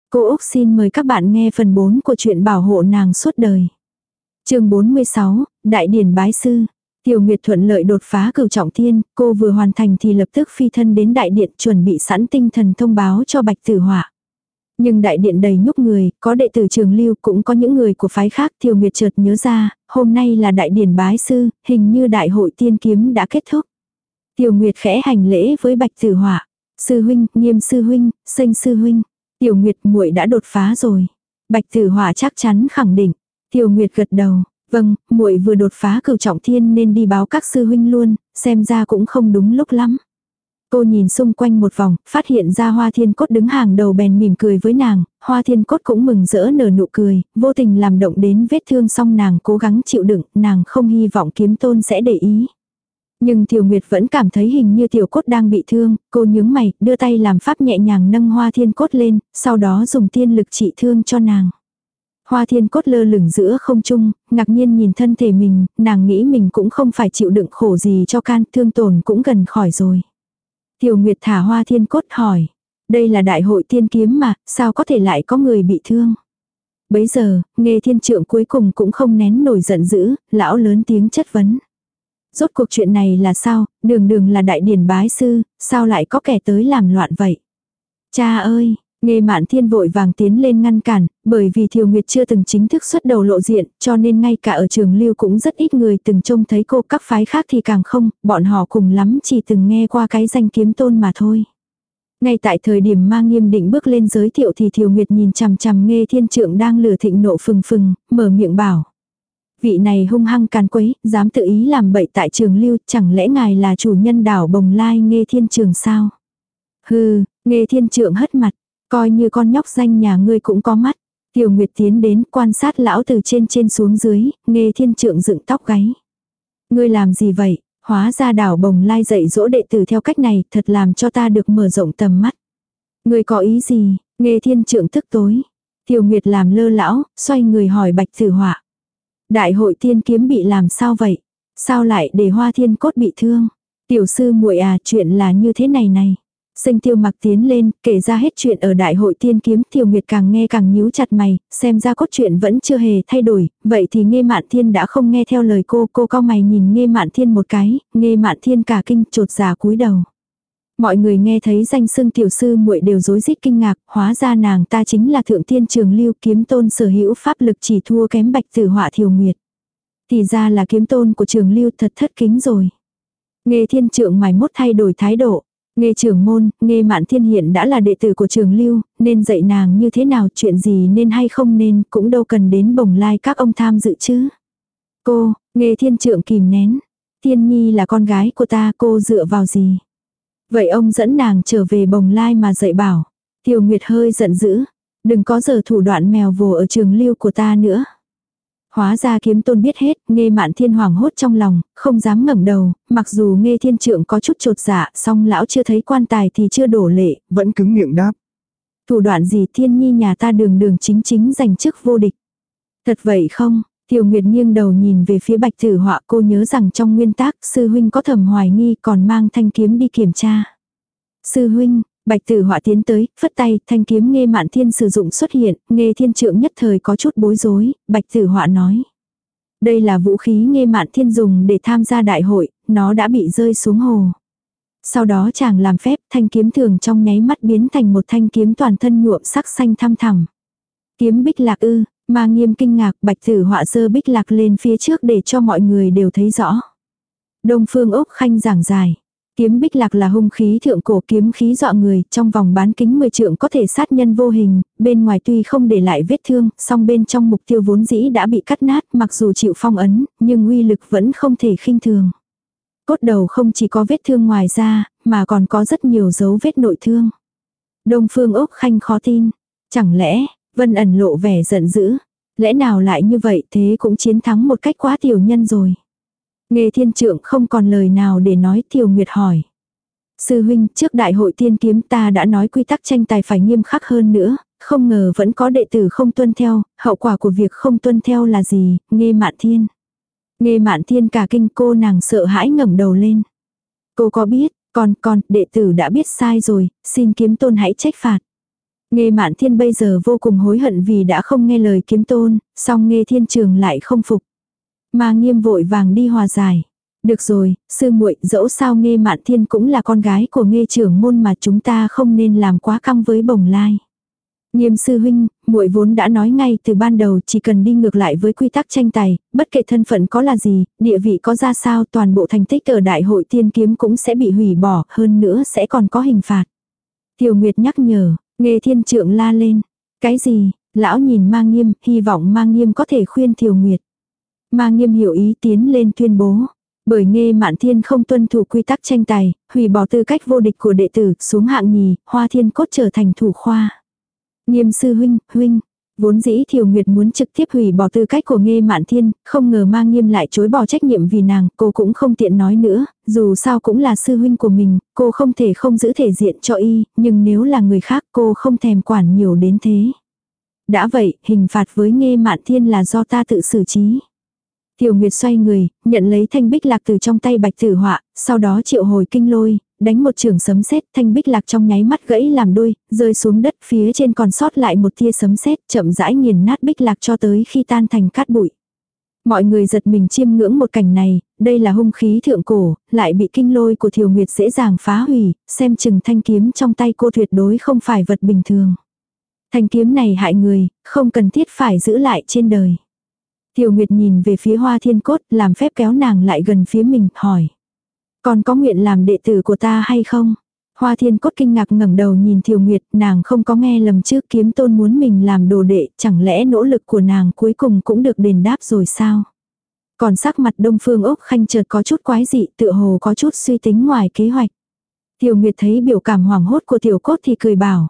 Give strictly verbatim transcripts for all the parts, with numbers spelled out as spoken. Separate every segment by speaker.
Speaker 1: Cô Úc xin mời các bạn nghe phần bốn của truyện Bảo hộ nàng suốt đời. Chương bốn mươi sáu, Đại điển bái sư. Tiểu Nguyệt thuận lợi đột phá cửu trọng thiên, cô vừa hoàn thành thì lập tức phi thân đến đại điện chuẩn bị sẵn tinh thần thông báo cho Bạch Tử Họa. Nhưng đại điện đầy nhúc người, có đệ tử Trường Lưu cũng có những người của phái khác. Tiểu Nguyệt chợt nhớ ra, hôm nay là đại điển bái sư, hình như đại hội tiên kiếm đã kết thúc. Tiểu Nguyệt khẽ hành lễ với Bạch Tử Họa. Sư huynh, Nghiêm sư huynh, Xanh sư huynh. Tiểu Nguyệt, muội đã đột phá rồi. Bạch Tử Họa chắc chắn khẳng định. Tiểu Nguyệt gật đầu. Vâng, muội vừa đột phá cửu trọng thiên nên đi báo các sư huynh luôn, xem ra cũng không đúng lúc lắm. Cô nhìn xung quanh một vòng, phát hiện ra Hoa Thiên Cốt đứng hàng đầu bèn mỉm cười với nàng. Hoa Thiên Cốt cũng mừng rỡ nở nụ cười, vô tình làm động đến vết thương song nàng cố gắng chịu đựng, nàng không hy vọng Kiếm Tôn sẽ để ý. Nhưng Tiểu Nguyệt vẫn cảm thấy hình như Tiểu Cốt đang bị thương, cô nhướng mày, đưa tay làm pháp nhẹ nhàng nâng Hoa Thiên Cốt lên, sau đó dùng tiên lực trị thương cho nàng. Hoa Thiên Cốt lơ lửng giữa không trung, ngạc nhiên nhìn thân thể mình, nàng nghĩ mình cũng không phải chịu đựng khổ gì cho can, thương tổn cũng gần khỏi rồi. Tiểu Nguyệt thả Hoa Thiên Cốt hỏi, đây là đại hội tiên kiếm mà, sao có thể lại có người bị thương? Bấy giờ, Nghê Thiên Trượng cuối cùng cũng không nén nổi giận dữ, lão lớn tiếng chất vấn. Rốt cuộc chuyện này là sao, đường đường là đại điển bái sư, sao lại có kẻ tới làm loạn vậy? Cha ơi, Nghê Mạn Thiên vội vàng tiến lên ngăn cản, bởi vì Thiều Nguyệt chưa từng chính thức xuất đầu lộ diện, cho nên ngay cả ở Trường Lưu cũng rất ít người từng trông thấy cô, các phái khác thì càng không, bọn họ cùng lắm chỉ từng nghe qua cái danh Kiếm Tôn mà thôi. Ngay tại thời điểm Ma Nghiêm định bước lên giới thiệu thì Thiều Nguyệt nhìn chằm chằm Nghê Thiên Trượng đang lửa thịnh nộ phừng phừng, mở miệng bảo. Vị này hung hăng càn quấy, dám tự ý làm bậy tại Trường Lưu, chẳng lẽ ngài là chủ nhân đảo Bồng Lai Nghê Thiên Trường sao? Hừ, Nghê Thiên Trượng hất mặt, coi như con nhóc danh nhà ngươi cũng có mắt. Tiểu Nguyệt tiến đến quan sát lão từ trên trên xuống dưới, Nghê Thiên Trượng dựng tóc gáy. Ngươi làm gì vậy? Hóa ra đảo Bồng Lai dạy dỗ đệ tử theo cách này, thật làm cho ta được mở rộng tầm mắt. Ngươi có ý gì? Nghê Thiên Trượng tức tối. Tiểu Nguyệt làm lơ lão, xoay người hỏi Bạch Tử Họa. Đại hội tiên kiếm bị làm sao vậy? Sao lại để Hoa Thiên Cốt bị thương? Tiểu sư muội à, chuyện là như thế này này. Sinh Tiêu Mặc tiến lên, kể ra hết chuyện ở đại hội tiên kiếm. Tiểu Nguyệt càng nghe càng nhíu chặt mày, xem ra cốt truyện vẫn chưa hề thay đổi. Vậy thì Nghê Mạn Thiên đã không nghe theo lời cô. Cô cau mày nhìn Nghê Mạn Thiên một cái, Nghê Mạn Thiên cả kinh chột dạ cúi đầu. Mọi người nghe thấy danh xưng tiểu sư muội đều rối rít kinh ngạc, hóa ra nàng ta chính là thượng tiên Trường Lưu, Kiếm Tôn sở hữu pháp lực chỉ thua kém Bạch Tử Họa Thiều Nguyệt. Thì ra là Kiếm Tôn của Trường Lưu, thật thất kính rồi. Nghê Thiên Trượng mày mốt thay đổi thái độ. Nghê trưởng môn, Nghê Mạn Thiên hiện đã là đệ tử của Trường Lưu, nên dạy nàng như thế nào, chuyện gì nên hay không nên, cũng đâu cần đến Bồng Lai các ông tham dự chứ. Cô, Nghê Thiên Trượng kìm nén. Thiên Nhi là con gái của ta, cô dựa vào gì? Vậy ông dẫn nàng trở về Bồng Lai mà dạy bảo. Tiểu Nguyệt hơi giận dữ. Đừng có giở thủ đoạn mèo vồ ở Trường Lưu của ta nữa. Hóa ra Kiếm Tôn biết hết, Nghê Mạn Thiên hoảng hốt trong lòng, không dám ngẩng đầu, mặc dù Nghê Thiên Trượng có chút chột dạ, song lão chưa thấy quan tài thì chưa đổ lệ,
Speaker 2: vẫn cứng miệng đáp.
Speaker 1: Thủ đoạn gì, Thiên Nhi nhà ta đường đường chính chính giành chức vô địch. Thật vậy không? Tiểu Nguyệt nghiêng đầu nhìn về phía Bạch Tử Họa, cô nhớ rằng trong nguyên tác, sư huynh có thầm hoài nghi còn mang thanh kiếm đi kiểm tra. Sư huynh, Bạch Tử Họa tiến tới, phất tay, thanh kiếm Nghê Mạn Thiên sử dụng xuất hiện, Nghê Thiên Trượng nhất thời có chút bối rối, Bạch Tử Họa nói. Đây là vũ khí Nghê Mạn Thiên dùng để tham gia đại hội, nó đã bị rơi xuống hồ. Sau đó chàng làm phép, thanh kiếm thường trong nháy mắt biến thành một thanh kiếm toàn thân nhuộm sắc xanh thăm thẳm. Kiếm Bích Lạc ư? Ma Nghiêm kinh ngạc, Bạch Tử Họa giơ Bích Lạc lên phía trước để cho mọi người đều thấy rõ. Đông Phương Úc Khanh giảng giải. Kiếm Bích Lạc là hung khí thượng cổ, kiếm khí dọa người, trong vòng bán kính mười trượng có thể sát nhân vô hình, bên ngoài tuy không để lại vết thương, song bên trong mục tiêu vốn dĩ đã bị cắt nát, mặc dù chịu phong ấn, nhưng uy lực vẫn không thể khinh thường. Cốt đầu không chỉ có vết thương ngoài da, mà còn có rất nhiều dấu vết nội thương. Đông Phương Úc Khanh khó tin. Chẳng lẽ, Vân Ẩn lộ vẻ giận dữ. Lẽ nào lại như vậy, thế cũng chiến thắng một cách quá tiểu nhân rồi. Nghê Thiên Trượng không còn lời nào để nói. Tiểu Nguyệt hỏi. Sư huynh, trước đại hội tiên kiếm ta đã nói quy tắc tranh tài phải nghiêm khắc hơn nữa, không ngờ vẫn có đệ tử không tuân theo, hậu quả của việc không tuân theo là gì? Nghê Mạn Thiên. Nghê Mạn Thiên cả kinh, cô nàng sợ hãi ngẩng đầu lên. Cô có biết, con con, đệ tử đã biết sai rồi, xin Kiếm Tôn hãy trách phạt. Nghe Mạn Thiên bây giờ vô cùng hối hận vì đã không nghe lời Kiếm Tôn, song Nghe Thiên Trường lại không phục. Ma Nghiêm vội vàng đi hòa giải. Được rồi, sư muội, dẫu sao Nghe Mạn Thiên cũng là con gái của Nghe trưởng môn mà chúng ta không nên làm quá căng với Bồng Lai. Nghiêm sư huynh, muội vốn đã nói ngay từ ban đầu chỉ cần đi ngược lại với quy tắc tranh tài, bất kể thân phận có là gì, địa vị có ra sao, toàn bộ thành tích ở đại hội tiên kiếm cũng sẽ bị hủy bỏ, hơn nữa sẽ còn có hình phạt. Tiểu Nguyệt nhắc nhở, Nghe Thiên Trượng la lên. Cái gì? Lão nhìn Ma Nghiêm, hy vọng Ma Nghiêm có thể khuyên Tiểu Nguyệt. Ma Nghiêm hiểu ý tiến lên tuyên bố. Bởi Nghe Mạn Thiên không tuân thủ quy tắc tranh tài, hủy bỏ tư cách vô địch của đệ tử, xuống hạng nhì, Hoa Thiên Cốt trở thành thủ khoa. Nghiêm sư huynh, huynh. Vốn dĩ Thiều Nguyệt muốn trực tiếp hủy bỏ tư cách của Nghe Mạn Thiên, không ngờ Ma Nghiêm lại chối bỏ trách nhiệm vì nàng, cô cũng không tiện nói nữa, dù sao cũng là sư huynh của mình, cô không thể không giữ thể diện cho y, nhưng nếu là người khác cô không thèm quản nhiều đến thế. Đã vậy, hình phạt với Nghe Mạn Thiên là do ta tự xử trí. Thiều Nguyệt xoay người, nhận lấy thanh bích lạc từ trong tay Bạch Tử Họa, sau đó triệu hồi kinh lôi, đánh một trường sấm sét, thanh bích lạc trong nháy mắt gãy làm đôi, rơi xuống đất, phía trên còn sót lại một tia sấm sét, chậm rãi nghiền nát bích lạc cho tới khi tan thành cát bụi. Mọi người giật mình chiêm ngưỡng một cảnh này, đây là hung khí thượng cổ, lại bị kinh lôi của Thiều Nguyệt dễ dàng phá hủy, xem chừng thanh kiếm trong tay cô tuyệt đối không phải vật bình thường. Thanh kiếm này hại người, không cần thiết phải giữ lại trên đời. Thiều Nguyệt nhìn về phía Hoa Thiên Cốt, làm phép kéo nàng lại gần phía mình, hỏi. Còn có nguyện làm đệ tử của ta hay không? Hoa Thiên Cốt kinh ngạc ngẩng đầu nhìn Thiều Nguyệt, nàng không có nghe lầm trước, Kiếm Tôn muốn mình làm đồ đệ, chẳng lẽ nỗ lực của nàng cuối cùng cũng được đền đáp rồi sao? Còn sắc mặt Đông Phương Ốc Khanh chợt có chút quái dị, tựa hồ có chút suy tính ngoài kế hoạch. Thiều Nguyệt thấy biểu cảm hoảng hốt của Tiểu Cốt thì cười bảo.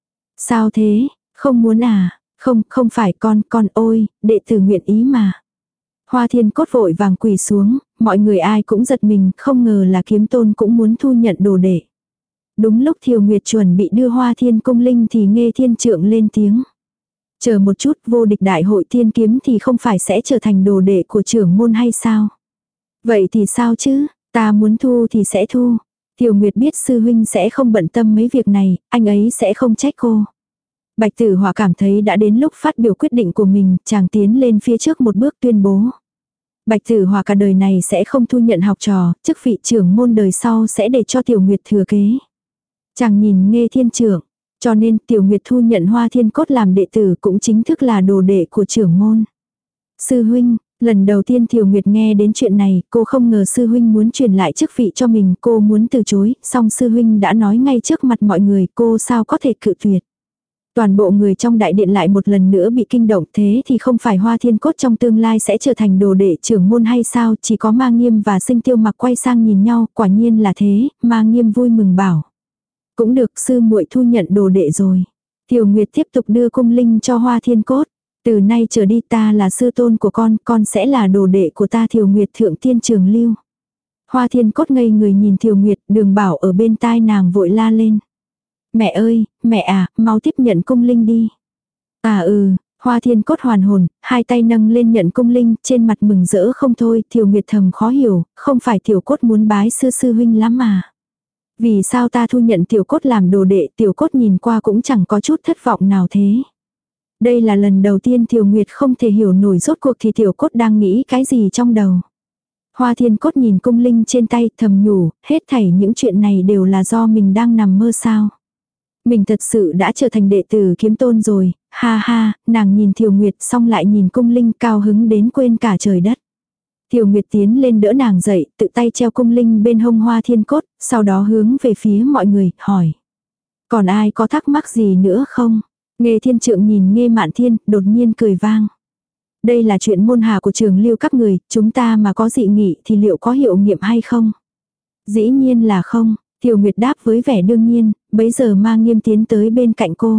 Speaker 1: Sao thế, không muốn à? Không, không phải con, con ôi, đệ tử nguyện ý mà. Hoa Thiên Cốt vội vàng quỳ xuống, mọi người ai cũng giật mình, không ngờ là Kiếm Tôn cũng muốn thu nhận đồ đệ. Đúng lúc Thiều Nguyệt chuẩn bị đưa Hoa Thiên Cung Linh thì Nghe Thiên Trượng lên tiếng. Chờ một chút, vô địch đại hội thiên kiếm thì không phải sẽ trở thành đồ đệ của trưởng môn hay sao? Vậy thì sao chứ, ta muốn thu thì sẽ thu. Thiều Nguyệt biết sư huynh sẽ không bận tâm mấy việc này, anh ấy sẽ không trách cô. Bạch Tử Họa cảm thấy đã đến lúc phát biểu quyết định của mình, chàng tiến lên phía trước một bước tuyên bố. Bạch Tử Họa cả đời này sẽ không thu nhận học trò, chức vị trưởng môn đời sau sẽ để cho Tiểu Nguyệt thừa kế. Chàng nhìn Nghe Thiên Trượng, cho nên Tiểu Nguyệt thu nhận Hoa Thiên Cốt làm đệ tử cũng chính thức là đồ đệ của trưởng môn. Sư huynh, lần đầu tiên Tiểu Nguyệt nghe đến chuyện này, cô không ngờ sư huynh muốn truyền lại chức vị cho mình, cô muốn từ chối, song sư huynh đã nói ngay trước mặt mọi người, cô sao có thể cự tuyệt. Toàn bộ người trong đại điện lại một lần nữa bị kinh động, thế thì không phải Hoa Thiên Cốt trong tương lai sẽ trở thành đồ đệ trưởng môn hay sao? Chỉ có Ma Nghiêm và Sinh Tiêu Mặc quay sang nhìn nhau, quả nhiên là thế. Ma Nghiêm vui mừng bảo. Cũng được, sư muội thu nhận đồ đệ rồi. Tiểu Nguyệt tiếp tục đưa cung linh cho Hoa Thiên Cốt. Từ nay trở đi ta là sư tôn của con, con sẽ là đồ đệ của ta. Tiểu Nguyệt thượng tiên trường lưu. Hoa Thiên Cốt ngây người nhìn Tiểu Nguyệt, Đường Bảo ở bên tai nàng vội la lên. Mẹ ơi, mẹ à, mau tiếp nhận cung linh đi. À ừ, Hoa Thiên Cốt hoàn hồn, hai tay nâng lên nhận cung linh, trên mặt mừng rỡ không thôi. Tiểu Nguyệt thầm khó hiểu, không phải Tiểu Cốt muốn bái sư sư huynh lắm mà. Vì sao ta thu nhận Tiểu Cốt làm đồ đệ? Tiểu Cốt nhìn qua cũng chẳng có chút thất vọng nào thế. Đây là lần đầu tiên Tiểu Nguyệt không thể hiểu nổi rốt cuộc thì Tiểu Cốt đang nghĩ cái gì trong đầu. Hoa Thiên Cốt nhìn cung linh trên tay thầm nhủ, hết thảy những chuyện này đều là do mình đang nằm mơ sao. Mình thật sự đã trở thành đệ tử Kiếm Tôn rồi, ha ha, nàng nhìn Thiều Nguyệt xong lại nhìn cung linh cao hứng đến quên cả trời đất. Thiều Nguyệt tiến lên đỡ nàng dậy, tự tay treo cung linh bên hông Hoa Thiên Cốt, sau đó hướng về phía mọi người, hỏi. Còn ai có thắc mắc gì nữa không? Nghe Thiên Trượng nhìn Nghe Mạn Thiên, đột nhiên cười vang. Đây là chuyện môn hạ của trường lưu các người, chúng ta mà có dị nghị thì liệu có hiệu nghiệm hay không? Dĩ nhiên là không. Tiểu Nguyệt đáp với vẻ đương nhiên, bấy giờ Ma Nghiêm tiến tới bên cạnh cô.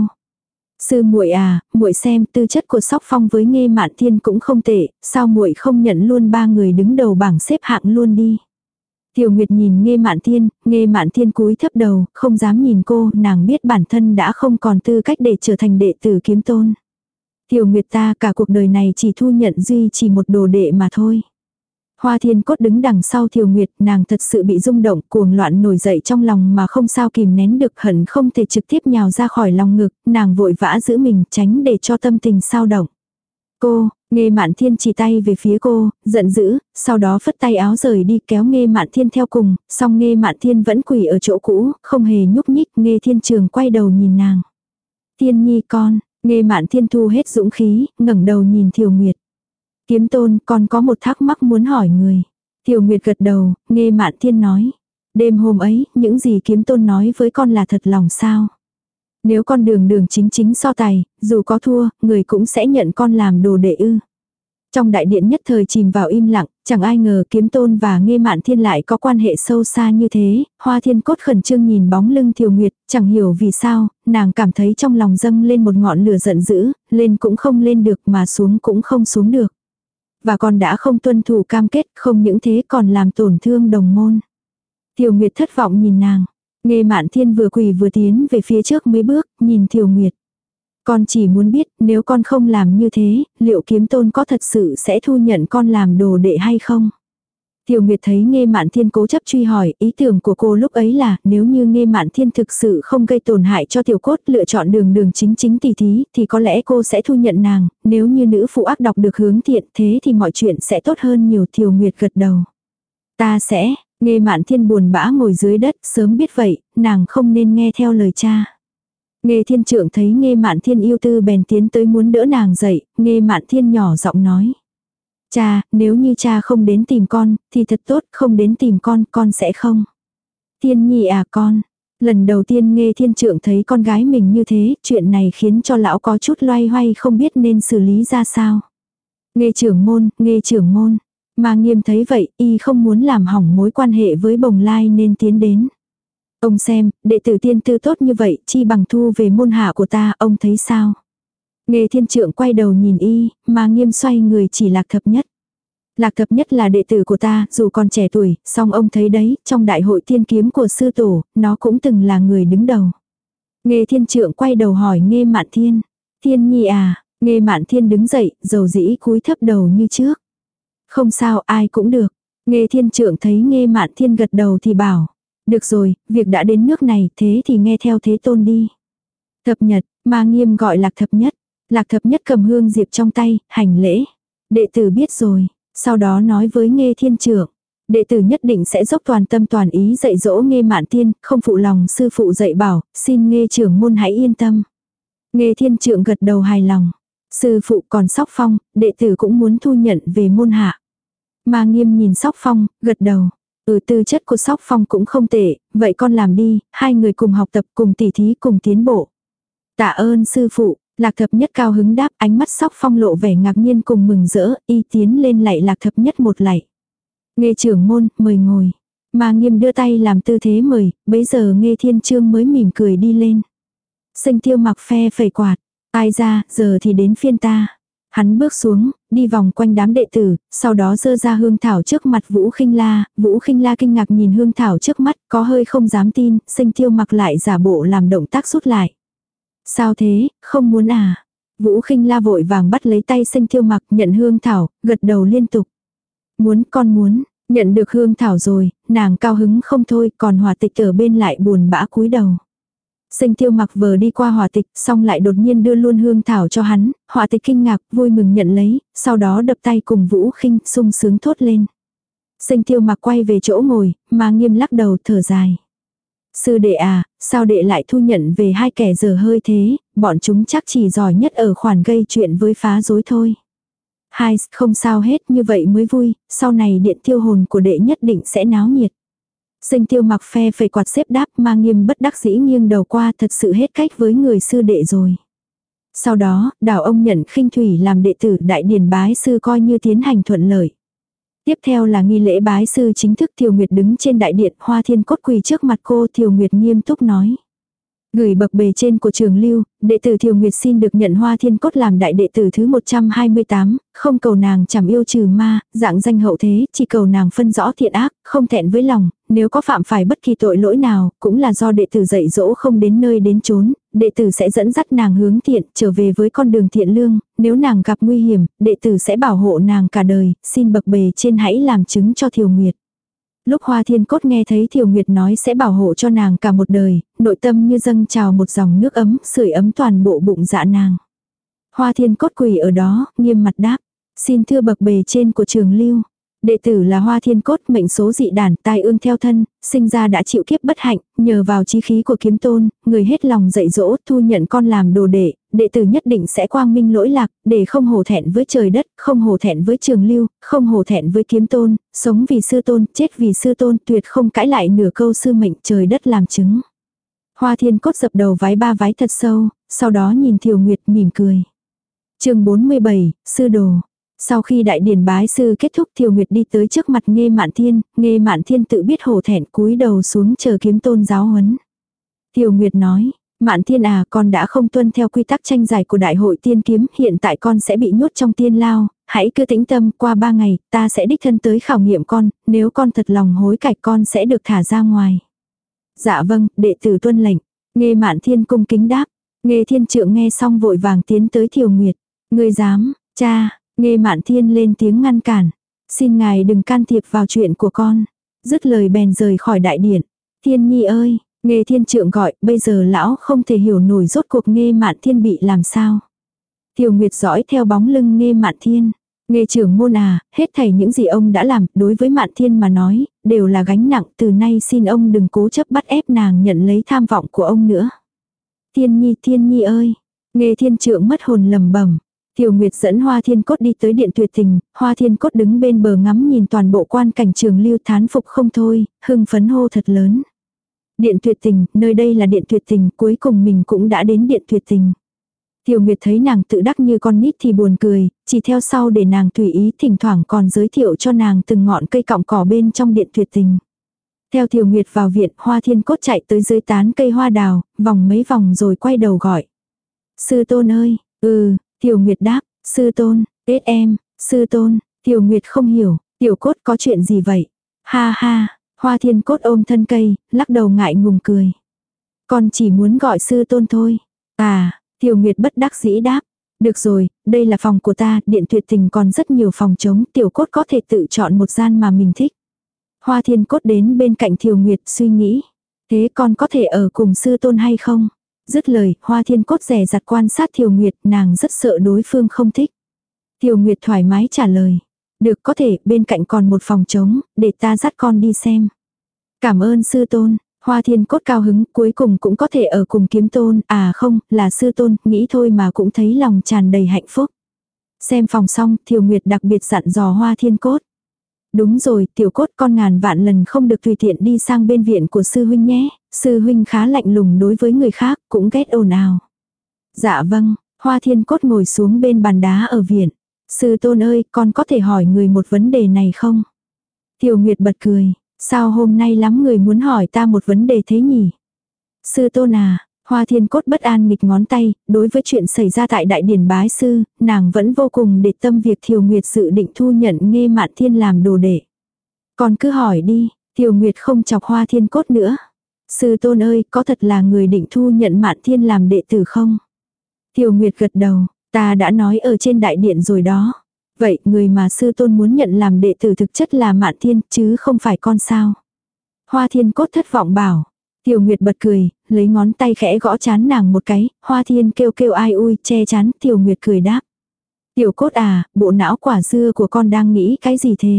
Speaker 1: Sư muội à, muội xem tư chất của Sóc Phong với Nghe Mạn Thiên cũng không tệ, sao muội không nhận luôn ba người đứng đầu bảng xếp hạng luôn đi. Tiểu Nguyệt nhìn Nghe Mạn Thiên, Nghe Mạn Thiên cúi thấp đầu, không dám nhìn cô, nàng biết bản thân đã không còn tư cách để trở thành đệ tử Kiếm Tôn. Tiểu Nguyệt ta cả cuộc đời này chỉ thu nhận duy chỉ một đồ đệ mà thôi. Hoa Thiên Cốt đứng đằng sau Thiều Nguyệt, nàng thật sự bị rung động, cuồng loạn nổi dậy trong lòng mà không sao kìm nén được, hận không thể trực tiếp nhào ra khỏi lòng ngực, nàng vội vã giữ mình tránh để cho tâm tình sao động. Cô, Nghê Mạn Thiên chỉ tay về phía cô, giận dữ, sau đó phất tay áo rời đi kéo Nghê Mạn Thiên theo cùng, song Nghê Mạn Thiên vẫn quỳ ở chỗ cũ, không hề nhúc nhích. Nghê Thiên Trường quay đầu nhìn nàng. Thiên Nhi con, Nghê Mạn Thiên thu hết dũng khí, ngẩng đầu nhìn Thiều Nguyệt. Kiếm Tôn, con có một thắc mắc muốn hỏi người. Thiều Nguyệt gật đầu, Nghê Mạn Thiên nói. Đêm hôm ấy, những gì Kiếm Tôn nói với con là thật lòng sao? Nếu con đường đường chính chính so tài, dù có thua, người cũng sẽ nhận con làm đồ đệ ư. Trong đại điện nhất thời chìm vào im lặng, chẳng ai ngờ Kiếm Tôn và Nghê Mạn Thiên lại có quan hệ sâu xa như thế. Hoa Thiên Cốt khẩn trương nhìn bóng lưng Thiều Nguyệt, chẳng hiểu vì sao, nàng cảm thấy trong lòng dâng lên một ngọn lửa giận dữ, lên cũng không lên được mà xuống cũng không xuống được. Và con đã không tuân thủ cam kết, không những thế còn làm tổn thương đồng môn. Thiều Nguyệt thất vọng nhìn nàng. Nghê Mạn Thiên vừa quỳ vừa tiến về phía trước mấy bước, nhìn Thiều Nguyệt. Con chỉ muốn biết, nếu con không làm như thế, liệu Kiếm Tôn có thật sự sẽ thu nhận con làm đồ đệ hay không? Thiều Nguyệt thấy Nghê Mạn Thiên cố chấp truy hỏi, ý tưởng của cô lúc ấy là, nếu như Nghê Mạn Thiên thực sự không gây tổn hại cho Tiểu Cốt, lựa chọn đường đường chính chính tỉ thí, thì có lẽ cô sẽ thu nhận nàng, nếu như nữ phụ ác độc được hướng thiện, thế thì mọi chuyện sẽ tốt hơn nhiều. Thiều Nguyệt gật đầu. Ta sẽ, Nghê Mạn Thiên buồn bã ngồi dưới đất, sớm biết vậy, nàng không nên nghe theo lời cha. Nghê Thiên Trượng thấy Nghê Mạn Thiên yêu tư bèn tiến tới muốn đỡ nàng dậy, Nghê Mạn Thiên nhỏ giọng nói. Cha, nếu như cha không đến tìm con, thì thật tốt, không đến tìm con, con sẽ không. Thiên Nhi à con. Lần đầu tiên Nghê Thiên Trượng thấy con gái mình như thế, chuyện này khiến cho lão có chút loay hoay không biết nên xử lý ra sao. Nghê trưởng môn, Nghê trưởng môn. Mà Nghiêm thấy vậy, y không muốn làm hỏng mối quan hệ với Bồng Lai nên tiến đến. Ông xem, đệ tử tiên tư tốt như vậy, chi bằng thu về môn hạ của ta, ông thấy sao? Nghê Thiên Trượng quay đầu nhìn y, mà Nghiêm xoay người chỉ Lạc Thập Nhất. Lạc Thập Nhất là đệ tử của ta, dù còn trẻ tuổi, song ông thấy đấy, trong đại hội tiên kiếm của sư tổ, nó cũng từng là người đứng đầu. Nghê Thiên Trượng quay đầu hỏi Nghê Mạn Thiên. Thiên Nhi à, Nghê Mạn Thiên đứng dậy, dầu dĩ cúi thấp đầu như trước. Không sao, ai cũng được. Nghê Thiên Trượng thấy Nghê Mạn Thiên gật đầu thì bảo. Được rồi, việc đã đến nước này, thế thì nghe theo Thế Tôn đi. Thập Nhật, mà Nghiêm gọi Lạc Thập Nhất. Lạc Thập Nhất cầm hương diệp trong tay, hành lễ. Đệ tử biết rồi, sau đó nói với Nghê Thiên Trượng. Đệ tử nhất định sẽ dốc toàn tâm toàn ý dạy dỗ Nghê Mạn Thiên, không phụ lòng sư phụ dạy bảo, xin Nghê trưởng môn hãy yên tâm. Nghê Thiên Trượng gật đầu hài lòng. Sư phụ còn Sóc Phong, đệ tử cũng muốn thu nhận về môn hạ. Mà Nghiêm nhìn Sóc Phong, gật đầu. Ừ, tư chất của Sóc Phong cũng không tệ, vậy con làm đi, hai người cùng học tập, cùng tỉ thí, cùng tiến bộ. Tạ ơn sư phụ. Lạc Thập Nhất cao hứng đáp, ánh mắt Sóc Phong lộ vẻ ngạc nhiên cùng mừng rỡ, y tiến lên lạy Lạc Thập Nhất một lạy. Nghê trưởng môn, mời ngồi. Mà Nghiêm đưa tay làm tư thế mời, bấy giờ Nghê Thiên Trương mới mỉm cười đi lên. Sinh Tiêu Mặc phe phẩy quạt, ai ra, giờ thì đến phiên ta. Hắn bước xuống, đi vòng quanh đám đệ tử, sau đó giơ ra hương thảo trước mặt Vũ Khinh La. Vũ Khinh La kinh ngạc nhìn hương thảo trước mắt, có hơi không dám tin, Sinh Tiêu Mặc lại giả bộ làm động tác rút lại. Sao thế, không muốn à? Vũ Khinh La vội vàng bắt lấy tay Sinh Tiêu Mặc, nhận hương thảo, gật đầu liên tục. Muốn, con muốn, nhận được hương thảo rồi, nàng cao hứng không thôi, còn Hòa Tịch ở bên lại buồn bã cúi đầu. Sinh Tiêu Mặc vừa đi qua Hòa Tịch, xong lại đột nhiên đưa luôn hương thảo cho hắn, Hòa Tịch kinh ngạc, vui mừng nhận lấy, sau đó đập tay cùng Vũ Khinh, sung sướng thốt lên. Sinh Tiêu Mặc quay về chỗ ngồi, mà Nghiêm lắc đầu thở dài. Sư đệ à, sao đệ lại thu nhận về hai kẻ dở hơi thế, bọn chúng chắc chỉ giỏi nhất ở khoản gây chuyện với phá rối thôi. Hai, không sao hết, như vậy mới vui, sau này điện tiêu hồn của đệ nhất định sẽ náo nhiệt. Sinh Tiêu Mặc phe phẩy quạt xếp đáp, mà Nghiêm bất đắc dĩ nghiêng đầu qua, thật sự hết cách với người sư đệ rồi. Sau đó, đảo ông nhận Khinh Thủy làm đệ tử đại điển bái sư coi như tiến hành thuận lợi. Tiếp theo là nghi lễ bái sư chính thức. Thiều Nguyệt đứng trên đại điện, Hoa Thiên Cốt quỳ trước mặt cô. Thiều Nguyệt nghiêm túc nói. Gửi bậc bề trên của trường lưu, đệ tử Thiều Nguyệt xin được nhận Hoa Thiên Cốt làm đại đệ tử thứ một trăm hai mươi tám, không cầu nàng chẳng yêu trừ ma, dạng danh hậu thế, chỉ cầu nàng phân rõ thiện ác, không thẹn với lòng, nếu có phạm phải bất kỳ tội lỗi nào, cũng là do đệ tử dạy dỗ không đến nơi đến chốn, đệ tử sẽ dẫn dắt nàng hướng thiện, trở về với con đường thiện lương, nếu nàng gặp nguy hiểm, đệ tử sẽ bảo hộ nàng cả đời, xin bậc bề trên hãy làm chứng cho Thiều Nguyệt. Lúc Hoa Thiên Cốt nghe thấy Thiều Nguyệt nói sẽ bảo hộ cho nàng cả một đời, nội tâm như dâng trào một dòng nước ấm, sưởi ấm toàn bộ bụng dạ nàng. Hoa Thiên Cốt quỳ ở đó, nghiêm mặt đáp, xin thưa bậc bề trên của Trường Lưu. Đệ tử là Hoa Thiên Cốt, mệnh số dị đản, tai ương theo thân, sinh ra đã chịu kiếp bất hạnh, nhờ vào chí khí của Kiếm Tôn, người hết lòng dạy dỗ, thu nhận con làm đồ đệ, đệ tử nhất định sẽ quang minh lỗi lạc, để không hổ thẹn với trời đất, không hổ thẹn với Trường Lưu, không hổ thẹn với Kiếm Tôn, sống vì sư tôn, chết vì sư tôn, tuyệt không cãi lại nửa câu sư mệnh, trời đất làm chứng. Hoa Thiên Cốt dập đầu vái ba vái thật sâu, sau đó nhìn Thiều Nguyệt mỉm cười. Chương bốn mươi bảy, sư đồ. Sau khi đại điển bái sư kết thúc, Thiều Nguyệt đi tới trước mặt Nghê Mạn Thiên, Nghê Mạn Thiên tự biết hổ thẹn cúi đầu xuống chờ Kiếm Tôn giáo huấn. Thiều Nguyệt nói, Mạn Thiên à, con đã không tuân theo quy tắc tranh giải của đại hội tiên kiếm, hiện tại con sẽ bị nhốt trong tiên lao, hãy cứ tĩnh tâm, qua ba ngày, ta sẽ đích thân tới khảo nghiệm con, nếu con thật lòng hối cải con sẽ được thả ra ngoài. Dạ vâng, đệ tử tuân lệnh. Nghê Mạn Thiên cung kính đáp. Nghê Thiên Trượng nghe xong vội vàng tiến tới Thiều Nguyệt. Ngươi dám, cha. Nghê Mạn Thiên lên tiếng ngăn cản. Xin ngài đừng can thiệp vào chuyện của con. Dứt lời bèn rời khỏi đại điện. Thiên Nhi ơi, Nghê Thiên Trượng gọi, bây giờ lão không thể hiểu nổi rốt cuộc Nghê Mạn Thiên bị làm sao. Thiều Nguyệt dõi theo bóng lưng Nghê Mạn Thiên. Nghê trưởng môn à, hết thảy những gì ông đã làm, đối với Mạn Thiên mà nói, đều là gánh nặng, từ nay xin ông đừng cố chấp bắt ép nàng nhận lấy tham vọng của ông nữa. Thiên Nhi, Thiên Nhi ơi. Nghê Thiên Trượng mất hồn lẩm bẩm. Thiều Nguyệt dẫn Hoa Thiên Cốt đi tới điện tuyệt tình, Hoa Thiên Cốt đứng bên bờ ngắm nhìn toàn bộ quan cảnh Trường Lưu thán phục không thôi, hưng phấn hô thật lớn. Điện tuyệt tình, nơi đây là điện tuyệt tình, cuối cùng mình cũng đã đến điện tuyệt tình. Thiều Nguyệt thấy nàng tự đắc như con nít thì buồn cười, chỉ theo sau để nàng tùy ý, thỉnh thoảng còn giới thiệu cho nàng từng ngọn cây cọng cỏ bên trong điện tuyệt tình. Theo Thiều Nguyệt vào viện, Hoa Thiên Cốt chạy tới dưới tán cây hoa đào, vòng mấy vòng rồi quay đầu gọi. Sư tôn ơi, ừ. Thiều Nguyệt đáp, sư tôn, tết em, sư tôn, Thiều Nguyệt không hiểu, Tiểu Cốt có chuyện gì vậy? Ha ha, Hoa Thiên Cốt ôm thân cây, lắc đầu ngại ngùng cười. Con chỉ muốn gọi sư tôn thôi. À, Thiều Nguyệt bất đắc dĩ đáp. Được rồi, đây là phòng của ta, điện tuyệt tình còn rất nhiều phòng trống, Tiểu Cốt có thể tự chọn một gian mà mình thích. Hoa Thiên Cốt đến bên cạnh Thiều Nguyệt suy nghĩ. Thế con có thể ở cùng sư tôn hay không? Dứt lời, Hoa Thiên Cốt dè dặt quan sát Thiều Nguyệt, nàng rất sợ đối phương không thích. Thiều Nguyệt thoải mái trả lời. Được, có thể, bên cạnh còn một phòng trống, để ta dắt con đi xem. Cảm ơn sư tôn. Hoa Thiên Cốt cao hứng, cuối cùng cũng có thể ở cùng Kiếm Tôn, à không, là sư tôn, nghĩ thôi mà cũng thấy lòng tràn đầy hạnh phúc. Xem phòng xong, Thiều Nguyệt đặc biệt dặn dò Hoa Thiên Cốt. Đúng rồi, Tiểu Cốt, con ngàn vạn lần không được tùy tiện đi sang bên viện của sư huynh nhé, sư huynh khá lạnh lùng đối với người khác, cũng ghét ồn ào. Dạ vâng, Hoa Thiên Cốt ngồi xuống bên bàn đá ở viện. Sư tôn ơi, con có thể hỏi người một vấn đề này không? Thiều Nguyệt bật cười, sao hôm nay lắm người muốn hỏi ta một vấn đề thế nhỉ? Sư tôn à, Hoa Thiên Cốt bất an nghịch ngón tay, đối với chuyện xảy ra tại đại điển bái sư, nàng vẫn vô cùng để tâm việc Thiều Nguyệt dự định thu nhận Nghê Mạn Thiên làm đồ đệ. Con cứ hỏi đi, Thiều Nguyệt không chọc Hoa Thiên Cốt nữa. Sư tôn ơi, có thật là người định thu nhận Mạn Thiên làm đệ tử không? Thiều Nguyệt gật đầu, ta đã nói ở trên đại điện rồi đó. Vậy người mà sư tôn muốn nhận làm đệ tử thực chất là Mạn Thiên chứ không phải con sao? Hoa Thiên Cốt thất vọng bảo. Thiều Nguyệt bật cười, lấy ngón tay khẽ gõ chán nàng một cái, Hoa Thiên kêu kêu ai ui che chán, Thiều Nguyệt cười đáp. Tiểu Cốt à, bộ não quả dưa của con đang nghĩ cái gì thế?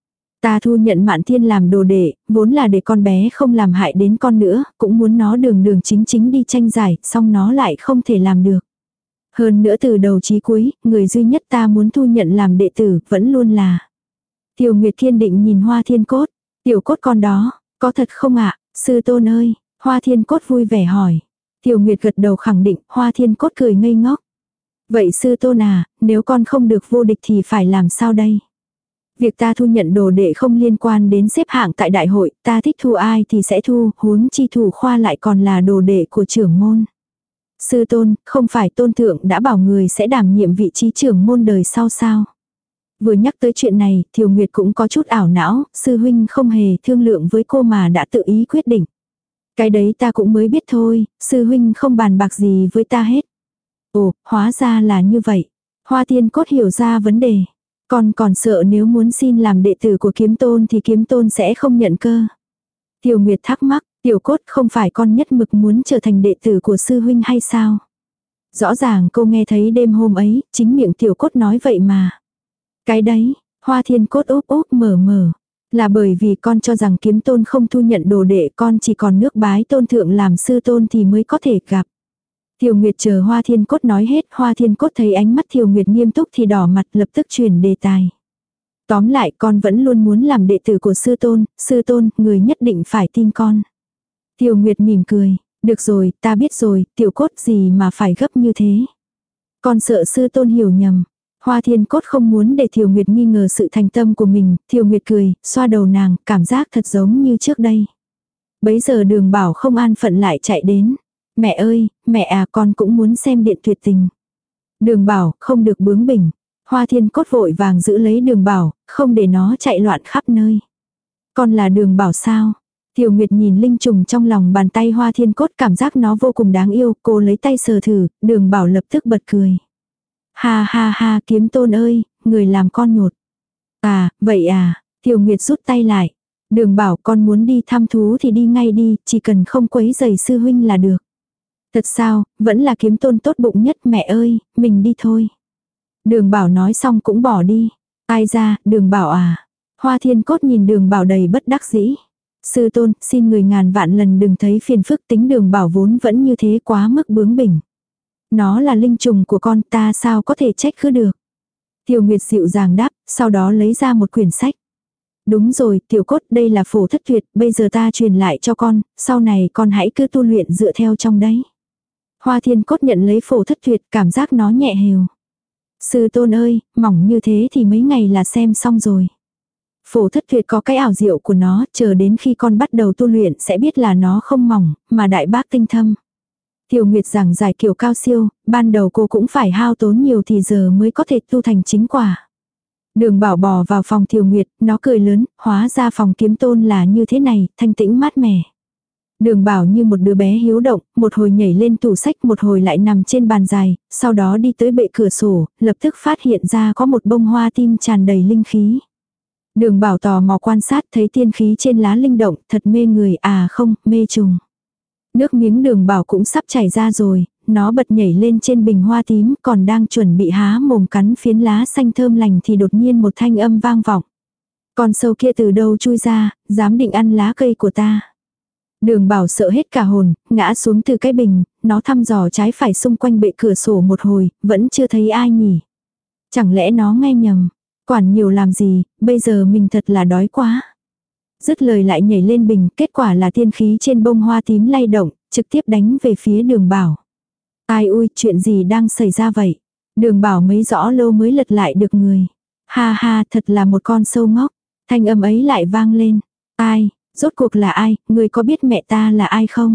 Speaker 1: Ta thu nhận Mạn Thiên làm đồ đệ, vốn là để con bé không làm hại đến con nữa, cũng muốn nó đường đường chính chính đi tranh giải, xong nó lại không thể làm được. Hơn nữa từ đầu chí cuối, người duy nhất ta muốn thu nhận làm đệ tử, vẫn luôn là. Thiều Nguyệt kiên định nhìn Hoa Thiên Cốt, Tiểu Cốt con đó, có thật không ạ? Sư tôn ơi, Hoa Thiên Cốt vui vẻ hỏi. Thiều Nguyệt gật đầu khẳng định, Hoa Thiên Cốt cười ngây ngốc. Vậy sư tôn à, nếu con không được vô địch thì phải làm sao đây? Việc ta thu nhận đồ đệ không liên quan đến xếp hạng tại đại hội, ta thích thu ai thì sẽ thu, huống chi thủ khoa lại còn là đồ đệ của trưởng môn. Sư tôn, không phải tôn thượng đã bảo người sẽ đảm nhiệm vị trí trưởng môn đời sau sao? Vừa nhắc tới chuyện này, Thiều Nguyệt cũng có chút ảo não, sư huynh không hề thương lượng với cô mà đã tự ý quyết định. Cái đấy ta cũng mới biết thôi, sư huynh không bàn bạc gì với ta hết. Ồ, hóa ra là như vậy. Hoa Thiên Cốt hiểu ra vấn đề. Con còn sợ nếu muốn xin làm đệ tử của kiếm tôn thì kiếm tôn sẽ không nhận cơ. Tiểu Nguyệt thắc mắc, Tiểu Cốt không phải con nhất mực muốn trở thành đệ tử của sư huynh hay sao? Rõ ràng cô nghe thấy đêm hôm ấy, chính miệng Tiểu Cốt nói vậy mà. Cái đấy, Hoa Thiên Cốt úp úp mở mở. Là bởi vì con cho rằng kiếm tôn không thu nhận đồ đệ, con chỉ còn nước bái tôn thượng làm sư tôn thì mới có thể gặp. Tiểu Nguyệt chờ Hoa Thiên Cốt nói hết, Hoa Thiên Cốt thấy ánh mắt Tiểu Nguyệt nghiêm túc thì đỏ mặt, lập tức chuyển đề tài. Tóm lại con vẫn luôn muốn làm đệ tử của sư tôn, sư tôn, người nhất định phải tin con. Tiểu Nguyệt mỉm cười, được rồi, ta biết rồi, Tiểu Cốt gì mà phải gấp như thế. Con sợ sư tôn hiểu nhầm. Hoa Thiên Cốt không muốn để Tiểu Nguyệt nghi ngờ sự thành tâm của mình, Tiểu Nguyệt cười, xoa đầu nàng, cảm giác thật giống như trước đây. Bấy giờ Đường Bảo không an phận lại chạy đến. Mẹ ơi, mẹ à, con cũng muốn xem điện tuyệt tình. Đường Bảo, không được bướng bỉnh. Hoa Thiên Cốt vội vàng giữ lấy Đường Bảo, không để nó chạy loạn khắp nơi. Con là Đường Bảo sao? Tiểu Nguyệt nhìn linh trùng trong lòng bàn tay Hoa Thiên Cốt, cảm giác nó vô cùng đáng yêu, cô lấy tay sờ thử, Đường Bảo lập tức bật cười. Ha ha ha, kiếm tôn ơi, người làm con nhột. À, vậy à, Tiểu Nguyệt rút tay lại. Đường Bảo, con muốn đi thăm thú thì đi ngay đi, chỉ cần không quấy rầy sư huynh là được. Thật sao, vẫn là kiếm tôn tốt bụng nhất, mẹ ơi, mình đi thôi. Đường Bảo nói xong cũng bỏ đi. Ai ra, Đường Bảo à. Hoa Thiên Cốt nhìn Đường Bảo đầy bất đắc dĩ. Sư tôn, xin người ngàn vạn lần đừng thấy phiền phức, tính Đường Bảo vốn vẫn như thế, quá mức bướng bỉnh. Nó là linh trùng của con, ta sao có thể trách cứ được. Tiểu Nguyệt dịu dàng đáp, sau đó lấy ra một quyển sách. Đúng rồi, Tiểu Cốt, đây là phổ thất tuyệt, bây giờ ta truyền lại cho con, sau này con hãy cứ tu luyện dựa theo trong đấy. Hoa Thiên Cốt nhận lấy phổ thất tuyệt, cảm giác nó nhẹ hều. Sư tôn ơi, mỏng như thế thì mấy ngày là xem xong rồi. Phổ thất tuyệt có cái ảo diệu của nó, chờ đến khi con bắt đầu tu luyện sẽ biết là nó không mỏng, mà đại bác tinh thâm. Tiểu Nguyệt giảng giải kiểu cao siêu, ban đầu cô cũng phải hao tốn nhiều thì giờ mới có thể tu thành chính quả. Đường Bảo bò vào phòng Tiểu Nguyệt, nó cười lớn, hóa ra phòng kiếm tôn là như thế này, thanh tĩnh mát mẻ. Đường Bảo như một đứa bé hiếu động, một hồi nhảy lên tủ sách, một hồi lại nằm trên bàn dài, sau đó đi tới bệ cửa sổ, lập tức phát hiện ra có một bông hoa tim tràn đầy linh khí. Đường Bảo tò mò quan sát, thấy tiên khí trên lá linh động, thật mê người, à không, mê trùng. Nước miếng Đường Bảo cũng sắp chảy ra rồi, nó bật nhảy lên trên bình hoa tím, còn đang chuẩn bị há mồm cắn phiến lá xanh thơm lành thì đột nhiên một thanh âm vang vọng. Con sâu kia từ đâu chui ra, dám định ăn lá cây của ta. Đường Bảo sợ hết cả hồn, ngã xuống từ cái bình, nó thăm dò trái phải xung quanh bệ cửa sổ một hồi, vẫn chưa thấy ai nhỉ. Chẳng lẽ nó nghe nhầm, quản nhiều làm gì, bây giờ mình thật là đói quá. Dứt lời lại nhảy lên bình, kết quả là tiên khí trên bông hoa tím lay động, trực tiếp đánh về phía Đường Bảo. Ai ui, chuyện gì đang xảy ra vậy? Đường Bảo mấy rõ lâu mới lật lại được người. Ha ha, thật là một con sâu ngốc. Thanh âm ấy lại vang lên. Ai, rốt cuộc là ai, người có biết mẹ ta là ai không?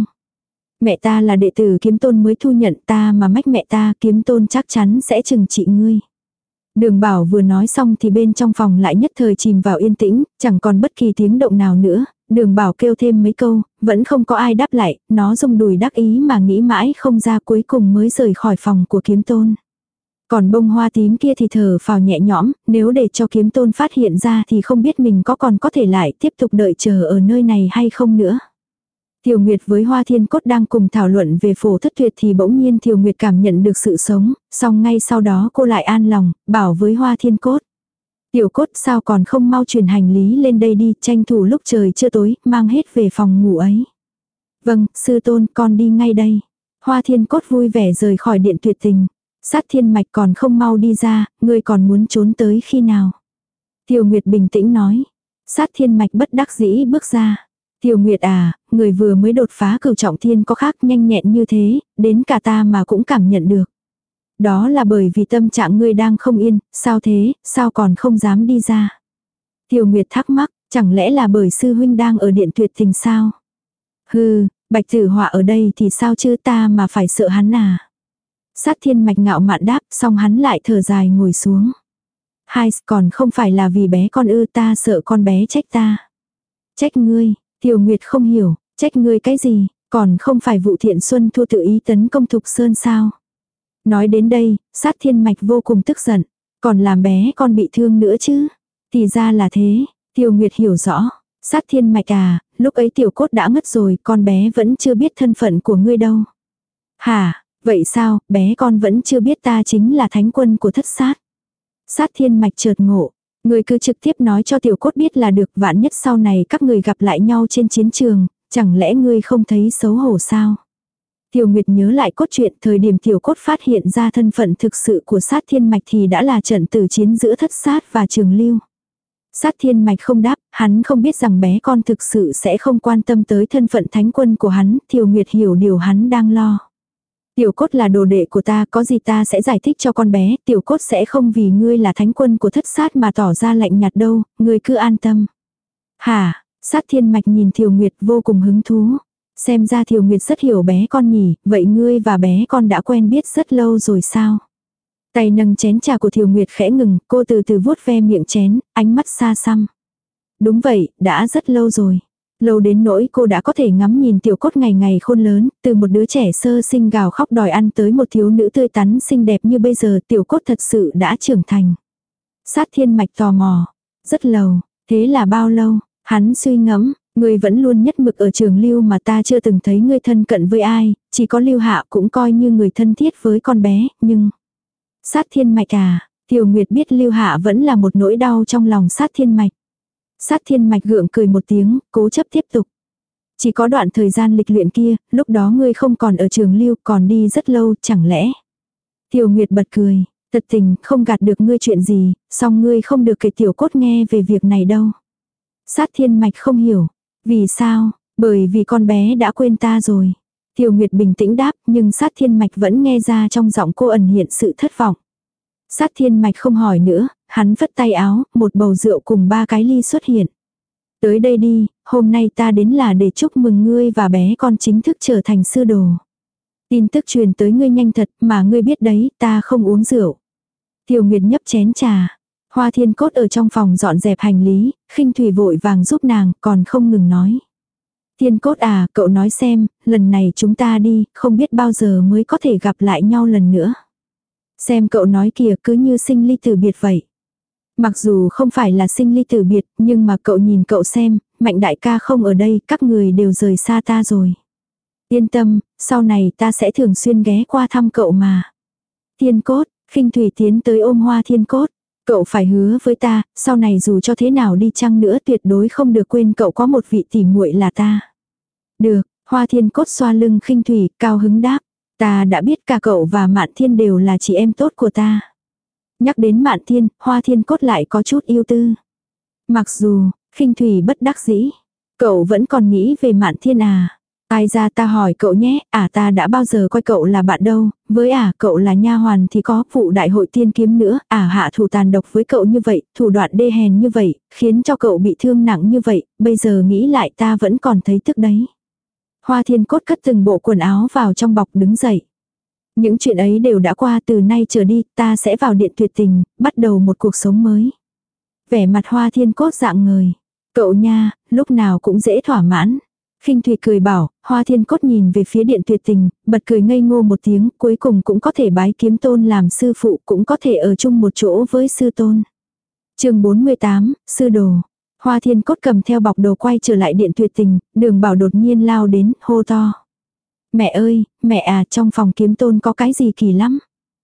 Speaker 1: Mẹ ta là đệ tử kiếm tôn mới thu nhận, ta mà mách mẹ ta, kiếm tôn chắc chắn sẽ trừng trị ngươi. Đường Bảo vừa nói xong thì bên trong phòng lại nhất thời chìm vào yên tĩnh, chẳng còn bất kỳ tiếng động nào nữa. Đường Bảo kêu thêm mấy câu, vẫn không có ai đáp lại, nó rung đùi đắc ý mà nghĩ mãi không ra, cuối cùng mới rời khỏi phòng của kiếm tôn. Còn bông hoa tím kia thì thở phào nhẹ nhõm, nếu để cho kiếm tôn phát hiện ra thì không biết mình có còn có thể lại tiếp tục đợi chờ ở nơi này hay không nữa. Tiểu Nguyệt với Hoa Thiên Cốt đang cùng thảo luận về phổ thất tuyệt thì bỗng nhiên Tiểu Nguyệt cảm nhận được sự sống, xong ngay sau đó cô lại an lòng, bảo với Hoa Thiên Cốt. Tiểu Cốt sao còn không mau truyền hành lý lên đây đi, tranh thủ lúc trời chưa tối, mang hết về phòng ngủ ấy. Vâng, sư tôn, con đi ngay đây. Hoa Thiên Cốt vui vẻ rời khỏi điện tuyệt tình. Sát Thiên Mạch còn không mau đi ra, ngươi còn muốn trốn tới khi nào? Tiểu Nguyệt bình tĩnh nói. Sát Thiên Mạch bất đắc dĩ bước ra. Tiểu Nguyệt à, người vừa mới đột phá cửu trọng thiên có khác nhanh nhẹn như thế, đến cả ta mà cũng cảm nhận được. Đó là bởi vì tâm trạng ngươi đang không yên, sao thế, sao còn không dám đi ra? Tiểu Nguyệt thắc mắc, chẳng lẽ là bởi sư huynh đang ở điện tuyệt tình sao? Hừ, Bạch Tử Họa ở đây thì sao chứ, ta mà phải sợ hắn à? Sát Thiên Mạch ngạo mạn đáp, xong hắn lại thở dài ngồi xuống. Hai, còn không phải là vì bé con ư, ta sợ con bé trách ta. Trách ngươi, Tiểu Nguyệt không hiểu, trách ngươi cái gì? Còn không phải vụ Thiện Xuân Thu tự ý tấn công Thục Sơn sao? Nói đến đây, Sát Thiên Mạch vô cùng tức giận. Còn làm bé con bị thương nữa chứ? Thì ra là thế, Tiêu Nguyệt hiểu rõ. Sát Thiên Mạch à, lúc ấy tiểu cốt đã ngất rồi, con bé vẫn chưa biết thân phận của ngươi đâu. Hả, vậy sao, bé con vẫn chưa biết ta chính là thánh quân của thất sát. Sát Thiên Mạch chợt ngộ, ngươi cứ trực tiếp nói cho tiểu cốt biết là được, vạn nhất sau này các người gặp lại nhau trên chiến trường, chẳng lẽ ngươi không thấy xấu hổ sao? Tiêu Nguyệt nhớ lại cốt truyện, thời điểm tiểu cốt phát hiện ra thân phận thực sự của Sát Thiên Mạch thì đã là trận tử chiến giữa thất sát và trường lưu. Sát Thiên Mạch không đáp, hắn không biết rằng bé con thực sự sẽ không quan tâm tới thân phận thánh quân của hắn, Tiêu Nguyệt hiểu điều hắn đang lo. Tiểu cốt là đồ đệ của ta, có gì ta sẽ giải thích cho con bé, tiểu cốt sẽ không vì ngươi là thánh quân của thất sát mà tỏ ra lạnh nhạt đâu, ngươi cứ an tâm. Hả, Sát Thiên Mạch nhìn Tiêu Nguyệt vô cùng hứng thú. Xem ra Tiêu Nguyệt rất hiểu bé con nhỉ, vậy ngươi và bé con đã quen biết rất lâu rồi sao? Tay nâng chén trà của Tiêu Nguyệt khẽ ngừng, cô từ từ vuốt ve miệng chén, ánh mắt xa xăm. Đúng vậy, đã rất lâu rồi. Lâu đến nỗi cô đã có thể ngắm nhìn tiểu cốt ngày ngày khôn lớn, từ một đứa trẻ sơ sinh gào khóc đòi ăn tới một thiếu nữ tươi tắn xinh đẹp như bây giờ, tiểu cốt thật sự đã trưởng thành. Sát Thiên Mạch tò mò. Rất lâu, thế là bao lâu? Hắn suy ngẫm, ngươi vẫn luôn nhất mực ở trường lưu mà ta chưa từng thấy ngươi thân cận với ai, chỉ có Lưu Hạ cũng coi như người thân thiết với con bé, nhưng... Sát Thiên Mạch à, Tiêu Nguyệt biết Lưu Hạ vẫn là một nỗi đau trong lòng Sát Thiên Mạch. Sát Thiên Mạch gượng cười một tiếng, cố chấp tiếp tục. Chỉ có đoạn thời gian lịch luyện kia, lúc đó ngươi không còn ở trường lưu, còn đi rất lâu, chẳng lẽ. Tiêu Nguyệt bật cười, thật tình không gạt được ngươi chuyện gì, song ngươi không được kể tiểu cốt nghe về việc này đâu. Sát Thiên Mạch không hiểu, vì sao, bởi vì con bé đã quên ta rồi. Tiêu Nguyệt bình tĩnh đáp, nhưng Sát Thiên Mạch vẫn nghe ra trong giọng cô ẩn hiện sự thất vọng. Sát Thiên Mạch không hỏi nữa, hắn vất tay áo, một bầu rượu cùng ba cái ly xuất hiện. Tới đây đi, hôm nay ta đến là để chúc mừng ngươi và bé con chính thức trở thành sư đồ. Tin tức truyền tới ngươi nhanh thật, mà ngươi biết đấy, ta không uống rượu. Tiêu Nguyệt nhấp chén trà. Hoa Thiên Cốt ở trong phòng dọn dẹp hành lý, Khinh Thủy vội vàng giúp nàng, còn không ngừng nói. Thiên Cốt à, cậu nói xem, lần này chúng ta đi, không biết bao giờ mới có thể gặp lại nhau lần nữa. Xem cậu nói kìa, cứ như sinh ly tử biệt vậy. Mặc dù không phải là sinh ly tử biệt, nhưng mà cậu nhìn cậu xem, Mạnh đại ca không ở đây, các người đều rời xa ta rồi. Yên tâm, sau này ta sẽ thường xuyên ghé qua thăm cậu mà. Thiên Cốt, Khinh Thủy tiến tới ôm Hoa Thiên Cốt. Cậu phải hứa với ta, sau này dù cho thế nào đi chăng nữa tuyệt đối không được quên cậu có một vị tỉ muội là ta. Được, Hoa Thiên Cốt xoa lưng Khinh Thủy, cao hứng đáp. Ta đã biết cả cậu và Mạn Thiên đều là chị em tốt của ta. Nhắc đến Mạn Thiên, Hoa Thiên Cốt lại có chút yêu tư. Mặc dù, Khinh Thủy bất đắc dĩ. Cậu vẫn còn nghĩ về Mạn Thiên à. Ai ra ta hỏi cậu nhé, à ta đã bao giờ coi cậu là bạn đâu, với à cậu là nha hoàn thì có phụ đại hội tiên kiếm nữa, à hạ thủ tàn độc với cậu như vậy, thủ đoạn đê hèn như vậy, khiến cho cậu bị thương nặng như vậy, bây giờ nghĩ lại ta vẫn còn thấy tức đấy. Hoa Thiên Cốt cất từng bộ quần áo vào trong bọc đứng dậy. Những chuyện ấy đều đã qua, từ nay trở đi, ta sẽ vào điện tuyệt tình, bắt đầu một cuộc sống mới. Vẻ mặt Hoa Thiên Cốt dạng ngời. Cậu nha, lúc nào cũng dễ thỏa mãn. Khinh Thủy cười bảo, Hoa Thiên Cốt nhìn về phía điện tuyệt tình, bật cười ngây ngô một tiếng, cuối cùng cũng có thể bái kiếm tôn làm sư phụ, cũng có thể ở chung một chỗ với sư tôn. Chương bốn mươi tám, sư đồ. Hoa Thiên Cốt cầm theo bọc đồ quay trở lại điện tuyệt tình, Đường Bảo đột nhiên lao đến, hô to. Mẹ ơi, mẹ à, trong phòng kiếm tôn có cái gì kỳ lắm.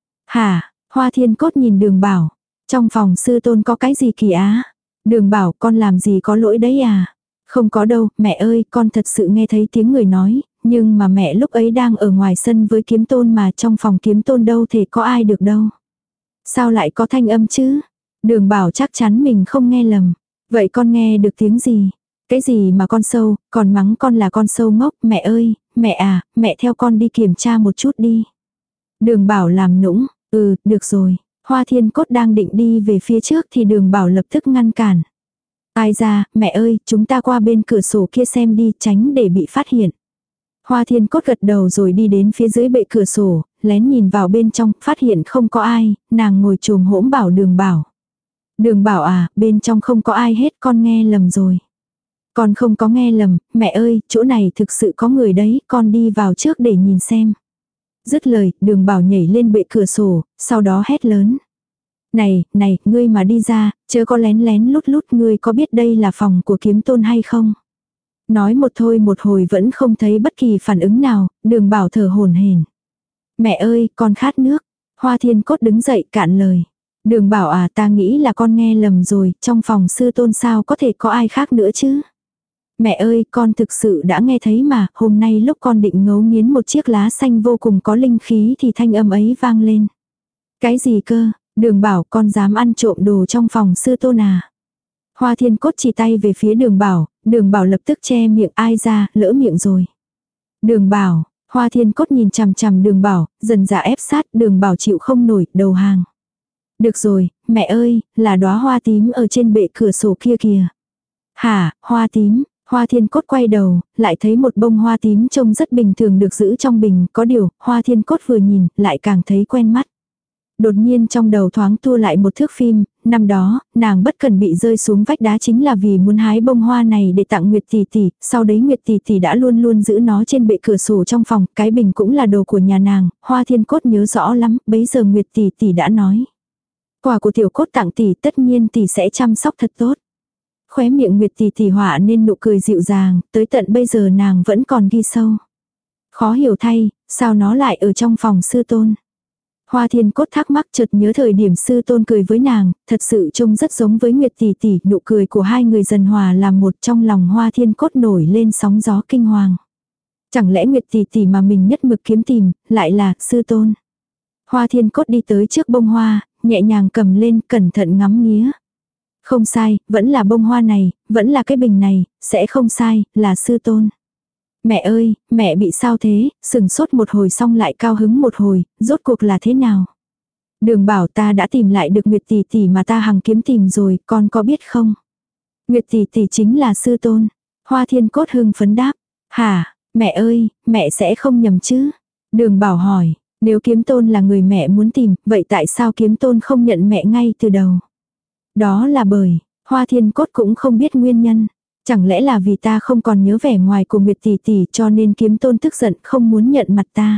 Speaker 1: Hả, Hoa Thiên Cốt nhìn Đường Bảo. Trong phòng sư tôn có cái gì kỳ á? Đường Bảo, con làm gì có lỗi đấy à? Không có đâu, mẹ ơi, con thật sự nghe thấy tiếng người nói, nhưng mà mẹ lúc ấy đang ở ngoài sân với kiếm tôn mà trong phòng kiếm tôn đâu thể có ai được đâu. Sao lại có thanh âm chứ? Đường Bảo chắc chắn mình không nghe lầm. Vậy con nghe được tiếng gì? Cái gì mà con sâu, còn mắng con là con sâu ngốc, mẹ ơi, mẹ à, mẹ theo con đi kiểm tra một chút đi. Đường Bảo làm nũng, ừ, được rồi. Hoa Thiên Cốt đang định đi về phía trước thì Đường Bảo lập tức ngăn cản. Ai ra, mẹ ơi, chúng ta qua bên cửa sổ kia xem đi, tránh để bị phát hiện. Hoa Thiên Cốt gật đầu rồi đi đến phía dưới bệ cửa sổ, lén nhìn vào bên trong, phát hiện không có ai, nàng ngồi chồm hỗn bảo Đường Bảo. Đường Bảo à, bên trong không có ai hết, con nghe lầm rồi. Con không có nghe lầm, mẹ ơi, chỗ này thực sự có người đấy, con đi vào trước để nhìn xem. Dứt lời, Đường Bảo nhảy lên bệ cửa sổ, sau đó hét lớn. Này, này, ngươi mà đi ra, chớ có lén lén lút lút, ngươi có biết đây là phòng của Kiếm Tôn hay không? Nói một thôi một hồi vẫn không thấy bất kỳ phản ứng nào, Đường Bảo thở hổn hển. Mẹ ơi, con khát nước. Hoa Thiên Cốt đứng dậy cạn lời. Đường Bảo à, ta nghĩ là con nghe lầm rồi, trong phòng sư tôn sao có thể có ai khác nữa chứ? Mẹ ơi, con thực sự đã nghe thấy mà, hôm nay lúc con định ngấu nghiến một chiếc lá xanh vô cùng có linh khí thì thanh âm ấy vang lên. Cái gì cơ? Đường Bảo, con dám ăn trộm đồ trong phòng sư tôn à? Hoa Thiên Cốt chỉ tay về phía Đường Bảo, Đường Bảo lập tức che miệng, ai ra, lỡ miệng rồi. Đường Bảo, Hoa Thiên Cốt nhìn chằm chằm Đường Bảo, dần dà ép sát, Đường Bảo chịu không nổi, đầu hàng. Được rồi, mẹ ơi, là đóa hoa tím ở trên bệ cửa sổ kia kìa. Hả, hoa tím? Hoa Thiên Cốt quay đầu, lại thấy một bông hoa tím trông rất bình thường được giữ trong bình, có điều, Hoa Thiên Cốt vừa nhìn, lại càng thấy quen mắt. Đột nhiên trong đầu thoáng tua lại một thước phim, năm đó, nàng bất cần bị rơi xuống vách đá chính là vì muốn hái bông hoa này để tặng Nguyệt tỷ tỷ, sau đấy Nguyệt tỷ tỷ đã luôn luôn giữ nó trên bệ cửa sổ trong phòng, cái bình cũng là đồ của nhà nàng, Hoa Thiên Cốt nhớ rõ lắm, bấy giờ Nguyệt tỷ tỷ đã nói. Quà của tiểu cốt tặng tỷ tất nhiên tỷ sẽ chăm sóc thật tốt. Khóe miệng Nguyệt tỷ tỷ họa nên nụ cười dịu dàng, tới tận bây giờ nàng vẫn còn ghi sâu. Khó hiểu thay, sao nó lại ở trong phòng sư tôn? Hoa Thiên Cốt thắc mắc chợt nhớ thời điểm sư tôn cười với nàng, thật sự trông rất giống với Nguyệt tỷ tỷ, nụ cười của hai người dần hòa làm một, trong lòng Hoa Thiên Cốt nổi lên sóng gió kinh hoàng. Chẳng lẽ Nguyệt tỷ tỷ mà mình nhất mực kiếm tìm, lại là sư tôn? Hoa Thiên Cốt đi tới trước bông hoa, nhẹ nhàng cầm lên, cẩn thận ngắm nghía. Không sai, vẫn là bông hoa này, vẫn là cái bình này, sẽ không sai, là sư tôn. Mẹ ơi, mẹ bị sao thế, sừng sốt một hồi xong lại cao hứng một hồi, rốt cuộc là thế nào? Đường Bảo, ta đã tìm lại được Nguyệt tỷ tỷ mà ta hằng kiếm tìm rồi, con có biết không? Nguyệt tỷ tỷ chính là sư tôn. Hoa Thiên Cốt hưng phấn đáp. Hả, mẹ ơi, mẹ sẽ không nhầm chứ? Đường Bảo hỏi, nếu Kiếm Tôn là người mẹ muốn tìm, vậy tại sao Kiếm Tôn không nhận mẹ ngay từ đầu? Đó là bởi, Hoa Thiên Cốt cũng không biết nguyên nhân. Chẳng lẽ là vì ta không còn nhớ vẻ ngoài của Nguyệt tỷ tỷ cho nên Kiếm Tôn tức giận không muốn nhận mặt ta.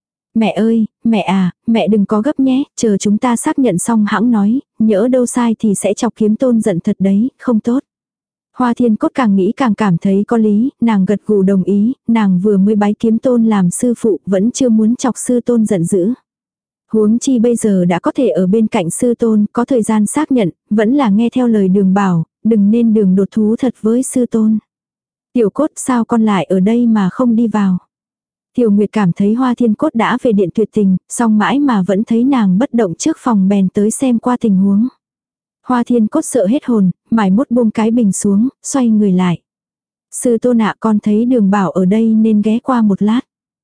Speaker 1: Mẹ ơi, mẹ à, mẹ đừng có gấp nhé, chờ chúng ta xác nhận xong hãng nói, nhỡ đâu sai thì sẽ chọc Kiếm Tôn giận thật đấy, không tốt. Hoa Thiên Cốt càng nghĩ càng cảm thấy có lý, nàng gật gù đồng ý, nàng vừa mới bái Kiếm Tôn làm sư phụ vẫn chưa muốn chọc sư tôn giận dữ. Huống chi bây giờ đã có thể ở bên cạnh sư tôn, có thời gian xác nhận, vẫn là nghe theo lời Đường Bảo, đừng nên đường đột thú thật với sư tôn. Tiểu Cốt, sao con lại ở đây mà không đi vào? Tiểu Nguyệt cảm thấy Hoa Thiên Cốt đã về điện tuyệt tình, song mãi mà vẫn thấy nàng bất động trước phòng bèn tới xem qua tình huống. Hoa Thiên Cốt sợ hết hồn, mải mốt buông cái bình xuống, xoay người lại. Sư tôn ạ, con thấy Đường Bảo ở đây nên ghé qua một lát.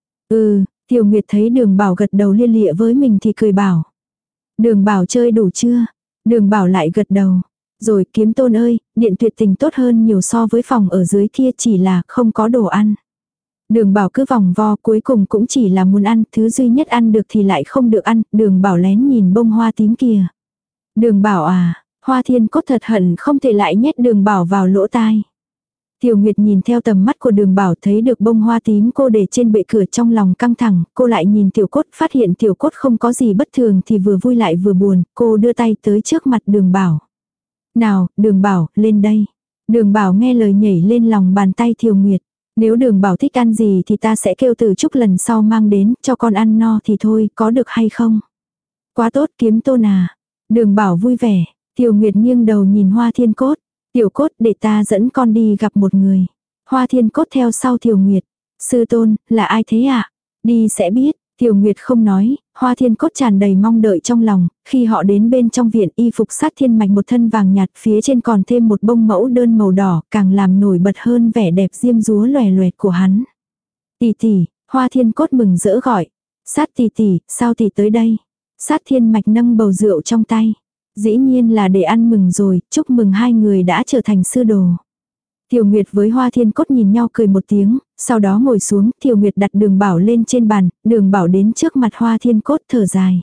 Speaker 1: Ừ, Tiểu Nguyệt thấy Đường Bảo gật đầu lia lịa với mình thì cười bảo. Đường Bảo chơi đủ chưa? Đường Bảo lại gật đầu. Rồi, Kiếm Tôn ơi, điện tuyệt tình tốt hơn nhiều so với phòng ở dưới kia, chỉ là không có đồ ăn. Đường Bảo cứ vòng vo, cuối cùng cũng chỉ là muốn ăn, thứ duy nhất ăn được thì lại không được ăn. Đường Bảo lén nhìn bông hoa tím kia. Đường Bảo à, Hoa Thiên Cốt thật hận không thể lại nhét Đường Bảo vào lỗ tai. Tiểu Nguyệt nhìn theo tầm mắt của Đường Bảo thấy được bông hoa tím cô để trên bệ cửa, trong lòng căng thẳng, cô lại nhìn Tiểu Cốt, phát hiện Tiểu Cốt không có gì bất thường thì vừa vui lại vừa buồn, cô đưa tay tới trước mặt Đường Bảo. Nào, Đường Bảo, lên đây. Đường Bảo nghe lời nhảy lên lòng bàn tay Tiểu Nguyệt. Nếu Đường Bảo thích ăn gì thì ta sẽ kêu Từ Trúc lần sau mang đến, cho con ăn no thì thôi, có được hay không? Quá tốt, Kiếm Tôn à. Đường Bảo vui vẻ, Tiểu Nguyệt nghiêng đầu nhìn Hoa Thiên Cốt. Tiểu Cốt, để ta dẫn con đi gặp một người. Hoa Thiên Cốt theo sau Tiểu Nguyệt. Sư tôn, là ai thế ạ? À? Đi sẽ biết. Tiểu Nguyệt không nói, Hoa Thiên Cốt tràn đầy mong đợi trong lòng, khi họ đến bên trong viện y phục sát thiên mạch một thân vàng nhạt, phía trên còn thêm một bông mẫu đơn màu đỏ, càng làm nổi bật hơn vẻ đẹp diêm dúa lòe loẹt của hắn. Tỷ tỷ, Hoa Thiên Cốt mừng rỡ gọi. Sát tỷ tỷ, sao tỷ tới đây? Sát thiên mạch nâng bầu rượu trong tay. Dĩ nhiên là để ăn mừng rồi, chúc mừng hai người đã trở thành sư đồ. Tiểu Nguyệt với Hoa Thiên Cốt nhìn nhau cười một tiếng, sau đó ngồi xuống, Tiểu Nguyệt đặt Đường Bảo lên trên bàn, Đường Bảo đến trước mặt Hoa Thiên Cốt thở dài.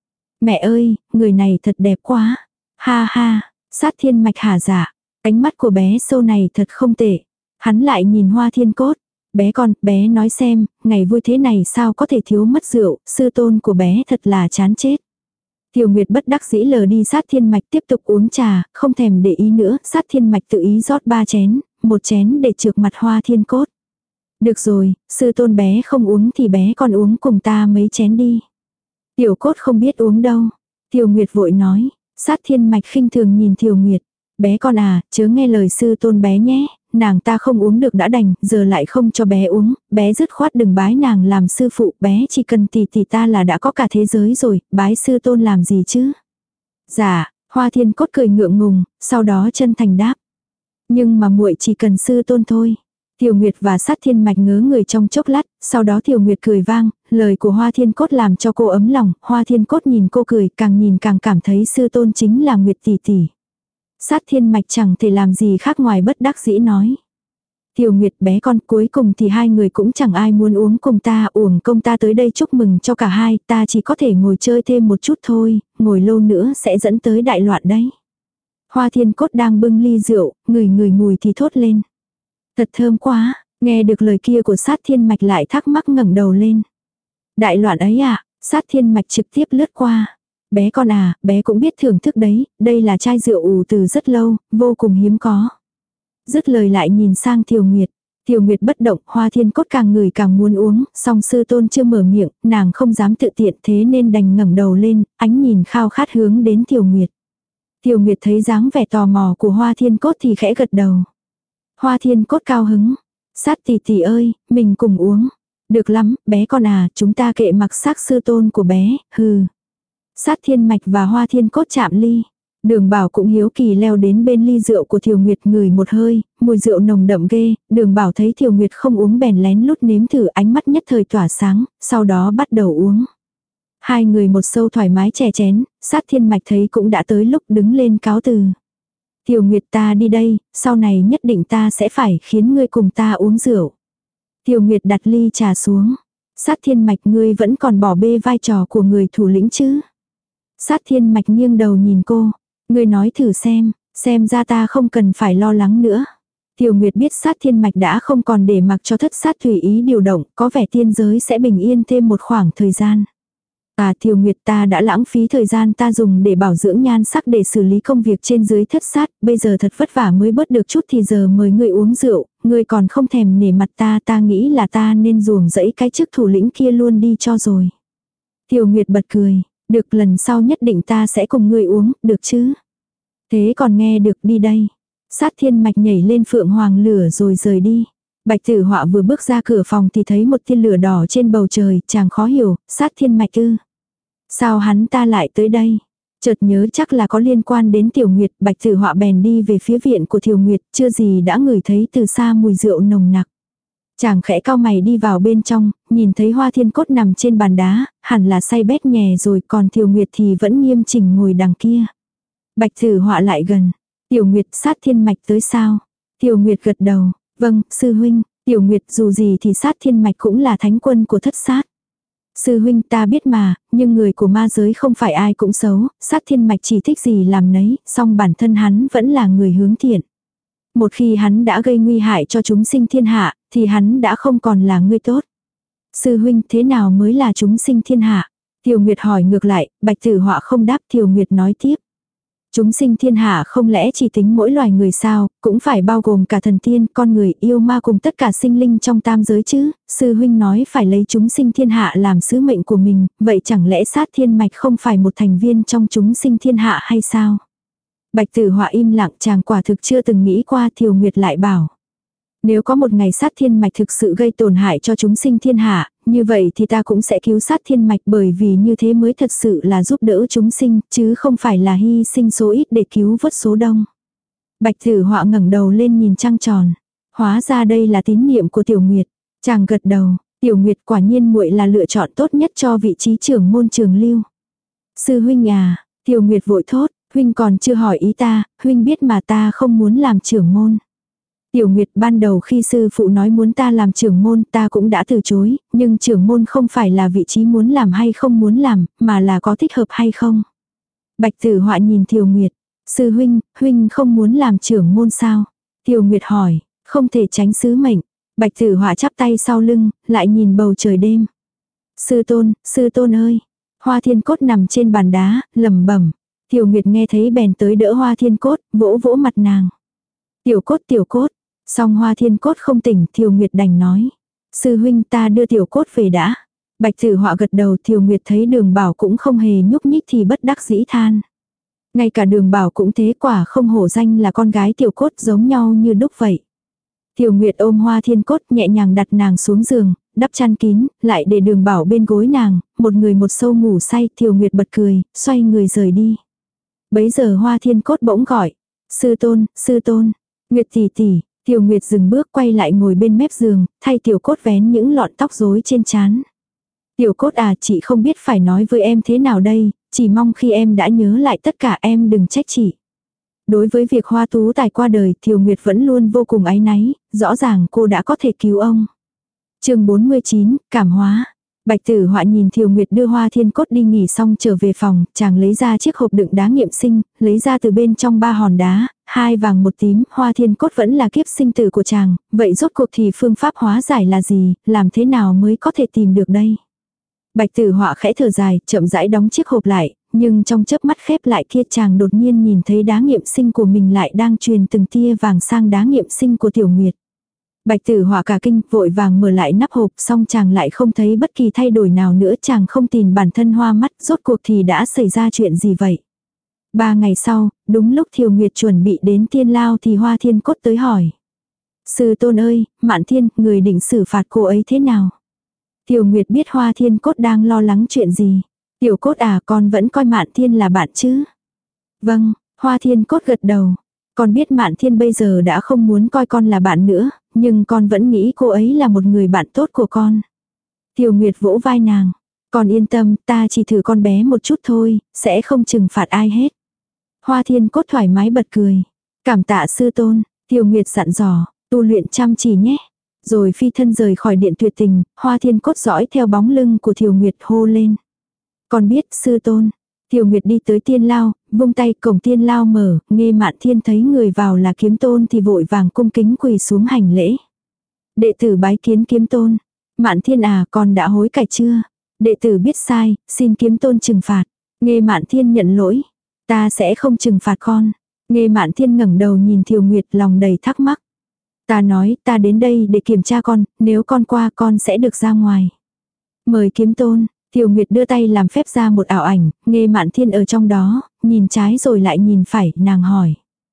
Speaker 1: Mẹ ơi, người này thật đẹp quá. Ha ha, sát thiên mạch hả dạ, ánh mắt của bé sâu này thật không tệ. Hắn lại nhìn Hoa Thiên Cốt. Bé con, bé nói xem, ngày vui thế này sao có thể thiếu mất rượu, sư tôn của bé thật là chán chết. Tiểu Nguyệt bất đắc dĩ lờ đi Sát Thiên Mạch tiếp tục uống trà, không thèm để ý nữa, Sát Thiên Mạch tự ý rót ba chén, một chén để trược mặt Hoa Thiên Cốt. Được rồi, sư tôn bé không uống thì bé con uống cùng ta mấy chén đi. Tiểu Cốt không biết uống đâu. Tiểu Nguyệt vội nói, Sát Thiên Mạch khinh thường nhìn Tiểu Nguyệt. Bé con à, chớ nghe lời sư tôn bé nhé, nàng ta không uống được đã đành, giờ lại không cho bé uống, bé dứt khoát đừng bái nàng làm sư phụ, bé chỉ cần tỷ tỷ ta là đã có cả thế giới rồi, bái sư tôn làm gì chứ. Dạ, Hoa Thiên Cốt cười ngượng ngùng, sau đó chân thành đáp. Nhưng mà muội chỉ cần sư tôn thôi. Tiểu Nguyệt và Sát Thiên Mạch ngớ người trong chốc lát, sau đó Tiểu Nguyệt cười vang, lời của Hoa Thiên Cốt làm cho cô ấm lòng, Hoa Thiên Cốt nhìn cô cười, càng nhìn càng cảm thấy sư tôn chính là Nguyệt tỷ tỷ. Sát Thiên Mạch chẳng thể làm gì khác ngoài bất đắc dĩ nói. Tiểu Nguyệt bé con, cuối cùng thì hai người cũng chẳng ai muốn uống cùng ta, uổng công ta tới đây chúc mừng cho cả hai, ta chỉ có thể ngồi chơi thêm một chút thôi, ngồi lâu nữa sẽ dẫn tới đại loạn đấy. Hoa Thiên Cốt đang bưng ly rượu, ngửi ngửi mùi thì thốt lên. Thật thơm quá, nghe được lời kia của Sát Thiên Mạch lại thắc mắc ngẩng đầu lên. Đại loạn ấy à, Sát Thiên Mạch trực tiếp lướt qua. Bé con à, bé cũng biết thưởng thức đấy, đây là chai rượu ủ từ rất lâu, vô cùng hiếm có. Dứt lời lại nhìn sang Tiểu Nguyệt. Tiểu Nguyệt bất động, Hoa Thiên Cốt càng ngửi càng muốn uống, song sư tôn chưa mở miệng, nàng không dám tự tiện thế nên đành ngẩng đầu lên, ánh nhìn khao khát hướng đến Tiểu Nguyệt. Tiểu Nguyệt thấy dáng vẻ tò mò của Hoa Thiên Cốt thì khẽ gật đầu. Hoa Thiên Cốt cao hứng. Sát tỷ tỷ ơi, mình cùng uống. Được lắm, bé con à, chúng ta kệ mặc xác sư tôn của bé, hừ. Sát Thiên Mạch và Hoa Thiên Cốt chạm ly. Đường Bảo cũng hiếu kỳ leo đến bên ly rượu của Tiểu Nguyệt ngửi một hơi, mùi rượu nồng đậm ghê, Đường Bảo thấy Tiểu Nguyệt không uống bèn lén lút nếm thử, ánh mắt nhất thời tỏa sáng, sau đó bắt đầu uống. Hai người một sâu thoải mái chè chén, Sát Thiên Mạch thấy cũng đã tới lúc đứng lên cáo từ. Tiểu Nguyệt ta đi đây, sau này nhất định ta sẽ phải khiến ngươi cùng ta uống rượu. Tiểu Nguyệt đặt ly trà xuống. Sát Thiên Mạch ngươi vẫn còn bỏ bê vai trò của người thủ lĩnh chứ. Sát Thiên Mạch nghiêng đầu nhìn cô. Ngươi nói thử xem, xem ra ta không cần phải lo lắng nữa. Tiểu Nguyệt biết Sát Thiên Mạch đã không còn để mặc cho thất sát tùy ý điều động, có vẻ tiên giới sẽ bình yên thêm một khoảng thời gian. À Tiểu Nguyệt ta đã lãng phí thời gian ta dùng để bảo dưỡng nhan sắc để xử lý công việc trên dưới thất sát, bây giờ thật vất vả mới bớt được chút thì giờ mời ngươi uống rượu, ngươi còn không thèm nể mặt ta, ta nghĩ là ta nên ruồng rẫy cái chức thủ lĩnh kia luôn đi cho rồi. Tiểu Nguyệt bật cười, được lần sau nhất định ta sẽ cùng ngươi uống, được chứ? Thế còn nghe được đi đây. Sát Thiên Mạch nhảy lên phượng hoàng lửa rồi rời đi. Bạch Tử Họa vừa bước ra cửa phòng thì thấy một tia lửa đỏ trên bầu trời, chàng khó hiểu, Sát Thiên Mạch ư. Sao hắn ta lại tới đây? Chợt nhớ chắc là có liên quan đến Tiểu Nguyệt, Bạch Tử Họa bèn đi về phía viện của Tiểu Nguyệt, chưa gì đã ngửi thấy từ xa mùi rượu nồng nặc. Chàng khẽ cau mày đi vào bên trong, nhìn thấy Hoa Thiên Cốt nằm trên bàn đá, hẳn là say bét nhè rồi, còn Tiểu Nguyệt thì vẫn nghiêm chỉnh ngồi đằng kia. Bạch Tử Họa lại gần. Tiểu Nguyệt, Sát Thiên Mạch tới sao? Tiểu Nguyệt gật đầu. Vâng, sư huynh. Tiểu Nguyệt dù gì thì Sát Thiên Mạch cũng là thánh quân của thất sát. Sư huynh ta biết mà, nhưng người của ma giới không phải ai cũng xấu, Sát Thiên Mạch chỉ thích gì làm nấy, song bản thân hắn vẫn là người hướng thiện. Một khi hắn đã gây nguy hại cho chúng sinh thiên hạ, thì hắn đã không còn là người tốt. Sư huynh thế nào mới là chúng sinh thiên hạ? Tiểu Nguyệt hỏi ngược lại, Bạch Tử Họa không đáp, Tiểu Nguyệt nói tiếp. Chúng sinh thiên hạ không lẽ chỉ tính mỗi loài người sao, cũng phải bao gồm cả thần tiên, con người, yêu ma cùng tất cả sinh linh trong tam giới chứ, sư huynh nói phải lấy chúng sinh thiên hạ làm sứ mệnh của mình, vậy chẳng lẽ Sát Thiên Mạch không phải một thành viên trong chúng sinh thiên hạ hay sao? Bạch Tử Họa im lặng, chàng quả thực chưa từng nghĩ qua. Tiểu Nguyệt lại bảo. Nếu có một ngày Sát Thiên Mạch thực sự gây tổn hại cho chúng sinh thiên hạ, như vậy thì ta cũng sẽ cứu Sát Thiên Mạch, bởi vì như thế mới thật sự là giúp đỡ chúng sinh, chứ không phải là hy sinh số ít để cứu vớt số đông. Bạch Tử Họa ngẩng đầu lên nhìn trăng tròn. Hóa ra đây là tín niệm của Tiểu Nguyệt. Chàng gật đầu, Tiểu Nguyệt quả nhiên muội là lựa chọn tốt nhất cho vị trí trưởng môn Trường Lưu. Sư huynh à, Tiểu Nguyệt vội thốt, huynh còn chưa hỏi ý ta, huynh biết mà ta không muốn làm trưởng môn. Tiểu Nguyệt, ban đầu khi sư phụ nói muốn ta làm trưởng môn ta cũng đã từ chối, nhưng trưởng môn không phải là vị trí muốn làm hay không muốn làm, mà là có thích hợp hay không. Bạch Tử Họa nhìn Tiểu Nguyệt, sư huynh, huynh không muốn làm trưởng môn sao? Tiểu Nguyệt hỏi, Không thể tránh sứ mệnh. Bạch Tử Họa chắp tay sau lưng, lại nhìn bầu trời đêm. Sư tôn, sư tôn ơi. Hoa Thiên Cốt nằm trên bàn đá, lẩm bẩm. Tiểu Nguyệt nghe thấy bèn tới đỡ Hoa Thiên Cốt, vỗ vỗ mặt nàng. Tiểu Cốt, Tiểu Cốt. Song Hoa Thiên Cốt không tỉnh, Tiểu Nguyệt đành nói. Sư huynh, ta đưa Tiểu Cốt về đã. Bạch Tử Họa gật đầu. Tiểu Nguyệt thấy Đường Bảo cũng không hề nhúc nhích thì bất đắc dĩ than. Ngay cả Đường Bảo cũng thế, quả không hổ danh là con gái Tiểu Cốt, giống nhau như đúc vậy. Tiểu Nguyệt ôm Hoa Thiên Cốt, nhẹ nhàng đặt nàng xuống giường, đắp chăn kín, lại để Đường Bảo bên gối nàng, một người một sâu ngủ say. Tiểu Nguyệt bật cười, xoay người rời đi. Bấy giờ Hoa Thiên Cốt bỗng gọi. Sư tôn, sư tôn. Nguyệt tỷ tỷ. Tiểu Nguyệt dừng bước quay lại ngồi bên mép giường, thay Tiểu Cốt vén những lọn tóc rối trên trán. Tiểu Cốt à, chị không biết phải nói với em thế nào đây, chỉ mong khi em đã nhớ lại tất cả em đừng trách chị. Đối với việc Hoa Tú Tài qua đời, Tiểu Nguyệt vẫn luôn vô cùng áy náy, rõ ràng cô đã có thể cứu ông. Chương bốn mươi chín, cảm hóa. Bạch Tử Họa nhìn Tiểu Nguyệt đưa Hoa Thiên Cốt đi nghỉ xong trở về phòng, chàng lấy ra chiếc hộp đựng đá nghiệm sinh, lấy ra từ bên trong ba hòn đá, hai vàng một tím. Hoa Thiên Cốt vẫn là kiếp sinh tử của chàng, vậy rốt cuộc thì phương pháp hóa giải là gì, làm thế nào mới có thể tìm được đây? Bạch Tử Họa khẽ thở dài, chậm rãi đóng chiếc hộp lại, nhưng trong chớp mắt khép lại kia chàng đột nhiên nhìn thấy đá nghiệm sinh của mình lại đang truyền từng tia vàng sang đá nghiệm sinh của Tiểu Nguyệt. Bạch Tử Họa cả kinh, vội vàng mở lại nắp hộp, xong chàng lại không thấy bất kỳ thay đổi nào nữa, chàng không tin bản thân hoa mắt, rốt cuộc thì đã xảy ra chuyện gì vậy. Ba ngày sau, đúng lúc Tiểu Nguyệt chuẩn bị đến Tiên Lao thì Hoa Thiên Cốt tới hỏi. Sư tôn ơi, Mạn Thiên, người định xử phạt cô ấy thế nào? Tiểu Nguyệt biết Hoa Thiên Cốt đang lo lắng chuyện gì. Tiểu Cốt à, con vẫn coi Mạn Thiên là bạn chứ? Vâng, Hoa Thiên Cốt gật đầu. Con biết Mạn Thiên bây giờ đã không muốn coi con là bạn nữa, nhưng con vẫn nghĩ cô ấy là một người bạn tốt của con. Tiểu Nguyệt vỗ vai nàng. Con yên tâm, ta chỉ thử con bé một chút thôi, sẽ không trừng phạt ai hết. Hoa Thiên Cốt thoải mái bật cười. Cảm tạ sư tôn. Tiểu Nguyệt dặn dò, tu luyện chăm chỉ nhé. Rồi phi thân rời khỏi điện tuyệt tình, Hoa Thiên Cốt dõi theo bóng lưng của Tiểu Nguyệt hô lên. Con biết sư tôn. Tiểu Nguyệt đi tới Tiên Lao, vung tay, cổng Tiên Lao mở, Nghe Mạn Thiên thấy người vào là Kiếm Tôn thì vội vàng cung kính quỳ xuống hành lễ. Đệ tử bái kiến Kiếm Tôn. Mạn Thiên à, con đã hối cải chưa? Đệ tử biết sai, xin Kiếm Tôn trừng phạt. Nghe Mạn Thiên nhận lỗi. Ta sẽ không trừng phạt con. Nghe Mạn Thiên ngẩng đầu nhìn Tiểu Nguyệt, lòng đầy thắc mắc. Ta nói, ta đến đây để kiểm tra con, nếu con qua con sẽ được ra ngoài. Mời Kiếm Tôn. Tiểu Nguyệt đưa tay làm phép ra một ảo ảnh, Nghe Mạn Thiên ở trong đó, nhìn trái rồi lại nhìn phải, nàng hỏi.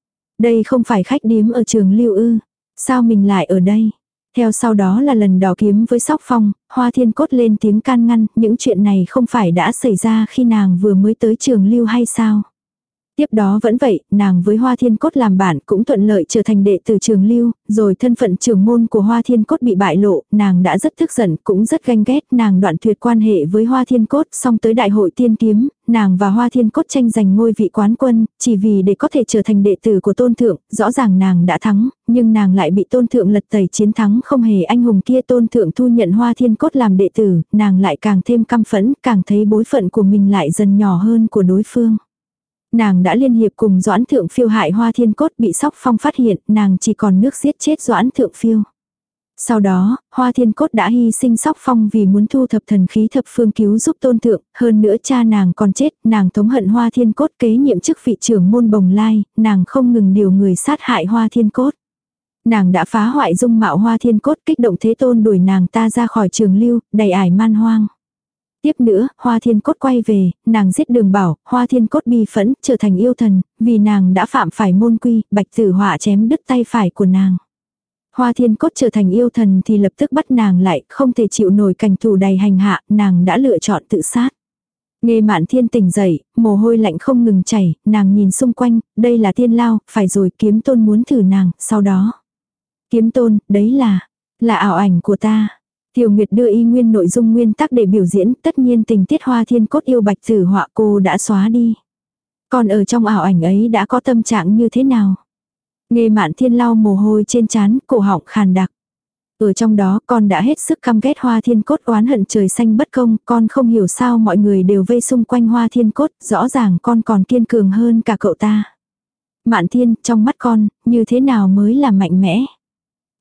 Speaker 1: Đây không phải khách điếm ở Trường Lưu ư? Sao mình lại ở đây? Theo sau đó là lần đỏ kiếm với Sóc Phong, Hoa Thiên Cốt lên tiếng can ngăn, những chuyện này không phải đã xảy ra khi nàng vừa mới tới Trường Lưu hay sao? Tiếp đó vẫn vậy, nàng với Hoa Thiên Cốt làm bạn cũng thuận lợi trở thành đệ tử Trường Lưu, rồi thân phận trưởng môn của Hoa Thiên Cốt bị bại lộ, nàng đã rất tức giận, cũng rất ganh ghét, nàng đoạn tuyệt quan hệ với Hoa Thiên Cốt, xong tới đại hội tiên kiếm, nàng và Hoa Thiên Cốt tranh giành ngôi vị quán quân, chỉ vì để có thể trở thành đệ tử của Tôn Thượng, rõ ràng nàng đã thắng, nhưng nàng lại bị Tôn Thượng lật tẩy, chiến thắng không hề anh hùng kia. Tôn Thượng thu nhận Hoa Thiên Cốt làm đệ tử, nàng lại càng thêm căm phẫn, càng thấy bối phận của mình lại dần nhỏ hơn của đối phương. Nàng đã liên hiệp cùng Doãn Thượng Phiêu hại Hoa Thiên Cốt, bị Sóc Phong phát hiện, nàng chỉ còn nước giết chết Doãn Thượng Phiêu. Sau đó, Hoa Thiên Cốt đã hy sinh Sóc Phong vì muốn thu thập thần khí thập phương cứu giúp Tôn Thượng, hơn nữa cha nàng còn chết, nàng thống hận Hoa Thiên Cốt, kế nhiệm chức vị trưởng môn Bồng Lai, nàng không ngừng điều người sát hại Hoa Thiên Cốt. Nàng đã phá hoại dung mạo Hoa Thiên Cốt, kích động Thế Tôn đuổi nàng ta ra khỏi Trường Lưu, đầy ải man hoang. Tiếp nữa, Hoa Thiên Cốt quay về, nàng giết Đường Bảo, Hoa Thiên Cốt bi phẫn, trở thành yêu thần, vì nàng đã phạm phải môn quy, Bạch Tử Họa chém đứt tay phải của nàng. Hoa Thiên Cốt trở thành yêu thần thì lập tức bắt nàng lại, không thể chịu nổi cảnh thù đầy hành hạ, nàng đã lựa chọn tự sát. Nghe Mạn Thiên tỉnh dậy, mồ hôi lạnh không ngừng chảy, nàng nhìn xung quanh, đây là Tiên Lao, phải rồi, Kiếm Tôn muốn thử nàng, sau đó. Kiếm Tôn, đấy là, là ảo ảnh của ta. Tiểu Nguyệt đưa y nguyên nội dung nguyên tắc để biểu diễn, tất nhiên tình tiết Hoa Thiên Cốt yêu Bạch Tử Họa cô đã xóa đi. Còn ở trong ảo ảnh ấy đã có tâm trạng như thế nào? Nghe Mạn Thiên lau mồ hôi trên trán, cổ họng khàn đặc. Ở trong đó con đã hết sức căm ghét Hoa Thiên Cốt, oán hận trời xanh bất công, con không hiểu sao mọi người đều vây xung quanh Hoa Thiên Cốt, rõ ràng con còn kiên cường hơn cả cậu ta. Mạn Thiên, trong mắt con, như thế nào mới là mạnh mẽ?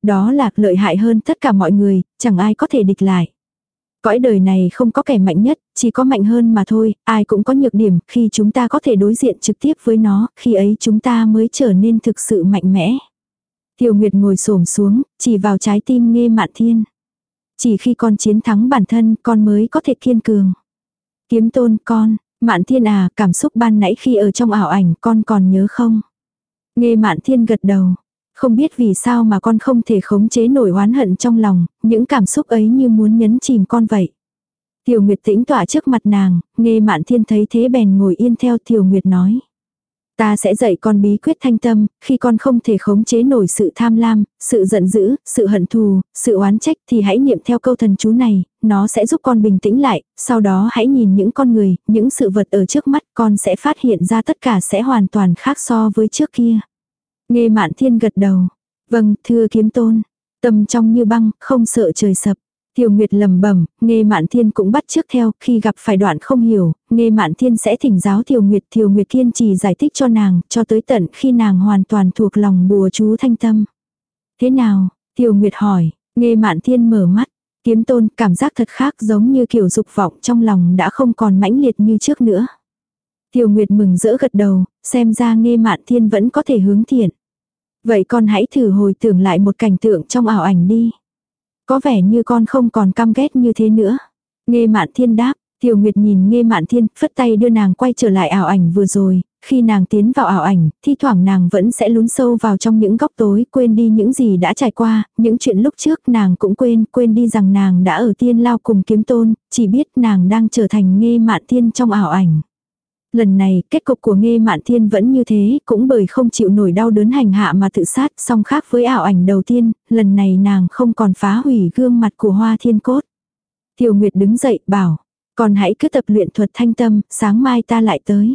Speaker 1: Đó là lợi hại hơn tất cả mọi người, chẳng ai có thể địch lại. Cõi đời này không có kẻ mạnh nhất, chỉ có mạnh hơn mà thôi, ai cũng có nhược điểm, khi chúng ta có thể đối diện trực tiếp với nó, khi ấy chúng ta mới trở nên thực sự mạnh mẽ. Tiêu Nguyệt ngồi xổm xuống, chỉ vào trái tim Nghê Mạn Thiên. Chỉ khi con chiến thắng bản thân, con mới có thể kiên cường. Kiếm Tôn, con, Mạn Thiên à, cảm xúc ban nãy khi ở trong ảo ảnh con còn nhớ không? Nghê Mạn Thiên gật đầu. Không biết vì sao mà con không thể khống chế nổi oán hận trong lòng, những cảm xúc ấy như muốn nhấn chìm con vậy. Tiểu Nguyệt tĩnh tọa trước mặt nàng, Nghê Mạn Thiên thấy thế bèn ngồi yên theo Tiểu Nguyệt nói. Ta sẽ dạy con bí quyết thanh tâm, khi con không thể khống chế nổi sự tham lam, sự giận dữ, sự hận thù, sự oán trách thì hãy niệm theo câu thần chú này, nó sẽ giúp con bình tĩnh lại, sau đó hãy nhìn những con người, những sự vật ở trước mắt, con sẽ phát hiện ra tất cả sẽ hoàn toàn khác so với trước kia. Nghê Mạn Thiên gật đầu. Vâng, thưa Kiếm Tôn. Tâm trong như băng, không sợ trời sập. Tiểu Nguyệt lẩm bẩm, Nghê Mạn Thiên cũng bắt chước theo, khi gặp phải đoạn không hiểu, Nghê Mạn Thiên sẽ thỉnh giáo Tiểu Nguyệt, Tiểu Nguyệt kiên trì giải thích cho nàng, cho tới tận khi nàng hoàn toàn thuộc lòng bùa chú thanh tâm. Thế nào? Tiểu Nguyệt hỏi. Nghê Mạn Thiên mở mắt. Kiếm Tôn, cảm giác thật khác, giống như kiểu dục vọng trong lòng đã không còn mãnh liệt như trước nữa. Tiểu Nguyệt mừng rỡ gật đầu, xem ra Nghê Mạn Thiên vẫn có thể hướng thiện. Vậy con hãy thử hồi tưởng lại một cảnh tượng trong ảo ảnh đi. Có vẻ như con không còn căm ghét như thế nữa. Nghê Mạn Thiên đáp. Tiểu Nguyệt nhìn Nghê Mạn Thiên, phất tay đưa nàng quay trở lại ảo ảnh vừa rồi. Khi nàng tiến vào ảo ảnh, thi thoảng nàng vẫn sẽ lún sâu vào trong những góc tối, quên đi những gì đã trải qua, những chuyện lúc trước nàng cũng quên, quên đi rằng nàng đã ở Tiên Lao cùng Kiếm Tôn, chỉ biết nàng đang trở thành Nghê Mạn Thiên trong ảo ảnh. Lần này, kết cục của Nghê Mạn Thiên vẫn như thế, cũng bởi không chịu nổi đau đớn hành hạ mà tự sát, song khác với ảo ảnh đầu tiên, lần này nàng không còn phá hủy gương mặt của Hoa Thiên Cốt. Tiểu Nguyệt đứng dậy, bảo, con hãy cứ tập luyện thuật thanh tâm, sáng mai ta lại tới.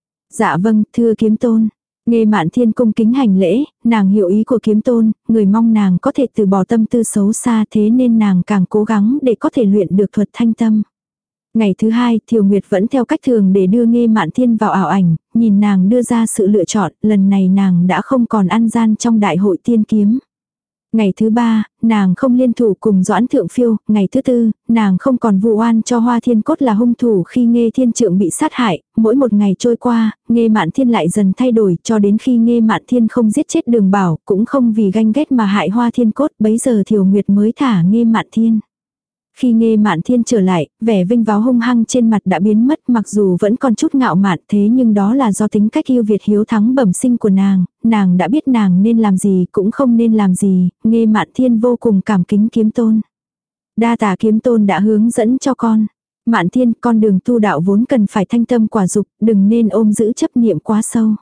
Speaker 1: Dạ vâng, thưa Kiếm Tôn. Nghê Mạn Thiên cung kính hành lễ, nàng hiểu ý của Kiếm Tôn, người mong nàng có thể từ bỏ tâm tư xấu xa, thế nên nàng càng cố gắng để có thể luyện được thuật thanh tâm. Ngày thứ hai, Thiều Nguyệt vẫn theo cách thường để đưa Nghê Mạn Thiên vào ảo ảnh, nhìn nàng đưa ra sự lựa chọn, lần này nàng đã không còn ăn gian trong đại hội tiên kiếm. Ngày thứ ba, nàng không liên thủ cùng Doãn Thượng Phiêu, ngày thứ tư, nàng không còn vu oan cho Hoa Thiên Cốt là hung thủ khi Nghê Thiên Trượng bị sát hại, mỗi một ngày trôi qua, Nghê Mạn Thiên lại dần thay đổi cho đến khi Nghê Mạn Thiên không giết chết Đường Bảo, cũng không vì ganh ghét mà hại Hoa Thiên Cốt, bấy giờ Thiều Nguyệt mới thả Nghê Mạn Thiên. Khi Nghê Mạn Thiên trở lại, vẻ vinh váo hung hăng trên mặt đã biến mất, mặc dù vẫn còn chút ngạo mạn, thế nhưng đó là do tính cách yêu Việt hiếu thắng bẩm sinh của nàng, nàng đã biết nàng nên làm gì cũng không nên làm gì. Nghê Mạn Thiên vô cùng cảm kính Kiếm Tôn. Đa tạ Kiếm Tôn đã hướng dẫn cho con. Mạn Thiên, con đường tu đạo vốn cần phải thanh tâm quả dục, đừng nên ôm giữ chấp niệm quá sâu.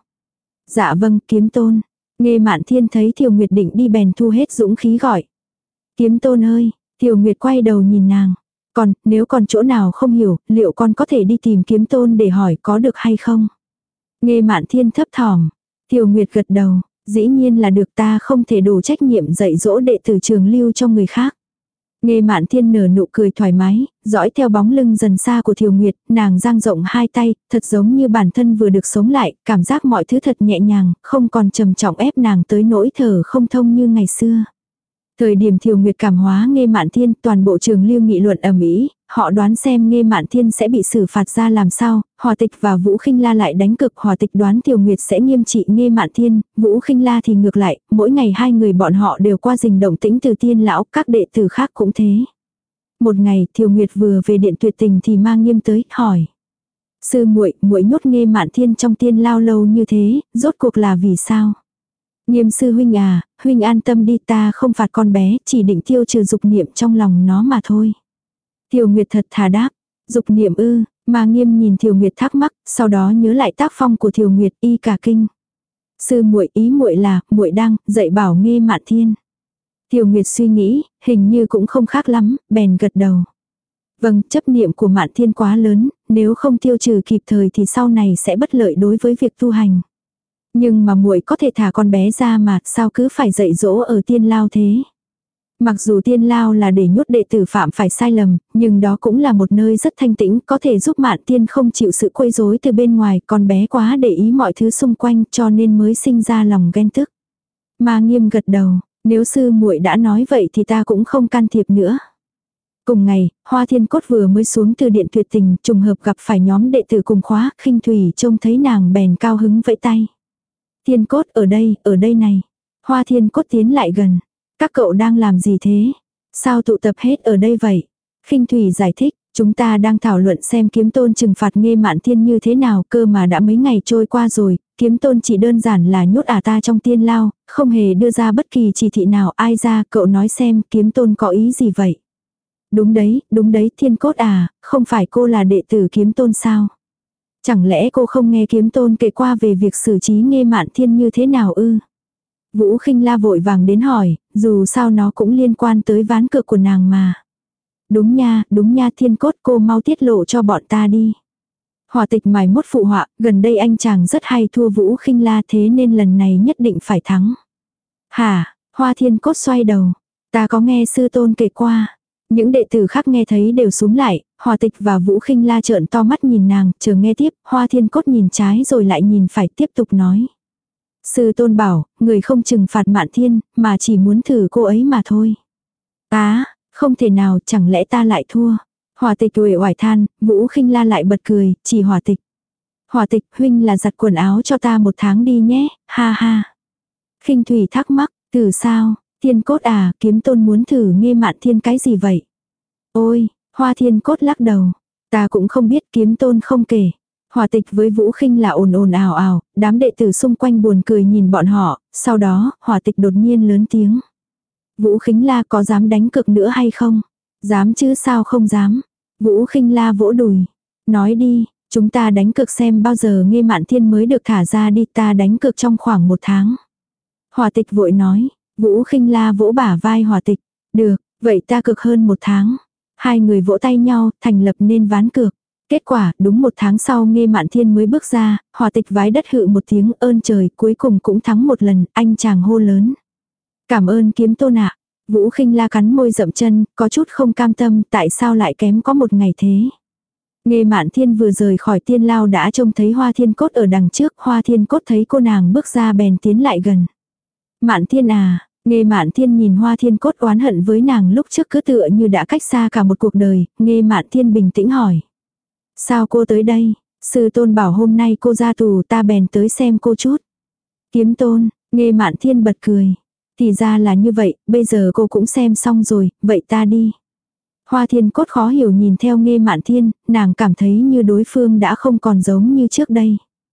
Speaker 1: Dạ vâng, Kiếm Tôn. Nghê Mạn Thiên thấy Thiều Nguyệt định đi bèn thu hết dũng khí gọi. Kiếm Tôn ơi! Tiểu Nguyệt quay đầu nhìn nàng. Còn, nếu còn chỗ nào không hiểu, liệu con có thể đi tìm Kiếm Tôn để hỏi có được hay không? Nghê Mạn Thiên thấp thỏm. Tiểu Nguyệt gật đầu. Dĩ nhiên là được, ta không thể đổ trách nhiệm dạy dỗ đệ tử trường lưu cho người khác. Nghê Mạn Thiên nở nụ cười thoải mái, dõi theo bóng lưng dần xa của Thiều Nguyệt, nàng dang rộng hai tay, thật giống như bản thân vừa được sống lại, cảm giác mọi thứ thật nhẹ nhàng, không còn trầm trọng ép nàng tới nỗi thở không thông như ngày xưa. Thời điểm Thiều Nguyệt cảm hóa Nghê Mạn Thiên, toàn bộ trường lưu nghị luận ầm ĩ, họ đoán xem Nghê Mạn Thiên sẽ bị xử phạt ra làm sao, Hòa Tịch và Vũ Khinh La lại đánh cực, Hòa Tịch đoán Thiều Nguyệt sẽ nghiêm trị Nghê Mạn Thiên, Vũ Khinh La thì ngược lại, mỗi ngày hai người bọn họ đều qua rình động tĩnh từ Tiên lão, các đệ tử khác cũng thế. Một ngày, Thiều Nguyệt vừa về điện tuyệt tình thì Ma Nghiêm tới, hỏi: "Sư muội, muội nhốt Nghê Mạn Thiên trong tiên lao lâu như thế, rốt cuộc là vì sao?" Nghiêm sư huynh à, huynh an tâm đi, ta không phạt con bé, chỉ định tiêu trừ dục niệm trong lòng nó mà thôi. Tiểu Nguyệt thật thà đáp, dục niệm ư? Mà Nghiêm nhìn Tiểu Nguyệt thắc mắc, sau đó nhớ lại tác phong của Tiểu Nguyệt, y cả kinh. Sư muội, ý muội là muội đang dạy bảo Nghê Mạn Thiên. Tiểu Nguyệt suy nghĩ, hình như cũng không khác lắm, bèn gật đầu. Vâng, chấp niệm của Mạn Thiên quá lớn, nếu không tiêu trừ kịp thời thì sau này sẽ bất lợi đối với việc tu hành. Nhưng mà muội có thể thả con bé ra mà, sao cứ phải dạy dỗ ở tiên lao thế? Mặc dù tiên lao là để nhốt đệ tử phạm phải sai lầm, nhưng đó cũng là một nơi rất thanh tĩnh, có thể giúp Mạn Thiên không chịu sự quấy rối từ bên ngoài, con bé quá để ý mọi thứ xung quanh cho nên mới sinh ra lòng ghen tức. Ma Nghiêm gật đầu, Nếu sư muội đã nói vậy thì ta cũng không can thiệp nữa. Cùng ngày, Hoa Thiên Cốt vừa mới xuống từ điện tuyệt tình, trùng hợp gặp phải nhóm đệ tử cùng khóa, Khinh Thủy trông thấy nàng bèn cao hứng vẫy tay. Thiên Cốt ở đây, ở đây này. Hoa Thiên Cốt tiến lại gần. Các cậu đang làm gì thế? Sao tụ tập hết ở đây vậy? Khinh Thủy giải thích, chúng ta đang thảo luận xem Kiếm Tôn trừng phạt Nghê Mạn Thiên như thế nào, cơ mà đã mấy ngày trôi qua rồi, Kiếm Tôn chỉ đơn giản là nhốt ả ta trong tiên lao, không hề đưa ra bất kỳ chỉ thị nào. Ai ra, cậu nói xem Kiếm Tôn có ý gì vậy? Đúng đấy, đúng đấy, Thiên Cốt à, không phải cô là đệ tử Kiếm Tôn sao? Chẳng lẽ cô không nghe Kiếm Tôn kể qua về việc xử trí Nghê Mạn Thiên như thế nào ư? Vũ Khinh La vội vàng đến hỏi, dù sao nó cũng liên quan tới ván cược của nàng mà. Đúng nha, đúng nha, Thiên Cốt, cô mau tiết lộ cho bọn ta đi. Hỏa Tịch mài mốt phụ họa, gần đây anh chàng rất hay thua Vũ Khinh La, thế nên lần này nhất định phải thắng. Hả? Hoa Thiên Cốt xoay đầu. Ta có nghe sư tôn kể qua. Những đệ tử khác nghe thấy đều súm lại, Hỏa Tịch và Vũ Khinh La trợn to mắt nhìn nàng, chờ nghe tiếp. Hoa Thiên Cốt nhìn trái rồi lại nhìn phải, tiếp tục nói. Sư tôn bảo, người không trừng phạt Mạn Thiên, mà chỉ muốn thử cô ấy mà thôi. Á, không thể nào, chẳng lẽ ta lại thua. Hỏa Tịch uể oải than, Vũ Khinh La lại bật cười, chỉ Hỏa Tịch. Hỏa Tịch, huynh là giặt quần áo cho ta một tháng đi nhé, ha ha. Khinh Thủy thắc mắc, thử sao? Thiên Cốt à, Kiếm Tôn muốn thử Nghê Mạn Thiên cái gì vậy? Ôi, Hoa Thiên Cốt lắc đầu. Ta cũng không biết, Kiếm Tôn không kể. Hỏa Tịch với Vũ Khinh là ồn ồn ào ào, đám đệ tử xung quanh buồn cười nhìn bọn họ, sau đó, Hỏa Tịch đột nhiên lớn tiếng. Vũ Khinh La có dám đánh cược nữa hay không? Dám chứ sao không dám? Vũ Khinh La vỗ đùi. Nói đi, chúng ta đánh cược xem bao giờ Nghê Mạn Thiên mới được thả ra đi, ta đánh cược trong khoảng một tháng. Hỏa Tịch vội nói. Vũ Khinh La vỗ bả vai Hỏa Tịch. Được, vậy ta cược hơn một tháng. Hai người vỗ tay nhau, thành lập nên ván cược. Kết quả, đúng một tháng sau Nghê Mạn Thiên mới bước ra, Hỏa Tịch vái đất hự một tiếng ơn trời, cuối cùng cũng thắng một lần, anh chàng hô lớn. Cảm ơn Kiếm Tôn ạ. Vũ Khinh La cắn môi dậm chân, có chút không cam tâm, tại sao lại kém có một ngày thế. Nghê Mạn Thiên vừa rời khỏi tiên lao đã trông thấy Hoa Thiên Cốt ở đằng trước, Hoa Thiên Cốt thấy cô nàng bước ra bèn tiến lại gần. Mạn Thiên à, Nghê Mạn Thiên nhìn Hoa Thiên Cốt oán hận với nàng lúc trước cứ tựa như đã cách xa cả một cuộc đời, Nghê Mạn Thiên bình tĩnh hỏi. Sao cô tới đây? Sư tôn bảo hôm nay cô ra tù, ta bèn tới xem cô chút. Kiếm Tôn, Nghê Mạn Thiên bật cười. Thì ra là như vậy, bây giờ cô cũng xem xong rồi, vậy ta đi. Hoa Thiên Cốt khó hiểu nhìn theo Nghê Mạn Thiên, nàng cảm thấy như đối phương đã không còn giống như trước đây.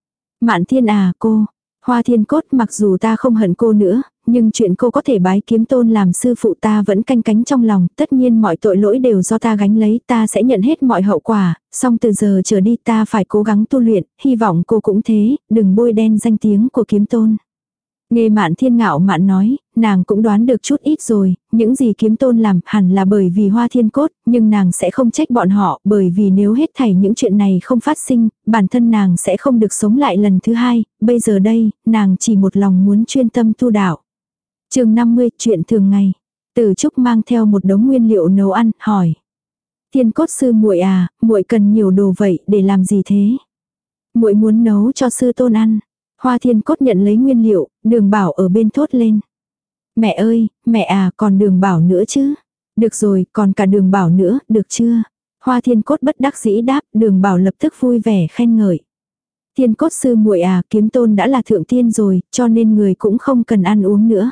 Speaker 1: Mạn Thiên à, cô. Hoa Thiên Cốt, mặc dù ta không hận cô nữa, nhưng chuyện cô có thể bái Kiếm Tôn làm sư phụ ta vẫn canh cánh trong lòng, tất nhiên mọi tội lỗi đều do ta gánh lấy, ta sẽ nhận hết mọi hậu quả, song từ giờ trở đi ta phải cố gắng tu luyện, hy vọng cô cũng thế, đừng bôi đen danh tiếng của Kiếm Tôn. Nghê Mạn Thiên ngạo mạn nói, nàng cũng đoán được chút ít rồi, những gì Kiếm Tôn làm hẳn là bởi vì Hoa Thiên Cốt, nhưng nàng sẽ không trách bọn họ, bởi vì nếu hết thảy những chuyện này không phát sinh, bản thân nàng sẽ không được sống lại lần thứ hai, bây giờ đây, nàng chỉ một lòng muốn chuyên tâm tu đạo. Chương năm mươi, chuyện thường ngày. Tử Trúc mang theo một đống nguyên liệu nấu ăn, hỏi: Thiên Cốt sư muội à, muội cần nhiều đồ vậy để làm gì thế? Muội muốn nấu cho sư tôn ăn. Hoa Thiên Cốt nhận lấy nguyên liệu, Đường Bảo ở bên thốt lên. Mẹ ơi, mẹ à, còn Đường Bảo nữa chứ? Được rồi, còn cả Đường Bảo nữa, được chưa? Hoa Thiên Cốt bất đắc dĩ đáp, Đường Bảo lập tức vui vẻ khen ngợi. Thiên Cốt sư muội à, Kiếm Tôn đã là thượng tiên rồi, cho nên người cũng không cần ăn uống nữa.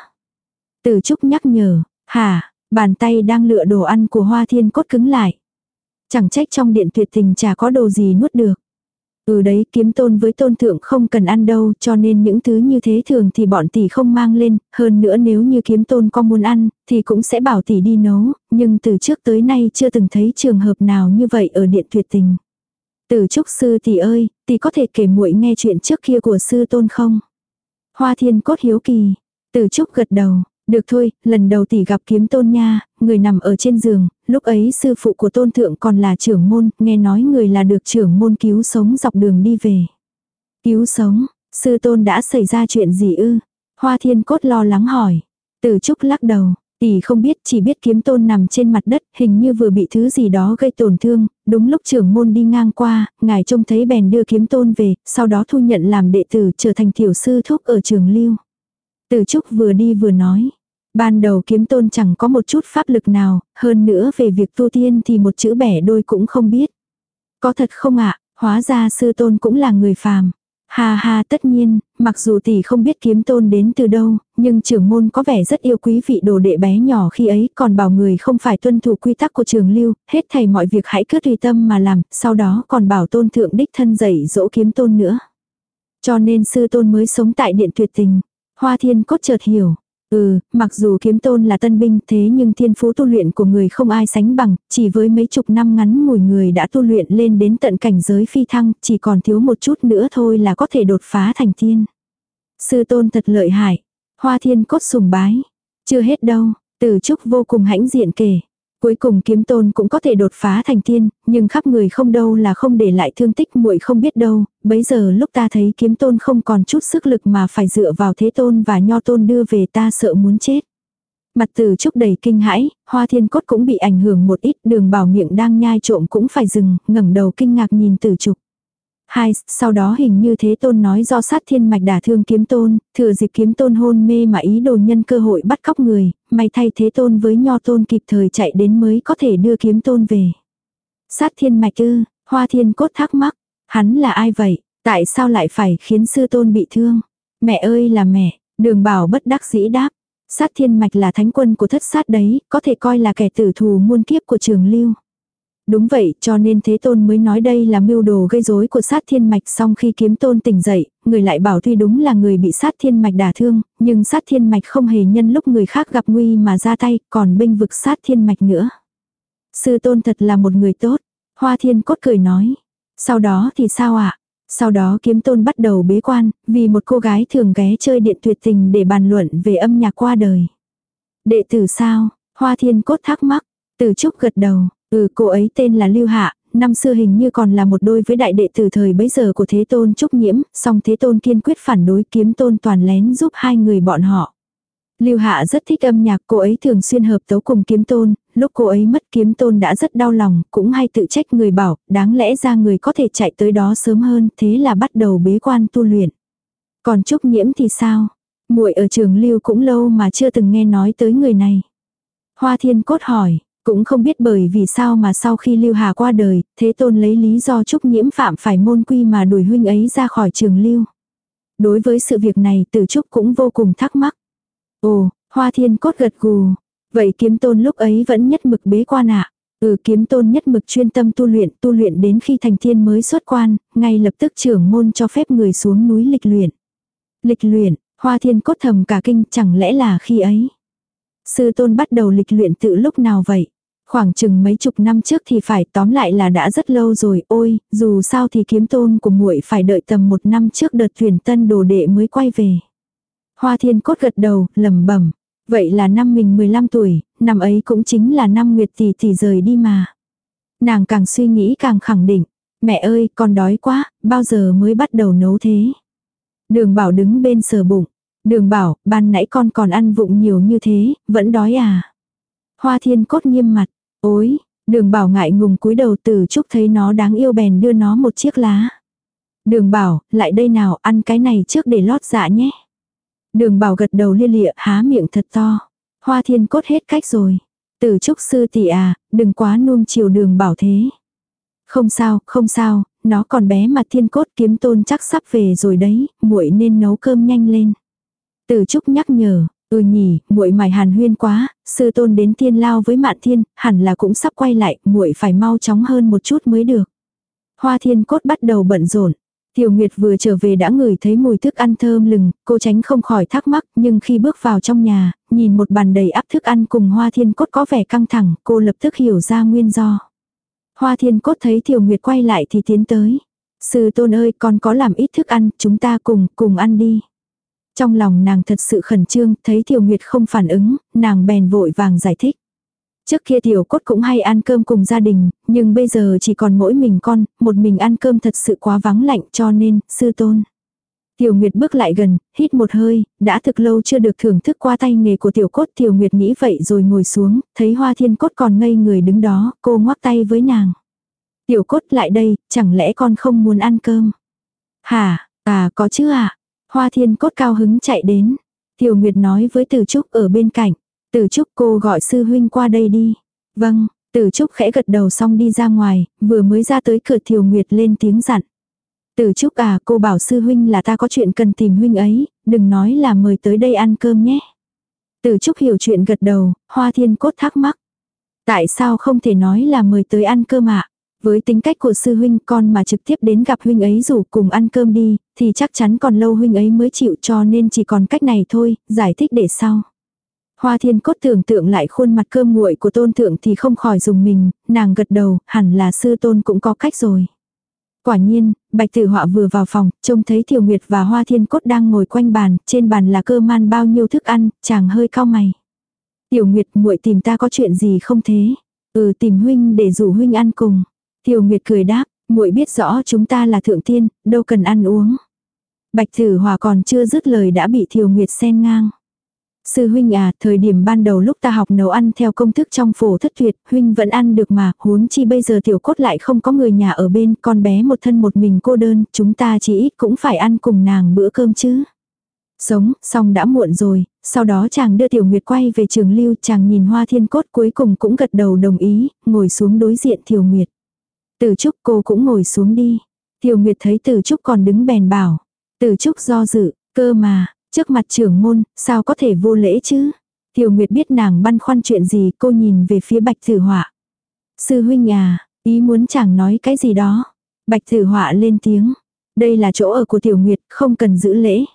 Speaker 1: Tử Trúc nhắc nhở, hả, bàn tay đang lựa đồ ăn của Hoa Thiên Cốt cứng lại. Chẳng trách trong điện tuyệt tình chả có đồ gì nuốt được. Ừ đấy, Kiếm Tôn với tôn thượng không cần ăn đâu, cho nên những thứ như thế thường thì bọn tỷ không mang lên, hơn nữa nếu như Kiếm Tôn có muốn ăn, thì cũng sẽ bảo tỷ đi nấu, nhưng từ trước tới nay chưa từng thấy trường hợp nào như vậy ở điện tuyệt tình. Tử Trúc sư tỷ ơi, tỷ có thể kể muội nghe chuyện trước kia của sư tôn không? Hoa Thiên Cốt hiếu kỳ. Tử Trúc gật đầu. Được thôi, lần đầu tỷ gặp Kiếm Tôn nha, người nằm ở trên giường, lúc ấy sư phụ của tôn thượng còn là trưởng môn, nghe nói người là được trưởng môn cứu sống dọc đường đi về. Cứu sống, sư tôn đã xảy ra chuyện gì ư? Hoa Thiên Cốt lo lắng hỏi. Tử Trúc lắc đầu, tỷ không biết, chỉ biết Kiếm Tôn nằm trên mặt đất, hình như vừa bị thứ gì đó gây tổn thương, đúng lúc trưởng môn đi ngang qua, ngài trông thấy bèn đưa Kiếm Tôn về, sau đó thu nhận làm đệ tử trở thành tiểu sư thúc ở trường Lưu. Tử Trúc vừa đi vừa nói. Ban đầu Kiếm Tôn chẳng có một chút pháp lực nào, hơn nữa về việc tu tiên thì một chữ bẻ đôi cũng không biết. Có thật không ạ, hóa ra sư tôn cũng là người phàm. Ha ha, tất nhiên, mặc dù tỷ không biết Kiếm Tôn đến từ đâu, nhưng trưởng môn có vẻ rất yêu quý vị đồ đệ bé nhỏ khi ấy, còn bảo người không phải tuân thủ quy tắc của trường lưu, hết thảy mọi việc hãy cứ tùy tâm mà làm, sau đó còn bảo tôn thượng đích thân dạy dỗ Kiếm Tôn nữa. Cho nên sư tôn mới sống tại điện tuyệt tình. Hoa Thiên Cốt chợt hiểu. Ừ, mặc dù Kiếm Tôn là tân binh thế nhưng thiên phú tu luyện của người không ai sánh bằng, chỉ với mấy chục năm ngắn ngủi người đã tu luyện lên đến tận cảnh giới phi thăng, chỉ còn thiếu một chút nữa thôi là có thể đột phá thành tiên. Sư tôn thật lợi hại. Hoa Thiên Cốt sùng bái. Chưa hết đâu, Từ Trúc vô cùng hãnh diện kể. Cuối cùng Kiếm Tôn cũng có thể đột phá thành tiên, nhưng khắp người không đâu là không để lại thương tích, muội không biết đâu, bấy giờ lúc ta thấy Kiếm Tôn không còn chút sức lực mà phải dựa vào Thế Tôn và Nho Tôn đưa về ta sợ muốn chết. Mặt Từ Trúc đầy kinh hãi, Hoa Thiên Cốt cũng bị ảnh hưởng một ít, Đường Bảo miệng đang nhai trộm cũng phải dừng, ngẩng đầu kinh ngạc nhìn Từ Trúc. Hai, sau đó hình như Thế Tôn nói do sát thiên mạch đả thương Kiếm Tôn, thừa dịp Kiếm Tôn hôn mê mà ý đồ nhân cơ hội bắt cóc người, may thay Thế Tôn với Nho Tôn kịp thời chạy đến mới có thể đưa Kiếm Tôn về. Sát thiên mạch ư, Hoa Thiên Cốt thắc mắc, hắn là ai vậy, tại sao lại phải khiến sư tôn bị thương? Mẹ ơi là mẹ, Đường Bảo bất đắc dĩ đáp, sát thiên mạch là thánh quân của thất sát đấy, có thể coi là kẻ tử thù muôn kiếp của trường lưu. Đúng vậy, cho nên Thế Tôn mới nói đây là mưu đồ gây rối của sát thiên mạch. Xong khi Kiếm Tôn tỉnh dậy, người lại bảo tuy đúng là người bị sát thiên mạch đả thương, nhưng sát thiên mạch không hề nhân lúc người khác gặp nguy mà ra tay, còn bênh vực sát thiên mạch nữa. Sư tôn thật là một người tốt. Hoa Thiên Cốt cười nói. Sau đó thì sao ạ? Sau đó Kiếm Tôn bắt đầu bế quan, vì một cô gái thường ghé chơi điện tuyệt tình để bàn luận về âm nhạc qua đời. Đệ tử sao? Hoa Thiên Cốt thắc mắc. Từ Trúc gật đầu. Ừ, cô ấy tên là Lưu Hạ, năm xưa hình như còn là một đôi với đại đệ tử thời bấy giờ của Thế Tôn Trúc Nhiễm, song Thế Tôn kiên quyết phản đối, Kiếm Tôn toàn lén giúp hai người bọn họ. Lưu Hạ rất thích âm nhạc, cô ấy thường xuyên hợp tấu cùng Kiếm Tôn, lúc cô ấy mất Kiếm Tôn đã rất đau lòng, cũng hay tự trách người bảo, đáng lẽ ra người có thể chạy tới đó sớm hơn, thế là bắt đầu bế quan tu luyện. Còn Trúc Nhiễm thì sao? Muội ở trường Lưu cũng lâu mà chưa từng nghe nói tới người này. Hoa Thiên Cốt hỏi. Cũng không biết bởi vì sao mà sau khi Lưu Hà qua đời, Thế Tôn lấy lý do Trúc Nhiễm phạm phải môn quy mà đuổi huynh ấy ra khỏi trường Lưu. Đối với sự việc này Từ Trúc cũng vô cùng thắc mắc. Ồ, Hoa Thiên Cốt gật gù. Vậy Kiếm Tôn lúc ấy vẫn nhất mực bế quan ạ? À? Ừ, Kiếm Tôn nhất mực chuyên tâm tu luyện, tu luyện đến khi thành tiên mới xuất quan, ngay lập tức trưởng môn cho phép người xuống núi lịch luyện. Lịch luyện, Hoa Thiên Cốt thầm cả kinh, chẳng lẽ là khi ấy? Sư tôn bắt đầu lịch luyện tự lúc nào vậy? Khoảng chừng mấy chục năm trước thì phải, tóm lại là đã rất lâu rồi. Ôi, dù sao thì Kiếm Tôn của muội phải đợi tầm một năm trước đợt tuyển tân đồ đệ mới quay về. Hoa Thiên Cốt gật đầu, lẩm bẩm. Vậy là năm mình mười lăm tuổi, năm ấy cũng chính là năm Nguyệt tỷ tỷ rời đi mà. Nàng càng suy nghĩ càng khẳng định. Mẹ ơi, con đói quá, bao giờ mới bắt đầu nấu thế? Đường Bảo đứng bên sờ bụng. Đường Bảo, ban nãy con còn ăn vụng nhiều như thế, vẫn đói à? Hoa Thiên Cốt nghiêm mặt. Ôi, Đường Bảo ngại ngùng cúi đầu, Từ Trúc thấy nó đáng yêu bèn đưa nó một chiếc lá. Đường Bảo, lại đây nào, ăn cái này trước để lót dạ nhé. Đường Bảo gật đầu lia lịa, há miệng thật to. Hoa Thiên Cốt hết cách rồi. Từ Trúc sư tỷ à, đừng quá nuông chiều Đường Bảo thế. Không sao, không sao, nó còn bé mà Thiên Cốt, Kiếm Tôn chắc sắp về rồi đấy, muội nên nấu cơm nhanh lên. Từ Trúc nhắc nhở. Ừ nhỉ, muội mải hàn huyên quá, sư tôn đến Thiên Lao với Mạn Thiên, hẳn là cũng sắp quay lại, muội phải mau chóng hơn một chút mới được. Hoa Thiên Cốt bắt đầu bận rộn. Tiểu Nguyệt vừa trở về đã ngửi thấy mùi thức ăn thơm lừng, cô tránh không khỏi thắc mắc, nhưng khi bước vào trong nhà, nhìn một bàn đầy ắp thức ăn cùng Hoa Thiên Cốt có vẻ căng thẳng, cô lập tức hiểu ra nguyên do. Hoa Thiên Cốt thấy Tiểu Nguyệt quay lại thì tiến tới. Sư tôn ơi, con có làm ít thức ăn, chúng ta cùng, cùng ăn đi. Trong lòng nàng thật sự khẩn trương, thấy Tiểu Nguyệt không phản ứng, nàng bèn vội vàng giải thích. Trước kia Tiểu Cốt cũng hay ăn cơm cùng gia đình, nhưng bây giờ chỉ còn mỗi mình con, một mình ăn cơm thật sự quá vắng lạnh, cho nên, sư tôn. Tiểu Nguyệt bước lại gần, hít một hơi, đã thực lâu chưa được thưởng thức qua tay nghề của Tiểu Cốt. Tiểu Nguyệt nghĩ vậy rồi ngồi xuống, thấy Hoa Thiên Cốt còn ngây người đứng đó, cô ngoắc tay với nàng. Tiểu Cốt lại đây, chẳng lẽ con không muốn ăn cơm? Hả, à có chứ ạ. À? Hoa Thiên Cốt cao hứng chạy đến. Tiểu Nguyệt nói với Từ Trúc ở bên cạnh. Tử Trúc, cô gọi sư huynh qua đây đi. Vâng, Tử Trúc khẽ gật đầu xong đi ra ngoài, vừa mới ra tới cửa Thiều Nguyệt lên tiếng dặn. Tử Trúc à, cô bảo sư huynh là ta có chuyện cần tìm huynh ấy, đừng nói là mời tới đây ăn cơm nhé. Tử Trúc hiểu chuyện gật đầu, Hoa Thiên Cốt thắc mắc. Tại sao không thể nói là mời tới ăn cơm ạ? Với tính cách của sư huynh, con mà trực tiếp đến gặp huynh ấy rủ cùng ăn cơm đi, thì chắc chắn còn lâu huynh ấy mới chịu, cho nên chỉ còn cách này thôi, giải thích để sau. Hoa Thiên Cốt tưởng tượng lại khuôn mặt cơm nguội của Tôn Thượng thì không khỏi dùng mình, nàng gật đầu, hẳn là sư tôn cũng có cách rồi. Quả nhiên, Bạch Tử Họa vừa vào phòng, trông thấy Thiều Nguyệt và Hoa Thiên Cốt đang ngồi quanh bàn, trên bàn là cơm man bao nhiêu thức ăn, chàng hơi cau mày. Tiểu Nguyệt, muội tìm ta có chuyện gì không thế? Ừ, tìm huynh để rủ huynh ăn cùng. Thiều Nguyệt cười đáp, muội biết rõ chúng ta là thượng tiên, đâu cần ăn uống. Bạch Tử Họa còn chưa dứt lời đã bị Thiều Nguyệt xen ngang. Sư huynh à, thời điểm ban đầu lúc ta học nấu ăn theo công thức trong phổ thất tuyệt, huynh vẫn ăn được mà, huống chi bây giờ tiểu cốt lại không có người nhà ở bên, con bé một thân một mình cô đơn, chúng ta chỉ ít cũng phải ăn cùng nàng bữa cơm chứ. Sống, xong đã muộn rồi, sau đó chàng đưa Tiểu Nguyệt quay về trường lưu, chàng nhìn Hoa Thiên Cốt cuối cùng cũng gật đầu đồng ý, ngồi xuống đối diện Thiều Nguyệt. Tử Trúc, cô cũng ngồi xuống đi. Thiều Nguyệt thấy Tử Trúc còn đứng bèn bảo. Tử Trúc do dự, cơ mà, trước mặt trưởng môn, sao có thể vô lễ chứ? Thiều Nguyệt biết nàng băn khoăn chuyện gì, cô nhìn về phía Bạch Tử Họa. Sư huynh à, ý muốn chàng nói cái gì đó. Bạch Tử Họa lên tiếng. Đây là chỗ ở của Tiểu Nguyệt, không cần giữ lễ.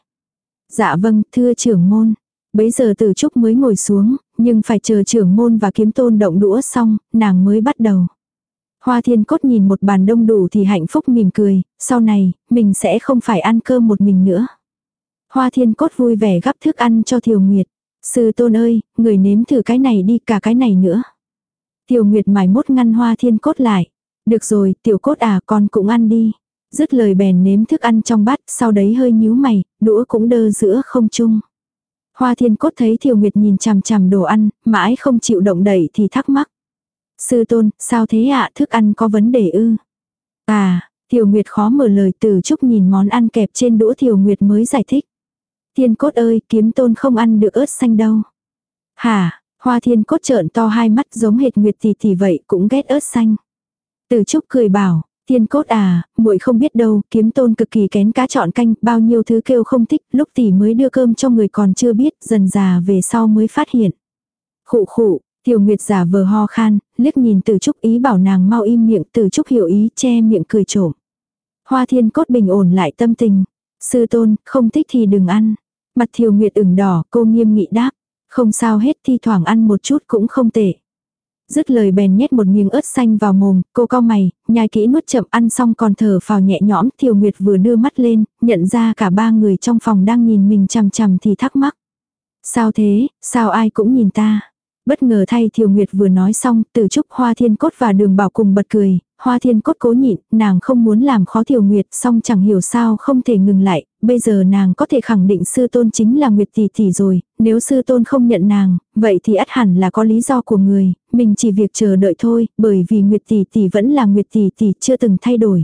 Speaker 1: Dạ vâng, thưa trưởng môn. Bấy giờ Tử Trúc mới ngồi xuống, nhưng phải chờ trưởng môn và kiếm tôn động đũa xong, nàng mới bắt đầu. Hoa Thiên Cốt nhìn một bàn đông đủ thì hạnh phúc mỉm cười, sau này, mình sẽ không phải ăn cơm một mình nữa. Hoa Thiên Cốt vui vẻ gắp thức ăn cho Thiều Nguyệt. Sư tôn ơi, người nếm thử cái này đi, cả cái này nữa. Thiều Nguyệt mải mốt ngăn Hoa Thiên Cốt lại. Được rồi, Tiểu Cốt à, con cũng ăn đi. Dứt lời bèn nếm thức ăn trong bát, sau đấy hơi nhíu mày, đũa cũng đơ giữa không trung. Hoa Thiên Cốt thấy Thiều Nguyệt nhìn chằm chằm đồ ăn, mãi không chịu động đậy thì thắc mắc. Sư tôn, sao thế ạ, thức ăn có vấn đề ư? À, Thiều Nguyệt khó mở lời. Tử Trúc nhìn món ăn kẹp trên đũa Thiều Nguyệt mới giải thích. Thiên Cốt ơi, kiếm tôn không ăn được ớt xanh đâu. Hả? Hoa Thiên Cốt trợn to hai mắt giống hệt Nguyệt tỷ tỷ vậy, cũng ghét ớt xanh. Tử Trúc cười bảo, Thiên Cốt à, muội không biết đâu, kiếm tôn cực kỳ kén cá chọn canh, bao nhiêu thứ kêu không thích, lúc tỷ mới đưa cơm cho người còn chưa biết, dần già về sau mới phát hiện. Khụ khụ, Tiểu Nguyệt giả vờ ho khan, liếc nhìn Tử Trúc ý bảo nàng mau im miệng. Tử Trúc hiểu ý, che miệng cười trộm. Hoa Thiên Cốt bình ổn lại tâm tình. Sư tôn, không thích thì đừng ăn. Mặt Thiều Nguyệt ửng đỏ, cô nghiêm nghị đáp. Không sao hết, thi thoảng ăn một chút cũng không tệ. Dứt lời bèn nhét một miếng ớt xanh vào mồm, cô cau mày, nhai kỹ nuốt chậm, ăn xong còn thở phào nhẹ nhõm. Thiều Nguyệt vừa đưa mắt lên, nhận ra cả ba người trong phòng đang nhìn mình chằm chằm thì thắc mắc. Sao thế, sao ai cũng nhìn ta? Bất ngờ thay Thiều Nguyệt vừa nói xong, Tử Trúc, Hoa Thiên Cốt và Đường Bảo cùng bật cười. Hoa Thiên Cốt cố nhịn, nàng không muốn làm khó Thiều Nguyệt, song chẳng hiểu sao không thể ngừng lại. Bây giờ nàng có thể khẳng định sư tôn chính là Nguyệt tỷ tỷ rồi, nếu sư tôn không nhận nàng, vậy thì ắt hẳn là có lý do của người, mình chỉ việc chờ đợi thôi, bởi vì Nguyệt tỷ tỷ vẫn là Nguyệt tỷ tỷ, chưa từng thay đổi.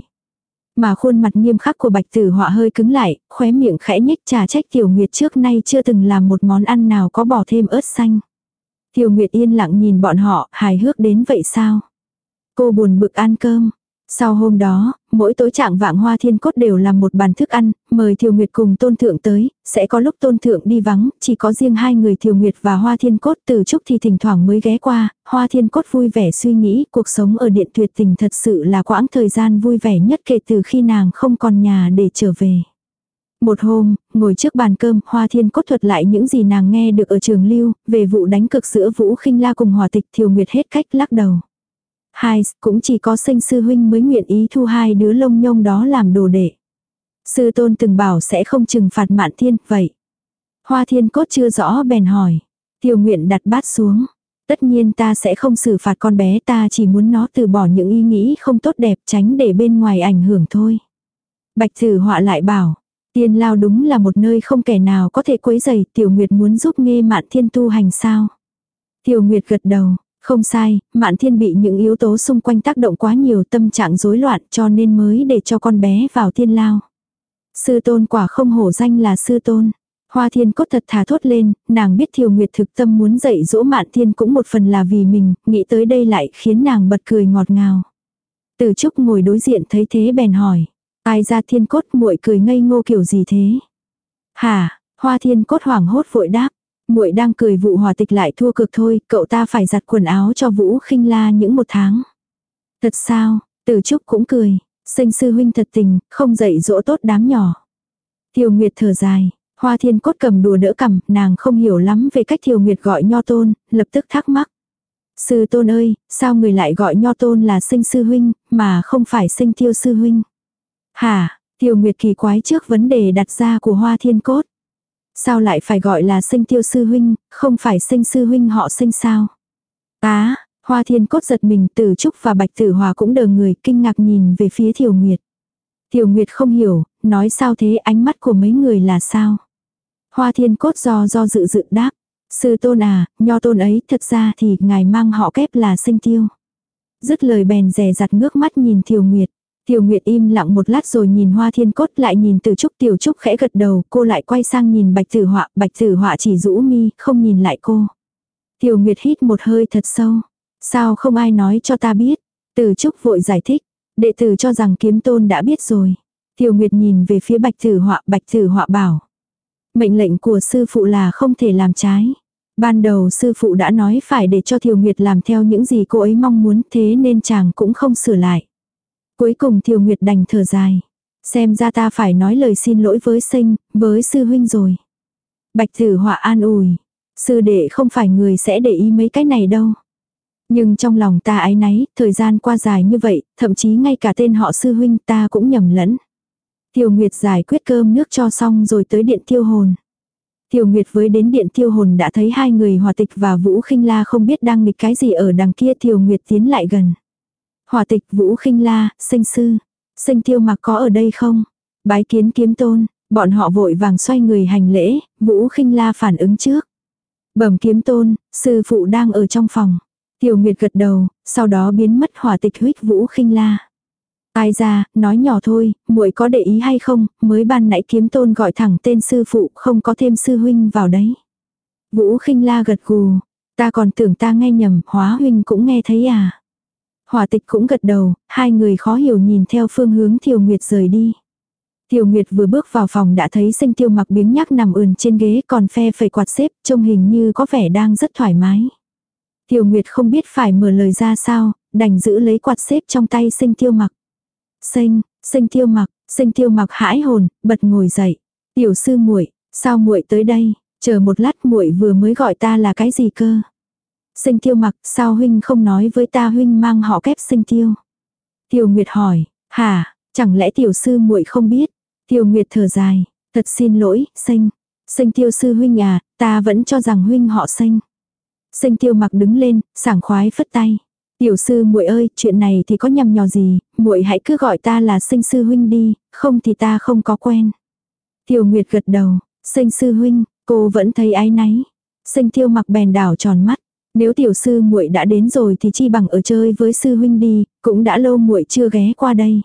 Speaker 1: Mà khuôn mặt nghiêm khắc của Bạch Tử Họa hơi cứng lại, khóe miệng khẽ nhếch, trà trách Tiểu Nguyệt trước nay chưa từng làm một món ăn nào có bỏ thêm ớt xanh. Thiều Nguyệt yên lặng nhìn bọn họ, hài hước đến vậy sao? Cô buồn bực ăn cơm. Sau hôm đó, mỗi tối trạng vạng Hoa Thiên Cốt đều làm một bàn thức ăn, mời Thiều Nguyệt cùng Tôn Thượng tới, sẽ có lúc Tôn Thượng đi vắng, chỉ có riêng hai người Thiều Nguyệt và Hoa Thiên Cốt. Tử Trúc thì thỉnh thoảng mới ghé qua. Hoa Thiên Cốt vui vẻ suy nghĩ, cuộc sống ở điện tuyệt tình thật sự là quãng thời gian vui vẻ nhất kể từ khi nàng không còn nhà để trở về. Một hôm, ngồi trước bàn cơm, Hoa Thiên Cốt thuật lại những gì nàng nghe được ở trường lưu, về vụ đánh cực giữa Vũ Khinh La cùng Hỏa Tịch. Thiều Nguyệt hết cách lắc đầu. Hai, cũng chỉ có Sinh sư huynh mới nguyện ý thu hai đứa lông nhông đó làm đồ đệ. Sư tôn từng bảo sẽ không trừng phạt Mạn Thiên, vậy. Hoa Thiên Cốt chưa rõ bèn hỏi. Thiều Nguyệt đặt bát xuống. Tất nhiên ta sẽ không xử phạt con bé, ta chỉ muốn nó từ bỏ những ý nghĩ không tốt đẹp, tránh để bên ngoài ảnh hưởng thôi. Bạch Tử Họa lại bảo. Tiên lao đúng là một nơi không kẻ nào có thể quấy rầy. Tiểu Nguyệt muốn giúp Nghê Mạn Thiên tu hành sao? Tiểu Nguyệt gật đầu. Không sai, Mạn Thiên bị những yếu tố xung quanh tác động quá nhiều, tâm trạng rối loạn, cho nên mới để cho con bé vào tiên lao. Sư tôn quả không hổ danh là sư tôn. Hoa Thiên Cốt thật thà thốt lên, nàng biết Thiều Nguyệt thực tâm muốn dạy dỗ Mạn Thiên cũng một phần là vì mình, nghĩ tới đây lại khiến nàng bật cười ngọt ngào. Từ Trúc ngồi đối diện thấy thế bèn hỏi, ai ra Thiên Cốt muội cười ngây ngô kiểu gì thế? Hả? Hoa Thiên Cốt hoảng hốt vội đáp, muội đang cười vụ Hòa Tịch lại thua cực thôi, cậu ta phải giặt quần áo cho Vũ Khinh La những một tháng. Thật sao? Từ Trúc cũng cười, Sinh sư huynh thật tình, không dạy dỗ tốt đám nhỏ. Thiều Nguyệt thở dài, Hoa Thiên Cốt cầm đùa đỡ cằm, nàng không hiểu lắm về cách Thiều Nguyệt gọi Nho Tôn, lập tức thắc mắc. Sư Tôn ơi, sao người lại gọi Nho Tôn là Sinh sư huynh, mà không phải Sinh Tiêu sư huynh? Hả? Thiều Nguyệt kỳ quái trước vấn đề đặt ra của Hoa Thiên Cốt. Sao lại phải gọi là Sinh Tiêu sư huynh, không phải Sinh sư huynh họ Sinh sao? Á, Hoa Thiên Cốt giật mình, Tử Trúc và Bạch Tử Hòa cũng đờ người kinh ngạc nhìn về phía Thiều Nguyệt. Thiều Nguyệt không hiểu, nói sao thế, ánh mắt của mấy người là sao? Hoa Thiên Cốt do do dự dự đáp. Sư Tôn à, Nho Tôn ấy thật ra thì ngài mang họ kép là Sinh Tiêu. Dứt lời bèn dè dặt ngước mắt nhìn Thiều Nguyệt. Thiều Nguyệt im lặng một lát rồi nhìn Hoa Thiên Cốt lại nhìn Tử Trúc. Tiểu Trúc khẽ gật đầu, cô lại quay sang nhìn Bạch Tử Họa. Bạch Tử Họa chỉ rũ mi, không nhìn lại cô. Thiều Nguyệt hít một hơi thật sâu. Sao không ai nói cho ta biết? Tử Trúc vội giải thích. Đệ tử cho rằng Kiếm Tôn đã biết rồi. Thiều Nguyệt nhìn về phía Bạch Tử Họa. Bạch Tử Họa bảo. Mệnh lệnh của sư phụ là không thể làm trái. Ban đầu sư phụ đã nói phải để cho Thiều Nguyệt làm theo những gì cô ấy mong muốn, thế nên chàng cũng không sửa lại. Cuối cùng Thiều Nguyệt đành thở dài. Xem ra ta phải nói lời xin lỗi với Sinh, với sư huynh rồi. Bạch Tử Họa an ủi. Sư đệ không phải người sẽ để ý mấy cái này đâu. Nhưng trong lòng ta áy náy, thời gian qua dài như vậy, thậm chí ngay cả tên họ sư huynh ta cũng nhầm lẫn. Thiều Nguyệt giải quyết cơm nước cho xong rồi tới điện tiêu hồn. Thiều Nguyệt với đến điện tiêu hồn đã thấy hai người Hòa Tịch và Vũ Khinh La không biết đang nghịch cái gì ở đằng kia. Thiều Nguyệt tiến lại gần. Hòa Tịch, Vũ Khinh La, Sinh sư, Sinh Tiêu Mặc có ở đây không? Bái kiến Kiếm Tôn. Bọn họ vội vàng xoay người hành lễ. Vũ Khinh La phản ứng trước. Bẩm Kiếm Tôn, sư phụ đang ở trong phòng. Thiều Nguyệt gật đầu, sau đó biến mất. Hòa Tịch huých Vũ Khinh La. Ai ra, nói nhỏ thôi, muội có để ý hay không, mới ban nãy Kiếm Tôn gọi thẳng tên sư phụ, không có thêm sư huynh vào đấy. Vũ Khinh La gật gù, ta còn tưởng ta nghe nhầm, hóa huynh cũng nghe thấy à. Hòa Tịch cũng gật đầu, hai người khó hiểu nhìn theo phương hướng Thiều Nguyệt rời đi. Thiều Nguyệt vừa bước vào phòng đã thấy Sinh Tiêu Mặc biếng nhác nằm ườn trên ghế còn phe phẩy quạt xếp, trông hình như có vẻ đang rất thoải mái. Thiều Nguyệt không biết phải mở lời ra sao, đành giữ lấy quạt xếp trong tay Sinh Tiêu Mặc. Sinh, Sinh Tiêu Mặc, Sinh Tiêu Mặc hãi hồn, bật ngồi dậy. Tiểu sư muội, sao muội tới đây? Chờ một lát, muội vừa mới gọi ta là cái gì cơ? Sinh Tiêu Mặc, sao huynh không nói với ta huynh mang họ kép Sinh Tiêu? Thiều Nguyệt hỏi, hả, chẳng lẽ tiểu sư muội không biết? Thiều Nguyệt thở dài, thật xin lỗi, Sinh, Sinh Tiêu sư huynh à, ta vẫn cho rằng huynh họ Sinh. Sinh Tiêu Mặc đứng lên, sảng khoái phất tay. Tiểu sư muội ơi, chuyện này thì có nhầm nhò gì, muội hãy cứ gọi ta là Sinh sư huynh đi, không thì ta không có quen. Thiều Nguyệt gật đầu, Sinh sư huynh, cô vẫn thấy áy náy. Sinh Tiêu Mặc bèn đảo tròn mắt, nếu tiểu sư muội đã đến rồi thì chi bằng ở chơi với sư huynh đi, cũng đã lâu muội chưa ghé qua đây.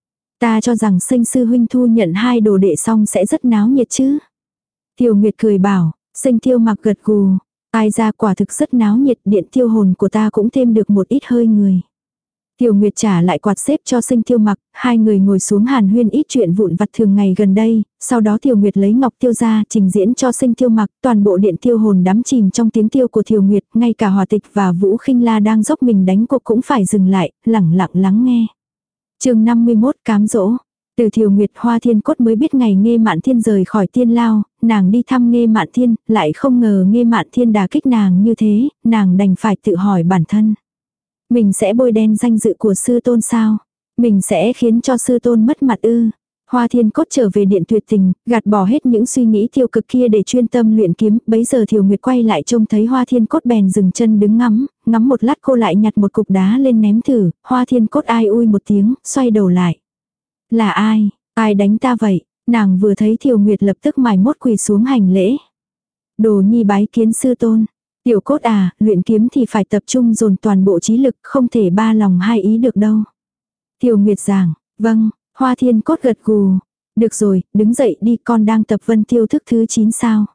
Speaker 1: Ta cho rằng Sinh sư huynh thu nhận hai đồ đệ xong sẽ rất náo nhiệt chứ. Thiều Nguyệt cười bảo, Sinh Tiêu Mặc gật gù. Ai ra quả thực rất náo nhiệt, điện tiêu hồn của ta cũng thêm được một ít hơi người. Thiều Nguyệt trả lại quạt xếp cho Sinh Tiêu Mặc, hai người ngồi xuống hàn huyên ít chuyện vụn vặt thường ngày gần đây, sau đó Thiều Nguyệt lấy ngọc tiêu ra trình diễn cho Sinh Tiêu Mặc, toàn bộ điện tiêu hồn đắm chìm trong tiếng tiêu của Thiều Nguyệt, ngay cả Hòa Tịch và Vũ Khinh La đang dốc mình đánh cuộc cũng phải dừng lại, lẳng lặng lắng nghe. Chương năm mươi mốt cám dỗ. Từ Thiều Nguyệt, Hoa Thiên Cốt mới biết ngày Nghê Mạn Thiên rời khỏi Tiên Lao, nàng đi thăm Nghê Mạn Thiên, lại không ngờ Nghê Mạn Thiên đả kích nàng như thế, nàng đành phải tự hỏi bản thân. Mình sẽ bôi đen danh dự của sư tôn sao? Mình sẽ khiến cho sư tôn mất mặt ư? Hoa Thiên Cốt trở về điện tuyệt tình, gạt bỏ hết những suy nghĩ tiêu cực kia để chuyên tâm luyện kiếm, bấy giờ Thiều Nguyệt quay lại trông thấy Hoa Thiên Cốt bèn dừng chân đứng ngắm, ngắm một lát cô lại nhặt một cục đá lên ném thử, Hoa Thiên Cốt ai ui một tiếng, xoay đầu lại. Là ai? Ai đánh ta vậy? Nàng vừa thấy Thiều Nguyệt lập tức mài mốt quỳ xuống hành lễ. Đồ nhi bái kiến sư tôn. Tiểu Cốt à, luyện kiếm thì phải tập trung dồn toàn bộ trí lực, không thể ba lòng hai ý được đâu. Thiều Nguyệt giảng, vâng, Hoa Thiên Cốt gật gù. Được rồi, đứng dậy đi, con đang tập Vân Tiêu thức thứ chín sao?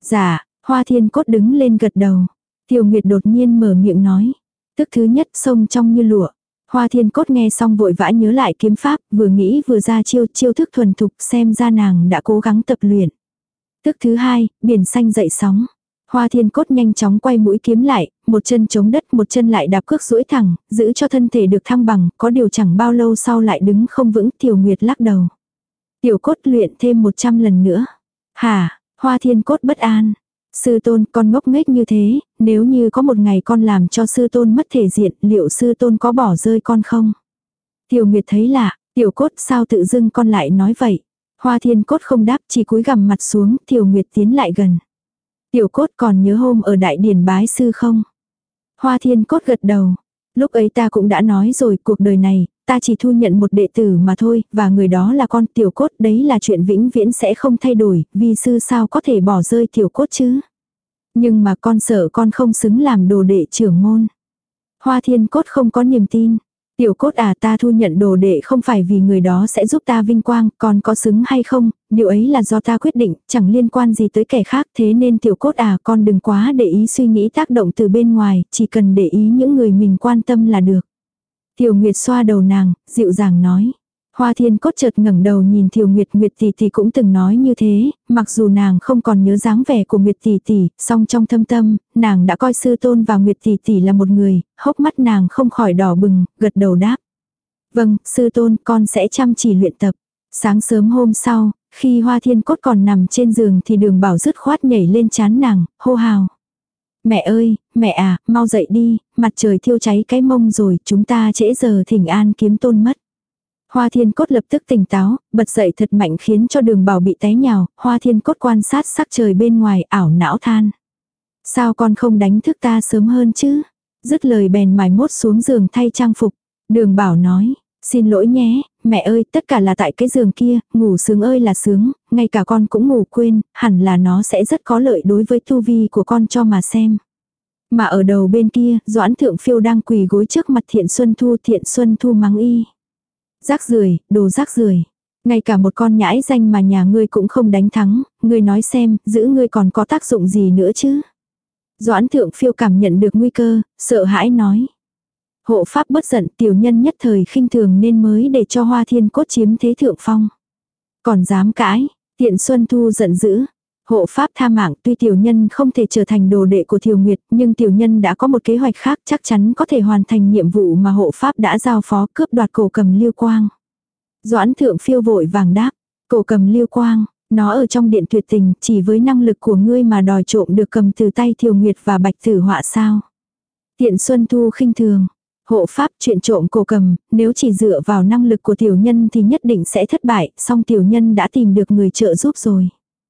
Speaker 1: Dạ, Hoa Thiên Cốt đứng lên gật đầu. Tiểu Nguyệt đột nhiên mở miệng nói. Tức thứ nhất sông trong như lụa. Hoa Thiên Cốt nghe xong vội vã nhớ lại kiếm pháp, vừa nghĩ vừa ra chiêu, chiêu thức thuần thục, xem ra nàng đã cố gắng tập luyện. Tức thứ hai, biển xanh dậy sóng. Hoa Thiên Cốt nhanh chóng quay mũi kiếm lại, một chân chống đất, một chân lại đạp cước duỗi thẳng, giữ cho thân thể được thăng bằng, có điều chẳng bao lâu sau lại đứng không vững. Tiểu Nguyệt lắc đầu. Tiểu Cốt luyện thêm một trăm lần nữa. Hả? Hoa Thiên Cốt bất an. Sư tôn, con ngốc nghếch như thế, nếu như có một ngày con làm cho sư tôn mất thể diện, liệu sư tôn có bỏ rơi con không? Tiểu Nguyệt thấy lạ, Tiểu Cốt sao tự dưng con lại nói vậy? Hoa Thiên Cốt không đáp, chỉ cúi gằm mặt xuống. Tiểu Nguyệt tiến lại gần. Tiểu Cốt còn nhớ hôm ở đại điển bái sư không? Hoa Thiên Cốt gật đầu. Lúc ấy ta cũng đã nói rồi, cuộc đời này, ta chỉ thu nhận một đệ tử mà thôi, và người đó là con. Tiểu Cốt, đấy là chuyện vĩnh viễn sẽ không thay đổi, vi sư sao có thể bỏ rơi Tiểu Cốt chứ? Nhưng mà con sợ con không xứng làm đồ đệ trưởng môn. Hoa Thiên Cốt không có niềm tin. Tiểu Cốt à, ta thu nhận đồ đệ không phải vì người đó sẽ giúp ta vinh quang, còn có xứng hay không, điều ấy là do ta quyết định, chẳng liên quan gì tới kẻ khác. Thế nên Tiểu Cốt à, con đừng quá để ý suy nghĩ tác động từ bên ngoài, chỉ cần để ý những người mình quan tâm là được. Tiểu Nguyệt xoa đầu nàng, dịu dàng nói. Hoa Thiên Cốt chợt ngẩng đầu nhìn Tiểu Nguyệt. Nguyệt tỷ tỷ cũng từng nói như thế, mặc dù nàng không còn nhớ dáng vẻ của Nguyệt tỷ tỷ, song trong thâm tâm, nàng đã coi sư tôn và Nguyệt tỷ tỷ là một người, hốc mắt nàng không khỏi đỏ bừng, gật đầu đáp. Vâng, sư tôn, con sẽ chăm chỉ luyện tập. Sáng sớm hôm sau, khi Hoa Thiên Cốt còn nằm trên giường thì Đường Bảo dứt khoát nhảy lên trán nàng, hô hào. Mẹ ơi, mẹ à, mau dậy đi, mặt trời thiêu cháy cái mông rồi, chúng ta trễ giờ thỉnh an kiếm tôn mất. Hoa Thiên Cốt lập tức tỉnh táo, bật dậy thật mạnh khiến cho Đường Bảo bị té nhào. Hoa Thiên Cốt quan sát sắc trời bên ngoài, ảo não than. Sao con không đánh thức ta sớm hơn chứ? Dứt lời bèn mải mốt xuống giường thay trang phục. Đường Bảo nói, xin lỗi nhé, mẹ ơi, tất cả là tại cái giường kia, ngủ sướng ơi là sướng, ngay cả con cũng ngủ quên, hẳn là nó sẽ rất có lợi đối với tu vi của con cho mà xem. Mà ở đầu bên kia, Doãn Thượng Phiêu đang quỳ gối trước mặt Thiện Xuân Thu. Thiện Xuân Thu mắng y. Rác rưởi, đồ rác rưởi. Ngay cả một con nhãi danh mà nhà ngươi cũng không đánh thắng, ngươi nói xem, giữ ngươi còn có tác dụng gì nữa chứ? Doãn Thượng Phiêu cảm nhận được nguy cơ, sợ hãi nói. Hộ pháp bất giận, tiểu nhân nhất thời khinh thường nên mới để cho Hoa Thiên Cốt chiếm thế thượng phong. Còn dám cãi, Thiện Xuân Thu giận dữ. Hộ pháp tha mạng, tuy tiểu nhân không thể trở thành đồ đệ của Thiều Nguyệt, nhưng tiểu nhân đã có một kế hoạch khác, chắc chắn có thể hoàn thành nhiệm vụ mà hộ pháp đã giao phó, cướp đoạt cổ cầm Lưu Quang. Doãn Thượng Phiêu vội vàng đáp, cổ cầm Lưu Quang, nó ở trong điện tuyệt tình, chỉ với năng lực của ngươi mà đòi trộm được cầm từ tay Thiều Nguyệt và Bạch Tử Họa sao? Thiện Xuân Thu khinh thường. Hộ pháp, chuyện trộm cổ cầm, nếu chỉ dựa vào năng lực của tiểu nhân thì nhất định sẽ thất bại, song tiểu nhân đã tìm được người trợ giúp rồi.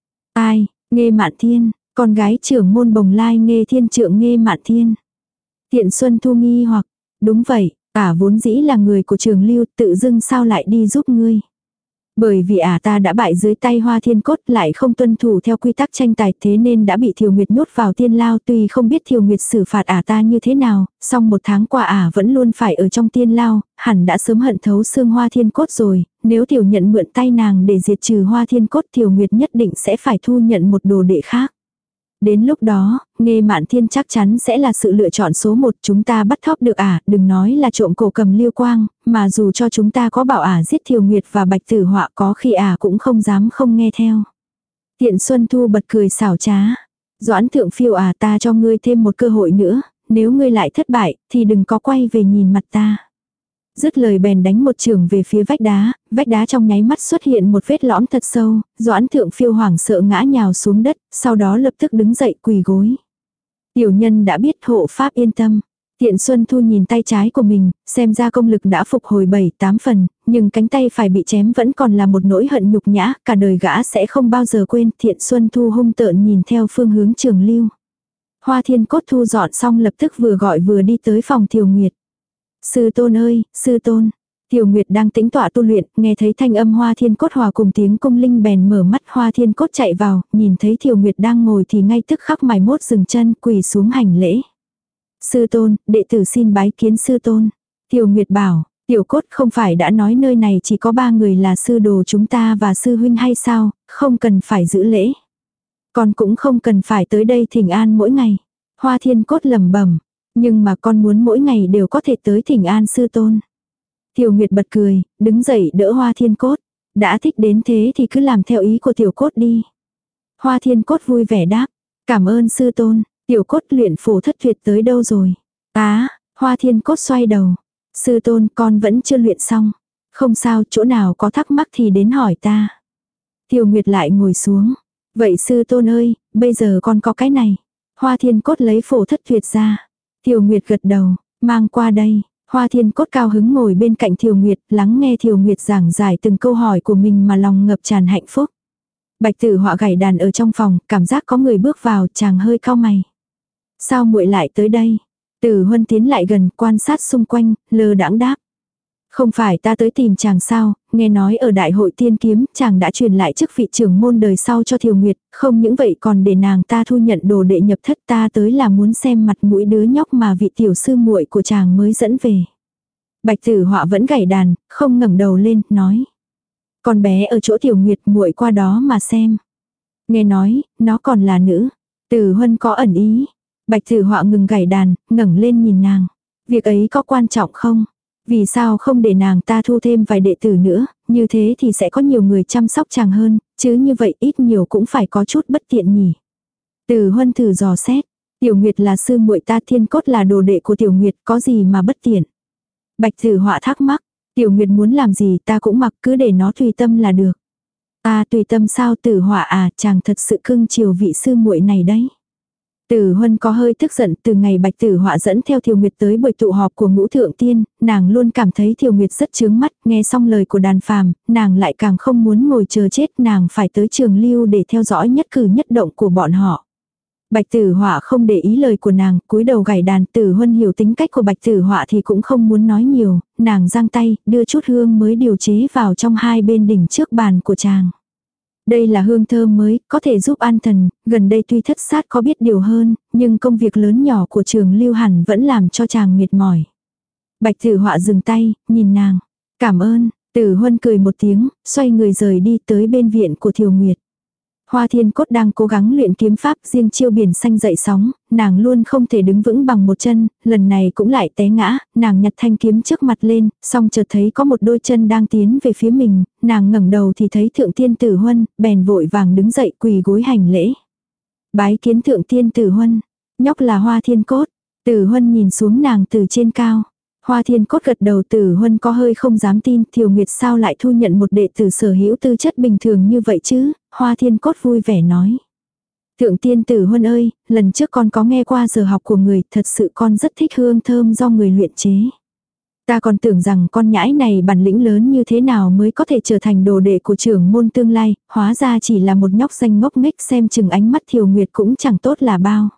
Speaker 1: Ai, Nghê Mạn Thiên, con gái trưởng môn Bồng Lai Nghê Thiên Trượng Nghê Mạn Thiên. Thiện Xuân Thu nghi hoặc, đúng vậy, ả vốn dĩ là người của Trường Lưu, tự dưng sao lại đi giúp ngươi. Bởi vì ả ta đã bại dưới tay Hoa Thiên Cốt, lại không tuân thủ theo quy tắc tranh tài, thế nên đã bị Thiều Nguyệt nhốt vào tiên lao. Tuy không biết Thiều Nguyệt xử phạt ả ta như thế nào, song một tháng qua ả vẫn luôn phải ở trong tiên lao, hẳn đã sớm hận thấu xương Hoa Thiên Cốt rồi. Nếu Tiểu nhận mượn tay nàng để diệt trừ Hoa Thiên Cốt, Thiều Nguyệt nhất định sẽ phải thu nhận một đồ đệ khác. Đến lúc đó, Nghê Mạn Thiên chắc chắn sẽ là sự lựa chọn số một. Chúng ta bắt thóp được ả, đừng nói là trộm cổ cầm Lưu Quang, mà dù cho chúng ta có bảo ả giết Thiều Nguyệt và Bạch Tử Họa, có khi ả cũng không dám không nghe theo. Thiện Xuân Thu bật cười xảo trá. Doãn Thượng Phiêu à, ta cho ngươi thêm một cơ hội nữa, nếu ngươi lại thất bại, thì đừng có quay về nhìn mặt ta. Dứt lời bèn đánh một chưởng về phía vách đá, vách đá trong nháy mắt xuất hiện một vết lõm thật sâu, Doãn Thượng Phiêu hoảng sợ ngã nhào xuống đất, sau đó lập tức đứng dậy quỳ gối. Tiểu nhân đã biết, hộ pháp yên tâm. Thiện Xuân Thu nhìn tay trái của mình, xem ra công lực đã phục hồi bảy tám phần, nhưng cánh tay phải bị chém vẫn còn là một nỗi hận nhục nhã, cả đời gã sẽ không bao giờ quên. Thiện Xuân Thu hung tợn nhìn theo phương hướng Trường Lưu. Hoa Thiên Cốt thu dọn xong lập tức vừa gọi vừa đi tới phòng Thiều Nguyệt. Sư tôn ơi, sư tôn. Thiều Nguyệt đang tĩnh tọa tu luyện, nghe thấy thanh âm Hoa Thiên Cốt hòa cùng tiếng cung linh bèn mở mắt. Hoa Thiên Cốt chạy vào, nhìn thấy Thiều Nguyệt đang ngồi thì ngay tức khắc mày mốt dừng chân, quỳ xuống hành lễ. Sư tôn, đệ tử xin bái kiến sư tôn. Thiều Nguyệt bảo, Tiểu Cốt không phải đã nói nơi này chỉ có ba người là sư đồ chúng ta và sư huynh hay sao, không cần phải giữ lễ. Con cũng không cần phải tới đây thỉnh an mỗi ngày. Hoa Thiên Cốt lẩm bẩm, nhưng mà con muốn mỗi ngày đều có thể tới thỉnh an sư tôn. Tiểu Nguyệt bật cười, đứng dậy đỡ Hoa Thiên Cốt. Đã thích đến thế thì cứ làm theo ý của Tiểu Cốt đi. Hoa Thiên Cốt vui vẻ đáp, cảm ơn sư tôn. Tiểu Cốt luyện phổ thất tuyệt tới đâu rồi? Á, Hoa Thiên Cốt xoay đầu. Sư tôn, con vẫn chưa luyện xong. Không sao, chỗ nào có thắc mắc thì đến hỏi ta. Tiểu Nguyệt lại ngồi xuống. Vậy sư tôn ơi, bây giờ con có cái này. Hoa Thiên Cốt lấy phổ thất tuyệt ra. Tiểu Nguyệt gật đầu, mang qua đây. Hoa Thiên Cốt cao hứng ngồi bên cạnh Tiểu Nguyệt, lắng nghe Tiểu Nguyệt giảng giải từng câu hỏi của mình mà lòng ngập tràn hạnh phúc. Bạch Tử Họa gảy đàn ở trong phòng, cảm giác có người bước vào, chàng hơi cau mày. Sao muội lại tới đây? Tử Huân tiến lại gần, quan sát xung quanh, lơ đãng đáp. Không phải ta tới tìm chàng sao, nghe nói ở đại hội tiên kiếm, chàng đã truyền lại chức vị trưởng môn đời sau cho Thiều Nguyệt, không những vậy còn để nàng ta thu nhận đồ đệ nhập thất, ta tới là muốn xem mặt mũi đứa nhóc mà vị tiểu sư muội của chàng mới dẫn về. Bạch Tử Họa vẫn gảy đàn, không ngẩng đầu lên, nói. Con bé ở chỗ Thiều Nguyệt, muội qua đó mà xem. Nghe nói, nó còn là nữ. Tử Huân có ẩn ý. Bạch Tử Họa ngừng gảy đàn, ngẩng lên nhìn nàng. Việc ấy có quan trọng không? Vì sao không để nàng ta thu thêm vài đệ tử nữa, như thế thì sẽ có nhiều người chăm sóc chàng hơn, chứ như vậy ít nhiều cũng phải có chút bất tiện nhỉ. Tử Huân thử dò xét, Tiểu Nguyệt là sư muội ta, Thiên Cốt là đồ đệ của Tiểu Nguyệt, có gì mà bất tiện. Bạch Tử Họa thắc mắc, Tiểu Nguyệt muốn làm gì ta cũng mặc, cứ để nó tùy tâm là được. Ta tùy tâm sao? Tử Họa à, chàng thật sự cưng chiều vị sư muội này đấy. Tử Huân có hơi tức giận, từ ngày Bạch Tử Họa dẫn theo Thiều Nguyệt tới buổi tụ họp của Ngũ Thượng Tiên, nàng luôn cảm thấy Thiều Nguyệt rất chướng mắt, nghe xong lời của Đàn Phàm, nàng lại càng không muốn ngồi chờ chết, nàng phải tới Trường Lưu để theo dõi nhất cử nhất động của bọn họ. Bạch Tử Họa không để ý lời của nàng, cúi đầu gảy đàn. Tử Huân hiểu tính cách của Bạch Tử Họa thì cũng không muốn nói nhiều, nàng giang tay, đưa chút hương mới điều chế vào trong hai bên đỉnh trước bàn của chàng. Đây là hương thơm mới, có thể giúp an thần, gần đây tuy thất sát có biết điều hơn, nhưng công việc lớn nhỏ của Trường Lưu hẳn vẫn làm cho chàng mệt mỏi. Bạch Tử Họa dừng tay, nhìn nàng. Cảm ơn. Tử Huân cười một tiếng, xoay người rời đi tới bên viện của Thiều Nguyệt. Hoa Thiên Cốt đang cố gắng luyện kiếm pháp, riêng chiêu biển xanh dậy sóng, nàng luôn không thể đứng vững bằng một chân, lần này cũng lại té ngã, nàng nhặt thanh kiếm trước mặt lên, song chợt thấy có một đôi chân đang tiến về phía mình, nàng ngẩng đầu thì thấy Thượng Tiên Tử Huân, bèn vội vàng đứng dậy quỳ gối hành lễ. Bái kiến Thượng Tiên Tử Huân, nhóc là Hoa Thiên Cốt. Tử Huân nhìn xuống nàng từ trên cao. Hoa Thiên Cốt gật đầu. Tử Huân có hơi không dám tin, Thiều Nguyệt sao lại thu nhận một đệ tử sở hữu tư chất bình thường như vậy chứ. Hoa Thiên Cốt vui vẻ nói. Thượng Tiên Tử Huân ơi, lần trước con có nghe qua giờ học của người, thật sự con rất thích hương thơm do người luyện chế. Ta còn tưởng rằng con nhãi này bản lĩnh lớn như thế nào mới có thể trở thành đồ đệ của trưởng môn tương lai, hóa ra chỉ là một nhóc danh ngốc nghếch, xem chừng ánh mắt Thiều Nguyệt cũng chẳng tốt là bao.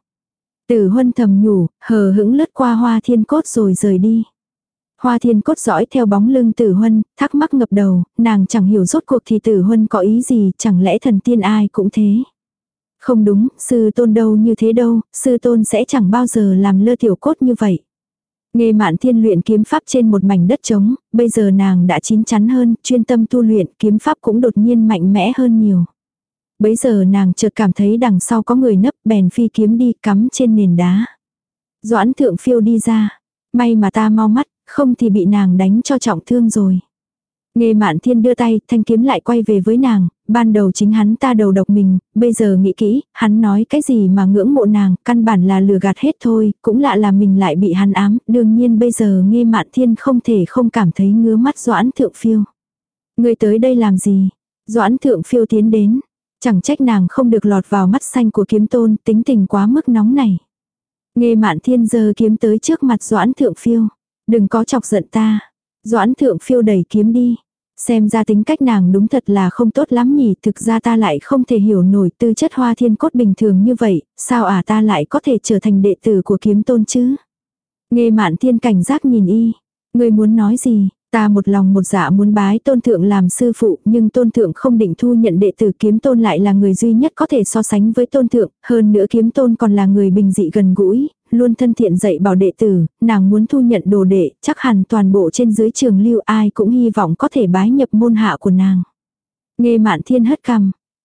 Speaker 1: Tử Huân thầm nhủ, hờ hững lướt qua Hoa Thiên Cốt rồi rời đi. Hoa Thiên Cốt dõi theo bóng lưng Tử Huân, thắc mắc ngập đầu, nàng chẳng hiểu rốt cuộc thì Tử Huân có ý gì, chẳng lẽ thần tiên ai cũng thế. Không đúng, sư tôn đâu như thế đâu, sư tôn sẽ chẳng bao giờ làm lơ tiểu cốt như vậy. Nghê Mạn Thiên luyện kiếm pháp trên một mảnh đất trống, bây giờ nàng đã chín chắn hơn, chuyên tâm tu luyện, kiếm pháp cũng đột nhiên mạnh mẽ hơn nhiều. Bấy giờ nàng chợt cảm thấy đằng sau có người nấp, bèn phi kiếm đi cắm trên nền đá. Doãn Thượng Phiêu đi ra, may mà ta mau mắt, không thì bị nàng đánh cho trọng thương rồi. Nghê Mạn Thiên đưa tay, thanh kiếm lại quay về với nàng, ban đầu chính hắn ta đầu độc mình, bây giờ nghĩ kỹ, hắn nói cái gì mà ngưỡng mộ nàng, căn bản là lừa gạt hết thôi, cũng lạ là mình lại bị hắn ám, đương nhiên bây giờ Nghê Mạn Thiên không thể không cảm thấy ngứa mắt Doãn Thượng Phiêu. Người tới đây làm gì? Doãn Thượng Phiêu tiến đến, chẳng trách nàng không được lọt vào mắt xanh của kiếm tôn, tính tình quá mức nóng này. Nghê Mạn Thiên giơ kiếm tới trước mặt Doãn Thượng Phiêu. Đừng có chọc giận ta. Doãn Thượng Phiêu đẩy kiếm đi. Xem ra tính cách nàng đúng thật là không tốt lắm nhỉ, thực ra ta lại không thể hiểu nổi tư chất Hoa Thiên Cốt bình thường như vậy, sao à ta lại có thể trở thành đệ tử của kiếm tôn chứ? Nghê Mạn Thiên cảnh giác nhìn y. Ngươi muốn nói gì? Ta một lòng một dạ muốn bái tôn thượng làm sư phụ, nhưng tôn thượng không định thu nhận đệ tử, kiếm tôn lại là người duy nhất có thể so sánh với tôn thượng, hơn nữa kiếm tôn còn là người bình dị gần gũi, luôn thân thiện dạy bảo đệ tử, nàng muốn thu nhận đồ đệ, chắc hẳn toàn bộ trên dưới Trường Lưu ai cũng hy vọng có thể bái nhập môn hạ của nàng. Nghê Mạn Thiên hất cằm,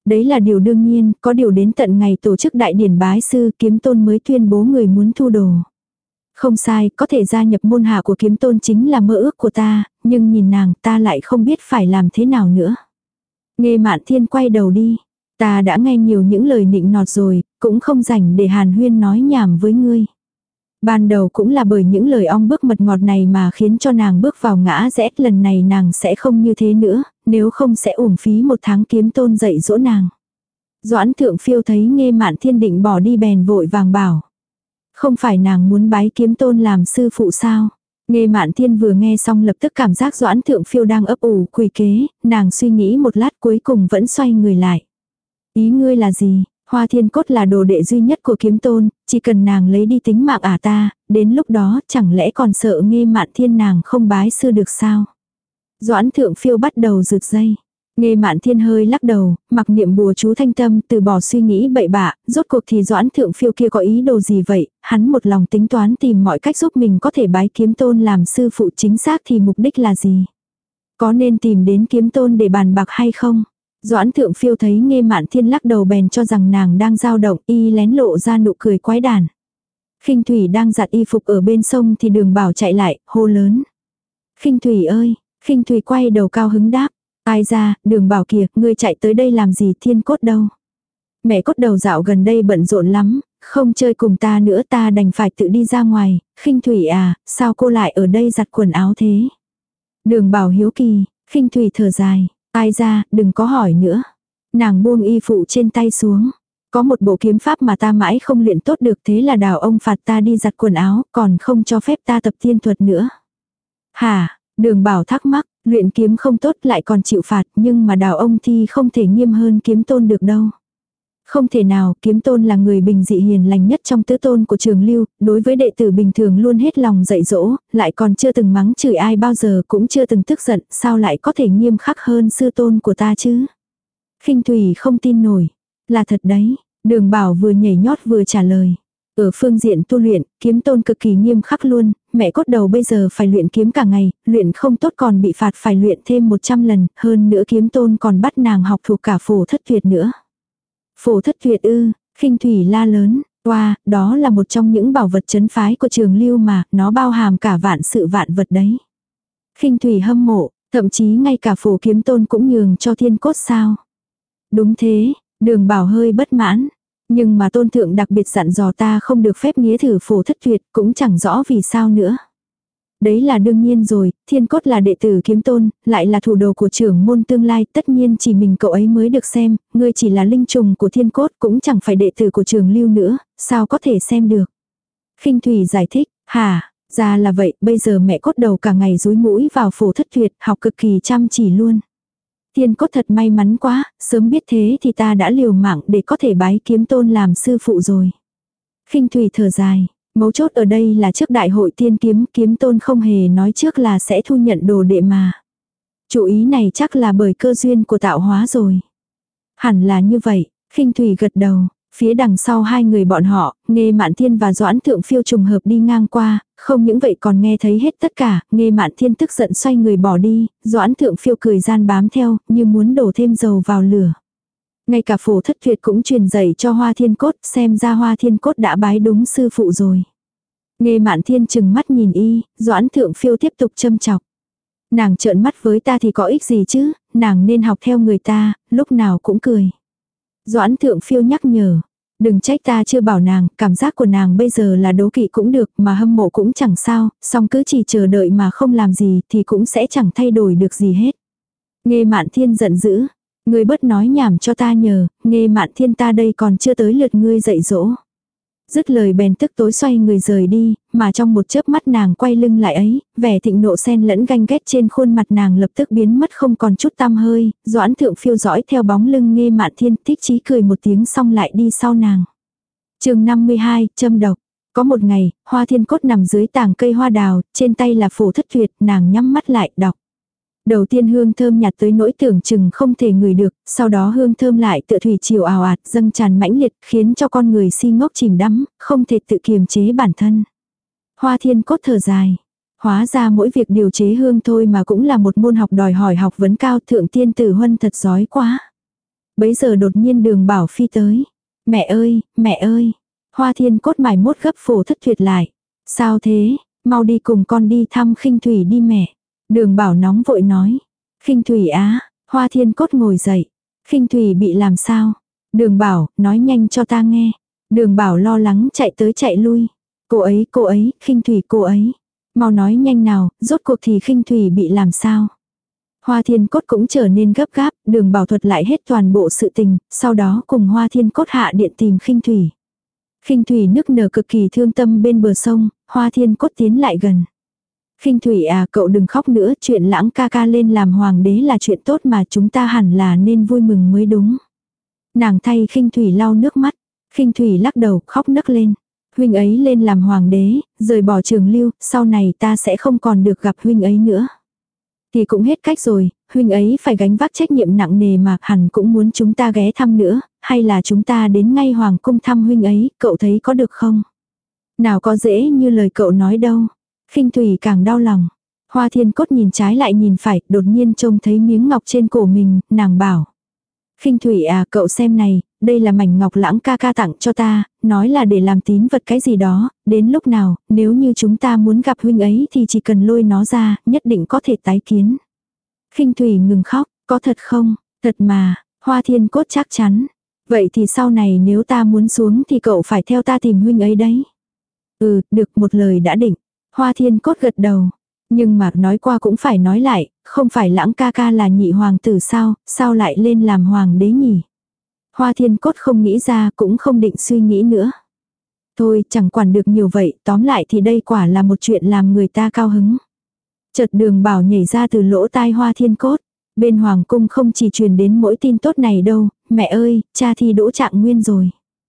Speaker 1: Đấy là điều đương nhiên, có điều đến tận ngày tổ chức đại điển bái sư Kiếm Tôn mới tuyên bố người muốn thu đồ. Không sai, có thể gia nhập môn hạ của Kiếm Tôn chính là mơ ước của ta, nhưng nhìn nàng ta lại không biết phải làm thế nào nữa. Nghe Mạn Thiên quay đầu đi. Ta đã nghe nhiều những lời nịnh nọt rồi, cũng không rảnh để hàn huyên nói nhảm với ngươi. Ban đầu cũng là bởi những lời ong bức mật ngọt này mà khiến cho nàng bước vào ngã rẽ, lần này nàng sẽ không như thế nữa, nếu không sẽ uổng phí một tháng Kiếm Tôn dạy dỗ nàng. Doãn Thượng Phiêu thấy Nghe Mạn Thiên định bỏ đi bèn vội vàng bảo. Không phải nàng muốn bái Kiếm Tôn làm sư phụ sao? Nghe Mạn Thiên vừa nghe xong lập tức cảm giác Doãn Thượng Phiêu đang ấp ủ quỷ kế, nàng suy nghĩ một lát cuối cùng vẫn xoay người lại. Ý ngươi là gì? Hoa Thiên Cốt là đồ đệ duy nhất của Kiếm Tôn, chỉ cần nàng lấy đi tính mạng ả ta, đến lúc đó chẳng lẽ còn sợ Nghe Mạn Thiên nàng không bái sư được sao? Doãn Thượng Phiêu bắt đầu rực dây. Nghe Mạn Thiên hơi lắc đầu, mặc niệm bùa chú thanh tâm, từ bỏ suy nghĩ bậy bạ, rốt cuộc thì Doãn Thượng Phiêu kia có ý đồ gì vậy, hắn một lòng tính toán tìm mọi cách giúp mình có thể bái Kiếm Tôn làm sư phụ, chính xác thì mục đích là gì? Có nên tìm đến Kiếm Tôn để bàn bạc hay không? Doãn Thượng Phiêu thấy Nghe Mạn Thiên lắc đầu bèn cho rằng nàng đang dao động, y lén lộ ra nụ cười quái đản. Khinh Thủy đang giặt y phục ở bên sông thì Đường Bảo chạy lại, hô lớn. Khinh Thủy ơi, Khinh Thủy quay đầu cao hứng đáp. Ai ra, Đường Bảo kìa, ngươi chạy tới đây làm gì, Thiên Cốt đâu? Mẹ Cốt đầu dạo gần đây bận rộn lắm, không chơi cùng ta nữa, ta đành phải tự đi ra ngoài. Khinh Thủy à, sao cô lại ở đây giặt quần áo thế? Đường Bảo hiếu kỳ, Khinh Thủy thở dài. Ai ra, đừng có hỏi nữa. Nàng buông y phụ trên tay xuống. Có một bộ kiếm pháp mà ta mãi không luyện tốt được, thế là Đào ông phạt ta đi giặt quần áo, còn không cho phép ta tập tiên thuật nữa. Hả? Đường Bảo thắc mắc, luyện kiếm không tốt lại còn chịu phạt, nhưng mà Đào ông thì không thể nghiêm hơn Kiếm Tôn được đâu. Không thể nào, Kiếm Tôn là người bình dị hiền lành nhất trong tứ tôn của Trường Lưu, đối với đệ tử bình thường luôn hết lòng dạy dỗ, lại còn chưa từng mắng chửi ai bao giờ, cũng chưa từng tức giận, sao lại có thể nghiêm khắc hơn sư tôn của ta chứ? Khinh Thủy không tin nổi. Là thật đấy, Đường Bảo vừa nhảy nhót vừa trả lời. Ở phương diện tu luyện, Kiếm Tôn cực kỳ nghiêm khắc luôn, Mẹ Cốt đầu bây giờ phải luyện kiếm cả ngày, luyện không tốt còn bị phạt phải luyện thêm một trăm lần, hơn nữa Kiếm Tôn còn bắt nàng học thuộc cả Phổ Thất Tuyệt nữa. Phổ Thất Tuyệt ư? Khinh Thủy la lớn. Oa, wow, đó là một trong những bảo vật trấn phái của Trường Lưu mà, nó bao hàm cả vạn sự vạn vật đấy. Khinh Thủy hâm mộ, thậm chí ngay cả Phổ Kiếm Tôn cũng nhường cho Thiên Cốt sao? Đúng thế, Đường Bảo hơi bất mãn. Nhưng mà Tôn Thượng đặc biệt dặn dò ta không được phép nghía thử Phổ Thất Tuyệt, cũng chẳng rõ vì sao nữa. Đấy là đương nhiên rồi, Thiên Cốt là đệ tử Kiếm Tôn, lại là thủ đồ của trưởng môn tương lai, tất nhiên chỉ mình cậu ấy mới được xem, ngươi chỉ là linh trùng của Thiên Cốt, cũng chẳng phải đệ tử của Trường Lưu nữa, sao có thể xem được. Khinh Thủy giải thích, hả, ra là vậy, bây giờ Mẹ Cốt đầu cả ngày dúi mũi vào Phổ Thất Tuyệt, học cực kỳ chăm chỉ luôn. Thiên Cốt thật may mắn quá, sớm biết thế thì ta đã liều mạng để có thể bái Kiếm Tôn làm sư phụ rồi. Khinh Thủy thở dài. Mấu chốt ở đây là trước đại hội tiên kiếm, Kiếm Tôn không hề nói trước là sẽ thu nhận đồ đệ mà. Chủ ý này chắc là bởi cơ duyên của tạo hóa rồi. Hẳn là như vậy, Khinh Thủy gật đầu, phía đằng sau hai người bọn họ, Nghe Mạn Thiên và Doãn Thượng Phiêu trùng hợp đi ngang qua, không những vậy còn nghe thấy hết tất cả, Nghe Mạn Thiên tức giận xoay người bỏ đi, Doãn Thượng Phiêu cười gian bám theo, như muốn đổ thêm dầu vào lửa. Ngay cả Phổ Thất Tuyệt cũng truyền dạy cho Hoa Thiên Cốt, xem ra Hoa Thiên Cốt đã bái đúng sư phụ rồi. Nghe Mạn Thiên chừng mắt nhìn y, Doãn Thượng Phiêu tiếp tục châm chọc. Nàng trợn mắt với ta thì có ích gì chứ, nàng nên học theo người ta, lúc nào cũng cười. Doãn Thượng Phiêu nhắc nhở, đừng trách ta chưa bảo nàng, cảm giác của nàng bây giờ là đố kỵ cũng được mà hâm mộ cũng chẳng sao, song cứ chỉ chờ đợi mà không làm gì thì cũng sẽ chẳng thay đổi được gì hết. Nghe Mạn Thiên giận dữ. Ngươi bớt nói nhảm cho ta nhờ, Nghe Mạn Thiên ta đây còn chưa tới lượt ngươi dạy dỗ. Dứt lời bèn tức tối xoay người rời đi, mà trong một chớp mắt nàng quay lưng lại ấy, vẻ thịnh nộ xen lẫn ganh ghét trên khuôn mặt nàng lập tức biến mất không còn chút tăm hơi, Doãn Thượng Phiêu dõi theo bóng lưng Nghe Mạn Thiên thích chí cười một tiếng xong lại đi sau nàng. Chương năm mươi hai, châm độc. Có một ngày, Hoa Thiên Cốt nằm dưới tàng cây hoa đào, trên tay là Phổ Thất Tuyệt, nàng nhắm mắt lại đọc. Đầu tiên hương thơm nhạt tới nỗi tưởng chừng không thể ngửi được, sau đó hương thơm lại tựa thủy triều ào ạt dâng tràn mãnh liệt khiến cho con người si ngốc chìm đắm, không thể tự kiềm chế bản thân. Hoa Thiên Cốt thở dài. Hóa ra mỗi việc điều chế hương thôi mà cũng là một môn học đòi hỏi học vấn cao, Thượng Tiên Tử Huân thật giỏi quá. Bấy giờ đột nhiên Đường Bảo phi tới. Mẹ ơi, mẹ ơi. Hoa Thiên Cốt mải mốt gấp phổ thất tuyệt lại. Sao thế, mau đi cùng con đi thăm Khinh Thủy đi mẹ. Đường Bảo nóng vội nói. Khinh Thủy á, Hoa Thiên Cốt ngồi dậy. Khinh Thủy bị làm sao? Đường Bảo, nói nhanh cho ta nghe. Đường Bảo lo lắng chạy tới chạy lui. Cô ấy, cô ấy, Khinh Thủy cô ấy. Mau nói nhanh nào, rốt cuộc thì Khinh Thủy bị làm sao? Hoa Thiên Cốt cũng trở nên gấp gáp, Đường Bảo thuật lại hết toàn bộ sự tình, sau đó cùng Hoa Thiên Cốt hạ điện tìm Khinh Thủy. Khinh Thủy nức nở cực kỳ thương tâm bên bờ sông, Hoa Thiên Cốt tiến lại gần. Khinh Thủy à, cậu đừng khóc nữa, chuyện Lãng ca ca lên làm hoàng đế là chuyện tốt mà chúng ta hẳn là nên vui mừng mới đúng. Nàng thay Khinh Thủy lau nước mắt, Khinh Thủy lắc đầu khóc nấc lên. Huynh ấy lên làm hoàng đế, rời bỏ Trường Lưu, sau này ta sẽ không còn được gặp huynh ấy nữa. Thì cũng hết cách rồi, huynh ấy phải gánh vác trách nhiệm nặng nề mà hẳn cũng muốn chúng ta ghé thăm nữa, hay là chúng ta đến ngay hoàng cung thăm huynh ấy, cậu thấy có được không? Nào có dễ như lời cậu nói đâu. Khinh Thủy càng đau lòng. Hoa Thiên Cốt nhìn trái lại nhìn phải, đột nhiên trông thấy miếng ngọc trên cổ mình, nàng bảo. Khinh Thủy à, cậu xem này, đây là mảnh ngọc Lãng ca ca tặng cho ta, nói là để làm tín vật cái gì đó, đến lúc nào, nếu như chúng ta muốn gặp huynh ấy thì chỉ cần lôi nó ra, nhất định có thể tái kiến. Khinh Thủy ngừng khóc, có thật không? Thật mà, Hoa Thiên Cốt chắc chắn. Vậy thì sau này nếu ta muốn xuống thì cậu phải theo ta tìm huynh ấy đấy. Ừ, được, một lời đã định. Hoa Thiên Cốt gật đầu. Nhưng mà nói qua cũng phải nói lại, không phải Lãng ca ca là nhị hoàng tử sao, sao lại lên làm hoàng đế nhỉ? Hoa Thiên Cốt không nghĩ ra, cũng không định suy nghĩ nữa. Thôi, chẳng quản được nhiều vậy, tóm lại thì đây quả là một chuyện làm người ta cao hứng. Chợt Đường Bảo nhảy ra từ lỗ tai Hoa Thiên Cốt. Bên hoàng cung không chỉ truyền đến mỗi tin tốt này đâu, mẹ ơi, cha thi đỗ trạng nguyên rồi.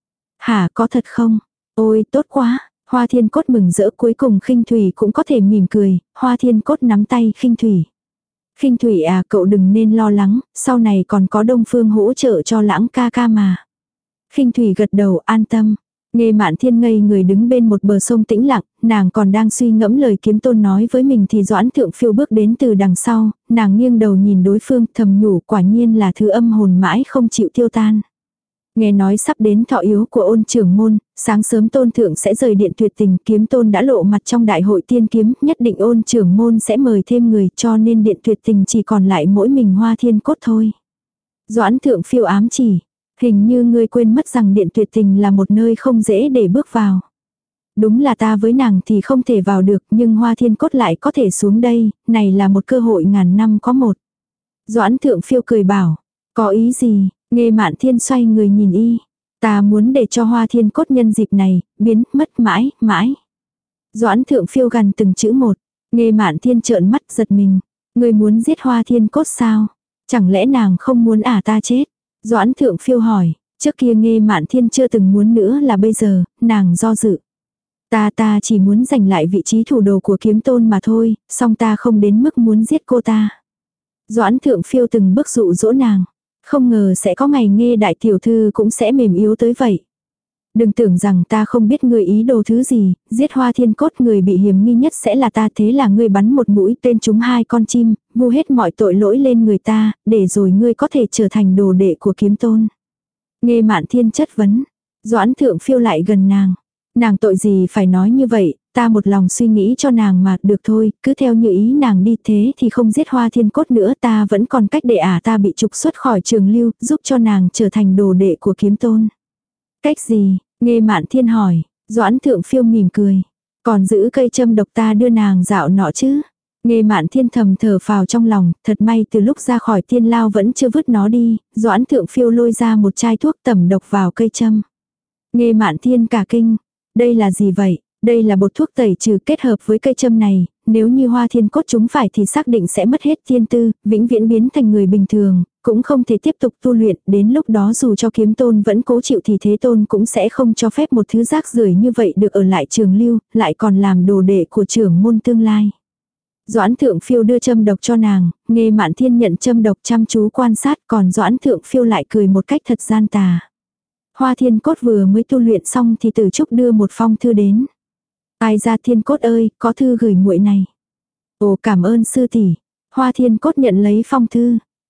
Speaker 1: Hả, có thật không? Ôi, tốt quá. Hoa Thiên Cốt mừng rỡ, cuối cùng Khinh Thủy cũng có thể mỉm cười, Hoa Thiên Cốt nắm tay Khinh Thủy. Khinh Thủy à, cậu đừng nên lo lắng, sau này còn có Đông Phương hỗ trợ cho Lãng ca ca mà. Khinh Thủy gật đầu an tâm. Nghe Mạn Thiên ngây người đứng bên một bờ sông tĩnh lặng, nàng còn đang suy ngẫm lời Kiếm Tôn nói với mình thì Doãn Thượng Phiêu bước đến từ đằng sau, nàng nghiêng đầu nhìn đối phương thầm nhủ quả nhiên là thứ âm hồn mãi không chịu tiêu tan. Nghe nói sắp đến thọ yếu của Ôn trưởng môn, sáng sớm Tôn Thượng sẽ rời điện tuyệt tình, Kiếm Tôn đã lộ mặt trong đại hội tiên kiếm, nhất định Ôn trưởng môn sẽ mời thêm người, cho nên điện tuyệt tình chỉ còn lại mỗi mình Hoa Thiên Cốt thôi. Doãn Thượng Phiêu ám chỉ, hình như ngươi quên mất rằng điện tuyệt tình là một nơi không dễ để bước vào. Đúng là ta với nàng thì không thể vào được, nhưng Hoa Thiên Cốt lại có thể xuống đây, này là một cơ hội ngàn năm có một. Doãn Thượng Phiêu cười bảo, có ý gì? Nghe Mạn Thiên xoay người nhìn y. Ta muốn để cho Hoa Thiên Cốt nhân dịp này, biến mất mãi, mãi. Doãn Thượng Phiêu gần từng chữ một. Nghe Mạn Thiên trợn mắt giật mình. Người muốn giết Hoa Thiên Cốt sao? Chẳng lẽ nàng không muốn ả ta chết? Doãn Thượng Phiêu hỏi. Trước kia Nghe Mạn Thiên chưa từng muốn nữa là bây giờ, nàng do dự. Ta ta chỉ muốn giành lại vị trí thủ đồ của Kiếm Tôn mà thôi, song ta không đến mức muốn giết cô ta. Doãn Thượng Phiêu từng bước dụ dỗ nàng. Không ngờ sẽ có ngày Nghe đại tiểu thư cũng sẽ mềm yếu tới vậy. Đừng tưởng rằng ta không biết người ý đồ thứ gì, giết Hoa Thiên Cốt người bị hiểm nghi nhất sẽ là ta, thế là ngươi bắn một mũi tên trúng hai con chim, vu hết mọi tội lỗi lên người ta, để rồi ngươi có thể trở thành đồ đệ của Kiếm Tôn. Nghe Mạn Thiên chất vấn, Doãn Thượng Phiêu lại gần nàng. Nàng tội gì phải nói như vậy, ta một lòng suy nghĩ cho nàng mà, được thôi, cứ theo như ý nàng đi, thế thì không giết Hoa Thiên Cốt nữa, ta vẫn còn cách để ả ta bị trục xuất khỏi Trường Lưu, giúp cho nàng trở thành đồ đệ của Kiếm Tôn. Cách gì? Nghe Mạn Thiên hỏi. Doãn Thượng Phiêu mỉm cười. Còn giữ cây châm độc ta đưa nàng dạo nọ chứ? Nghe Mạn Thiên thầm thở phào trong lòng, thật may từ lúc ra khỏi tiên lao vẫn chưa vứt nó đi, Doãn Thượng Phiêu lôi ra một chai thuốc tẩm độc vào cây châm. Nghe Mạn Thiên cả kinh. Đây là gì vậy? Đây là bột thuốc tẩy trừ kết hợp với cây châm này, nếu như Hoa Thiên Cốt chúng phải thì xác định sẽ mất hết tiên tư, vĩnh viễn biến thành người bình thường, cũng không thể tiếp tục tu luyện, đến lúc đó dù cho Kiếm Tôn vẫn cố chịu thì Thế Tôn cũng sẽ không cho phép một thứ rác rưởi như vậy được ở lại Trường Lưu, lại còn làm đồ đệ của trưởng môn tương lai. Doãn Thượng Phiêu đưa châm độc cho nàng, Nghe Mạn Thiên nhận châm độc chăm chú quan sát, còn Doãn Thượng Phiêu lại cười một cách thật gian tà. Hoa Thiên Cốt vừa mới tu luyện xong thì Tử Trúc đưa một phong thư đến. Ai ra Thiên Cốt ơi, có thư gửi muội này. Ồ, cảm ơn sư tỷ. Hoa Thiên Cốt nhận lấy phong thư.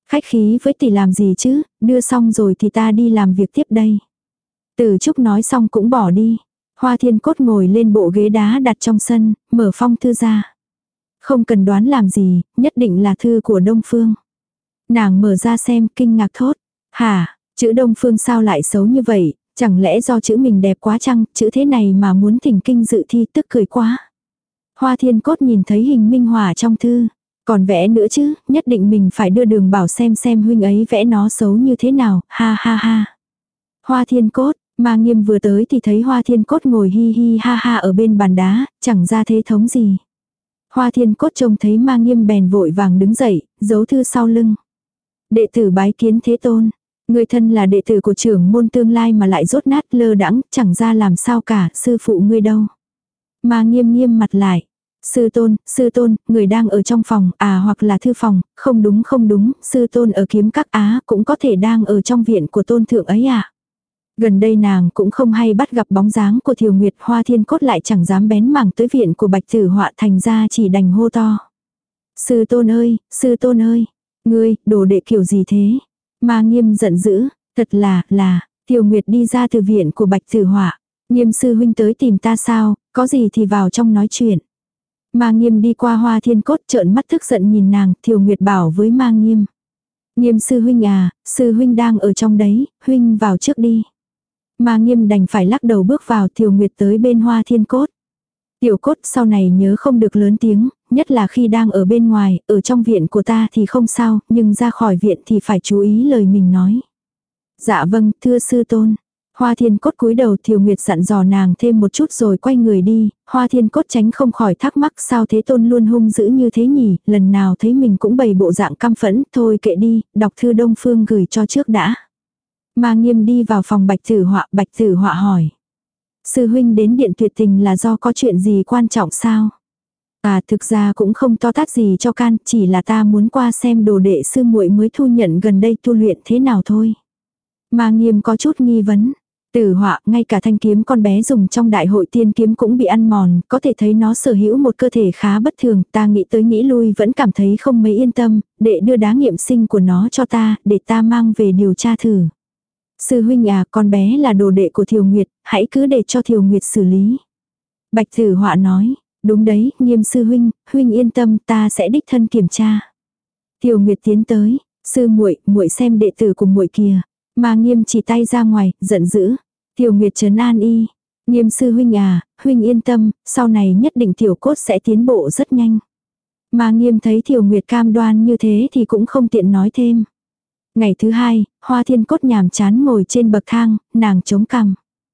Speaker 1: Khách khí với tỷ làm gì chứ, đưa xong rồi thì ta đi làm việc tiếp đây. Từ Trúc nói xong cũng bỏ đi. Hoa Thiên Cốt ngồi lên bộ ghế đá đặt trong sân, mở phong thư ra. Không cần đoán làm gì, nhất định là thư của Đông Phương. Nàng mở ra xem, kinh ngạc thốt. Hả, chữ Đông Phương sao lại xấu như vậy, chẳng lẽ do chữ mình đẹp quá chăng, chữ thế này mà muốn thỉnh kinh dự thi tức cười quá. Hoa Thiên Cốt nhìn thấy hình minh họa trong thư. Còn vẽ nữa chứ, nhất định mình phải đưa Đường Bảo xem xem huynh ấy vẽ nó xấu như thế nào, ha ha ha. Hoa Thiên Cốt, Ma Nghiêm vừa tới thì thấy Hoa Thiên Cốt ngồi hi hi ha ha ở bên bàn đá, chẳng ra thế thống gì. Hoa Thiên Cốt trông thấy Ma Nghiêm bèn vội vàng đứng dậy, giấu thư sau lưng. Đệ tử bái kiến Thế Tôn. Người thân là đệ tử của trưởng môn tương lai mà lại rốt nát lơ đãng, chẳng ra làm sao cả, sư phụ ngươi đâu. Ma Nghiêm nghiêm mặt lại. Sư tôn, sư tôn, người đang ở trong phòng, à hoặc là thư phòng, không đúng không đúng, sư tôn ở kiếm các á cũng có thể đang ở trong viện của tôn thượng ấy à. Gần đây nàng cũng không hay bắt gặp bóng dáng của Thiều Nguyệt. Hoa Thiên Cốt lại chẳng dám bén mảng tới viện của Bạch Tử Họa, thành ra chỉ đành hô to. Sư tôn ơi, sư tôn ơi, ngươi, đồ đệ kiểu gì thế? Ma Nghiêm giận dữ, thật là, là, Thiều Nguyệt đi ra từ viện của Bạch Tử Họa. Nghiêm sư huynh tới tìm ta sao, có gì thì vào trong nói chuyện. Ma Nghiêm đi qua Hoa Thiên Cốt trợn mắt tức giận nhìn nàng, Thiều Nguyệt bảo với Ma Nghiêm. Nghiêm sư huynh à, sư huynh đang ở trong đấy, huynh vào trước đi. Ma Nghiêm đành phải lắc đầu bước vào. Thiều Nguyệt tới bên Hoa Thiên Cốt. Tiểu Cốt sau này nhớ không được lớn tiếng, nhất là khi đang ở bên ngoài, ở trong viện của ta thì không sao, nhưng ra khỏi viện thì phải chú ý lời mình nói. Dạ vâng, thưa sư tôn. Hoa Thiên Cốt cúi đầu. Thiều Nguyệt dặn dò nàng thêm một chút rồi quay người đi. Hoa Thiên Cốt tránh không khỏi thắc mắc sao Thế Tôn luôn hung dữ như thế nhỉ, lần nào thấy mình cũng bày bộ dạng căm phẫn, thôi kệ đi, đọc thư Đông Phương gửi cho trước đã. Ma Nghiêm đi vào phòng Bạch Tử Họa. Bạch Tử Họa hỏi. Sư huynh đến điện tuyệt tình là do có chuyện gì quan trọng sao? À thực ra cũng không to tát gì cho can, chỉ là ta muốn qua xem đồ đệ sư muội mới thu nhận gần đây tu luyện thế nào thôi. Ma Nghiêm có chút nghi vấn. Tử Họa, ngay cả thanh kiếm con bé dùng trong đại hội tiên kiếm cũng bị ăn mòn, có thể thấy nó sở hữu một cơ thể khá bất thường, ta nghĩ tới nghĩ lui vẫn cảm thấy không mấy yên tâm, để đưa đá nghiệm sinh của nó cho ta, để ta mang về điều tra thử. Sư huynh à, con bé là đồ đệ của Thiều Nguyệt, hãy cứ để cho Thiều Nguyệt xử lý. Bạch Tử Họa nói, đúng đấy, Nghiêm sư huynh, huynh yên tâm, ta sẽ đích thân kiểm tra. Thiều Nguyệt tiến tới, sư muội, muội xem đệ tử của muội kìa. Ma Nghiêm chỉ tay ra ngoài, giận dữ. Thiều Nguyệt trấn an y. Nghiêm sư huynh à, huynh yên tâm, sau này nhất định Tiểu Cốt sẽ tiến bộ rất nhanh. Ma Nghiêm thấy Thiều Nguyệt cam đoan như thế thì cũng không tiện nói thêm. Ngày thứ hai, Hoa Thiên Cốt nhàm chán ngồi trên bậc thang, nàng chống cằm.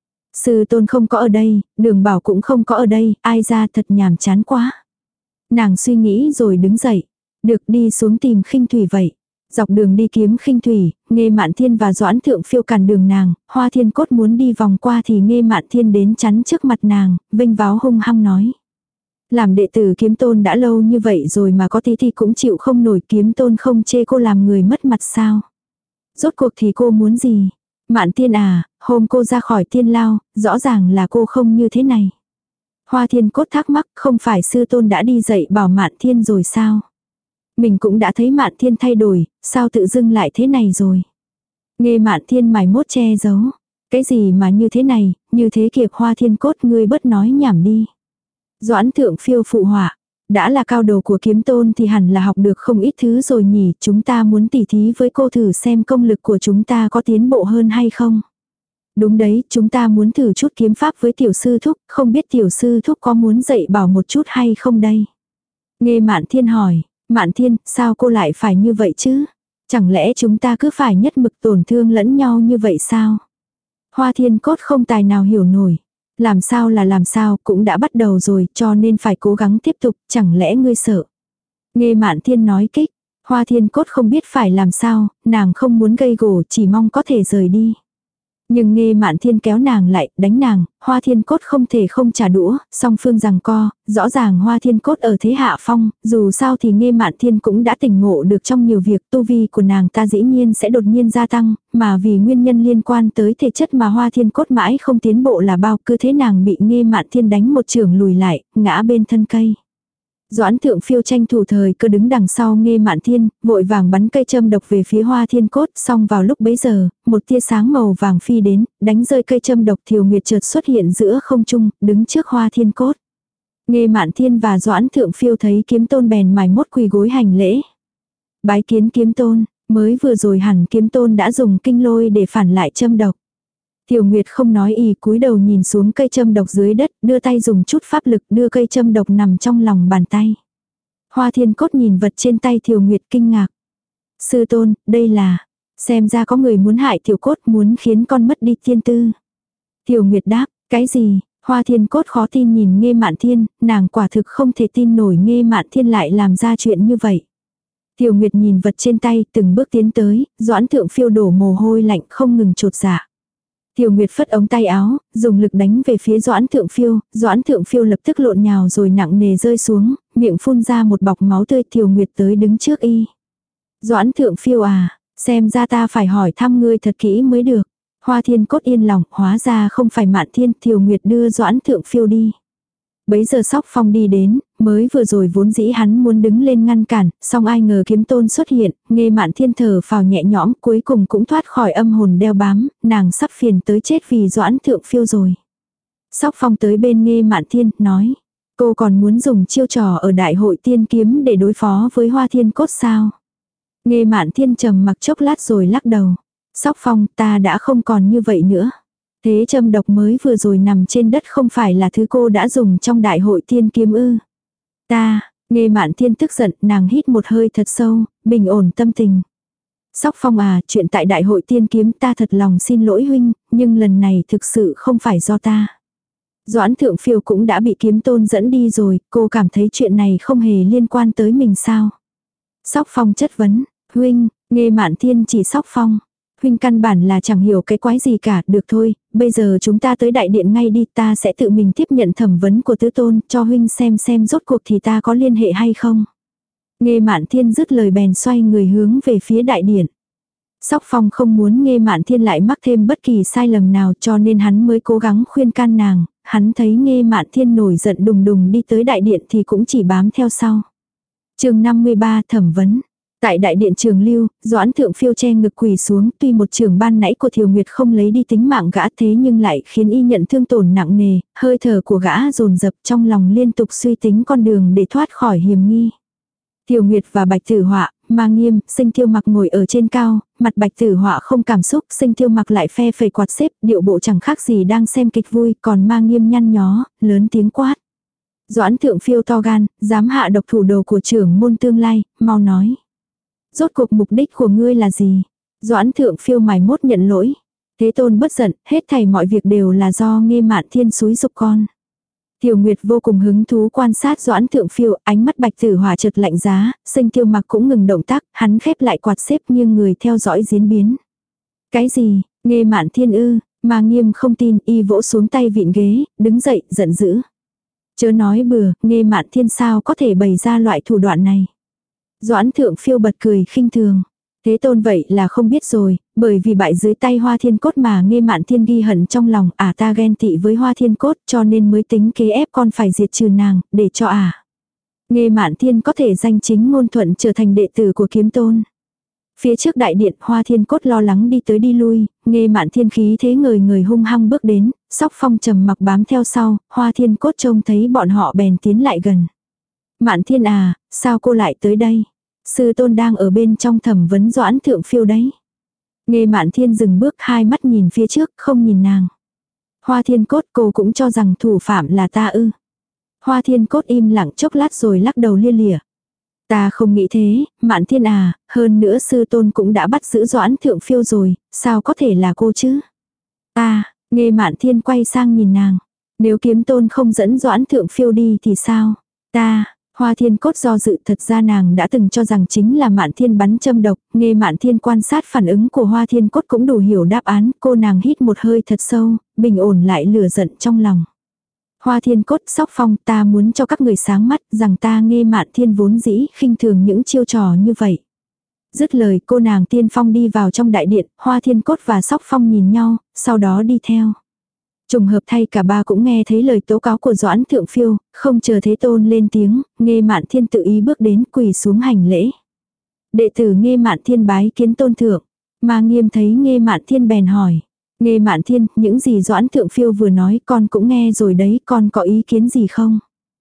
Speaker 1: Sư tôn không có ở đây, Đường Bảo cũng không có ở đây, ai ra thật nhàm chán quá. Nàng suy nghĩ rồi đứng dậy. Được, đi xuống tìm Khinh Thủy vậy. Dọc đường đi kiếm Khinh Thủy, Nghê Mạn Thiên và Doãn Thượng Phiêu cản đường nàng. Hoa Thiên Cốt muốn đi vòng qua thì Nghê Mạn Thiên đến chắn trước mặt nàng, vênh váo hung hăng nói. Làm đệ tử Kiếm Tôn đã lâu như vậy rồi mà có tí thì cũng chịu không nổi, Kiếm Tôn không chê cô làm người mất mặt sao. Rốt cuộc thì cô muốn gì? Mạn Thiên à, hôm cô ra khỏi Thiên Lao, rõ ràng là cô không như thế này. Hoa Thiên Cốt thắc mắc, không phải sư tôn đã đi dạy bảo Mạn Thiên rồi sao? Mình cũng đã thấy Mạn Thiên thay đổi, sao tự dưng lại thế này rồi? Nghê Mạn Thiên mải mốt che giấu. Cái gì mà như thế này, như thế kìa. Hoa Thiên Cốt, ngươi bớt nói nhảm đi. Doãn Thượng Phiêu phụ họa. Đã là cao đồ của Kiếm Tôn thì hẳn là học được không ít thứ rồi nhỉ, chúng ta muốn tỉ thí với cô thử xem công lực của chúng ta có tiến bộ hơn hay không. Đúng đấy, chúng ta muốn thử chút kiếm pháp với tiểu sư thúc, không biết tiểu sư thúc có muốn dạy bảo một chút hay không đây. Nghê Mạn Thiên hỏi, Mạn Thiên, sao cô lại phải như vậy chứ? Chẳng lẽ chúng ta cứ phải nhất mực tổn thương lẫn nhau như vậy sao? Hoa Thiên Cốt không tài nào hiểu nổi. Làm sao là làm sao, cũng đã bắt đầu rồi, cho nên phải cố gắng tiếp tục, chẳng lẽ ngươi sợ. Nghê Mạn Thiên nói kích, Hoa Thiên Cốt không biết phải làm sao, nàng không muốn gây gổ, chỉ mong có thể rời đi. Nhưng Nghê Mạn Thiên kéo nàng lại, đánh nàng, Hoa Thiên Cốt không thể không trả đũa, song phương giằng co, rõ ràng Hoa Thiên Cốt ở thế hạ phong, dù sao thì Nghê Mạn Thiên cũng đã tỉnh ngộ được trong nhiều việc, tu vi của nàng ta dĩ nhiên sẽ đột nhiên gia tăng, mà vì nguyên nhân liên quan tới thể chất mà Hoa Thiên Cốt mãi không tiến bộ là bao, cứ thế nàng bị Nghê Mạn Thiên đánh một chưởng lùi lại, ngã bên thân cây. Doãn Thượng Phiêu tranh thủ thời cơ đứng đằng sau Nghê Mạn Thiên, vội vàng bắn cây châm độc về phía Hoa Thiên Cốt, xong vào lúc bấy giờ, một tia sáng màu vàng phi đến, đánh rơi cây châm độc. Thiều Nguyệt chợt xuất hiện giữa không trung, đứng trước Hoa Thiên Cốt. Nghê Mạn Thiên và Doãn Thượng Phiêu thấy Kiếm Tôn bèn mài mốt quỳ gối hành lễ. Bái kiến Kiếm Tôn, mới vừa rồi hẳn Kiếm Tôn đã dùng kinh lôi để phản lại châm độc. Tiểu Nguyệt không nói y, cúi đầu nhìn xuống cây châm độc dưới đất, đưa tay dùng chút pháp lực đưa cây châm độc nằm trong lòng bàn tay. Hoa Thiên Cốt nhìn vật trên tay Tiểu Nguyệt kinh ngạc. Sư tôn, đây là, xem ra có người muốn hại Tiểu Cốt, muốn khiến con mất đi tiên tư. Tiểu Nguyệt đáp, cái gì? Hoa Thiên Cốt khó tin nhìn Nghê Mạn Thiên, nàng quả thực không thể tin nổi Nghê Mạn Thiên lại làm ra chuyện như vậy. Tiểu Nguyệt nhìn vật trên tay, từng bước tiến tới, Doãn Thượng Phiêu đổ mồ hôi lạnh không ngừng chột dạ. Tiểu Nguyệt phất ống tay áo, dùng lực đánh về phía Doãn Thượng Phiêu, Doãn Thượng Phiêu lập tức lộn nhào rồi nặng nề rơi xuống, miệng phun ra một bọc máu tươi. Tiểu Nguyệt tới đứng trước y. Doãn Thượng Phiêu à, xem ra ta phải hỏi thăm ngươi thật kỹ mới được. Hoa Thiên Cốt yên lòng, hóa ra không phải Mạn Thiên. Tiểu Nguyệt đưa Doãn Thượng Phiêu đi. Bấy giờ Sóc Phong đi đến, mới vừa rồi vốn dĩ hắn muốn đứng lên ngăn cản, song ai ngờ Kiếm Tôn xuất hiện, Nghê Mạn Thiên thở phào nhẹ nhõm, cuối cùng cũng thoát khỏi âm hồn đeo bám, nàng sắp phiền tới chết vì Doãn Thượng Phiêu rồi. Sóc Phong tới bên Nghê Mạn Thiên, nói, cô còn muốn dùng chiêu trò ở đại hội tiên kiếm để đối phó với Hoa Thiên Cốt sao? Nghê Mạn Thiên trầm mặc chốc lát rồi lắc đầu. Sóc Phong, ta đã không còn như vậy nữa. Thế châm độc mới vừa rồi nằm trên đất không phải là thứ cô đã dùng trong đại hội tiên kiếm ư? Ta, Nghê Mạn Thiên tức giận, nàng hít một hơi thật sâu, bình ổn tâm tình. Sóc Phong à, chuyện tại đại hội tiên kiếm ta thật lòng xin lỗi huynh, nhưng lần này thực sự không phải do ta. Doãn Thượng Phiêu cũng đã bị Kiếm Tôn dẫn đi rồi, cô cảm thấy chuyện này không hề liên quan tới mình sao? Sóc Phong chất vấn, huynh, Nghê Mạn Thiên chỉ Sóc Phong. Huynh căn bản là chẳng hiểu cái quái gì cả, được thôi, bây giờ chúng ta tới đại điện ngay đi, ta sẽ tự mình tiếp nhận thẩm vấn của tứ tôn, cho huynh xem xem rốt cuộc thì ta có liên hệ hay không. Nghê Mạn Thiên dứt lời bèn xoay người hướng về phía đại điện. Sóc Phong không muốn Nghê Mạn Thiên lại mắc thêm bất kỳ sai lầm nào, cho nên hắn mới cố gắng khuyên can nàng, hắn thấy Nghê Mạn Thiên nổi giận đùng đùng đi tới đại điện thì cũng chỉ bám theo sau. Chương năm mươi ba thẩm vấn. Tại đại điện Trường Lưu, Doãn Thượng Phiêu che ngực quỳ xuống, tuy một trường ban nãy của Thiều Nguyệt không lấy đi tính mạng gã, thế nhưng lại khiến y nhận thương tổn nặng nề, hơi thở của gã dồn dập, trong lòng liên tục suy tính con đường để thoát khỏi hiểm nghi. Thiều Nguyệt và Bạch Tử Họa, Ma Nghiêm, Sinh Tiêu Mặc ngồi ở trên cao, mặt Bạch Tử Họa không cảm xúc, Sinh Tiêu Mặc lại phe phẩy quạt xếp, điệu bộ chẳng khác gì đang xem kịch vui, còn Ma Nghiêm nhăn nhó, lớn tiếng quát. Doãn Thượng Phiêu to gan, dám hạ độc thủ đồ của trưởng môn tương lai, mau nói. Rốt cuộc mục đích của ngươi là gì? Doãn Thượng Phiêu mài mốt nhận lỗi. Thế Tôn bất giận, hết thảy mọi việc đều là do Nghê Mạn Thiên xúi dục con. Tiểu Nguyệt vô cùng hứng thú quan sát Doãn Thượng Phiêu, ánh mắt Bạch Tử Hỏa chợt lạnh giá, Sinh Tiêu Mặc cũng ngừng động tác, hắn khép lại quạt xếp nghiêng người theo dõi diễn biến. Cái gì? Nghê Mạn Thiên ư? Ma Nghiêm không tin, y vỗ xuống tay vịn ghế, đứng dậy, giận dữ. Chớ nói bừa, Nghê Mạn Thiên sao có thể bày ra loại thủ đoạn này? Doãn Thượng Phiêu bật cười khinh thường. Thế Tôn vậy là không biết rồi, bởi vì bại dưới tay Hoa Thiên Cốt mà Nghê Mạn Thiên ghi hận trong lòng, à ta ghen tị với Hoa Thiên Cốt cho nên mới tính kế ép con phải diệt trừ nàng, để cho à. Nghê Mạn Thiên có thể danh chính ngôn thuận trở thành đệ tử của Kiếm Tôn. Phía trước đại điện, Hoa Thiên Cốt lo lắng đi tới đi lui, Nghê Mạn Thiên khí thế người người hung hăng bước đến, Sóc Phong trầm mặc bám theo sau, Hoa Thiên Cốt trông thấy bọn họ bèn tiến lại gần. Mạn Thiên à, sao cô lại tới đây? Sư tôn đang ở bên trong thẩm vấn Doãn Thượng Phiêu đấy. Nghê Mạn Thiên dừng bước, hai mắt nhìn phía trước, không nhìn nàng. Hoa Thiên Cốt, cô cũng cho rằng thủ phạm là ta ư? Hoa Thiên Cốt im lặng chốc lát rồi lắc đầu lia lịa. Ta không nghĩ thế, Mạn Thiên à, hơn nữa sư tôn cũng đã bắt giữ Doãn Thượng Phiêu rồi, sao có thể là cô chứ? Ta, Nghê Mạn Thiên quay sang nhìn nàng. Nếu Kiếm Tôn không dẫn Doãn Thượng Phiêu đi thì sao? Ta, Hoa Thiên Cốt do dự, thật ra nàng đã từng cho rằng chính là Mạn Thiên bắn châm độc, Nghê Mạn Thiên quan sát phản ứng của Hoa Thiên Cốt cũng đủ hiểu đáp án, cô nàng hít một hơi thật sâu, bình ổn lại lửa giận trong lòng. Hoa Thiên Cốt, Sóc Phong, ta muốn cho các người sáng mắt rằng ta Nghê Mạn Thiên vốn dĩ khinh thường những chiêu trò như vậy. Dứt lời cô nàng tiên phong đi vào trong đại điện, Hoa Thiên Cốt và Sóc Phong nhìn nhau, sau đó đi theo. Trùng hợp thay cả ba cũng nghe thấy lời tố cáo của Doãn Thượng Phiêu, không chờ Thế Tôn lên tiếng, Nghê Mạn Thiên tự ý bước đến quỳ xuống hành lễ. Đệ tử Nghê Mạn Thiên bái kiến Tôn Thượng. Ma Nghiêm thấy Nghê Mạn Thiên bèn hỏi. Nghê Mạn Thiên, những gì Doãn Thượng Phiêu vừa nói con cũng nghe rồi đấy, con có ý kiến gì không?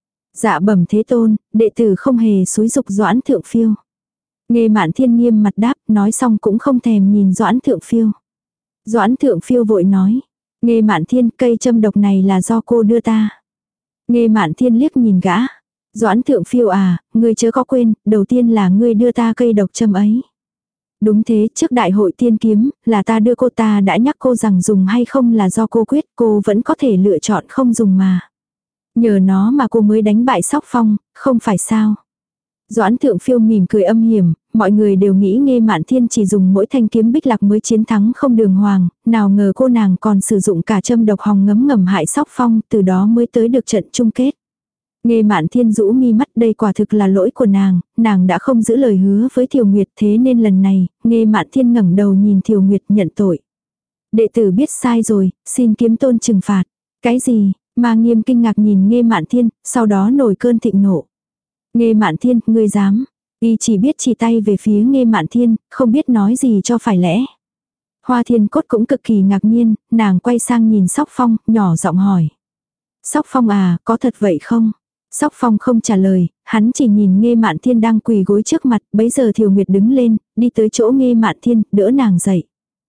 Speaker 1: Dạ bẩm Thế Tôn, đệ tử không hề xúi dục Doãn Thượng Phiêu. Nghê Mạn Thiên nghiêm mặt đáp, nói xong cũng không thèm nhìn Doãn Thượng Phiêu. Doãn Thượng Phiêu vội nói. Nghê Mạn Thiên, cây châm độc này là do cô đưa ta. Nghê Mạn Thiên liếc nhìn gã. Doãn Thượng Phiêu à, ngươi chớ có quên, đầu tiên là ngươi đưa ta cây độc châm ấy. Đúng thế, trước đại hội tiên kiếm, là ta đưa cô, ta đã nhắc cô rằng dùng hay không là do cô quyết, cô vẫn có thể lựa chọn không dùng mà. Nhờ nó mà cô mới đánh bại Sóc Phong, không phải sao? Doãn Thượng Phiêu mỉm cười âm hiểm, mọi người đều nghĩ Nghê Mạn Thiên chỉ dùng mỗi thanh kiếm bích lạc mới chiến thắng không đường hoàng, nào ngờ cô nàng còn sử dụng cả châm độc hòng ngấm ngầm hại Sóc Phong, từ đó mới tới được trận chung kết. Nghê Mạn Thiên rũ mi mắt, đây quả thực là lỗi của nàng, nàng đã không giữ lời hứa với Thiều Nguyệt, thế nên lần này, Nghê Mạn Thiên ngẩng đầu nhìn Thiều Nguyệt nhận tội. Đệ tử biết sai rồi, xin kiếm tôn trừng phạt. Cái gì? Ma Nghiêm kinh ngạc nhìn Nghê Mạn Thiên, sau đó nổi cơn thịnh nộ. Nghê Mạn Thiên, ngươi dám? Y chỉ biết chỉ tay về phía Nghê Mạn Thiên, không biết nói gì cho phải lẽ. Hoa Thiên Cốt cũng cực kỳ ngạc nhiên, nàng quay sang nhìn Sóc Phong, nhỏ giọng hỏi. Sóc Phong à, có thật vậy không? Sóc Phong không trả lời, hắn chỉ nhìn Nghê Mạn Thiên đang quỳ gối trước mặt, bấy giờ Thiều Nguyệt đứng lên, đi tới chỗ Nghê Mạn Thiên, đỡ nàng dậy.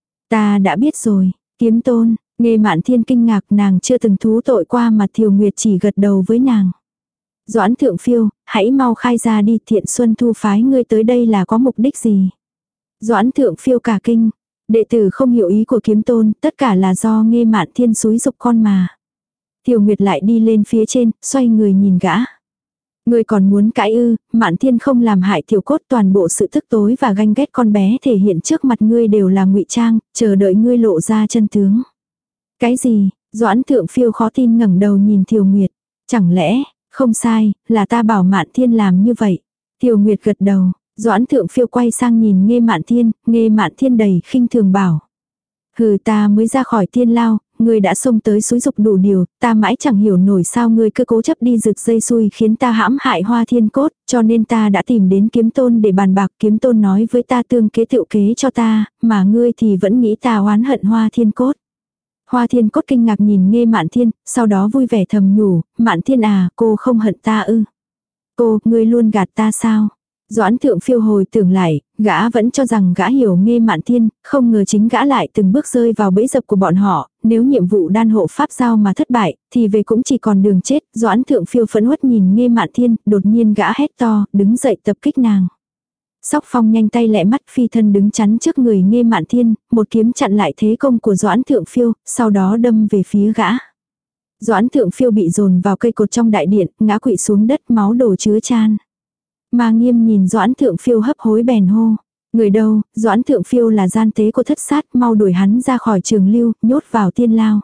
Speaker 1: Ta đã biết rồi, kiếm tôn. Nghê Mạn Thiên kinh ngạc, nàng chưa từng thú tội qua mà Thiều Nguyệt chỉ gật đầu với nàng. Doãn Thượng Phiêu, hãy mau khai ra đi, Thiện Xuân Thu phái ngươi tới đây là có mục đích gì? Doãn Thượng Phiêu cả kinh, đệ tử không hiểu ý của kiếm tôn, tất cả là do Nghê Mạn Thiên xúi dục con mà. Thiều Nguyệt lại đi lên phía trên, xoay người nhìn gã. Ngươi còn muốn cãi ư? Mạn Thiên không làm hại Tiểu Cốt, toàn bộ sự tức tối và ganh ghét con bé thể hiện trước mặt ngươi đều là ngụy trang, chờ đợi ngươi lộ ra chân tướng. Cái gì? Doãn Thượng Phiêu khó tin ngẩng đầu nhìn Thiều Nguyệt. Chẳng lẽ, không sai, là ta bảo Mạn Thiên làm như vậy. Thiều Nguyệt gật đầu, Doãn Thượng Phiêu quay sang nhìn Nghê Mạn Thiên, Nghê Mạn Thiên đầy khinh thường bảo. Hừ, ta mới ra khỏi thiên lao, ngươi đã xông tới xúi dục đủ điều, ta mãi chẳng hiểu nổi sao ngươi cứ cố chấp đi rực dây xui khiến ta hãm hại Hoa Thiên Cốt, cho nên ta đã tìm đến kiếm tôn để bàn bạc. Kiếm tôn nói với ta tương kế tựu kế cho ta, mà ngươi thì vẫn nghĩ ta oán hận Hoa Thiên Cốt. Hoa Thiên Cốt kinh ngạc nhìn Nghê Mạn Thiên, sau đó vui vẻ thầm nhủ, Mạn Thiên à, cô không hận ta ư? Cô, ngươi luôn gạt ta sao? Doãn Thượng Phiêu hồi tưởng lại, gã vẫn cho rằng gã hiểu Nghê Mạn Thiên, không ngờ chính gã lại từng bước rơi vào bẫy dập của bọn họ, nếu nhiệm vụ đan hộ pháp giao mà thất bại, thì về cũng chỉ còn đường chết. Doãn Thượng Phiêu phẫn uất nhìn Nghê Mạn Thiên, đột nhiên gã hét to, đứng dậy tập kích nàng. Sóc Phong nhanh tay lẹ mắt phi thân đứng chắn trước người Nghê Mạn Thiên, một kiếm chặn lại thế công của Doãn Thượng Phiêu, sau đó đâm về phía gã. Doãn Thượng Phiêu bị dồn vào cây cột trong đại điện, ngã quỵ xuống đất, máu đổ chứa chan. Ma Nghiêm nhìn Doãn Thượng Phiêu hấp hối bèn hô. Người đâu? Doãn Thượng Phiêu là gian tế của thất sát, mau đuổi hắn ra khỏi Trường Lưu, nhốt vào tiên lao.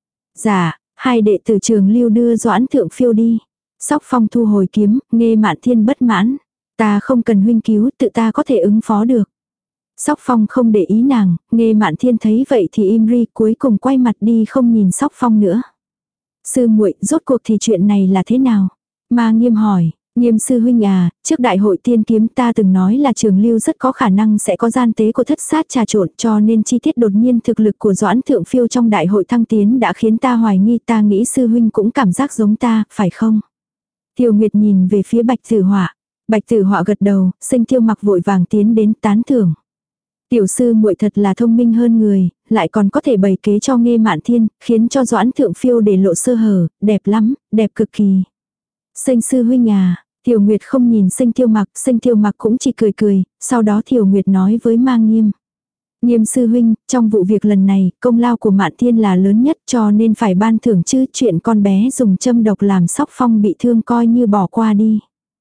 Speaker 1: Dạ, hai đệ tử Trường Lưu đưa Doãn Thượng Phiêu đi. Sóc Phong thu hồi kiếm, Nghê Mạn Thiên bất mãn. Ta không cần huynh cứu, tự ta có thể ứng phó được. Sóc Phong không để ý nàng, Nghê Mạn Thiên thấy vậy thì im ri, cuối cùng quay mặt đi không nhìn Sóc Phong nữa. Sư muội, rốt cuộc thì chuyện này là thế nào? Ma Nghiêm hỏi. Nghiêm sư huynh à, trước đại hội tiên kiếm ta từng nói là Trường Lưu rất có khả năng sẽ có gian tế của thất sát trà trộn, cho nên chi tiết đột nhiên thực lực của Doãn Thượng Phiêu trong đại hội thăng tiến đã khiến ta hoài nghi, ta nghĩ sư huynh cũng cảm giác giống ta, phải không? Tiêu Nguyệt nhìn về phía Bạch Tử Họa. Bạch Tử Họa gật đầu, Sinh Tiêu Mặc vội vàng tiến đến tán thưởng. Tiểu sư muội thật là thông minh hơn người, lại còn có thể bày kế cho Nghê Mạn Thiên, khiến cho Doãn Thượng Phiêu để lộ sơ hở, đẹp lắm, đẹp cực kỳ. Sinh sư huynh à, Tiểu Nguyệt không nhìn Sinh Tiêu Mặc, Sinh Tiêu Mặc cũng chỉ cười cười, sau đó Tiểu Nguyệt nói với Ma Nghiêm. Nghiêm sư huynh, trong vụ việc lần này, công lao của Mạn Thiên là lớn nhất cho nên phải ban thưởng chứ, chuyện con bé dùng châm độc làm Sóc Phong bị thương coi như bỏ qua đi.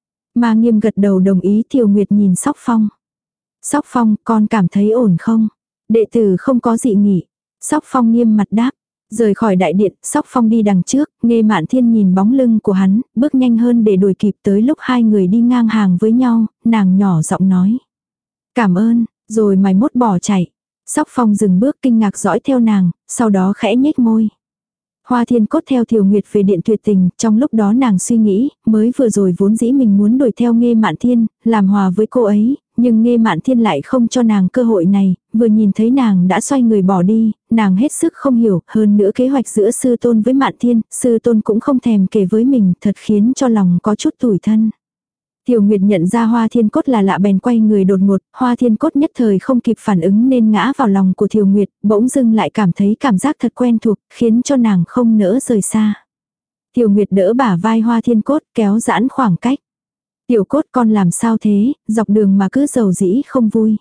Speaker 1: Ma Nghiêm gật đầu đồng ý. Tiểu Nguyệt nhìn Sóc Phong. Sóc Phong, con cảm thấy ổn không? Đệ tử không có dị nghị. Sóc Phong nghiêm mặt đáp. Rời khỏi đại điện, Sóc Phong đi đằng trước, Nghê Mạn Thiên nhìn bóng lưng của hắn, bước nhanh hơn để đuổi kịp. Tới lúc hai người đi ngang hàng với nhau, nàng nhỏ giọng nói. Cảm ơn, rồi mày mốt bỏ chạy. Sóc Phong dừng bước kinh ngạc dõi theo nàng, sau đó khẽ nhếch môi. Hoa Thiên Cốt theo Thiều Nguyệt về điện tuyệt tình, trong lúc đó nàng suy nghĩ, mới vừa rồi vốn dĩ mình muốn đuổi theo Nghê Mạn Thiên, làm hòa với cô ấy, nhưng Nghê Mạn Thiên lại không cho nàng cơ hội này, vừa nhìn thấy nàng đã xoay người bỏ đi, nàng hết sức không hiểu, hơn nữa kế hoạch giữa sư tôn với Mạn Thiên, sư tôn cũng không thèm kể với mình, thật khiến cho lòng có chút tủi thân. Tiểu Nguyệt nhận ra Hoa Thiên Cốt là lạ bèn quay người đột ngột, Hoa Thiên Cốt nhất thời không kịp phản ứng nên ngã vào lòng của Tiểu Nguyệt, bỗng dưng lại cảm thấy cảm giác thật quen thuộc, khiến cho nàng không nỡ rời xa. Tiểu Nguyệt đỡ bả vai Hoa Thiên Cốt, kéo giãn khoảng cách. Tiểu Cốt con làm sao thế, dọc đường mà cứ giàu dĩ không vui.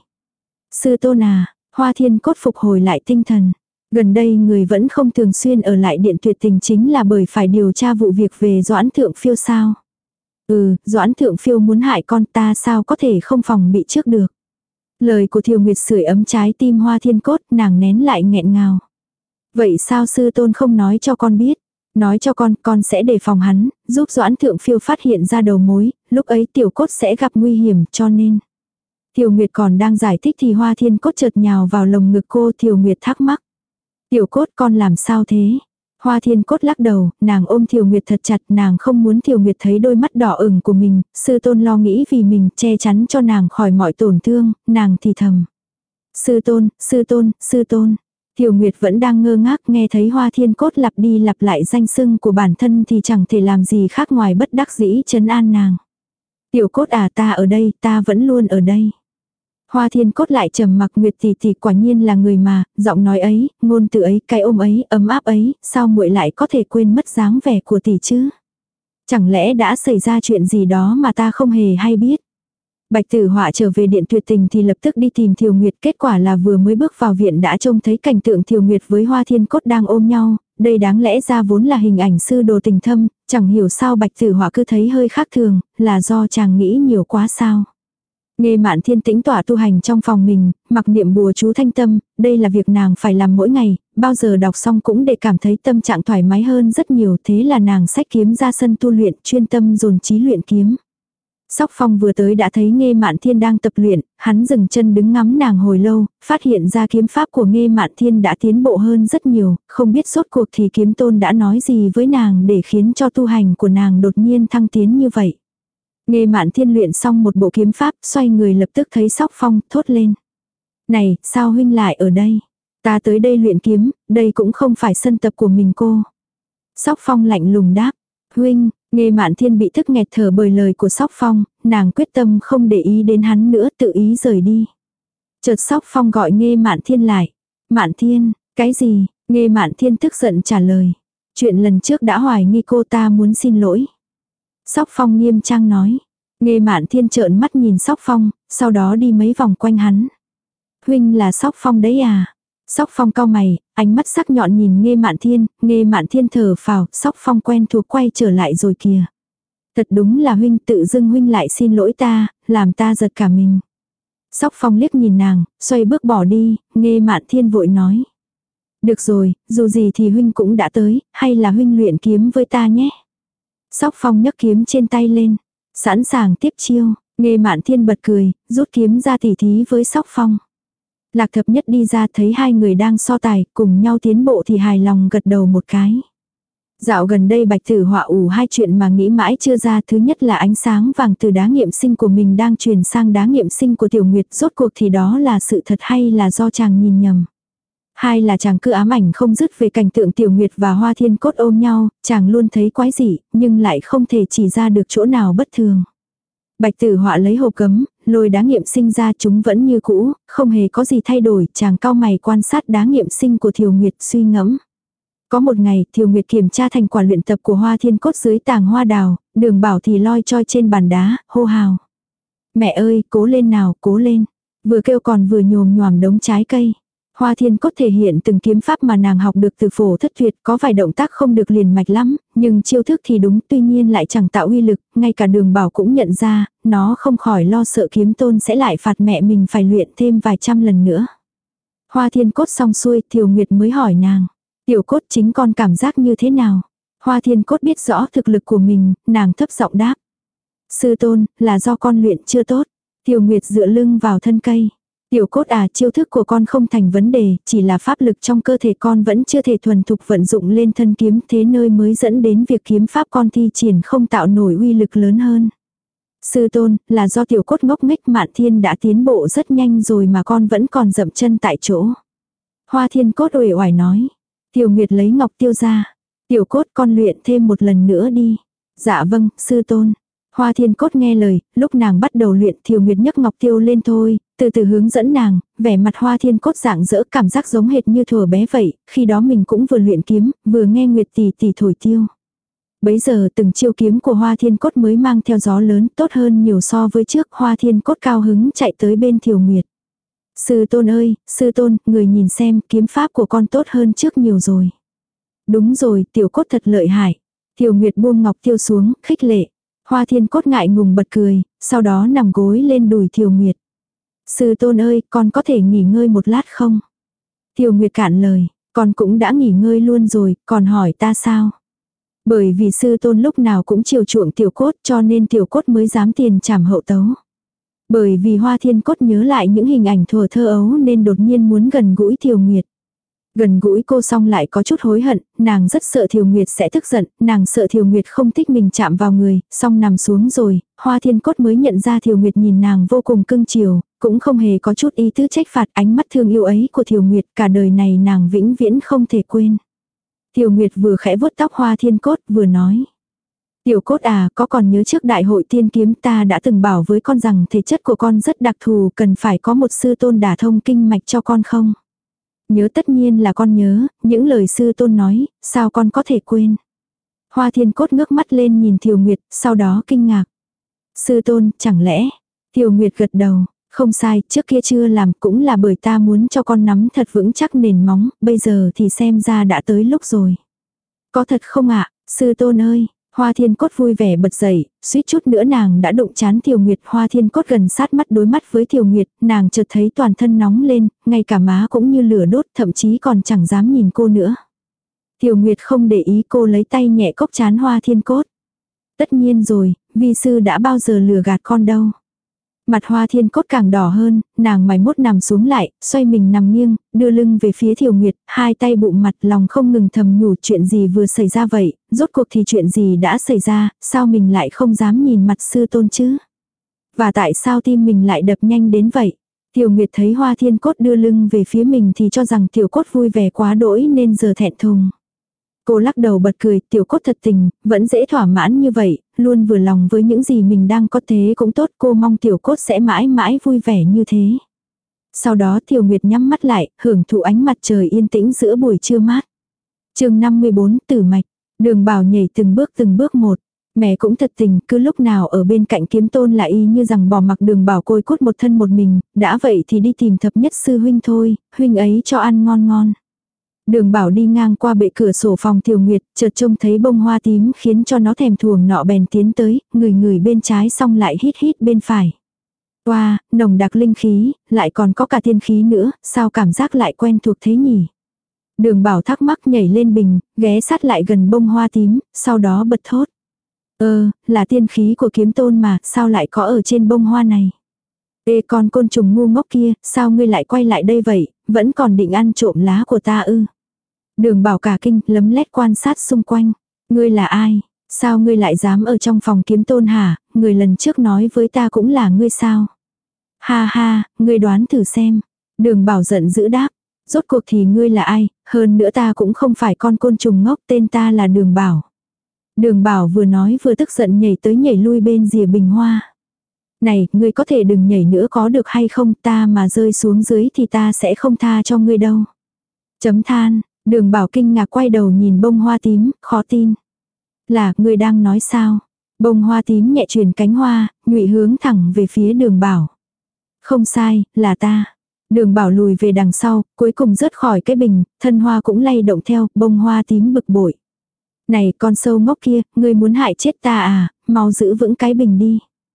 Speaker 1: Sư tôn à, Hoa Thiên Cốt phục hồi lại tinh thần. Gần đây người vẫn không thường xuyên ở lại điện tuyệt tình chính là bởi phải điều tra vụ việc về Doãn Thượng Phiêu sao. Ừ, Doãn Thượng Phiêu muốn hại con ta sao có thể không phòng bị trước được. Lời của Thiều Nguyệt sưởi ấm trái tim Hoa Thiên Cốt, nàng nén lại nghẹn ngào. Vậy sao sư tôn không nói cho con biết? Nói cho con, con sẽ đề phòng hắn, giúp Doãn Thượng Phiêu phát hiện ra đầu mối, lúc ấy Tiểu Cốt sẽ gặp nguy hiểm cho nên. Thiều Nguyệt còn đang giải thích thì Hoa Thiên Cốt chợt nhào vào lồng ngực cô. Thiều Nguyệt thắc mắc. Tiểu Cốt con làm sao thế? Hoa Thiên Cốt lắc đầu, nàng ôm Thiều Nguyệt thật chặt, nàng không muốn Thiều Nguyệt thấy đôi mắt đỏ ửng của mình, sư tôn lo nghĩ vì mình che chắn cho nàng khỏi mọi tổn thương, nàng thì thầm. Sư tôn, sư tôn, sư tôn. Thiều Nguyệt vẫn đang ngơ ngác, nghe thấy Hoa Thiên Cốt lặp đi lặp lại danh xưng của bản thân thì chẳng thể làm gì khác ngoài bất đắc dĩ trấn an nàng. Tiểu Cốt à, ta ở đây, ta vẫn luôn ở đây. Hoa Thiên Cốt lại trầm mặc. Nguyệt tỷ tỷ quả nhiên là người mà, giọng nói ấy, ngôn từ ấy, cái ôm ấy, ấm áp ấy, sao muội lại có thể quên mất dáng vẻ của tỷ chứ? Chẳng lẽ đã xảy ra chuyện gì đó mà ta không hề hay biết? Bạch Tử Họa trở về điện tuyệt tình thì lập tức đi tìm Thiều Nguyệt, kết quả là vừa mới bước vào viện đã trông thấy cảnh tượng Thiều Nguyệt với Hoa Thiên Cốt đang ôm nhau, đây đáng lẽ ra vốn là hình ảnh sư đồ tình thâm, chẳng hiểu sao Bạch Tử Họa cứ thấy hơi khác thường, là do chàng nghĩ nhiều quá sao? Nghê Mạn Thiên tĩnh tỏa tu hành trong phòng mình, mặc niệm bùa chú thanh tâm, đây là việc nàng phải làm mỗi ngày, bao giờ đọc xong cũng để cảm thấy tâm trạng thoải mái hơn rất nhiều, thế là nàng xách kiếm ra sân tu luyện, chuyên tâm dồn chí luyện kiếm. Sóc Phong vừa tới đã thấy Nghê Mạn Thiên đang tập luyện, hắn dừng chân đứng ngắm nàng hồi lâu, phát hiện ra kiếm pháp của Nghê Mạn Thiên đã tiến bộ hơn rất nhiều, không biết rốt cuộc thì kiếm tôn đã nói gì với nàng để khiến cho tu hành của nàng đột nhiên thăng tiến như vậy. Nghê Mạn Thiên luyện xong một bộ kiếm pháp, xoay người lập tức thấy Sóc Phong, thốt lên. Này, sao huynh lại ở đây? Ta tới đây luyện kiếm, đây cũng không phải sân tập của mình cô. Sóc Phong lạnh lùng đáp. Huynh, Nghê Mạn Thiên bị thức nghẹt thở bởi lời của Sóc Phong, nàng quyết tâm không để ý đến hắn nữa, tự ý rời đi. Chợt Sóc Phong gọi Nghê Mạn Thiên lại. Mạn Thiên, cái gì? Nghê Mạn Thiên tức giận trả lời. Chuyện lần trước đã hoài nghi cô, ta muốn xin lỗi. Sóc Phong nghiêm trang nói. Nghê Mạn Thiên trợn mắt nhìn Sóc Phong, sau đó đi mấy vòng quanh hắn. Huynh là Sóc Phong đấy à? Sóc Phong cau mày, ánh mắt sắc nhọn nhìn Nghê Mạn Thiên, Nghê Mạn Thiên thở phào, Sóc Phong quen thuộc quay trở lại rồi kìa. Thật đúng là huynh, tự dưng huynh lại xin lỗi ta, làm ta giật cả mình. Sóc Phong liếc nhìn nàng, xoay bước bỏ đi, Nghê Mạn Thiên vội nói. Được rồi, dù gì thì huynh cũng đã tới, hay là huynh luyện kiếm với ta nhé. Sóc Phong nhấc kiếm trên tay lên, sẵn sàng tiếp chiêu. Nghê Mạn Thiên bật cười, rút kiếm ra tỉ thí với Sóc Phong. Lạc Thập Nhất đi ra thấy hai người đang so tài, cùng nhau tiến bộ thì hài lòng gật đầu một cái. Dạo gần đây Bạch Tử Họa ủ hai chuyện mà nghĩ mãi chưa ra. Thứ nhất là ánh sáng vàng từ đá nghiệm sinh của mình đang truyền sang đá nghiệm sinh của Tiểu Nguyệt, rốt cuộc thì đó là sự thật hay là do chàng nhìn nhầm. Hai là chàng cứ ám ảnh không dứt về cảnh tượng Tiểu Nguyệt và Hoa Thiên Cốt ôm nhau, chàng luôn thấy quái dị, nhưng lại không thể chỉ ra được chỗ nào bất thường. Bạch Tử Họa lấy hộp gấm, lôi đá nghiệm sinh ra, chúng vẫn như cũ, không hề có gì thay đổi, chàng cau mày quan sát đá nghiệm sinh của Thiều Nguyệt suy ngẫm. Có một ngày, Thiều Nguyệt kiểm tra thành quả luyện tập của Hoa Thiên Cốt dưới tàng hoa đào, Đường Bảo thì loi choi trên bàn đá, hô hào. Mẹ ơi, cố lên nào, cố lên. Vừa kêu còn vừa nhồm nhoàm đống trái cây. Hoa Thiên Cốt thể hiện từng kiếm pháp mà nàng học được từ Phổ Thất Tuyệt, có vài động tác không được liền mạch lắm, nhưng chiêu thức thì đúng, tuy nhiên lại chẳng tạo uy lực, ngay cả Đường Bảo cũng nhận ra, nó không khỏi lo sợ kiếm tôn sẽ lại phạt mẹ mình phải luyện thêm vài trăm lần nữa. Hoa Thiên Cốt xong xuôi, Thiều Nguyệt mới hỏi nàng, Tiểu Cốt chính con cảm giác như thế nào? Hoa Thiên Cốt biết rõ thực lực của mình, nàng thấp giọng đáp. Sư tôn, là do con luyện chưa tốt. Thiều Nguyệt dựa lưng vào thân cây. Tiểu cốt à, chiêu thức của con không thành vấn đề, chỉ là pháp lực trong cơ thể con vẫn chưa thể thuần thục vận dụng lên thân kiếm, thế nơi mới dẫn đến việc kiếm pháp con thi triển không tạo nổi uy lực lớn hơn. Sư tôn, là do tiểu cốt ngốc nghếch, Mạn Thiên đã tiến bộ rất nhanh rồi mà con vẫn còn dậm chân tại chỗ. Hoa Thiên Cốt uể oải nói. Tiểu Nguyệt lấy ngọc tiêu ra. Tiểu cốt, con luyện thêm một lần nữa đi. Dạ vâng, sư tôn. Hoa Thiên Cốt nghe lời, lúc nàng bắt đầu luyện Thiều Nguyệt nhấc ngọc tiêu lên thôi, từ từ hướng dẫn nàng, vẻ mặt Hoa Thiên Cốt rạng rỡ, cảm giác giống hệt như thuở bé vậy, khi đó mình cũng vừa luyện kiếm, vừa nghe Nguyệt tỷ tỷ thổi tiêu. Bấy giờ từng chiêu kiếm của Hoa Thiên Cốt mới mang theo gió lớn, tốt hơn nhiều so với trước. Hoa Thiên Cốt cao hứng chạy tới bên Thiều Nguyệt. Sư tôn ơi, sư tôn, người nhìn xem, kiếm pháp của con tốt hơn trước nhiều rồi. Đúng rồi, tiểu cốt thật lợi hại. Thiều Nguyệt buông ngọc tiêu xuống, khích lệ. Hoa Thiên Cốt ngại ngùng bật cười, sau đó nằm gối lên đùi Thiều Nguyệt. Sư tôn ơi, con có thể nghỉ ngơi một lát không? Thiều Nguyệt cạn lời, con cũng đã nghỉ ngơi luôn rồi, còn hỏi ta sao? Bởi vì sư tôn lúc nào cũng chiều chuộng tiểu cốt cho nên tiểu cốt mới dám tiền trảm hậu tấu. Bởi vì Hoa Thiên Cốt nhớ lại những hình ảnh thuở thơ ấu nên đột nhiên muốn gần gũi Thiều Nguyệt. Gần gũi cô xong lại có chút hối hận, nàng rất sợ Thiều Nguyệt sẽ tức giận, nàng sợ Thiều Nguyệt không thích mình chạm vào người, xong nằm xuống rồi, Hoa Thiên Cốt mới nhận ra Thiều Nguyệt nhìn nàng vô cùng cưng chiều, cũng không hề có chút ý tứ trách phạt, ánh mắt thương yêu ấy của Thiều Nguyệt cả đời này nàng vĩnh viễn không thể quên. Thiều Nguyệt vừa khẽ vuốt tóc Hoa Thiên Cốt vừa nói. Tiểu cốt à, có còn nhớ trước đại hội tiên kiếm ta đã từng bảo với con rằng thể chất của con rất đặc thù, cần phải có một sư tôn đả thông kinh mạch cho con không? Nhớ, tất nhiên là con nhớ, những lời sư tôn nói, sao con có thể quên? Hoa Thiên Cốt ngước mắt lên nhìn Thiều Nguyệt, sau đó kinh ngạc. Sư tôn, chẳng lẽ? Thiều Nguyệt gật đầu, không sai, trước kia chưa làm, cũng là bởi ta muốn cho con nắm thật vững chắc nền móng, bây giờ thì xem ra đã tới lúc rồi. Có thật không ạ, sư tôn ơi? Hoa Thiên Cốt vui vẻ bật dậy, suýt chút nữa nàng đã đụng chán Thiều Nguyệt. Hoa Thiên Cốt gần sát mắt đối mắt với Thiều Nguyệt, nàng chợt thấy toàn thân nóng lên, ngay cả má cũng như lửa đốt, thậm chí còn chẳng dám nhìn cô nữa. Thiều Nguyệt không để ý, cô lấy tay nhẹ cốc chán Hoa Thiên Cốt. Tất nhiên rồi, vi sư đã bao giờ lừa gạt con đâu. Mặt Hoa Thiên Cốt càng đỏ hơn, nàng mày mốt nằm xuống lại, xoay mình nằm nghiêng, đưa lưng về phía Thiều Nguyệt, hai tay bụng mặt, lòng không ngừng thầm nhủ chuyện gì vừa xảy ra vậy, rốt cuộc thì chuyện gì đã xảy ra, sao mình lại không dám nhìn mặt sư tôn chứ? Và tại sao tim mình lại đập nhanh đến vậy? Thiều Nguyệt thấy Hoa Thiên Cốt đưa lưng về phía mình thì cho rằng tiểu cốt vui vẻ quá đỗi nên giờ thẹn thùng. Cô lắc đầu bật cười, tiểu cốt thật tình, vẫn dễ thỏa mãn như vậy, luôn vừa lòng với những gì mình đang có, thế cũng tốt, cô mong tiểu cốt sẽ mãi mãi vui vẻ như thế. Sau đó Thiều Nguyệt nhắm mắt lại, hưởng thụ ánh mặt trời yên tĩnh giữa buổi trưa mát. Chương năm mươi bốn, Tử Mạch. Đường Bảo nhảy từng bước từng bước một. Mẹ cũng thật tình, cứ lúc nào ở bên cạnh Kiếm Tôn là y như rằng bỏ mặc Đường Bảo côi cút một thân một mình, đã vậy thì đi tìm thập nhất sư huynh thôi, huynh ấy cho ăn ngon ngon. Đường Bảo đi ngang qua bệ cửa sổ phòng Thiều Nguyệt, chợt trông thấy bông hoa tím khiến cho nó thèm thuồng, nọ bèn tiến tới, người người bên trái xong lại hít hít bên phải. Wow, nồng đặc linh khí, lại còn có cả tiên khí nữa, sao cảm giác lại quen thuộc thế nhỉ? Đường Bảo thắc mắc nhảy lên bình, ghé sát lại gần bông hoa tím, sau đó bật thốt. Ơ, là tiên khí của Kiếm Tôn mà, sao lại có ở trên bông hoa này? Ê con côn trùng ngu ngốc kia, sao ngươi lại quay lại đây vậy, vẫn còn định ăn trộm lá của ta ư? Đường Bảo cả kinh, lấm lét quan sát xung quanh. Ngươi là ai? Sao ngươi lại dám ở trong phòng Kiếm Tôn hả? Người lần trước nói với ta cũng là ngươi sao? Ha ha, ngươi đoán thử xem. Đường Bảo giận dữ đáp. Rốt cuộc thì ngươi là ai? Hơn nữa ta cũng không phải con côn trùng ngốc, tên ta là Đường Bảo. Đường Bảo vừa nói vừa tức giận nhảy tới nhảy lui bên rìa bình hoa. Này, ngươi có thể đừng nhảy nữa có được hay không, ta mà rơi xuống dưới thì ta sẽ không tha cho ngươi đâu. Chấm than, Đường Bảo kinh ngạc quay đầu nhìn bông hoa tím, khó tin. Là, ngươi đang nói sao? Bông hoa tím nhẹ chuyển cánh hoa, nhụy hướng thẳng về phía Đường Bảo. Không sai, là ta. Đường Bảo lùi về đằng sau, cuối cùng rớt khỏi cái bình, thân hoa cũng lay động theo, bông hoa tím bực bội. Này con sâu ngốc kia, ngươi muốn hại chết ta à, mau giữ vững cái bình đi.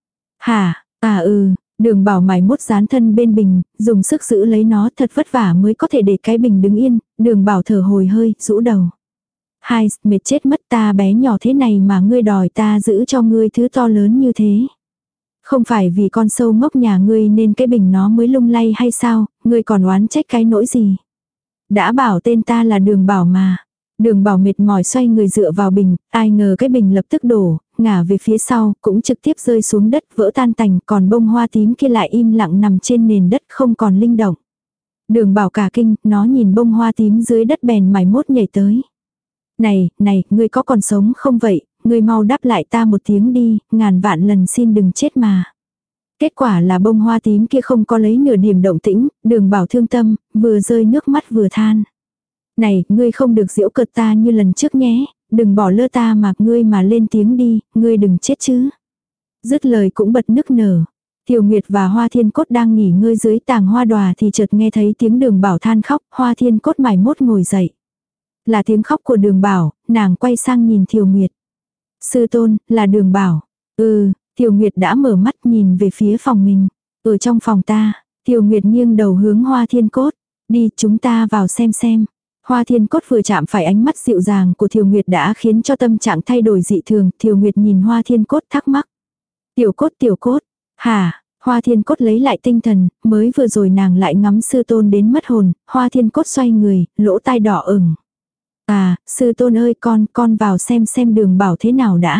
Speaker 1: Hả, à ừ, Đường Bảo mày mốt dán thân bên bình, dùng sức giữ lấy nó, thật vất vả mới có thể để cái bình đứng yên. Đường Bảo thở hồi hơi, rũ đầu. Hai, mệt chết mất, ta bé nhỏ thế này mà ngươi đòi ta giữ cho ngươi thứ to lớn như thế. Không phải vì con sâu ngốc nhà ngươi nên cái bình nó mới lung lay hay sao, ngươi còn oán trách cái nỗi gì. Đã bảo tên ta là Đường Bảo mà. Đường Bảo mệt mỏi xoay người dựa vào bình, ai ngờ cái bình lập tức đổ, ngả về phía sau, cũng trực tiếp rơi xuống đất vỡ tan tành, còn bông hoa tím kia lại im lặng nằm trên nền đất không còn linh động. Đường Bảo cả kinh, nó nhìn bông hoa tím dưới đất bèn mải mốt nhảy tới. Này, này, ngươi có còn sống không vậy, ngươi mau đáp lại ta một tiếng đi, ngàn vạn lần xin đừng chết mà. Kết quả là bông hoa tím kia không có lấy nửa điểm động tĩnh, Đường Bảo thương tâm, vừa rơi nước mắt vừa than. Này, ngươi không được giễu cợt ta như lần trước nhé, đừng bỏ lơ ta mà ngươi mà lên tiếng đi, ngươi đừng chết chứ. Dứt lời cũng bật nức nở. Tiểu Nguyệt và Hoa Thiên Cốt đang nghỉ ngơi dưới tàng hoa đòa thì chợt nghe thấy tiếng Đường Bảo than khóc, Hoa Thiên Cốt mải mốt ngồi dậy. Là tiếng khóc của Đường Bảo, nàng quay sang nhìn Tiểu Nguyệt. Sư tôn, là Đường Bảo. Ừ, Tiểu Nguyệt đã mở mắt nhìn về phía phòng mình. Ở trong phòng ta, Tiểu Nguyệt nghiêng đầu hướng Hoa Thiên Cốt. Đi, chúng ta vào xem xem. Hoa Thiên Cốt vừa chạm phải ánh mắt dịu dàng của Tiểu Nguyệt đã khiến cho tâm trạng thay đổi dị thường. Tiểu Nguyệt nhìn Hoa Thiên Cốt thắc mắc. Tiểu Cốt, Tiểu Cốt. Hả? Hoa Thiên Cốt lấy lại tinh thần, mới vừa rồi nàng lại ngắm sư tôn đến mất hồn. Hoa Thiên Cốt xoay người, lỗ tai đỏ ửng. À, sư tôn ơi con, con vào xem xem Đường Bảo thế nào đã.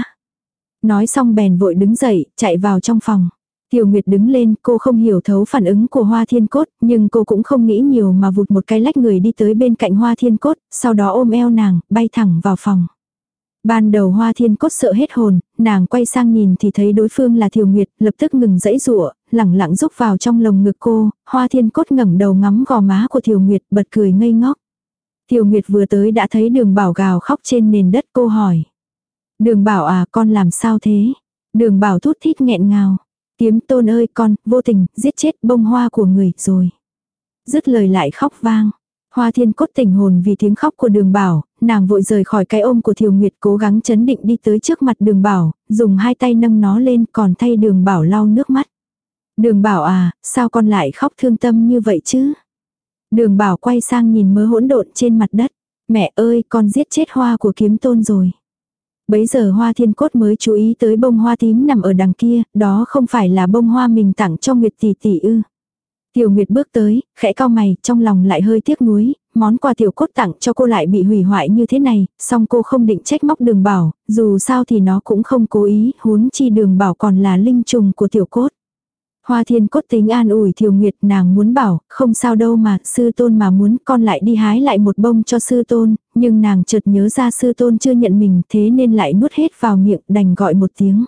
Speaker 1: Nói xong bèn vội đứng dậy, chạy vào trong phòng. Tiểu Nguyệt đứng lên, cô không hiểu thấu phản ứng của Hoa Thiên Cốt, nhưng cô cũng không nghĩ nhiều mà vụt một cái lách người đi tới bên cạnh Hoa Thiên Cốt, sau đó ôm eo nàng, bay thẳng vào phòng. Ban đầu Hoa Thiên Cốt sợ hết hồn, nàng quay sang nhìn thì thấy đối phương là Tiểu Nguyệt, lập tức ngừng dãy giụa, lẳng lặng rúc vào trong lồng ngực cô. Hoa Thiên Cốt ngẩng đầu ngắm gò má của Tiểu Nguyệt, bật cười ngây ngốc. Tiểu Nguyệt vừa tới đã thấy Đường Bảo gào khóc trên nền đất, cô hỏi. Đường Bảo à, con làm sao thế? Đường Bảo thút thít nghẹn ngào. Kiếm tôn ơi con, vô tình, giết chết bông hoa của người rồi. Dứt lời lại khóc vang. Hoa Thiên Cốt tỉnh hồn vì tiếng khóc của Đường Bảo, nàng vội rời khỏi cái ôm của Tiểu Nguyệt, cố gắng chấn định đi tới trước mặt Đường Bảo, dùng hai tay nâng nó lên, còn thay Đường Bảo lau nước mắt. Đường Bảo à, sao con lại khóc thương tâm như vậy chứ? Đường Bảo quay sang nhìn mớ hỗn độn trên mặt đất. Mẹ ơi, con giết chết hoa của kiếm tôn rồi. Bấy giờ Hoa Thiên Cốt mới chú ý tới bông hoa tím nằm ở đằng kia, đó không phải là bông hoa mình tặng cho Nguyệt tỷ tỷ ư. Tiểu Nguyệt bước tới, khẽ cau mày, trong lòng lại hơi tiếc nuối, món quà Tiểu Cốt tặng cho cô lại bị hủy hoại như thế này, song cô không định trách móc Đường Bảo, dù sao thì nó cũng không cố ý, huống chi Đường Bảo còn là linh trùng của Tiểu Cốt. Hoa Thiên Cốt tính an ủi Tiểu Nguyệt, nàng muốn bảo, không sao đâu mà, sư tôn mà muốn con lại đi hái lại một bông cho sư tôn, nhưng nàng chợt nhớ ra sư tôn chưa nhận mình, thế nên lại nuốt hết vào miệng, đành gọi một tiếng.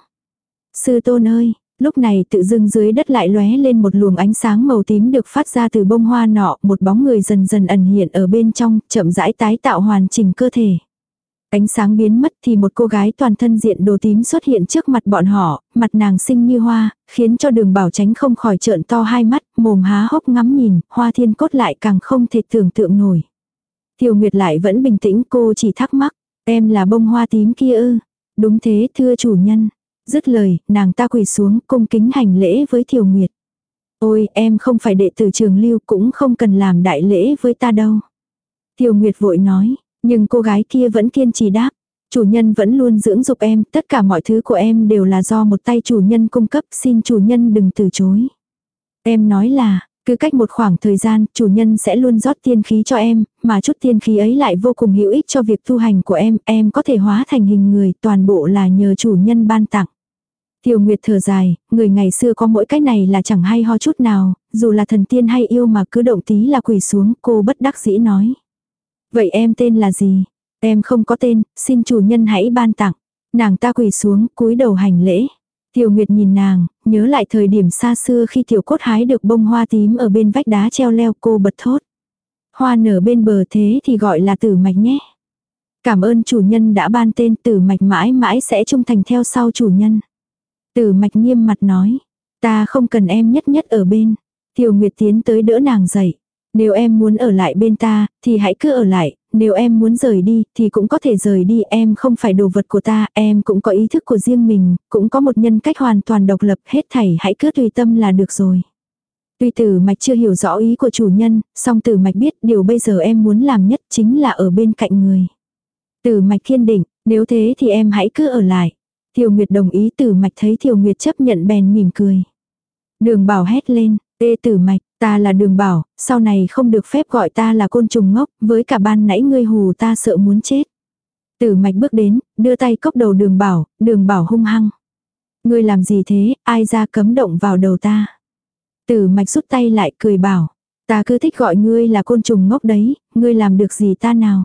Speaker 1: Sư tôn ơi, lúc này tự dưng dưới đất lại lóe lên một luồng ánh sáng màu tím được phát ra từ bông hoa nọ, một bóng người dần dần ẩn hiện ở bên trong, chậm rãi tái tạo hoàn chỉnh cơ thể. Ánh sáng biến mất thì một cô gái toàn thân diện đồ tím xuất hiện trước mặt bọn họ, mặt nàng xinh như hoa, khiến cho Đường Bảo tránh không khỏi trợn to hai mắt, mồm há hốc ngắm nhìn, Hoa Thiên Cốt lại càng không thể tưởng tượng nổi. Tiểu Nguyệt lại vẫn bình tĩnh, cô chỉ thắc mắc, em là bông hoa tím kia ư? Đúng thế thưa chủ nhân. Dứt lời, nàng ta quỳ xuống cung kính hành lễ với Tiểu Nguyệt. Ôi, em không phải đệ tử Trường Lưu, cũng không cần làm đại lễ với ta đâu. Tiểu Nguyệt vội nói. Nhưng cô gái kia vẫn kiên trì đáp. Chủ nhân vẫn luôn dưỡng dục em, tất cả mọi thứ của em đều là do một tay chủ nhân cung cấp, xin chủ nhân đừng từ chối. Em nói là, cứ cách một khoảng thời gian, chủ nhân sẽ luôn rót tiên khí cho em, mà chút tiên khí ấy lại vô cùng hữu ích cho việc tu hành của em, em có thể hóa thành hình người, toàn bộ là nhờ chủ nhân ban tặng. Tiểu Nguyệt thở dài, người ngày xưa có mỗi cái này là chẳng hay ho chút nào, dù là thần tiên hay yêu mà cứ động tí là quỳ xuống, cô bất đắc dĩ nói. Vậy em tên là gì? Em không có tên, xin chủ nhân hãy ban tặng. Nàng ta quỳ xuống, cúi đầu hành lễ. Tiểu Nguyệt nhìn nàng, nhớ lại thời điểm xa xưa khi Tiểu Cốt hái được bông hoa tím ở bên vách đá treo leo, cô bật thốt. Hoa nở bên bờ thế thì gọi là Tử Mạch nhé. Cảm ơn chủ nhân đã ban tên, Tử Mạch mãi mãi sẽ trung thành theo sau chủ nhân. Tử Mạch nghiêm mặt nói. Ta không cần em nhất nhất ở bên. Tiểu Nguyệt tiến tới đỡ nàng dậy. Nếu em muốn ở lại bên ta, thì hãy cứ ở lại, nếu em muốn rời đi, thì cũng có thể rời đi, em không phải đồ vật của ta, em cũng có ý thức của riêng mình, cũng có một nhân cách hoàn toàn độc lập, hết thảy hãy cứ tùy tâm là được rồi. Tuy Tử Mạch chưa hiểu rõ ý của chủ nhân, song Tử Mạch biết điều bây giờ em muốn làm nhất chính là ở bên cạnh người. Tử Mạch kiên định, nếu thế thì em hãy cứ ở lại. Thiều Nguyệt đồng ý. Tử Mạch thấy Thiều Nguyệt chấp nhận bèn mỉm cười. Đường Bảo hét lên, ê Tử Mạch, ta là Đường Bảo, sau này không được phép gọi ta là côn trùng ngốc, với cả ban nãy ngươi hù ta sợ muốn chết. Tử Mạch bước đến, đưa tay cốc đầu Đường Bảo. Đường Bảo hung hăng. Ngươi làm gì thế, ai ra cấm động vào đầu ta. Tử Mạch rút tay lại cười bảo, ta cứ thích gọi ngươi là côn trùng ngốc đấy, ngươi làm được gì ta nào.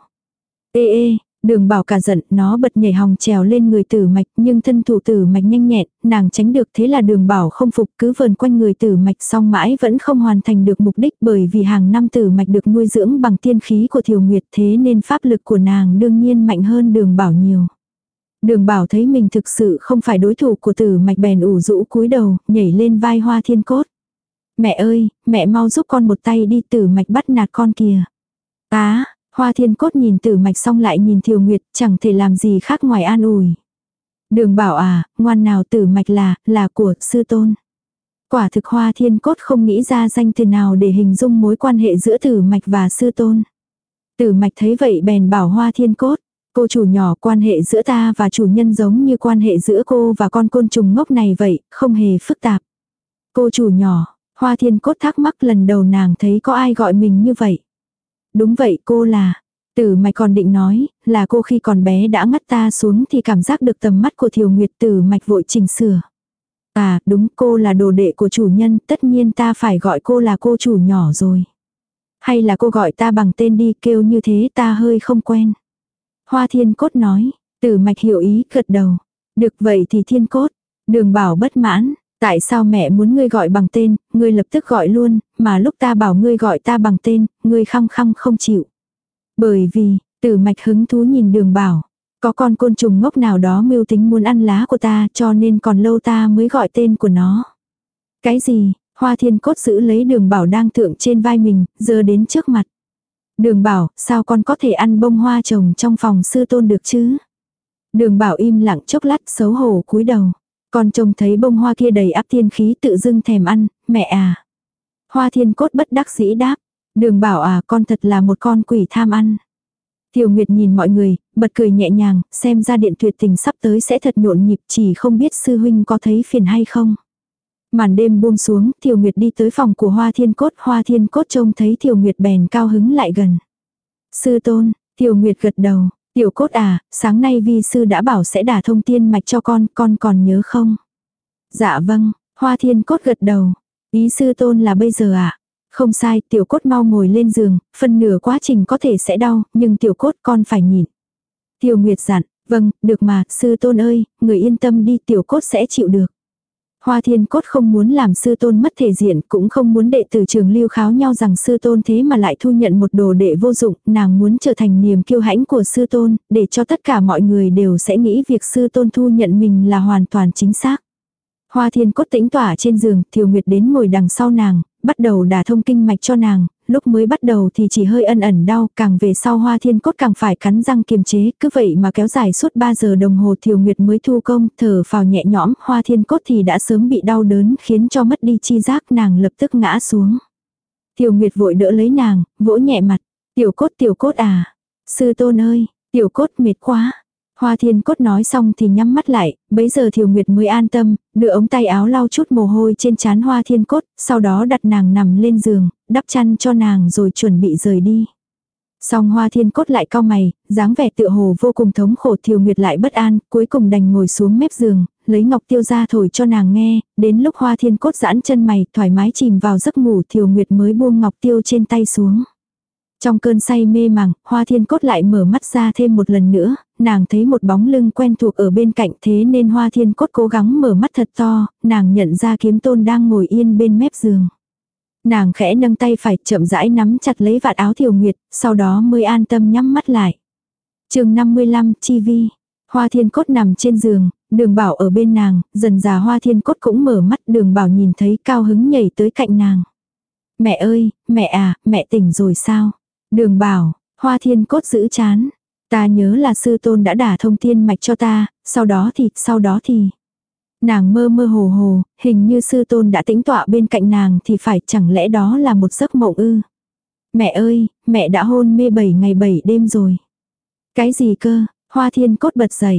Speaker 1: Ê ê, Đường Bảo cả giận, nó bật nhảy hòng trèo lên người Tử Mạch, nhưng thân thủ Tử Mạch nhanh nhẹn, nàng tránh được. Thế là Đường Bảo không phục, cứ vờn quanh người Tử Mạch xong mãi vẫn không hoàn thành được mục đích, bởi vì hàng năm Tử Mạch được nuôi dưỡng bằng tiên khí của Thiều Nguyệt, thế nên pháp lực của nàng đương nhiên mạnh hơn Đường Bảo nhiều. Đường Bảo thấy mình thực sự không phải đối thủ của Tử Mạch bèn ủ rũ cúi đầu, nhảy lên vai Hoa Thiên Cốt. Mẹ ơi, mẹ mau giúp con một tay đi, Tử Mạch bắt nạt con kìa. Á, Hoa Thiên Cốt nhìn Tử Mạch xong lại nhìn Thiều Nguyệt, chẳng thể làm gì khác ngoài an ủi. Đường Bảo à, ngoan nào, Tử Mạch là, là của sư tôn. Quả thực Hoa Thiên Cốt không nghĩ ra danh từ nào để hình dung mối quan hệ giữa Tử Mạch và sư tôn. Tử Mạch thấy vậy bèn bảo Hoa Thiên Cốt, cô chủ nhỏ, quan hệ giữa ta và chủ nhân giống như quan hệ giữa cô và con côn trùng ngốc này vậy, không hề phức tạp. Cô chủ nhỏ, Hoa Thiên Cốt thắc mắc, lần đầu nàng thấy có ai gọi mình như vậy. Đúng vậy, cô là. Tử Mạch còn định nói, là cô khi còn bé đã ngắt ta xuống thì cảm giác được tầm mắt của Thiều Nguyệt. Tử Mạch vội chỉnh sửa. À, đúng, cô là đồ đệ của chủ nhân, tất nhiên ta phải gọi cô là cô chủ nhỏ rồi. Hay là cô gọi ta bằng tên đi, kêu như thế ta hơi không quen. Hoa Thiên Cốt nói. Tử Mạch hiểu ý, gật đầu. Được vậy thì Thiên Cốt. Đường Bảo bất mãn. Tại sao mẹ muốn ngươi gọi bằng tên, ngươi lập tức gọi luôn, mà lúc ta bảo ngươi gọi ta bằng tên, ngươi khăng khăng không chịu. Bởi vì, Tử Mạch hứng thú nhìn Đường Bảo. Có con côn trùng ngốc nào đó mưu tính muốn ăn lá của ta, cho nên còn lâu ta mới gọi tên của nó. Cái gì? Hoa Thiên Cốt giữ lấy Đường Bảo đang thượng trên vai mình, giơ đến trước mặt. Đường Bảo, sao con có thể ăn bông hoa trồng trong phòng sư tôn được chứ? Đường Bảo im lặng chốc lát, xấu hổ cúi đầu. Con trông thấy bông hoa kia đầy áp tiên khí, tự dưng thèm ăn, mẹ à. Hoa Thiên Cốt bất đắc dĩ đáp. Đường Bảo à, con thật là một con quỷ tham ăn. Thiều Nguyệt nhìn mọi người, bật cười nhẹ nhàng, xem ra điện tuyệt tình sắp tới sẽ thật nhộn nhịp, chỉ không biết sư huynh có thấy phiền hay không. Màn đêm buông xuống, Thiều Nguyệt đi tới phòng của Hoa Thiên Cốt. Hoa Thiên Cốt trông thấy Thiều Nguyệt bèn cao hứng lại gần. Sư tôn, Thiều Nguyệt gật đầu. Tiểu Cốt à, sáng nay vi sư đã bảo sẽ đả thông tiên mạch cho con, con còn nhớ không? Dạ vâng, Hoa Thiên Cốt gật đầu. Ý sư tôn là bây giờ ạ? À? Không sai, Tiểu Cốt mau ngồi lên giường, phân nửa quá trình có thể sẽ đau, nhưng Tiểu Cốt con phải nhịn. Thiều Nguyệt dặn, vâng, được mà, sư tôn ơi, người yên tâm đi, Tiểu Cốt sẽ chịu được. Hoa Thiên Cốt không muốn làm sư tôn mất thể diện, cũng không muốn đệ tử Trường Lưu kháo nhau rằng sư tôn thế mà lại thu nhận một đồ đệ vô dụng, nàng muốn trở thành niềm kiêu hãnh của sư tôn, để cho tất cả mọi người đều sẽ nghĩ việc sư tôn thu nhận mình là hoàn toàn chính xác. Hoa Thiên Cốt tĩnh tỏa trên giường, Thiều Nguyệt đến ngồi đằng sau nàng, bắt đầu đả thông kinh mạch cho nàng, lúc mới bắt đầu thì chỉ hơi ân ẩn đau, càng về sau Hoa Thiên Cốt càng phải cắn răng kiềm chế, cứ vậy mà kéo dài suốt ba giờ đồng hồ Thiều Nguyệt mới thu công, thở phào nhẹ nhõm, Hoa Thiên Cốt thì đã sớm bị đau đớn khiến cho mất đi chi giác, nàng lập tức ngã xuống. Thiều Nguyệt vội đỡ lấy nàng, vỗ nhẹ mặt, Tiểu Cốt Tiểu Cốt à, sư tôn ơi, Tiểu Cốt mệt quá. Hoa Thiên Cốt nói xong thì nhắm mắt lại, bấy giờ Thiều Nguyệt mới an tâm, đưa ống tay áo lau chút mồ hôi trên trán Hoa Thiên Cốt, sau đó đặt nàng nằm lên giường, đắp chăn cho nàng rồi chuẩn bị rời đi. Xong Hoa Thiên Cốt lại cau mày, dáng vẻ tựa hồ vô cùng thống khổ. Thiều Nguyệt lại bất an, cuối cùng đành ngồi xuống mép giường, lấy ngọc tiêu ra thổi cho nàng nghe, đến lúc Hoa Thiên Cốt giãn chân mày, thoải mái chìm vào giấc ngủ, Thiều Nguyệt mới buông ngọc tiêu trên tay xuống. Trong cơn say mê màng, Hoa Thiên Cốt lại mở mắt ra thêm một lần nữa, nàng thấy một bóng lưng quen thuộc ở bên cạnh, thế nên Hoa Thiên Cốt cố gắng mở mắt thật to, nàng nhận ra Kiếm Tôn đang ngồi yên bên mép giường. Nàng khẽ nâng tay phải chậm rãi nắm chặt lấy vạt áo Thiều Nguyệt, sau đó mới an tâm nhắm mắt lại. Chương năm mươi lăm, Chi Vi. Hoa Thiên Cốt nằm trên giường, Đường Bảo ở bên nàng, dần dà Hoa Thiên Cốt cũng mở mắt, Đường Bảo nhìn thấy cao hứng nhảy tới cạnh nàng. Mẹ ơi, mẹ à, mẹ tỉnh rồi sao? Đường Bảo, Hoa Thiên Cốt giữ chán. Ta nhớ là sư tôn đã đả thông tiên mạch cho ta, sau đó thì, sau đó thì. Nàng mơ mơ hồ hồ, hình như sư tôn đã tĩnh tọa bên cạnh nàng thì phải, chẳng lẽ đó là một giấc mộng ư? Mẹ ơi, mẹ đã hôn mê bảy ngày bảy đêm rồi. Cái gì cơ? Hoa Thiên Cốt bật dậy.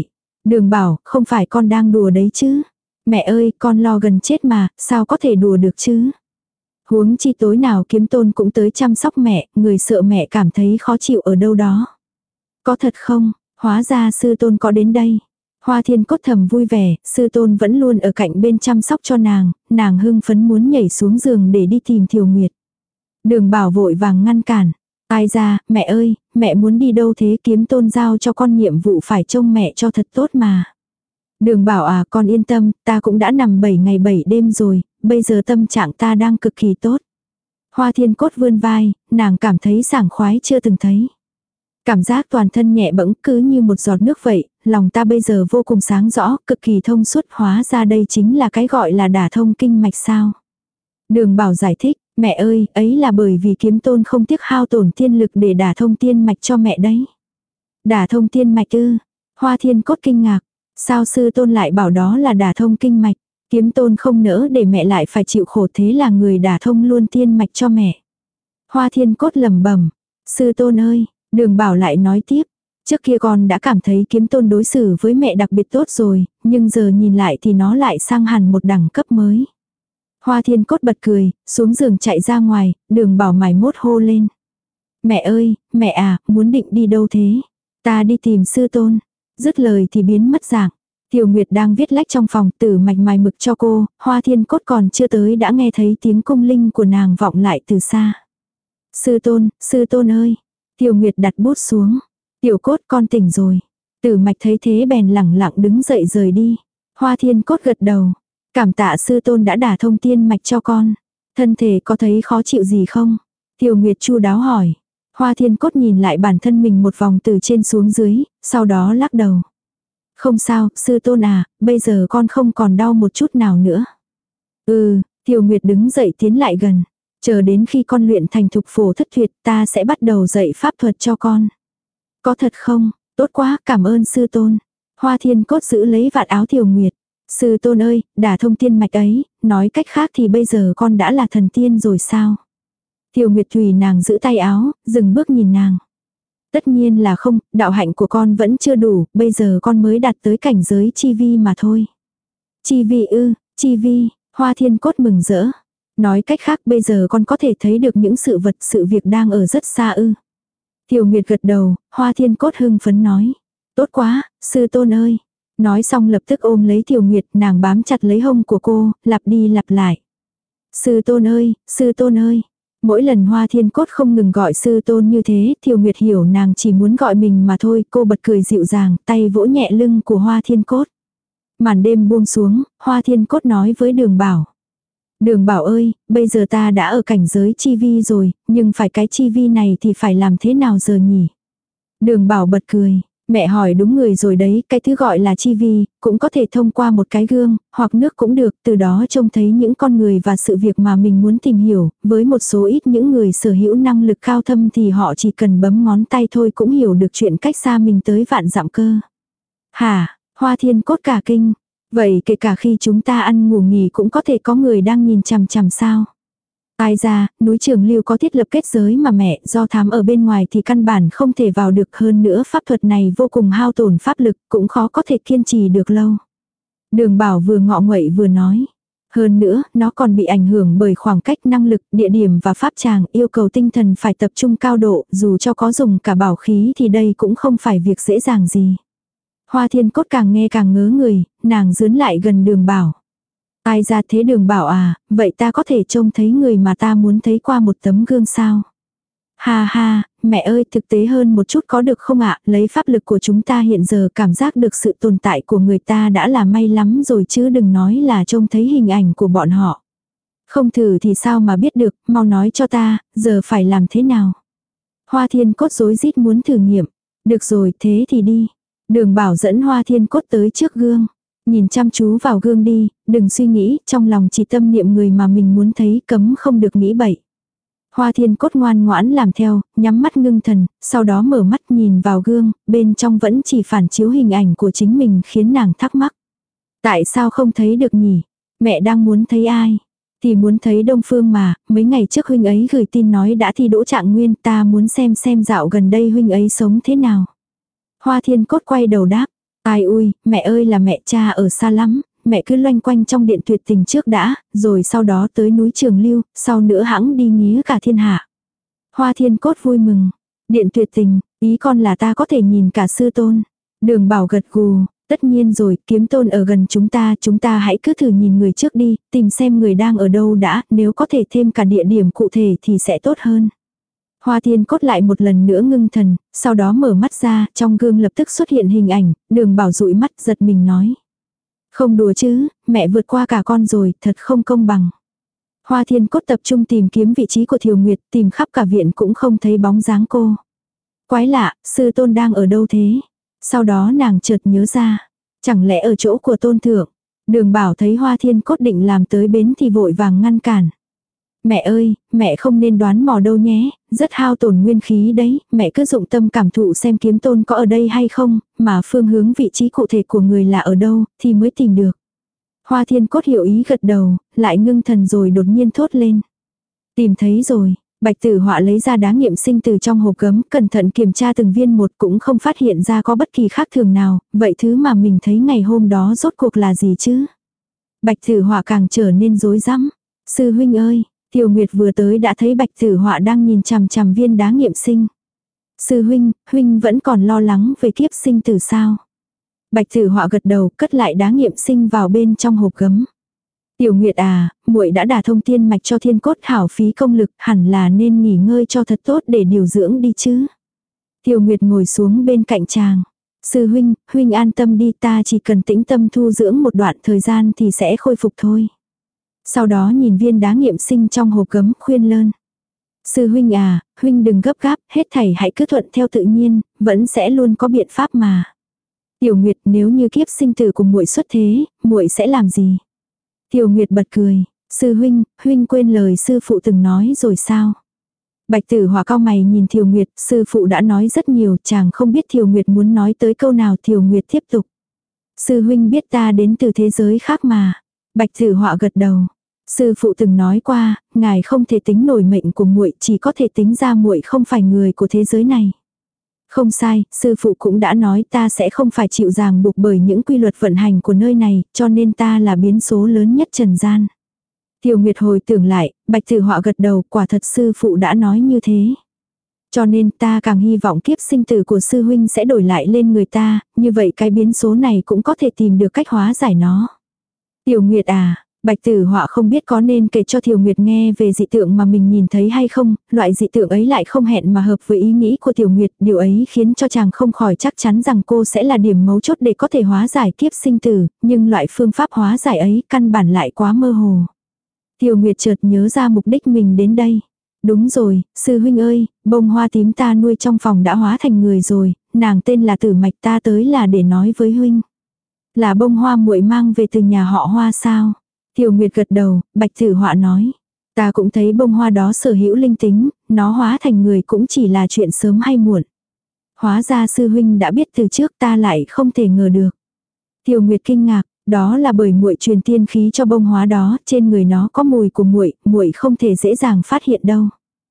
Speaker 1: Đường Bảo, không phải con đang đùa đấy chứ. Mẹ ơi, con lo gần chết mà, sao có thể đùa được chứ. Huống chi tối nào Kiếm Tôn cũng tới chăm sóc mẹ, người sợ mẹ cảm thấy khó chịu ở đâu đó. Có thật không, hóa ra sư tôn có đến đây. Hoa Thiên Cốt thầm vui vẻ, sư tôn vẫn luôn ở cạnh bên chăm sóc cho nàng, nàng hưng phấn muốn nhảy xuống giường để đi tìm Thiều Nguyệt. Đường Bảo vội vàng ngăn cản. Ai ra, mẹ ơi, mẹ muốn đi đâu thế, Kiếm Tôn giao cho con nhiệm vụ phải trông mẹ cho thật tốt mà. Đường Bảo à, con yên tâm, ta cũng đã nằm bảy ngày bảy đêm rồi, bây giờ tâm trạng ta đang cực kỳ tốt. Hoa Thiên Cốt vươn vai, nàng cảm thấy sảng khoái chưa từng thấy. Cảm giác toàn thân nhẹ bẫng cứ như một giọt nước vậy, lòng ta bây giờ vô cùng sáng rõ, cực kỳ thông suốt, hóa ra đây chính là cái gọi là đả thông kinh mạch sao. Đường Bảo giải thích, mẹ ơi, ấy là bởi vì Kiếm Tôn không tiếc hao tổn tiên lực để đả thông tiên mạch cho mẹ đấy. Đả thông tiên mạch ư? Hoa Thiên Cốt kinh ngạc, sao sư tôn lại bảo đó là đả thông kinh mạch? Kiếm Tôn không nỡ để mẹ lại phải chịu khổ, thế là người đả thông luôn tiên mạch cho mẹ. Hoa Thiên Cốt lẩm bẩm, sư tôn ơi, Đường Bảo lại nói tiếp, trước kia con đã cảm thấy Kiếm Tôn đối xử với mẹ đặc biệt tốt rồi, nhưng giờ nhìn lại thì nó lại sang hẳn một đẳng cấp mới. Hoa Thiên Cốt bật cười, xuống giường chạy ra ngoài, Đường Bảo mải mốt hô lên. Mẹ ơi, mẹ à, muốn định đi đâu thế? Ta đi tìm sư tôn. Dứt lời thì biến mất dạng. Tiểu Nguyệt đang viết lách trong phòng, Tử Mạch mài mực cho cô, Hoa Thiên Cốt còn chưa tới đã nghe thấy tiếng cung linh của nàng vọng lại từ xa. Sư tôn, sư tôn ơi. Tiểu Nguyệt đặt bút xuống. Tiểu Cốt con tỉnh rồi. Tử Mạch thấy thế bèn lẳng lặng đứng dậy rời đi. Hoa Thiên Cốt gật đầu. Cảm tạ sư tôn đã đả thông tiên mạch cho con. Thân thể có thấy khó chịu gì không? Tiểu Nguyệt chu đáo hỏi. Hoa Thiên Cốt nhìn lại bản thân mình một vòng từ trên xuống dưới, sau đó lắc đầu. Không sao, sư tôn à, bây giờ con không còn đau một chút nào nữa. Ừ, Tiểu Nguyệt đứng dậy tiến lại gần. Chờ đến khi con luyện thành thục phổ thất tuyệt ta sẽ bắt đầu dạy pháp thuật cho con. Có thật không? Tốt quá, cảm ơn sư tôn. Hoa Thiên Cốt giữ lấy vạt áo Tiểu Nguyệt. Sư tôn ơi, đả thông tiên mạch ấy, nói cách khác thì bây giờ con đã là thần tiên rồi sao? Tiểu Nguyệt tùy nàng giữ tay áo, dừng bước nhìn nàng. Tất nhiên là không, đạo hạnh của con vẫn chưa đủ, bây giờ con mới đạt tới cảnh giới chi vi mà thôi. Chi vi ư, chi vi, Hoa Thiên Cốt mừng rỡ. Nói cách khác bây giờ con có thể thấy được những sự vật sự việc đang ở rất xa ư. Tiểu Nguyệt gật đầu, Hoa Thiên Cốt hưng phấn nói. Tốt quá, sư tôn ơi. Nói xong lập tức ôm lấy Tiểu Nguyệt, nàng bám chặt lấy hông của cô, lặp đi lặp lại. Sư tôn ơi, sư tôn ơi. Mỗi lần Hoa Thiên Cốt không ngừng gọi sư tôn như thế, Tiểu Nguyệt hiểu nàng chỉ muốn gọi mình mà thôi, cô bật cười dịu dàng, tay vỗ nhẹ lưng của Hoa Thiên Cốt. Màn đêm buông xuống, Hoa Thiên Cốt nói với Đường Bảo. Đường Bảo ơi, bây giờ ta đã ở cảnh giới chi vi rồi, nhưng phải cái chi vi này thì phải làm thế nào giờ nhỉ? Đường Bảo bật cười. Mẹ hỏi đúng người rồi đấy, cái thứ gọi là chi vi, cũng có thể thông qua một cái gương, hoặc nước cũng được, từ đó trông thấy những con người và sự việc mà mình muốn tìm hiểu, với một số ít những người sở hữu năng lực cao thâm thì họ chỉ cần bấm ngón tay thôi cũng hiểu được chuyện cách xa mình tới vạn dặm cơ. Hả, Hoa Thiên Cốt cả kinh, vậy kể cả khi chúng ta ăn ngủ nghỉ cũng có thể có người đang nhìn chằm chằm sao? Ai ra, núi Trường Lưu có thiết lập kết giới mà mẹ, do thám ở bên ngoài thì căn bản không thể vào được, hơn nữa pháp thuật này vô cùng hao tổn pháp lực, cũng khó có thể kiên trì được lâu. Đường Bảo vừa ngọ nguậy vừa nói. Hơn nữa, nó còn bị ảnh hưởng bởi khoảng cách, năng lực, địa điểm và pháp tràng, yêu cầu tinh thần phải tập trung cao độ, dù cho có dùng cả bảo khí thì đây cũng không phải việc dễ dàng gì. Hoa Thiên Cốt càng nghe càng ngớ người, nàng dướn lại gần Đường Bảo. Ai ra thế Đường Bảo à, vậy ta có thể trông thấy người mà ta muốn thấy qua một tấm gương sao? Ha ha, mẹ ơi, thực tế hơn một chút có được không ạ? Lấy pháp lực của chúng ta hiện giờ cảm giác được sự tồn tại của người ta đã là may lắm rồi chứ đừng nói là trông thấy hình ảnh của bọn họ. Không thử thì sao mà biết được, mau nói cho ta, giờ phải làm thế nào? Hoa Thiên Cốt rối rít muốn thử nghiệm. Được rồi, thế thì đi. Đường Bảo dẫn Hoa Thiên Cốt tới trước gương. Nhìn chăm chú vào gương đi, đừng suy nghĩ, trong lòng chỉ tâm niệm người mà mình muốn thấy, cấm không được nghĩ bậy. Hoa Thiên Cốt ngoan ngoãn làm theo, nhắm mắt ngưng thần, sau đó mở mắt nhìn vào gương, bên trong vẫn chỉ phản chiếu hình ảnh của chính mình khiến nàng thắc mắc. Tại sao không thấy được nhỉ? Mẹ đang muốn thấy ai? Thì muốn thấy Đông Phương mà, mấy ngày trước huynh ấy gửi tin nói đã thi đỗ trạng nguyên, ta muốn xem xem dạo gần đây huynh ấy sống thế nào. Hoa Thiên Cốt quay đầu đáp. Ai ui, mẹ ơi là mẹ, cha ở xa lắm, mẹ cứ loanh quanh trong điện tuyệt tình trước đã, rồi sau đó tới núi Trường Lưu, sau nữa hãng đi nghía cả thiên hạ. Hoa Thiên Cốt vui mừng. Điện tuyệt tình, ý con là ta có thể nhìn cả sư tôn. Đường Bảo gật gù, tất nhiên rồi, Kiếm Tôn ở gần chúng ta, chúng ta hãy cứ thử nhìn người trước đi, tìm xem người đang ở đâu đã, nếu có thể thêm cả địa điểm cụ thể thì sẽ tốt hơn. Hoa Thiên Cốt lại một lần nữa ngưng thần, sau đó mở mắt ra, trong gương lập tức xuất hiện hình ảnh, Đường Bảo dụi mắt giật mình nói. Không đùa chứ, mẹ vượt qua cả con rồi, thật không công bằng. Hoa Thiên Cốt tập trung tìm kiếm vị trí của Thiều Nguyệt, tìm khắp cả viện cũng không thấy bóng dáng cô. Quái lạ, sư tôn đang ở đâu thế? Sau đó nàng chợt nhớ ra, chẳng lẽ ở chỗ của tôn thượng. Đường Bảo thấy Hoa Thiên Cốt định làm tới bến thì vội vàng ngăn cản. Mẹ ơi, mẹ không nên đoán mò đâu nhé, rất hao tổn nguyên khí đấy, mẹ cứ dụng tâm cảm thụ xem Kiếm Tôn có ở đây hay không, mà phương hướng vị trí cụ thể của người là ở đâu, thì mới tìm được. Hoa Thiên Cốt hiểu ý gật đầu, lại ngưng thần rồi đột nhiên thốt lên. Tìm thấy rồi, Bạch Tử Họa lấy ra đá nghiệm sinh từ trong hộp gấm, cẩn thận kiểm tra từng viên một cũng không phát hiện ra có bất kỳ khác thường nào, vậy thứ mà mình thấy ngày hôm đó rốt cuộc là gì chứ? Bạch Tử Họa càng trở nên rối rắm. Sư huynh ơi! Tiêu Nguyệt vừa tới đã thấy Bạch Tử Họa đang nhìn chằm chằm viên đá nghiệm sinh. Sư huynh, huynh vẫn còn lo lắng về kiếp sinh tử sao? Bạch Tử Họa gật đầu, cất lại đá nghiệm sinh vào bên trong hộp gấm. Tiểu Nguyệt à, muội đã đả thông tiên mạch cho Thiên Cốt hảo phí công lực, hẳn là nên nghỉ ngơi cho thật tốt để điều dưỡng đi chứ. Tiểu Nguyệt ngồi xuống bên cạnh chàng. Sư huynh, huynh an tâm đi, ta chỉ cần tĩnh tâm thu dưỡng một đoạn thời gian thì sẽ khôi phục thôi. Sau đó nhìn viên đá nghiệm sinh trong hộp gấm khuyên lơn. Sư huynh à, huynh đừng gấp gáp, hết thảy hãy cứ thuận theo tự nhiên, vẫn sẽ luôn có biện pháp mà. Tiểu Nguyệt, nếu như kiếp sinh tử của muội xuất thế, muội sẽ làm gì? Tiểu Nguyệt bật cười, sư huynh, huynh quên lời sư phụ từng nói rồi sao? Bạch Tử Họa cau mày nhìn Tiểu Nguyệt, sư phụ đã nói rất nhiều, chàng không biết Tiểu Nguyệt muốn nói tới câu nào. Tiểu Nguyệt tiếp tục. Sư huynh biết ta đến từ thế giới khác mà. Bạch Tử Họa gật đầu. Sư phụ từng nói qua, ngài không thể tính nổi mệnh của muội, chỉ có thể tính ra muội không phải người của thế giới này. Không sai, sư phụ cũng đã nói ta sẽ không phải chịu ràng buộc bởi những quy luật vận hành của nơi này, cho nên ta là biến số lớn nhất trần gian. Tiểu Nguyệt hồi tưởng lại, Bạch Tử Họa gật đầu, quả thật sư phụ đã nói như thế. Cho nên ta càng hy vọng kiếp sinh tử của sư huynh sẽ đổi lại lên người ta, như vậy cái biến số này cũng có thể tìm được cách hóa giải nó. Tiểu Nguyệt à, Bạch Tử Họa không biết có nên kể cho Tiểu Nguyệt nghe về dị tượng mà mình nhìn thấy hay không, loại dị tượng ấy lại không hẹn mà hợp với ý nghĩ của Tiểu Nguyệt, điều ấy khiến cho chàng không khỏi chắc chắn rằng cô sẽ là điểm mấu chốt để có thể hóa giải kiếp sinh tử, nhưng loại phương pháp hóa giải ấy căn bản lại quá mơ hồ. Tiểu Nguyệt chợt nhớ ra mục đích mình đến đây. Đúng rồi, sư huynh ơi, bông hoa tím ta nuôi trong phòng đã hóa thành người rồi, nàng tên là Tử Mạch, ta tới là để nói với huynh. Là bông hoa muội mang về từ nhà họ Hoa sao? Tiểu Nguyệt gật đầu, Bạch Tử Họa nói. Ta cũng thấy bông hoa đó sở hữu linh tính, nó hóa thành người cũng chỉ là chuyện sớm hay muộn. Hóa ra sư huynh đã biết từ trước, ta lại không thể ngờ được. Tiểu Nguyệt kinh ngạc, đó là bởi muội truyền tiên khí cho bông hoa đó, trên người nó có mùi của muội, muội không thể dễ dàng phát hiện đâu.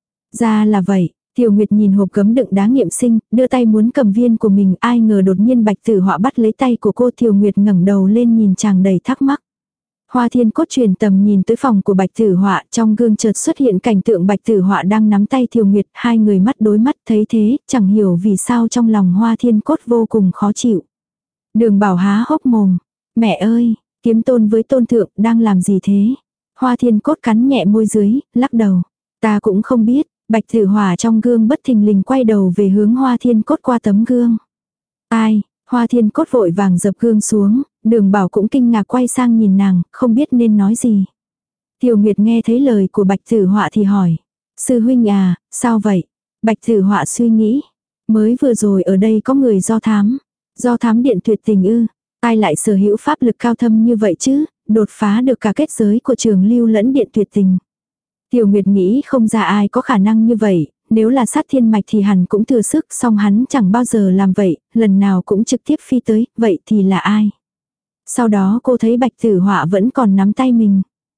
Speaker 1: Ra là vậy. Tiểu Nguyệt nhìn hộp gấm đựng đá nghiệm sinh, đưa tay muốn cầm viên của mình, ai ngờ đột nhiên Bạch Tử Họa bắt lấy tay của cô. Tiểu Nguyệt ngẩng đầu lên nhìn chàng đầy thắc mắc. Hoa Thiên Cốt truyền tầm nhìn tới phòng của Bạch Tử Họa, trong gương chợt xuất hiện cảnh tượng Bạch Tử Họa đang nắm tay Tiểu Nguyệt, hai người mắt đối mắt, thấy thế, chẳng hiểu vì sao trong lòng Hoa Thiên Cốt vô cùng khó chịu. Đường Bảo há hốc mồm, mẹ ơi, Kiếm Tôn với Tôn Thượng đang làm gì thế? Hoa Thiên Cốt cắn nhẹ môi dưới, lắc đầu, ta cũng không biết. Bạch Tử Họa trong gương bất thình lình quay đầu về hướng Hoa Thiên Cốt qua tấm gương. Ai? Hoa Thiên Cốt vội vàng dập gương xuống, Đường Bảo cũng kinh ngạc quay sang nhìn nàng, không biết nên nói gì. Tiểu Nguyệt nghe thấy lời của Bạch Tử Họa thì hỏi. Sư huynh à, sao vậy? Bạch Tử Họa suy nghĩ. Mới vừa rồi ở đây có người do thám. Do thám điện tuyệt tình ư. Ai lại sở hữu pháp lực cao thâm như vậy chứ, đột phá được cả kết giới của Trường Lưu lẫn điện tuyệt tình. Tiểu Nguyệt nghĩ không ra ai có khả năng như vậy, nếu là sát thiên mạch thì hẳn cũng thừa sức, song hắn chẳng bao giờ làm vậy, lần nào cũng trực tiếp phi tới, vậy thì là ai? Sau đó cô thấy Bạch Tử Họa vẫn còn nắm tay mình.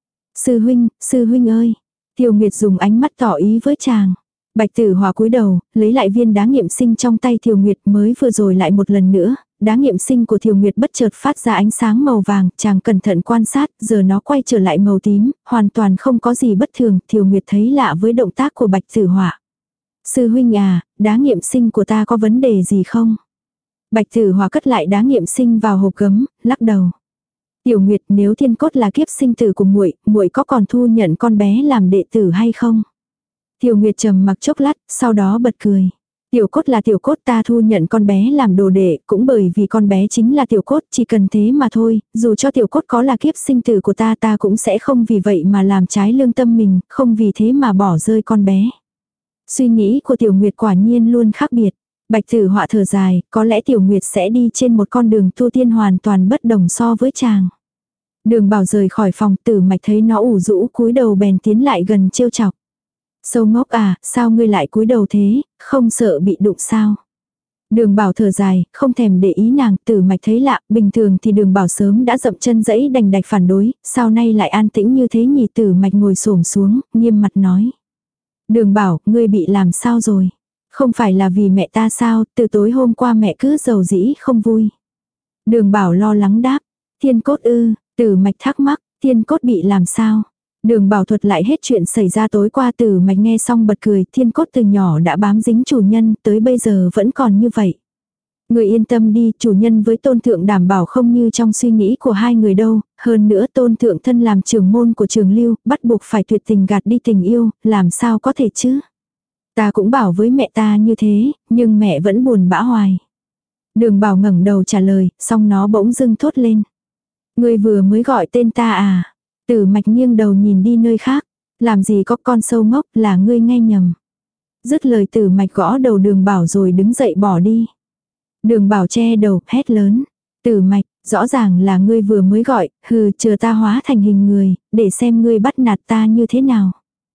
Speaker 1: Sư huynh, sư huynh ơi. Tiểu Nguyệt dùng ánh mắt tỏ ý với chàng. Bạch Tử Họa cúi đầu, lấy lại viên đá nghiệm sinh trong tay Tiểu Nguyệt, mới vừa rồi lại một lần nữa, đá nghiệm sinh của Thiều Nguyệt bất chợt phát ra ánh sáng màu vàng, chàng cẩn thận quan sát, giờ nó quay trở lại màu tím, hoàn toàn không có gì bất thường, Thiều Nguyệt thấy lạ với động tác của Bạch Tử Họa. Sư huynh à, đá nghiệm sinh của ta có vấn đề gì không? Bạch Tử Họa cất lại đá nghiệm sinh vào hộp gấm, lắc đầu. Tiểu Nguyệt, nếu thiên cốt là kiếp sinh tử của muội, muội có còn thu nhận con bé làm đệ tử hay không? Tiểu Nguyệt trầm mặc chốc lát, sau đó bật cười. Tiểu cốt là tiểu cốt, ta thu nhận con bé làm đồ đệ, cũng bởi vì con bé chính là tiểu cốt, chỉ cần thế mà thôi, dù cho tiểu cốt có là kiếp sinh tử của ta ta cũng sẽ không vì vậy mà làm trái lương tâm mình, không vì thế mà bỏ rơi con bé. Suy nghĩ của Tiểu Nguyệt quả nhiên luôn khác biệt. Bạch Tử Họa thở dài, có lẽ Tiểu Nguyệt sẽ đi trên một con đường tu tiên hoàn toàn bất đồng so với chàng. Đường Bảo rời khỏi phòng, Tử Mạch thấy nó ủ rũ cúi đầu bèn tiến lại gần trêu chọc. Sâu ngốc à, sao ngươi lại cúi đầu thế, không sợ bị đụng sao? Đường Bảo thở dài, không thèm để ý nàng, Tử Mạch thấy lạ, bình thường thì Đường Bảo sớm đã dậm chân dẫy đành đạch phản đối, sao nay lại an tĩnh như thế nhỉ? Tử Mạch ngồi xổm xuống, nghiêm mặt nói. Đường Bảo, ngươi bị làm sao rồi? Không phải là vì mẹ ta sao, từ tối hôm qua mẹ cứ giàu dĩ không vui. Đường Bảo lo lắng đáp, Thiên cốt ư, Tử Mạch thắc mắc, Thiên cốt bị làm sao? Đường Bảo thuật lại hết chuyện xảy ra tối qua. Tử Mạch nghe xong bật cười, Thiên cốt từ nhỏ đã bám dính chủ nhân, tới bây giờ vẫn còn như vậy. Người yên tâm đi, chủ nhân với Tôn Thượng đảm bảo không như trong suy nghĩ của hai người đâu, hơn nữa Tôn Thượng thân làm trưởng môn của Trường Lưu, bắt buộc phải tuyệt tình gạt đi tình yêu, làm sao có thể chứ? Ta cũng bảo với mẹ ta như thế, nhưng mẹ vẫn buồn bã hoài. Đường Bảo ngẩng đầu trả lời, xong nó bỗng dưng thốt lên. Ngươi vừa mới gọi tên ta à? Tử Mạch nghiêng đầu nhìn đi nơi khác. Làm gì có con sâu ngốc, là ngươi nghe nhầm. Dứt lời Tử Mạch gõ đầu Đường Bảo rồi đứng dậy bỏ đi. Đường Bảo che đầu, hét lớn. Tử Mạch, rõ ràng là ngươi vừa mới gọi, hừ, chờ ta hóa thành hình người, để xem ngươi bắt nạt ta như thế nào.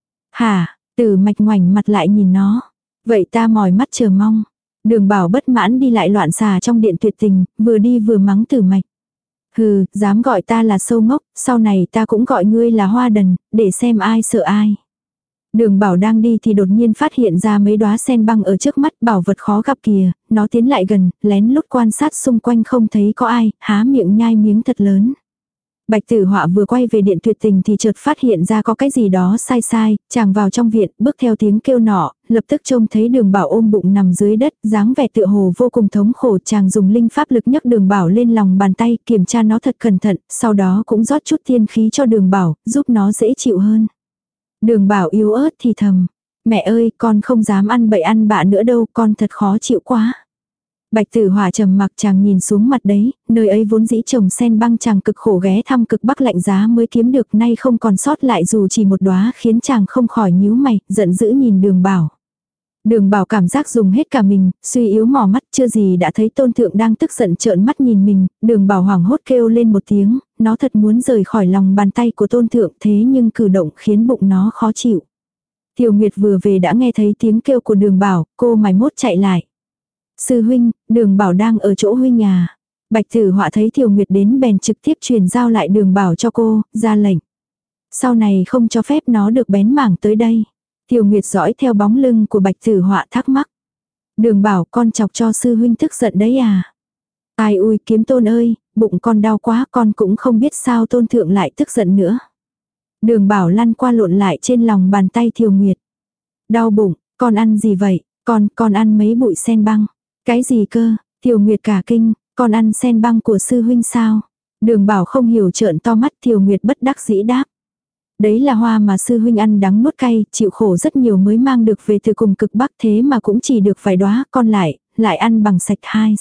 Speaker 1: Hả? Tử Mạch ngoảnh mặt lại nhìn nó. Vậy ta mỏi mắt chờ mong. Đường Bảo bất mãn đi lại loạn xà trong điện tuyệt tình, vừa đi vừa mắng Tử Mạch. Hừ, dám gọi ta là sâu ngốc, sau này ta cũng gọi ngươi là hoa đần, để xem ai sợ ai. Đường Bảo đang đi thì đột nhiên phát hiện ra mấy đóa sen băng ở trước mắt, bảo vật khó gặp kìa, nó tiến lại gần, lén lút quan sát xung quanh không thấy có ai, há miệng nhai miếng thật lớn. Bạch Tử Họa vừa quay về điện tuyệt tình thì chợt phát hiện ra có cái gì đó sai sai, chàng vào trong viện, bước theo tiếng kêu nọ, lập tức trông thấy Đường Bảo ôm bụng nằm dưới đất, dáng vẻ tựa hồ vô cùng thống khổ. Chàng dùng linh pháp lực nhấc Đường Bảo lên lòng bàn tay, kiểm tra nó thật cẩn thận, sau đó cũng rót chút tiên khí cho Đường Bảo, giúp nó dễ chịu hơn. Đường Bảo yếu ớt thì thầm, mẹ ơi, con không dám ăn bậy ăn bạ nữa đâu, con thật khó chịu quá. Bạch Tử Họa trầm mặc, chàng nhìn xuống mặt đấy, nơi ấy vốn dĩ trồng sen băng, chàng cực khổ ghé thăm cực bắc lạnh giá mới kiếm được, nay không còn sót lại dù chỉ một đóa, khiến chàng không khỏi nhíu mày, giận dữ nhìn Đường Bảo. Đường Bảo cảm giác dùng hết cả mình, suy yếu mỏ mắt, chưa gì đã thấy Tôn Thượng đang tức giận trợn mắt nhìn mình. Đường Bảo hoảng hốt kêu lên một tiếng, nó thật muốn rời khỏi lòng bàn tay của Tôn Thượng, thế nhưng cử động khiến bụng nó khó chịu. Tiểu Nguyệt vừa về đã nghe thấy tiếng kêu của Đường Bảo, cô mải mốt chạy lại. Sư huynh, Đường Bảo đang ở chỗ huynh à. Bạch Tử Họa thấy Tiểu Nguyệt đến bèn trực tiếp truyền giao lại Đường Bảo cho cô, ra lệnh. Sau này không cho phép nó được bén mảng tới đây. Tiểu Nguyệt dõi theo bóng lưng của Bạch Tử Họa thắc mắc. Đường Bảo, con chọc cho sư huynh tức giận đấy à. Ai ui, Kiếm Tôn ơi, bụng con đau quá, con cũng không biết sao Tôn Thượng lại tức giận nữa. Đường Bảo lăn qua lộn lại trên lòng bàn tay Tiểu Nguyệt. Đau bụng, con ăn gì vậy? Con, con ăn mấy bụi sen băng. Cái gì cơ? Tiểu Nguyệt cả kinh, con ăn sen băng của sư huynh sao? Đường Bảo không hiểu trợn to mắt. Tiểu Nguyệt bất đắc dĩ đáp. Đấy là hoa mà sư huynh ăn đắng nuốt cay, chịu khổ rất nhiều mới mang được về từ cùng cực bắc, thế mà cũng chỉ được vài đóa, con lại, lại ăn bằng sạch hai.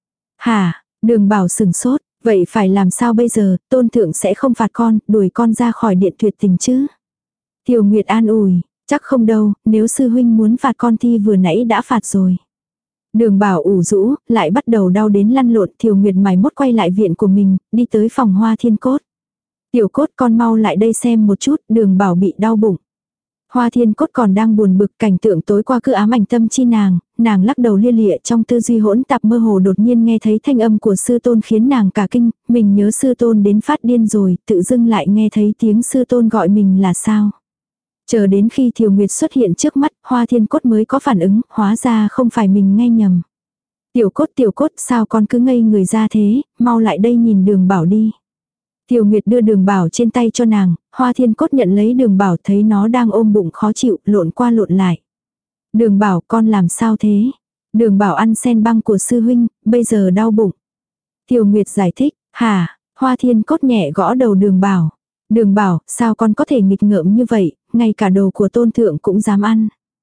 Speaker 1: Hả? Đường Bảo sừng sốt, vậy phải làm sao bây giờ? Tôn Thượng sẽ không phạt con, đuổi con ra khỏi điện tuyệt tình chứ? Tiểu Nguyệt an ủi, chắc không đâu, nếu sư huynh muốn phạt con thì vừa nãy đã phạt rồi. Đường Bảo ủ rũ, lại bắt đầu đau đến lăn lộn. Tiểu Nguyệt mải mốt quay lại viện của mình, đi tới phòng Hoa Thiên Cốt. Tiểu Cốt, con mau lại đây xem một chút. Đường Bảo bị đau bụng. Hoa Thiên Cốt còn đang buồn bực, cảnh tượng tối qua cứ ám ảnh tâm chi nàng, nàng lắc đầu lia lịa trong tư duy hỗn tạp, mơ hồ đột nhiên nghe thấy thanh âm của sư tôn khiến nàng cả kinh, mình nhớ sư tôn đến phát điên rồi, tự dưng lại nghe thấy tiếng sư tôn gọi mình là sao. Chờ đến khi Thiều Nguyệt xuất hiện trước mắt, Hoa Thiên Cốt mới có phản ứng, hóa ra không phải mình nghe nhầm. Tiểu cốt tiểu cốt sao con cứ ngây người ra thế, mau lại đây nhìn Đường Bảo đi. Tiểu Nguyệt đưa Đường Bảo trên tay cho nàng, Hoa Thiên Cốt nhận lấy Đường Bảo thấy nó đang ôm bụng khó chịu, lộn qua lộn lại. Đường Bảo con làm sao thế? Đường Bảo ăn sen băng của sư huynh, bây giờ đau bụng. Tiểu Nguyệt giải thích, hả? Hoa Thiên Cốt nhẹ gõ đầu Đường Bảo. Đường Bảo, sao con có thể nghịch ngợm như vậy, ngay cả đồ của tôn thượng cũng dám ăn.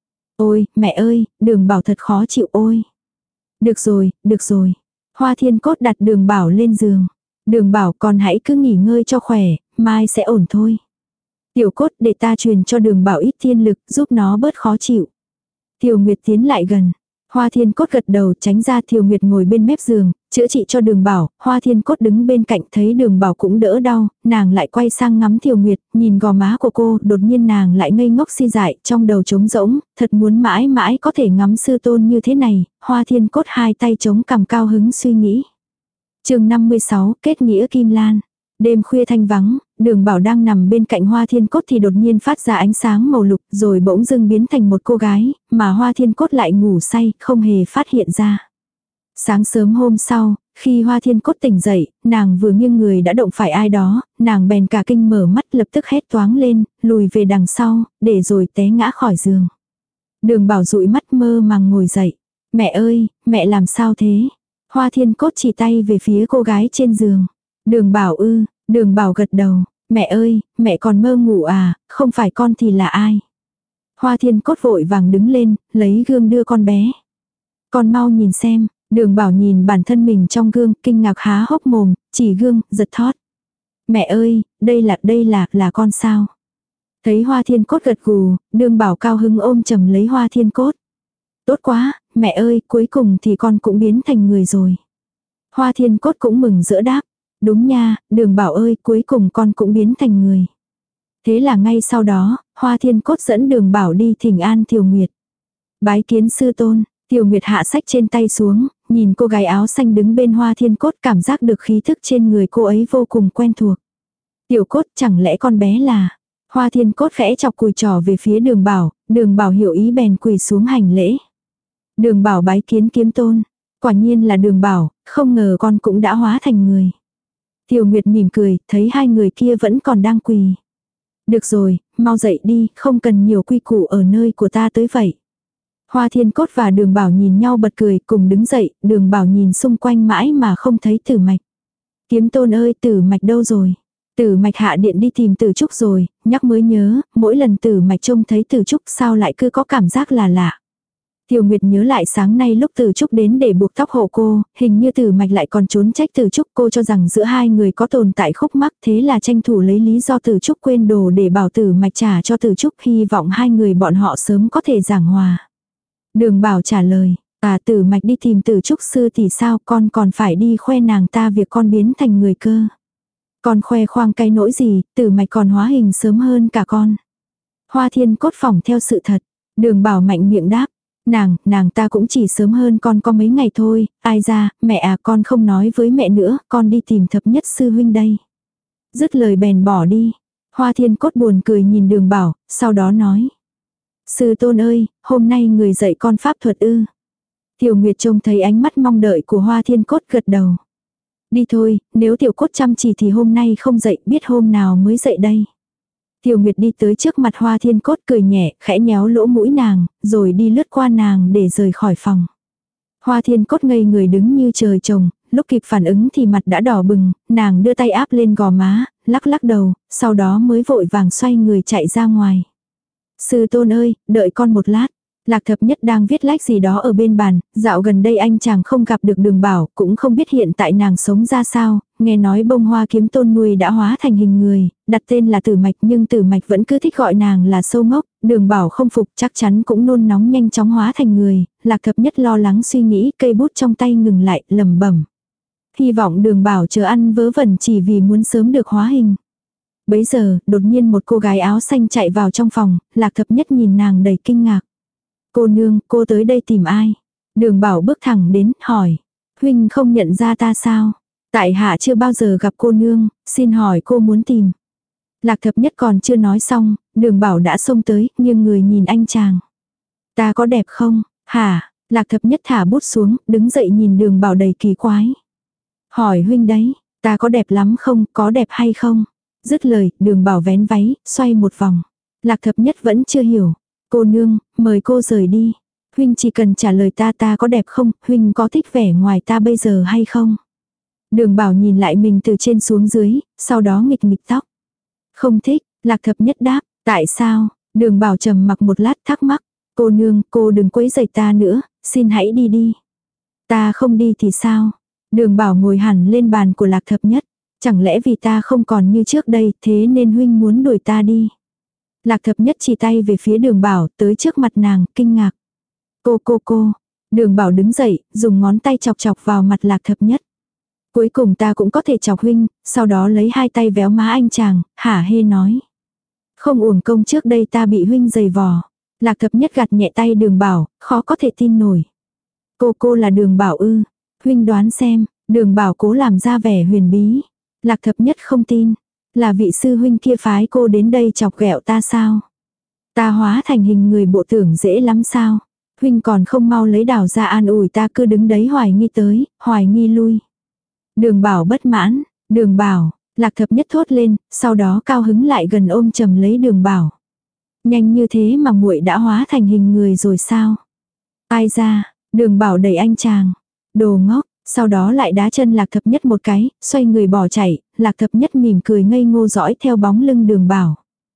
Speaker 1: Ôi, mẹ ơi, Đường Bảo thật khó chịu ôi. Được rồi, được rồi. Hoa Thiên Cốt đặt Đường Bảo lên giường. Đường Bảo con hãy cứ nghỉ ngơi cho khỏe, mai sẽ ổn thôi. Tiểu Cốt để ta truyền cho Đường Bảo ít thiên lực giúp nó bớt khó chịu. Tiểu Nguyệt tiến lại gần. Hoa Thiên Cốt gật đầu tránh ra. Tiểu Nguyệt ngồi bên mép giường, chữa trị cho Đường Bảo. Hoa Thiên Cốt đứng bên cạnh thấy Đường Bảo cũng đỡ đau, nàng lại quay sang ngắm Tiểu Nguyệt, nhìn gò má của cô, đột nhiên nàng lại ngây ngốc si dại, trong đầu trống rỗng, thật muốn mãi mãi có thể ngắm sư tôn như thế này. Hoa Thiên Cốt hai tay chống cằm cao hứng suy nghĩ. Chương năm mươi sáu, kết nghĩa Kim Lan. Đêm khuya thanh vắng, Đường Bảo đang nằm bên cạnh Hoa Thiên Cốt thì đột nhiên phát ra ánh sáng màu lục, rồi bỗng dưng biến thành một cô gái, mà Hoa Thiên Cốt lại ngủ say, không hề phát hiện ra. Sáng sớm hôm sau, khi Hoa Thiên Cốt tỉnh dậy, nàng vừa nghiêng người đã động phải ai đó, nàng bèn cả kinh mở mắt lập tức hét toáng lên, lùi về đằng sau, để rồi té ngã khỏi giường. Đường Bảo dụi mắt mơ màng ngồi dậy. Mẹ ơi, mẹ làm sao thế? Hoa Thiên Cốt chỉ tay về phía cô gái trên giường. Đường Bảo ư, Đường Bảo gật đầu. Mẹ ơi, mẹ còn mơ ngủ à, không phải con thì là ai? Hoa Thiên Cốt vội vàng đứng lên, lấy gương đưa con bé. Con mau nhìn xem. Đường Bảo nhìn bản thân mình trong gương, kinh ngạc há hốc mồm, chỉ gương, giật thót. Mẹ ơi, đây là, đây là, là con sao? Thấy Hoa Thiên Cốt gật gù, Đường Bảo cao hứng ôm chầm lấy Hoa Thiên Cốt. Tốt quá, mẹ ơi, cuối cùng thì con cũng biến thành người rồi. Hoa Thiên Cốt cũng mừng rỡ đáp. Đúng nha, Đường Bảo ơi, cuối cùng con cũng biến thành người. Thế là ngay sau đó, Hoa Thiên Cốt dẫn Đường Bảo đi thỉnh an Tiểu Nguyệt. Bái kiến sư tôn. Tiểu Nguyệt hạ sách trên tay xuống, nhìn cô gái áo xanh đứng bên Hoa Thiên Cốt, cảm giác được khí thức trên người cô ấy vô cùng quen thuộc. Tiểu Cốt, chẳng lẽ con bé là... Hoa Thiên Cốt khẽ chọc cùi trỏ về phía Đường Bảo, Đường Bảo hiểu ý bèn quỳ xuống hành lễ. Đường Bảo bái kiến kiếm tôn. Quả nhiên là Đường Bảo, không ngờ con cũng đã hóa thành người. Tiểu Nguyệt mỉm cười, thấy hai người kia vẫn còn đang quỳ. Được rồi, mau dậy đi, không cần nhiều quy củ ở nơi của ta tới vậy. Hoa Thiên Cốt và Đường Bảo nhìn nhau bật cười, cùng đứng dậy. Đường Bảo nhìn xung quanh mãi mà không thấy Tử Mạch. Kiếm tôn ơi, Tử Mạch đâu rồi? Tử Mạch hạ điện đi tìm Tử Trúc rồi, nhắc mới nhớ, mỗi lần Tử Mạch trông thấy Tử Trúc sao lại cứ có cảm giác là lạ. Tiểu Nguyệt nhớ lại sáng nay lúc Tử Trúc đến để buộc tóc hộ cô, hình như Tử Mạch lại còn trốn trách Tử Trúc, cô cho rằng giữa hai người có tồn tại khúc mắc, thế là tranh thủ lấy lý do Tử Trúc quên đồ để bảo Tử Mạch trả cho Tử Trúc, hy vọng hai người bọn họ sớm có thể giảng hòa. Đường Bảo trả lời, à Tử Mạch đi tìm Tử Trúc sư thì sao, con còn phải đi khoe nàng ta việc con biến thành người cơ. Con khoe khoang cái nỗi gì, Tử Mạch còn hóa hình sớm hơn cả con. Hoa Thiên Cốt phỏng theo sự thật. Đường Bảo mạnh miệng đáp. Nàng, nàng ta cũng chỉ sớm hơn con có mấy ngày thôi, ai ra, mẹ à con không nói với mẹ nữa, con đi tìm thập nhất sư huynh đây. Dứt lời bèn bỏ đi. Hoa Thiên Cốt buồn cười nhìn Đường Bảo, sau đó nói. Sư tôn ơi, hôm nay người dạy con pháp thuật ư. Tiểu Nguyệt trông thấy ánh mắt mong đợi của Hoa Thiên Cốt gật đầu. Đi thôi, nếu Tiểu Cốt chăm chỉ thì hôm nay không dậy, biết hôm nào mới dậy đây. Tiểu Nguyệt đi tới trước mặt Hoa Thiên Cốt cười nhẹ, khẽ nhéo lỗ mũi nàng, rồi đi lướt qua nàng để rời khỏi phòng. Hoa Thiên Cốt ngây người đứng như trời trồng, lúc kịp phản ứng thì mặt đã đỏ bừng, nàng đưa tay áp lên gò má, lắc lắc đầu, sau đó mới vội vàng xoay người chạy ra ngoài. Sư tôn ơi, đợi con một lát. Lạc Thập Nhất đang viết lách gì đó ở bên bàn, dạo gần đây anh chàng không gặp được Đường Bảo, cũng không biết hiện tại nàng sống ra sao, nghe nói Bông Hoa kiếm tôn nuôi đã hóa thành hình người, đặt tên là Tử Mạch nhưng Tử Mạch vẫn cứ thích gọi nàng là sâu ngốc, Đường Bảo không phục chắc chắn cũng nôn nóng nhanh chóng hóa thành người, Lạc Thập Nhất lo lắng suy nghĩ, cây bút trong tay ngừng lại, lẩm bẩm. Hy vọng Đường Bảo chờ ăn vớ vẩn chỉ vì muốn sớm được hóa hình. Bấy giờ, đột nhiên một cô gái áo xanh chạy vào trong phòng, Lạc Thập Nhất nhìn nàng đầy kinh ngạc. Cô nương, cô tới đây tìm ai? Đường Bảo bước thẳng đến, hỏi. Huynh không nhận ra ta sao? Tại hạ chưa bao giờ gặp cô nương, xin hỏi cô muốn tìm. Lạc Thập Nhất còn chưa nói xong, Đường Bảo đã xông tới, nghiêng người nhìn anh chàng. Ta có đẹp không? Hả? Lạc thập nhất thả bút xuống, đứng dậy nhìn Đường Bảo đầy kỳ quái. Hỏi huynh đấy, ta có đẹp lắm không, có đẹp hay không? Dứt lời, Đường Bảo vén váy, xoay một vòng. Lạc thập nhất vẫn chưa hiểu. Cô nương, mời cô rời đi. Huynh chỉ cần trả lời ta ta có đẹp không, huynh có thích vẻ ngoài ta bây giờ hay không? Đường Bảo nhìn lại mình từ trên xuống dưới, sau đó nghịch nghịch tóc. Không thích, Lạc thập nhất đáp, tại sao? Đường Bảo trầm mặc một lát thắc mắc. Cô nương, cô đừng quấy rầy ta nữa, xin hãy đi đi. Ta không đi thì sao? Đường Bảo ngồi hẳn lên bàn của Lạc thập nhất. Chẳng lẽ vì ta không còn như trước đây, thế nên huynh muốn đuổi ta đi? Lạc thập nhất chỉ tay về phía Đường Bảo, tới trước mặt nàng, kinh ngạc. Cô cô cô. Đường Bảo đứng dậy, dùng ngón tay chọc chọc vào mặt Lạc thập nhất. Cuối cùng ta cũng có thể chọc huynh, sau đó lấy hai tay véo má anh chàng, hả hê nói. Không uổng công trước đây ta bị huynh giày vò. Lạc thập nhất gạt nhẹ tay Đường Bảo, khó có thể tin nổi. Cô cô là Đường Bảo ư? Huynh đoán xem. Đường Bảo cố làm ra vẻ huyền bí. Lạc thập nhất không tin. Là vị sư huynh kia phái cô đến đây chọc ghẹo ta sao? Ta hóa thành hình người bộ tưởng dễ lắm sao? Huynh còn không mau lấy đảo ra an ủi ta, cứ đứng đấy hoài nghi tới, hoài nghi lui. Đường Bảo bất mãn. Đường Bảo. Lạc thập nhất thốt lên, sau đó cao hứng lại gần ôm chầm lấy Đường Bảo. Nhanh như thế mà muội đã hóa thành hình người rồi sao? Ai ra? Đường Bảo đẩy anh chàng. Đồ ngốc. Sau đó lại đá chân Lạc thập nhất một cái, xoay người bỏ chạy. Lạc thập nhất mỉm cười ngây ngô dõi theo bóng lưng Đường Bảo.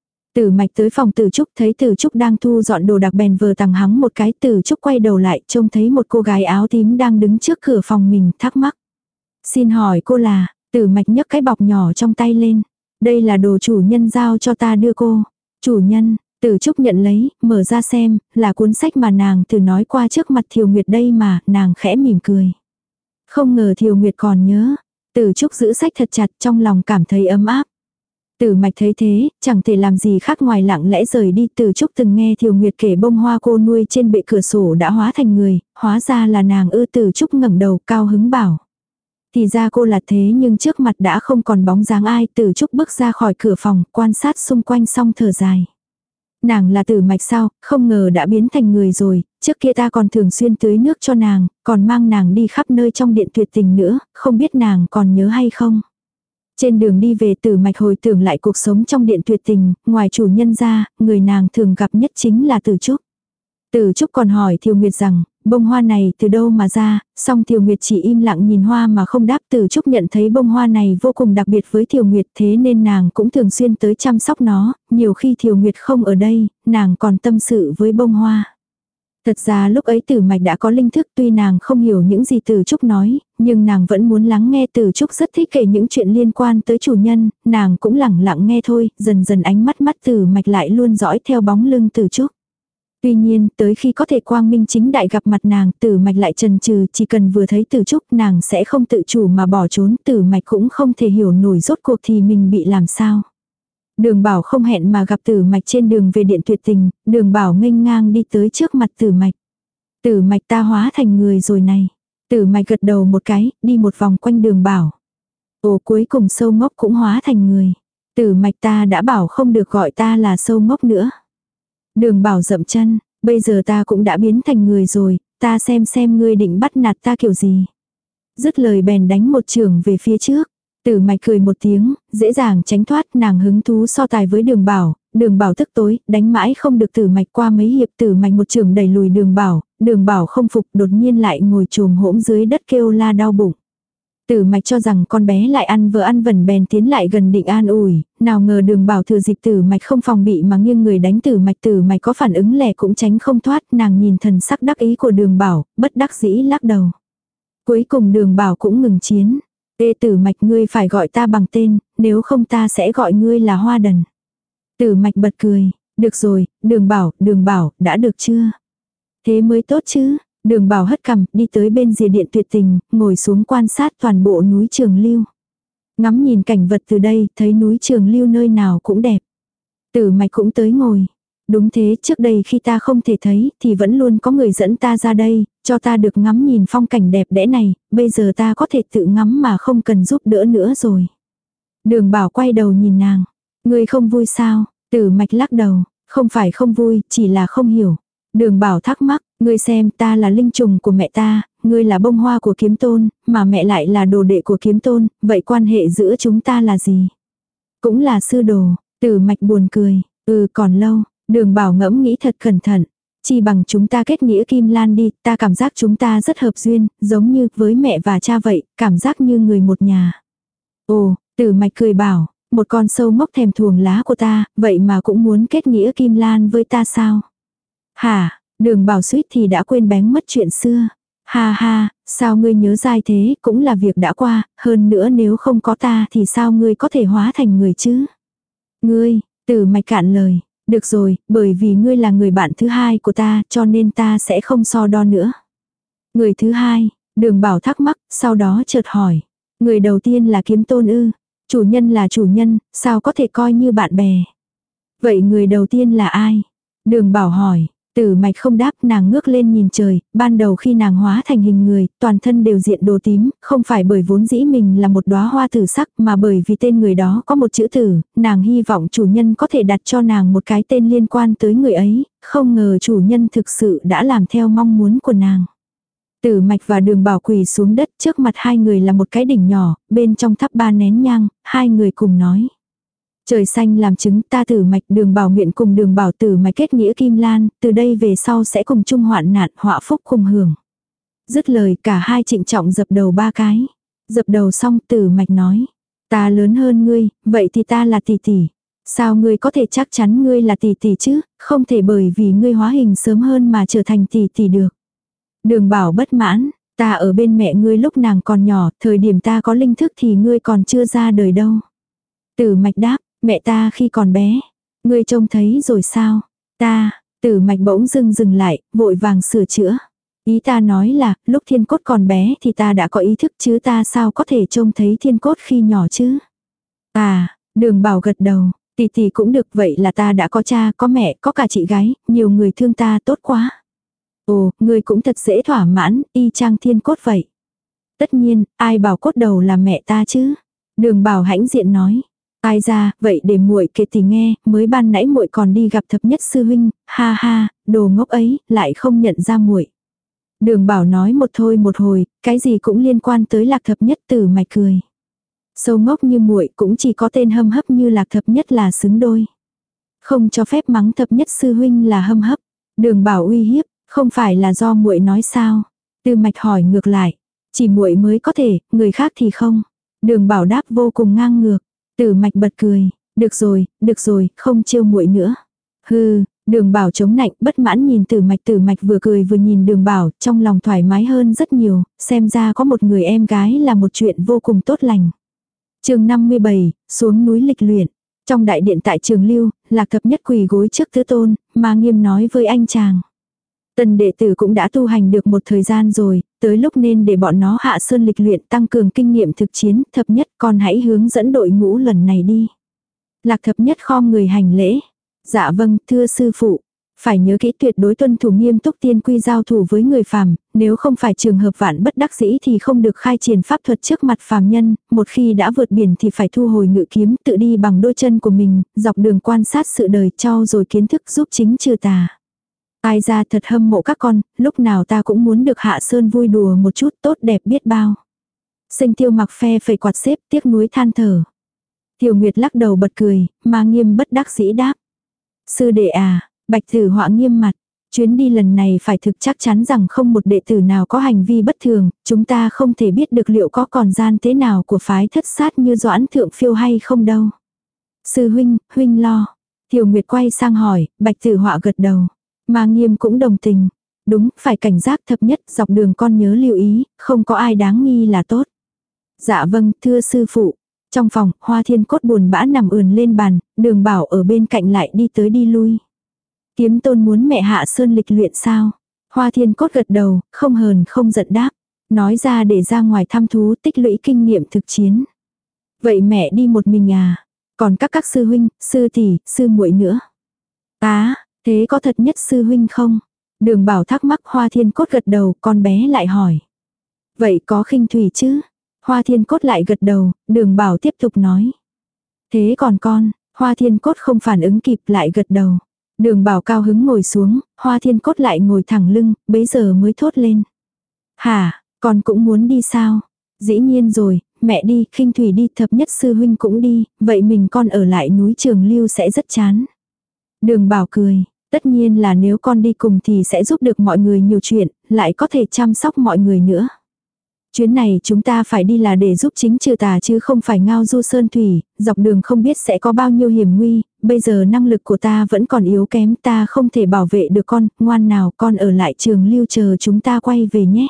Speaker 1: Tử Mạch tới phòng Tử Trúc, thấy Tử Trúc đang thu dọn đồ đạc bèn vờ tằng hắng một cái. Tử Trúc quay đầu lại, trông thấy một cô gái áo tím đang đứng trước cửa phòng mình, thắc mắc. Xin hỏi cô là? Tử Mạch nhấc cái bọc nhỏ trong tay lên. Đây là đồ chủ nhân giao cho ta đưa cô. Chủ nhân. Tử Trúc nhận lấy, mở ra xem, là cuốn sách mà nàng thử nói qua trước mặt Thiều Nguyệt đây mà, nàng khẽ mỉm cười. Không ngờ Thiều Nguyệt còn nhớ. Tử Trúc giữ sách thật chặt, trong lòng cảm thấy ấm áp. Tử Mạch thấy thế, chẳng thể làm gì khác ngoài lặng lẽ rời đi. Tử Trúc từng nghe Thiều Nguyệt kể bông hoa cô nuôi trên bệ cửa sổ đã hóa thành người, hóa ra là nàng ư. Tử Trúc ngẩng đầu cao hứng bảo. Thì ra cô là thế, nhưng trước mặt đã không còn bóng dáng ai. Tử Trúc bước ra khỏi cửa phòng, quan sát xung quanh xong thở dài. Nàng là Tử Mạch sao, không ngờ đã biến thành người rồi, trước kia ta còn thường xuyên tưới nước cho nàng, còn mang nàng đi khắp nơi trong điện tuyệt tình nữa, không biết nàng còn nhớ hay không. Trên đường đi về Tử Mạch hồi tưởng lại cuộc sống trong điện tuyệt tình, ngoài chủ nhân ra, người nàng thường gặp nhất chính là Tử Trúc. Tử Trúc còn hỏi Thiều Nguyệt rằng, bông hoa này từ đâu mà ra, song Thiều Nguyệt chỉ im lặng nhìn hoa mà không đáp. Tử Trúc nhận thấy bông hoa này vô cùng đặc biệt với Thiều Nguyệt, thế nên nàng cũng thường xuyên tới chăm sóc nó, nhiều khi Thiều Nguyệt không ở đây, nàng còn tâm sự với bông hoa. Thật ra lúc ấy Tử Mạch đã có linh thức, tuy nàng không hiểu những gì Tử Trúc nói, nhưng nàng vẫn muốn lắng nghe. Tử Trúc rất thích kể những chuyện liên quan tới chủ nhân, nàng cũng lẳng lặng nghe thôi, dần dần ánh mắt mắt Tử Mạch lại luôn dõi theo bóng lưng Tử Trúc. Tuy nhiên, tới khi có thể quang minh chính đại gặp mặt nàng, Tử Mạch lại chần chừ, chỉ cần vừa thấy Tử Trúc nàng sẽ không tự chủ mà bỏ trốn. Tử Mạch cũng không thể hiểu nổi rốt cuộc thì mình bị làm sao. Đường Bảo không hẹn mà gặp Tử Mạch trên đường về điện tuyệt tình, Đường Bảo nghênh ngang đi tới trước mặt Tử Mạch. Tử Mạch ta hóa thành người rồi này. Tử Mạch gật đầu một cái, đi một vòng quanh Đường Bảo. Ồ, cuối cùng Sâu Ngốc cũng hóa thành người. Tử Mạch ta đã bảo không được gọi ta là Sâu Ngốc nữa. Đường Bảo dậm chân, bây giờ ta cũng đã biến thành người rồi, ta xem xem ngươi định bắt nạt ta kiểu gì. Dứt lời bèn đánh một chưởng về phía trước. Tử Mạch cười một tiếng, dễ dàng tránh thoát. Nàng hứng thú so tài với Đường Bảo. Đường Bảo tức tối, đánh mãi không được Tử Mạch. Qua mấy hiệp Tử Mạch một chưởng đẩy lùi Đường Bảo. Đường Bảo không phục, đột nhiên lại ngồi chồm hỗn dưới đất kêu la đau bụng. Tử Mạch cho rằng con bé lại ăn vờ ăn vẩn bèn tiến lại gần định an ủi, nào ngờ Đường Bảo thừa dịp Tử Mạch không phòng bị mà nghiêng người đánh Tử Mạch. Tử Mạch có phản ứng lẻ cũng tránh không thoát. Nàng nhìn thần sắc đắc ý của Đường Bảo, bất đắc dĩ lắc đầu. Cuối cùng Đường Bảo cũng ngừng chiến. Ê Tử Mạch, ngươi phải gọi ta bằng tên, nếu không ta sẽ gọi ngươi là Hoa Đần. Tử Mạch bật cười, được rồi, Đường Bảo, Đường Bảo, đã được chưa? Thế mới tốt chứ. Đường Bảo hất cằm, đi tới bên rìa điện tuyệt tình, ngồi xuống quan sát toàn bộ núi Trường Lưu. Ngắm nhìn cảnh vật từ đây, thấy núi Trường Lưu nơi nào cũng đẹp. Tử Mạch cũng tới ngồi. Đúng thế, trước đây khi ta không thể thấy, thì vẫn luôn có người dẫn ta ra đây, cho ta được ngắm nhìn phong cảnh đẹp đẽ này, bây giờ ta có thể tự ngắm mà không cần giúp đỡ nữa rồi. Đường Bảo quay đầu nhìn nàng. Ngươi không vui sao? Tử Mạch lắc đầu, không phải không vui, chỉ là không hiểu. Đường Bảo thắc mắc, ngươi xem ta là linh trùng của mẹ ta, ngươi là bông hoa của kiếm tôn, mà mẹ lại là đồ đệ của kiếm tôn, vậy quan hệ giữa chúng ta là gì? Cũng là sư đồ, Tử Mạch buồn cười, ừ còn lâu, Đường Bảo ngẫm nghĩ thật cẩn thận. Chỉ bằng chúng ta kết nghĩa kim lan đi, ta cảm giác chúng ta rất hợp duyên, giống như với mẹ và cha vậy, cảm giác như người một nhà. Ồ, Tử Mạch cười bảo, một con sâu mốc thèm thuồng lá của ta, vậy mà cũng muốn kết nghĩa kim lan với ta sao? Hả, Đường Bảo suýt thì đã quên bén mất chuyện xưa. Ha ha, sao ngươi nhớ dai thế, cũng là việc đã qua, hơn nữa nếu không có ta thì sao ngươi có thể hóa thành người chứ? Ngươi, Tử Mạch cạn lời, được rồi, bởi vì ngươi là người bạn thứ hai của ta, cho nên ta sẽ không so đo nữa. Người thứ hai, Đường Bảo thắc mắc, sau đó chợt hỏi. Người đầu tiên là kiếm tôn ư, chủ nhân là chủ nhân, sao có thể coi như bạn bè? Vậy người đầu tiên là ai? Đường Bảo hỏi. Tử Mạch không đáp, nàng ngước lên nhìn trời, ban đầu khi nàng hóa thành hình người, toàn thân đều diện đồ tím, không phải bởi vốn dĩ mình là một đóa hoa tử sắc mà bởi vì tên người đó có một chữ tử, nàng hy vọng chủ nhân có thể đặt cho nàng một cái tên liên quan tới người ấy, không ngờ chủ nhân thực sự đã làm theo mong muốn của nàng. Tử Mạch và Đường Bảo quỳ xuống đất, trước mặt hai người là một cái đỉnh nhỏ, bên trong thắp ba nén nhang, hai người cùng nói. Trời xanh làm chứng, ta Tử Mạch Đường Bảo nguyện cùng Đường Bảo Tử Mạch kết nghĩa kim lan, từ đây về sau sẽ cùng chung hoạn nạn, họa phúc cùng hưởng. Dứt lời cả hai trịnh trọng dập đầu ba cái. Dập đầu xong Tử Mạch nói, ta lớn hơn ngươi, vậy thì ta là tỷ tỷ. Sao ngươi có thể chắc chắn ngươi là tỷ tỷ chứ, không thể bởi vì ngươi hóa hình sớm hơn mà trở thành tỷ tỷ được. Đường Bảo bất mãn, ta ở bên mẹ ngươi lúc nàng còn nhỏ, thời điểm ta có linh thức thì ngươi còn chưa ra đời đâu. Tử Mạch đáp, mẹ ta khi còn bé, ngươi trông thấy rồi sao? Ta, Tử Mạch bỗng dưng dừng lại, vội vàng sửa chữa. Ý ta nói là, lúc Thiên Cốt còn bé thì ta đã có ý thức chứ ta sao có thể trông thấy Thiên Cốt khi nhỏ chứ? À, Đường Bảo gật đầu, tỷ tỷ cũng được, vậy là ta đã có cha, có mẹ, có cả chị gái, nhiều người thương ta tốt quá. Ồ, ngươi cũng thật dễ thỏa mãn, y chang Thiên Cốt vậy. Tất nhiên, ai bảo cốt đầu là mẹ ta chứ? Đường Bảo hãnh diện nói. Ai ra, vậy để muội kể tỷ nghe, mới ban nãy muội còn đi gặp thập nhất sư huynh, ha ha, đồ ngốc ấy, lại không nhận ra muội. Đường Bảo nói một thôi một hồi, cái gì cũng liên quan tới Lạc Thập Nhất. Tử Mạch cười. Sâu ngốc như muội cũng chỉ có tên hâm hấp như Lạc Thập Nhất là xứng đôi. Không cho phép mắng Thập Nhất sư huynh là hâm hấp. Đường Bảo uy hiếp, không phải là do muội nói sao? Tử Mạch hỏi ngược lại, chỉ muội mới có thể, người khác thì không. Đường Bảo đáp vô cùng ngang ngược. Tử Mạch bật cười, được rồi, được rồi, không trêu muội nữa. Hừ, Đường Bảo chống nạnh, bất mãn nhìn Tử Mạch. Tử Mạch vừa cười vừa nhìn Đường Bảo, trong lòng thoải mái hơn rất nhiều, xem ra có một người em gái là một chuyện vô cùng tốt lành. Chương năm mươi bảy, xuống núi lịch luyện. Trong đại điện tại Trường Lưu, Lạc Thập Nhất quỳ gối trước tứ tôn, mà nghiêm nói với anh chàng. Tần đệ tử cũng đã tu hành được một thời gian rồi, tới lúc nên để bọn nó hạ sơn lịch luyện tăng cường kinh nghiệm thực chiến. Thập Nhất con hãy hướng dẫn đội ngũ lần này đi. Lạc Thập Nhất khom người hành lễ. Dạ vâng, thưa sư phụ. Phải nhớ kỹ tuyệt đối tuân thủ nghiêm túc tiên quy giao thủ với người phàm, nếu không phải trường hợp vạn bất đắc dĩ thì không được khai triển pháp thuật trước mặt phàm nhân, một khi đã vượt biển thì phải thu hồi ngự kiếm, tự đi bằng đôi chân của mình, dọc đường quan sát sự đời, trau dồi kiến thức giúp chính trừ tà. Ai ra thật hâm mộ các con, lúc nào ta cũng muốn được hạ sơn vui đùa một chút, tốt đẹp biết bao. Sinh Tiêu mặc phe phẩy quạt xếp, tiếc nuối than thở. Tiểu Nguyệt lắc đầu bật cười, mà Nghiêm bất đắc dĩ đáp. Sư đệ à, Bạch Tử Họa nghiêm mặt. Chuyến đi lần này phải thực chắc chắn rằng không một đệ tử nào có hành vi bất thường, chúng ta không thể biết được liệu có còn gian tế nào của phái thất sát như Doãn Thượng Phiêu hay không đâu. Sư huynh, huynh lo. Tiểu Nguyệt quay sang hỏi, Bạch Tử Họa gật đầu. Mà Nghiêm cũng đồng tình. Đúng, phải cảnh giác. Thập Nhất, dọc đường con nhớ lưu ý, không có ai đáng nghi là tốt. Dạ vâng, thưa sư phụ. Trong phòng, Hoa Thiên Cốt buồn bã nằm ườn lên bàn, Đường Bảo ở bên cạnh lại đi tới đi lui. Kiếm tôn muốn mẹ hạ sơn lịch luyện sao? Hoa Thiên Cốt gật đầu, không hờn không giận đáp. Nói ra để ra ngoài thăm thú, tích lũy kinh nghiệm thực chiến. Vậy mẹ đi một mình à? Còn các các sư huynh, sư tỷ, sư muội nữa. Á, thế có thật nhất sư huynh không? Đường Bảo thắc mắc. Hoa Thiên Cốt gật đầu, con bé lại hỏi. Vậy có khinh thủy chứ? Hoa Thiên Cốt lại gật đầu, Đường Bảo tiếp tục nói. Thế còn con? Hoa Thiên Cốt không phản ứng kịp lại gật đầu. Đường Bảo cao hứng ngồi xuống, Hoa Thiên Cốt lại ngồi thẳng lưng, bấy giờ mới thốt lên. Hả, con cũng muốn đi sao? Dĩ nhiên rồi, mẹ đi, Khinh Thủy đi, thập nhất sư huynh cũng đi, vậy mình con ở lại núi Trường Lưu sẽ rất chán. Đường Bảo cười, tất nhiên là nếu con đi cùng thì sẽ giúp được mọi người nhiều chuyện, lại có thể chăm sóc mọi người nữa. Chuyến này chúng ta phải đi là để giúp chính trừ tà chứ không phải ngao du sơn thủy, dọc đường không biết sẽ có bao nhiêu hiểm nguy, bây giờ năng lực của ta vẫn còn yếu kém, ta không thể bảo vệ được con, ngoan nào con ở lại Trường Lưu chờ chúng ta quay về nhé.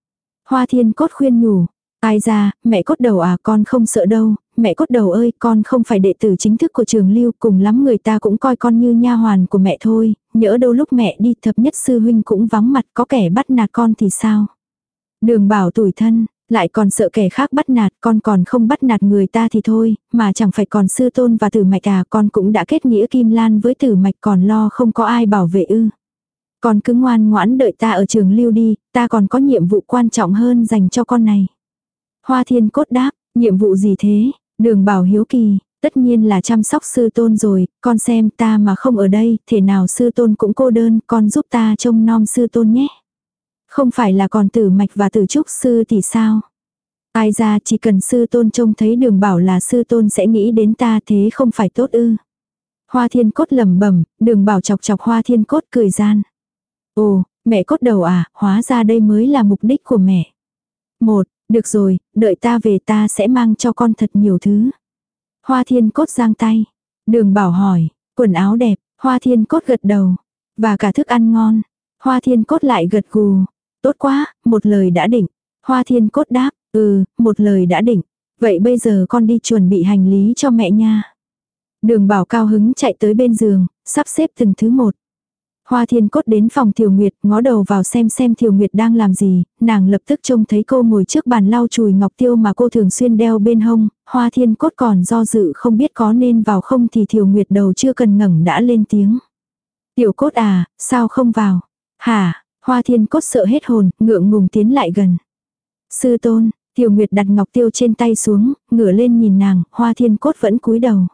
Speaker 1: Hoa Thiên Cốt khuyên nhủ, ai ra, mẹ cốt đầu à, con không sợ đâu, mẹ cốt đầu ơi, con không phải đệ tử chính thức của Trường Lưu, cùng lắm người ta cũng coi con như nha hoàn của mẹ thôi, nhỡ đâu lúc mẹ đi thập nhất sư huynh cũng vắng mặt, có kẻ bắt nạt con thì sao? Đường Bảo tủi thân, lại còn sợ kẻ khác bắt nạt, con còn không bắt nạt người ta thì thôi, mà chẳng phải còn sư tôn và tử mạch à, con cũng đã kết nghĩa kim lan với tử mạch còn lo không có ai bảo vệ ư. Con cứ ngoan ngoãn đợi ta ở Trường Lưu đi, ta còn có nhiệm vụ quan trọng hơn dành cho con này. Hoa Thiên Cốt đáp, nhiệm vụ gì thế? Đường Bảo hiếu kỳ, tất nhiên là chăm sóc sư tôn rồi, con xem ta mà không ở đây, thể nào sư tôn cũng cô đơn, con giúp ta trông nom sư tôn nhé. Không phải là còn tử mạch và tử trúc sư thì sao? Ai ra chỉ cần sư tôn trông thấy Đường Bảo là sư tôn sẽ nghĩ đến ta, thế không phải tốt ư? Hoa Thiên Cốt lẩm bẩm, Đường Bảo chọc chọc Hoa Thiên Cốt cười gian. Ồ, mẹ cốt đầu à, hóa ra đây mới là mục đích của mẹ. Một, được rồi, đợi ta về ta sẽ mang cho con thật nhiều thứ. Hoa Thiên Cốt giang tay. Đường Bảo hỏi, quần áo đẹp, Hoa Thiên Cốt gật đầu. Và cả thức ăn ngon. Hoa Thiên Cốt lại gật gù. Tốt quá, một lời đã định. Hoa Thiên Cốt đáp, ừ, một lời đã định. Vậy bây giờ con đi chuẩn bị hành lý cho mẹ nha. Đường Bảo cao hứng chạy tới bên giường, sắp xếp từng thứ một. Hoa Thiên Cốt đến phòng Thiều Nguyệt, ngó đầu vào xem xem Thiều Nguyệt đang làm gì, nàng lập tức trông thấy cô ngồi trước bàn lau chùi ngọc tiêu mà cô thường xuyên đeo bên hông, Hoa Thiên Cốt còn do dự không biết có nên vào không thì Thiều Nguyệt đầu chưa cần ngẩng đã lên tiếng. Tiểu Cốt à, sao không vào? Hả? Hoa Thiên Cốt sợ hết hồn, ngượng ngùng tiến lại gần. Sư tôn, Thiều Nguyệt đặt ngọc tiêu trên tay xuống, ngửa lên nhìn nàng, Hoa Thiên Cốt vẫn cúi đầu.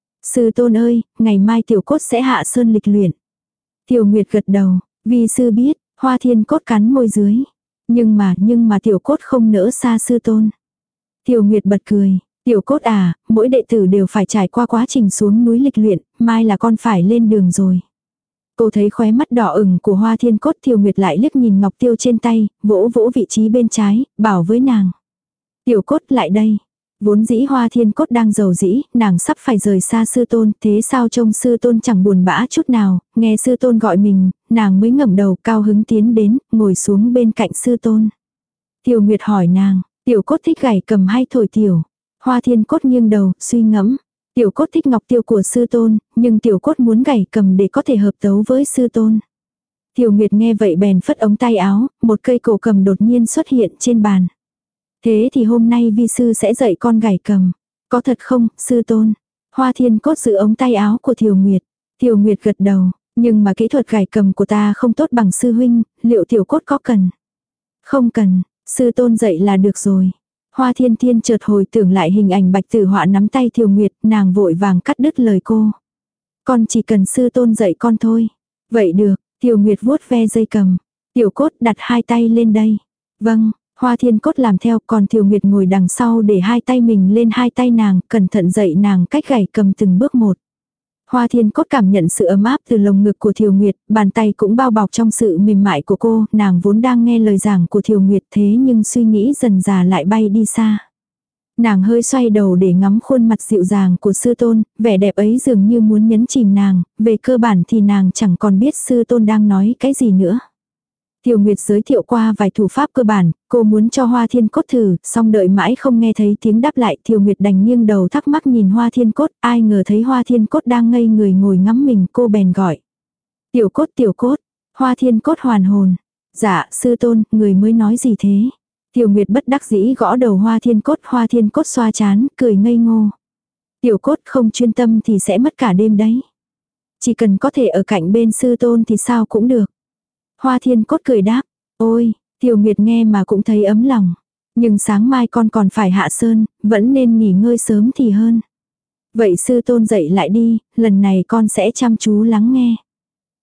Speaker 1: Sư tôn ơi, ngày mai Tiểu Cốt sẽ hạ sơn lịch luyện. Thiều Nguyệt gật đầu, vì sư biết, Hoa Thiên Cốt cắn môi dưới. Nhưng mà, nhưng mà Tiểu Cốt không nỡ xa sư tôn. Thiều Nguyệt bật cười, Tiểu Cốt à, mỗi đệ tử đều phải trải qua quá trình xuống núi lịch luyện, mai là con phải lên đường rồi. Cô thấy khóe mắt đỏ ửng của Hoa Thiên Cốt, Thiều Nguyệt lại liếc nhìn ngọc tiêu trên tay, vỗ vỗ vị trí bên trái, bảo với nàng. Tiểu Cốt lại đây. Vốn dĩ Hoa Thiên Cốt đang giàu dĩ, nàng sắp phải rời xa sư tôn, thế sao trông sư tôn chẳng buồn bã chút nào, nghe sư tôn gọi mình, nàng mới ngẩng đầu cao hứng tiến đến, ngồi xuống bên cạnh sư tôn. Tiểu Nguyệt hỏi nàng, Tiểu Cốt thích gảy cầm hay thổi tiểu? Hoa Thiên Cốt nghiêng đầu, suy ngẫm. Tiểu Cốt thích ngọc tiêu của sư tôn, nhưng Tiểu Cốt muốn gảy cầm để có thể hợp tấu với sư tôn. Tiểu Nguyệt nghe vậy bèn phất ống tay áo, một cây cổ cầm đột nhiên xuất hiện trên bàn. Thế thì hôm nay vi sư sẽ dạy con gảy cầm. Có thật không, sư tôn? Hoa Thiên Cốt giữ ống tay áo của Thiều Nguyệt. Thiều Nguyệt gật đầu, nhưng mà kỹ thuật gảy cầm của ta không tốt bằng sư huynh, liệu Tiểu Cốt có cần? Không cần, sư tôn dạy là được rồi. Hoa Thiên Thiên chợt hồi tưởng lại hình ảnh Bạch Tử Họa nắm tay Thiều Nguyệt, nàng vội vàng cắt đứt lời cô. Con chỉ cần sư tôn dạy con thôi. Vậy được, Thiều Nguyệt vuốt ve dây cầm. Tiểu Cốt đặt hai tay lên đây. Vâng. Hoa Thiên Cốt làm theo, còn Thiều Nguyệt ngồi đằng sau để hai tay mình lên hai tay nàng, cẩn thận dạy nàng cách gảy cầm từng bước một. Hoa Thiên Cốt cảm nhận sự ấm áp từ lồng ngực của Thiều Nguyệt, bàn tay cũng bao bọc trong sự mềm mại của cô, nàng vốn đang nghe lời giảng của Thiều Nguyệt thế nhưng suy nghĩ dần dà lại bay đi xa. Nàng hơi xoay đầu để ngắm khuôn mặt dịu dàng của sư tôn, vẻ đẹp ấy dường như muốn nhấn chìm nàng, về cơ bản thì nàng chẳng còn biết sư tôn đang nói cái gì nữa. Tiểu Nguyệt giới thiệu qua vài thủ pháp cơ bản, cô muốn cho Hoa Thiên Cốt thử, song đợi mãi không nghe thấy tiếng đáp lại, Tiểu Nguyệt đành nghiêng đầu thắc mắc nhìn Hoa Thiên Cốt, ai ngờ thấy Hoa Thiên Cốt đang ngây người ngồi ngắm mình, cô bèn gọi. Tiểu Cốt, Tiểu Cốt, Hoa Thiên Cốt hoàn hồn. Dạ, sư tôn, người mới nói gì thế? Tiểu Nguyệt bất đắc dĩ gõ đầu Hoa Thiên Cốt, Hoa Thiên Cốt xoa chán, cười ngây ngô. Tiểu Cốt không chuyên tâm thì sẽ mất cả đêm đấy. Chỉ cần có thể ở cạnh bên sư tôn thì sao cũng được. Hoa Thiên Cốt cười đáp, ôi, Tiểu Nguyệt nghe mà cũng thấy ấm lòng. Nhưng sáng mai con còn phải hạ sơn, vẫn nên nghỉ ngơi sớm thì hơn. Vậy sư tôn dậy lại đi, lần này con sẽ chăm chú lắng nghe.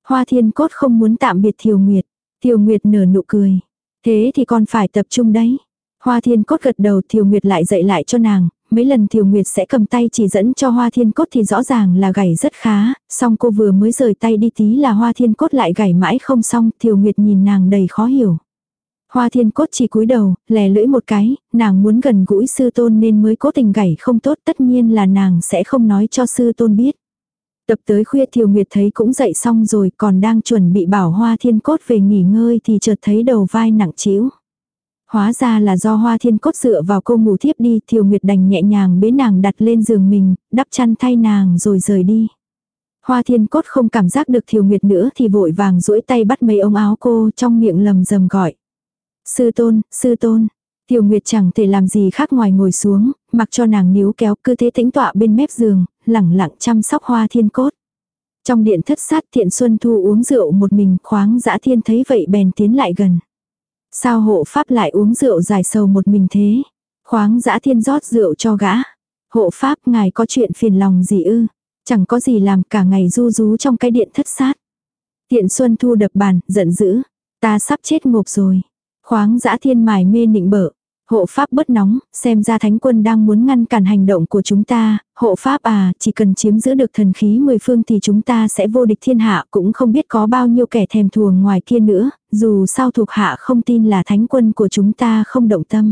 Speaker 1: Hoa Thiên Cốt không muốn tạm biệt Thiều Nguyệt. Thiều Nguyệt nở nụ cười. Thế thì con phải tập trung đấy. Hoa Thiên Cốt gật đầu, Thiều Nguyệt lại dạy lại cho nàng. Mấy lần Thiều Nguyệt sẽ cầm tay chỉ dẫn cho Hoa Thiên Cốt thì rõ ràng là gảy rất khá. Xong cô vừa mới rời tay đi tí là Hoa Thiên Cốt lại gảy mãi không xong. Thiều Nguyệt nhìn nàng đầy khó hiểu. Hoa Thiên Cốt chỉ cúi đầu, lè lưỡi một cái. Nàng muốn gần gũi sư tôn nên mới cố tình gảy không tốt. Tất nhiên là nàng sẽ không nói cho sư tôn biết. Tập tới khuya Thiều Nguyệt thấy cũng dậy xong rồi, còn đang chuẩn bị bảo Hoa Thiên Cốt về nghỉ ngơi thì chợt thấy đầu vai nặng trĩu. Hóa ra là do Hoa Thiên Cốt dựa vào cô ngủ thiếp đi, Thiều Nguyệt đành nhẹ nhàng bế nàng đặt lên giường mình, đắp chăn thay nàng rồi rời đi. Hoa Thiên Cốt không cảm giác được Thiều Nguyệt nữa thì vội vàng duỗi tay bắt mấy ống áo cô, trong miệng lầm rầm gọi. Sư tôn, sư tôn. Thiều Nguyệt chẳng thể làm gì khác ngoài ngồi xuống, mặc cho nàng níu kéo, cứ thế tĩnh tọa bên mép giường, lẳng lặng chăm sóc Hoa Thiên Cốt. Trong điện thất sát Thiện Xuân Thu uống rượu một mình, Khoáng Dã Thiên thấy vậy bèn tiến lại gần. Sao hộ pháp lại uống rượu dài sầu một mình thế? Khoáng Dã Thiên rót rượu cho gã. Hộ pháp, ngài có chuyện phiền lòng gì ư? Chẳng có gì làm, cả ngày ru rú trong cái điện thất sát. Thiện Xuân Thu đập bàn, giận dữ. Ta sắp chết ngộp rồi. Khoáng Dã Thiên mải mê nịnh bợ. Hộ pháp bớt nóng, xem ra thánh quân đang muốn ngăn cản hành động của chúng ta. Hộ pháp à, chỉ cần chiếm giữ được thần khí mười phương thì chúng ta sẽ vô địch thiên hạ, cũng không biết có bao nhiêu kẻ thèm thuồng ngoài kia nữa. Dù sao thuộc hạ không tin là thánh quân của chúng ta không động tâm.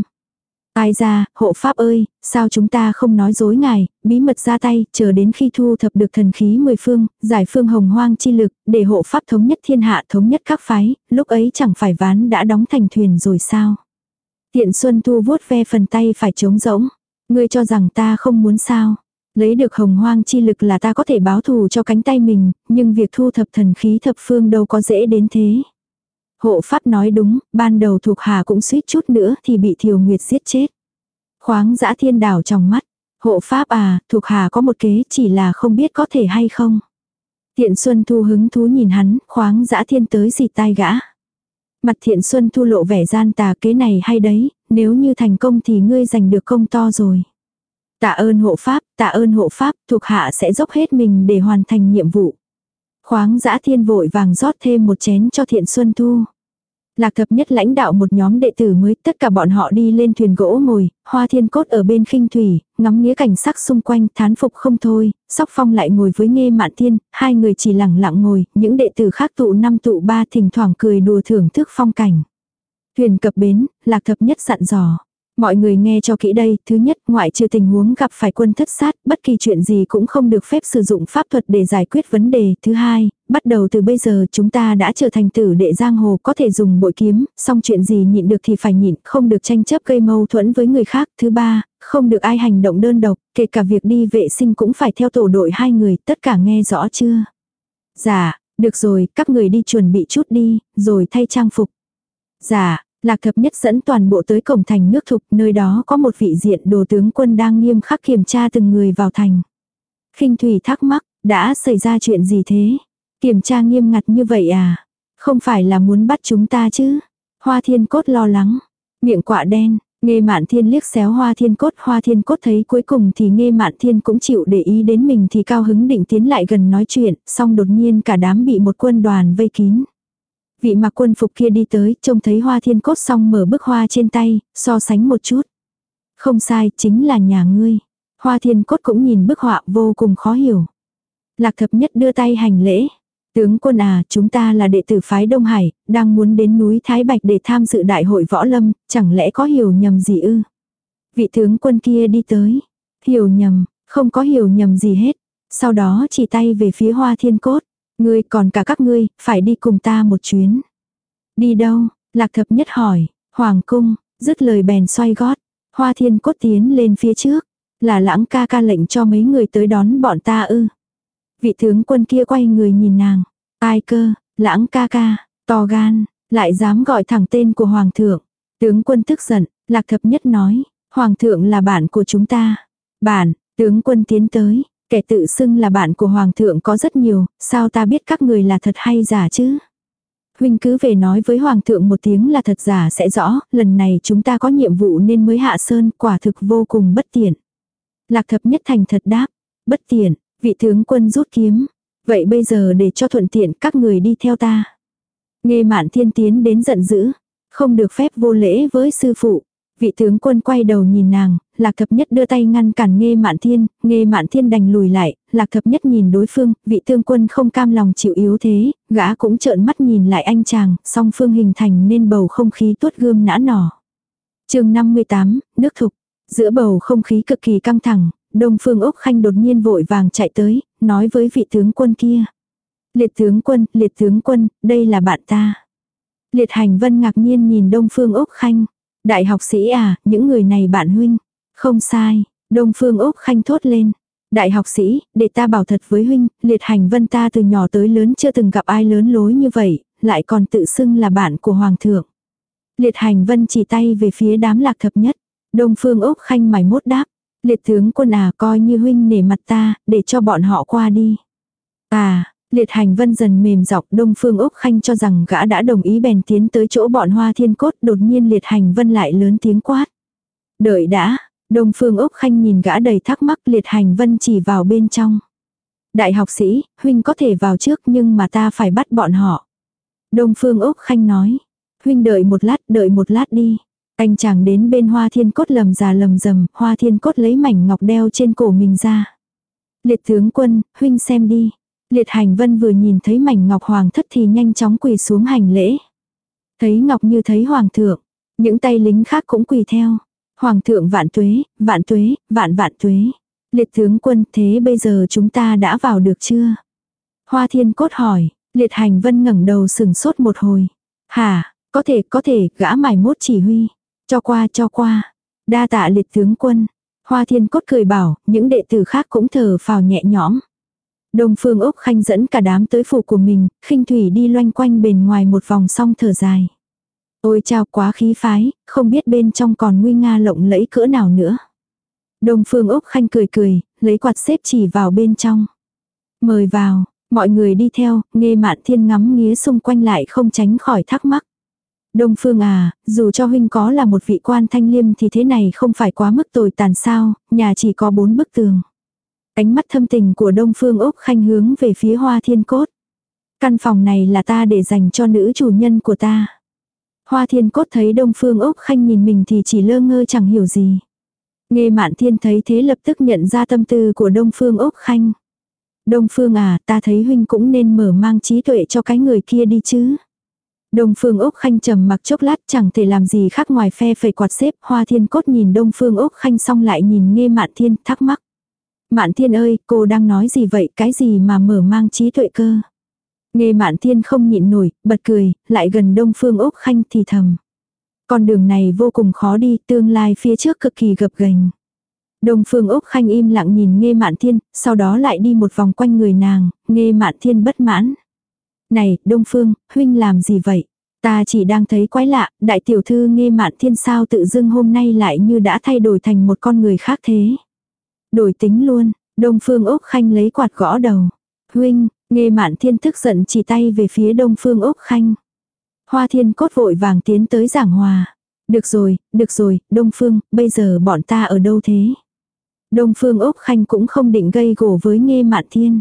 Speaker 1: Ai ra, hộ pháp ơi, sao chúng ta không nói dối ngài, bí mật ra tay, chờ đến khi thu thập được thần khí mười phương, giải phương hồng hoang chi lực, để hộ pháp thống nhất thiên hạ, thống nhất các phái, lúc ấy chẳng phải ván đã đóng thành thuyền rồi sao? Thiện Xuân Thu vuốt ve phần tay phải trống rỗng. Ngươi cho rằng ta không muốn sao? Lấy được hồng hoang chi lực là ta có thể báo thù cho cánh tay mình, nhưng việc thu thập thần khí thập phương đâu có dễ đến thế. Hộ pháp nói đúng, ban đầu thuộc hạ cũng suýt chút nữa thì bị Thiều Nguyệt giết chết. Khoáng Dã Thiên đảo trong mắt. Hộ pháp à, thuộc hạ có một kế, chỉ là không biết có thể hay không. Thiện Xuân Thu hứng thú nhìn hắn, Khoáng Dã Thiên tới xịt tai gã. Mặt Thiện Xuân Thu lộ vẻ gian tà, kế này hay đấy, nếu như thành công thì ngươi giành được công to rồi. Tạ ơn hộ pháp, tạ ơn hộ pháp, thuộc hạ sẽ dốc hết mình để hoàn thành nhiệm vụ. Khoáng Dã Thiên vội vàng rót thêm một chén cho Thiện Xuân Thu. Lạc Thập Nhất lãnh đạo một nhóm đệ tử mới, tất cả bọn họ đi lên thuyền gỗ ngồi, Hoa Thiên Cốt ở bên khinh thủy, ngắm nghĩa cảnh sắc xung quanh, thán phục không thôi. Sóc Phong lại ngồi với Nghê Mạn Thiên, hai người chỉ lẳng lặng ngồi, những đệ tử khác tụ năm tụ ba thỉnh thoảng cười đùa thưởng thức phong cảnh. Thuyền cập bến, Lạc Thập Nhất dặn dò. Mọi người nghe cho kỹ đây, thứ nhất, ngoại trừ tình huống gặp phải quân thất sát, bất kỳ chuyện gì cũng không được phép sử dụng pháp thuật để giải quyết vấn đề. Thứ hai, bắt đầu từ bây giờ chúng ta đã trở thành tử đệ giang hồ, có thể dùng bội kiếm, song chuyện gì nhịn được thì phải nhịn, không được tranh chấp gây mâu thuẫn với người khác. Thứ ba, không được ai hành động đơn độc, kể cả việc đi vệ sinh cũng phải theo tổ đội hai người, tất cả nghe rõ chưa? Dạ, được rồi, các người đi chuẩn bị chút đi, rồi thay trang phục. Dạ. Lạc Thập Nhất dẫn toàn bộ tới cổng thành nước Thục, nơi đó có một vị diện đồ tướng quân đang nghiêm khắc kiểm tra từng người vào thành. Khinh Thủy thắc mắc, đã xảy ra chuyện gì thế? Kiểm tra nghiêm ngặt như vậy à? Không phải là muốn bắt chúng ta chứ? Hoa Thiên Cốt lo lắng. Miệng quạ đen, Nghê Mạn Thiên liếc xéo Hoa Thiên Cốt. Hoa Thiên Cốt thấy cuối cùng thì Nghê Mạn Thiên cũng chịu để ý đến mình thì cao hứng định tiến lại gần nói chuyện, xong đột nhiên cả đám bị một quân đoàn vây kín. Vị mặc quân phục kia đi tới, trông thấy Hoa Thiên Cốt xong mở bức hoa trên tay, so sánh một chút. Không sai, chính là nhà ngươi. Hoa Thiên Cốt cũng nhìn bức họa vô cùng khó hiểu. Lạc Thập Nhất đưa tay hành lễ. Tướng quân à, chúng ta là đệ tử phái Đông Hải, đang muốn đến núi Thái Bạch để tham dự đại hội võ lâm, chẳng lẽ có hiểu nhầm gì ư? Vị tướng quân kia đi tới. Hiểu nhầm, không có hiểu nhầm gì hết. Sau đó chỉ tay về phía Hoa Thiên Cốt. Ngươi còn cả các ngươi, phải đi cùng ta một chuyến. Đi đâu? Lạc Thập Nhất hỏi. Hoàng cung, dứt lời bèn xoay gót. Hoa Thiên Cốt tiến lên phía trước. Là Lãng ca ca lệnh cho mấy người tới đón bọn ta ư? Vị tướng quân kia quay người nhìn nàng. Ai cơ? Lãng ca ca, to gan, lại dám gọi thẳng tên của Hoàng thượng. Tướng quân tức giận, Lạc Thập Nhất nói. Hoàng thượng là bạn của chúng ta. Bạn, tướng quân tiến tới. Kẻ tự xưng là bạn của Hoàng thượng có rất nhiều, sao ta biết các người là thật hay giả chứ? Huynh cứ về nói với Hoàng thượng một tiếng là thật giả sẽ rõ, lần này chúng ta có nhiệm vụ nên mới hạ sơn, quả thực vô cùng bất tiện. Lạc Thập Nhất thành thật đáp, bất tiện, vị tướng quân rút kiếm. Vậy bây giờ để cho thuận tiện các người đi theo ta. Nghe Mạn Thiên tiến đến giận dữ. Không được phép vô lễ với sư phụ. Vị tướng quân quay đầu nhìn nàng, Lạc Thập Nhất đưa tay ngăn cản Nghê Mạn Thiên, Nghê Mạn Thiên đành lùi lại, Lạc Thập Nhất nhìn đối phương, vị tướng quân không cam lòng chịu yếu thế, gã cũng trợn mắt nhìn lại anh chàng, song phương hình thành nên bầu không khí tuốt gươm nã nỏ. Chương năm mươi tám, nước thục. Giữa bầu không khí cực kỳ căng thẳng, Đông Phương Úc Khanh đột nhiên vội vàng chạy tới, nói với vị tướng quân kia. Liệt tướng quân, liệt tướng quân, đây là bạn ta. Liệt Hành Vân ngạc nhiên nhìn Đông Phương Úc Khanh. Đại học sĩ à, những người này bạn huynh. Không sai, Đông Phương Úc Khanh thốt lên. Đại học sĩ, để ta bảo thật với huynh, Liệt Hành Vân ta từ nhỏ tới lớn chưa từng gặp ai lớn lối như vậy, lại còn tự xưng là bạn của Hoàng thượng. Liệt Hành Vân chỉ tay về phía đám Lạc Thập Nhất. Đông Phương Úc Khanh mày mốt đáp. Liệt tướng quân à, coi như huynh nể mặt ta, để cho bọn họ qua đi. À, Liệt Hành Vân dần mềm giọng. Đông Phương Úc Khanh cho rằng gã đã đồng ý bèn tiến tới chỗ bọn Hoa Thiên Cốt. Đột nhiên Liệt Hành Vân lại lớn tiếng quát. Đợi đã, Đông Phương Úc Khanh nhìn gã đầy thắc mắc. Liệt Hành Vân chỉ vào bên trong. Đại học sĩ, huynh có thể vào trước nhưng mà ta phải bắt bọn họ. Đông Phương Úc Khanh nói. Huynh đợi một lát, đợi một lát đi. Anh chàng đến bên Hoa Thiên Cốt lầm già lầm rầm, Hoa Thiên Cốt lấy mảnh ngọc đeo trên cổ mình ra. Liệt tướng quân, huynh xem đi. Liệt Hành Vân vừa nhìn thấy mảnh ngọc hoàng thất thì nhanh chóng quỳ xuống hành lễ. Thấy ngọc như thấy hoàng thượng, những tay lính khác cũng quỳ theo. Hoàng thượng vạn tuế, vạn tuế, vạn vạn tuế. Liệt tướng quân, thế bây giờ chúng ta đã vào được chưa? Hoa Thiên Cốt hỏi. Liệt Hành Vân ngẩng đầu sừng sốt một hồi. Hả, có thể, có thể, gã mải mốt chỉ huy. Cho qua, cho qua. Đa tạ liệt tướng quân. Hoa Thiên Cốt cười bảo, những đệ tử khác cũng thở phào nhẹ nhõm. Đông Phương Úc Khanh dẫn cả đám tới phủ của mình, Khinh Thủy đi loanh quanh bên ngoài một vòng xong thở dài. Ôi chao, quá khí phái, không biết bên trong còn nguy nga lộng lẫy cỡ nào nữa. Đông Phương Úc Khanh cười cười, lấy quạt xếp chỉ vào bên trong. Mời vào, mọi người đi theo, Nghê Mạn Thiên ngắm nghía xung quanh lại không tránh khỏi thắc mắc. Đông Phương à, dù cho huynh có là một vị quan thanh liêm thì thế này không phải quá mức tồi tàn sao, nhà chỉ có bốn bức tường. Ánh mắt thâm tình của Đông Phương Úc Khanh hướng về phía Hoa Thiên Cốt. Căn phòng này là ta để dành cho nữ chủ nhân của ta. Hoa Thiên Cốt thấy Đông Phương Úc Khanh nhìn mình thì chỉ lơ ngơ chẳng hiểu gì. Nghê Mạn Thiên thấy thế lập tức nhận ra tâm tư của Đông Phương Úc Khanh. Đông Phương à, ta thấy huynh cũng nên mở mang trí tuệ cho cái người kia đi chứ. Đông Phương Úc Khanh trầm mặc chốc lát chẳng thể làm gì khác ngoài phe phẩy quạt xếp. Hoa Thiên Cốt nhìn Đông Phương Úc Khanh xong lại nhìn Nghê Mạn Thiên thắc mắc. Mạn Thiên ơi, cô đang nói gì vậy, cái gì mà mở mang trí tuệ cơ? Nghê Mạn Thiên không nhịn nổi, bật cười, lại gần Đông Phương Úc Khanh thì thầm. Con đường này vô cùng khó đi, tương lai phía trước cực kỳ gập ghềnh. Đông Phương Úc Khanh im lặng nhìn Nghê Mạn Thiên, sau đó lại đi một vòng quanh người nàng. Nghê Mạn Thiên bất mãn. Này, Đông Phương, huynh làm gì vậy? Ta chỉ đang thấy quái lạ, đại tiểu thư Nghê Mạn Thiên sao tự dưng hôm nay lại như đã thay đổi thành một con người khác thế? Đổi tính luôn, Đông Phương Úc Khanh lấy quạt gõ đầu. Huynh, Nghê Mạn Thiên tức giận chỉ tay về phía Đông Phương Úc Khanh. Hoa Thiên Cốt vội vàng tiến tới giảng hòa. Được rồi, được rồi, Đông Phương, bây giờ bọn ta ở đâu thế? Đông Phương Úc Khanh cũng không định gây gổ với Nghê Mạn Thiên.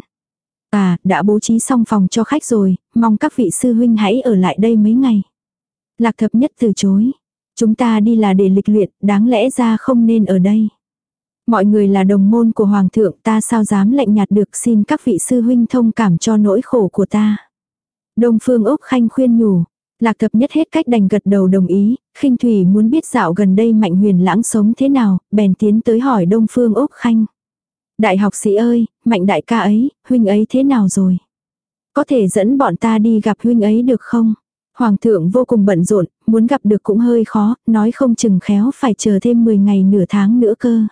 Speaker 1: À, đã bố trí xong phòng cho khách rồi, mong các vị sư huynh hãy ở lại đây mấy ngày. Lạc Thập Nhất từ chối. Chúng ta đi là để lịch luyện, đáng lẽ ra không nên ở đây. Mọi người là đồng môn của Hoàng thượng, ta sao dám lạnh nhạt được, xin các vị sư huynh thông cảm cho nỗi khổ của ta. Đông Phương Úc Khanh khuyên nhủ. Lạc Thập Nhất hết cách đành gật đầu đồng ý. Khinh Thủy muốn biết dạo gần đây Mạnh Huyền Lãng sống thế nào, bèn tiến tới hỏi Đông Phương Úc Khanh. Đại học sĩ ơi, Mạnh đại ca ấy, huynh ấy thế nào rồi? Có thể dẫn bọn ta đi gặp huynh ấy được không? Hoàng thượng vô cùng bận rộn, muốn gặp được cũng hơi khó, nói không chừng khéo phải chờ thêm mười ngày nửa tháng nữa cơ.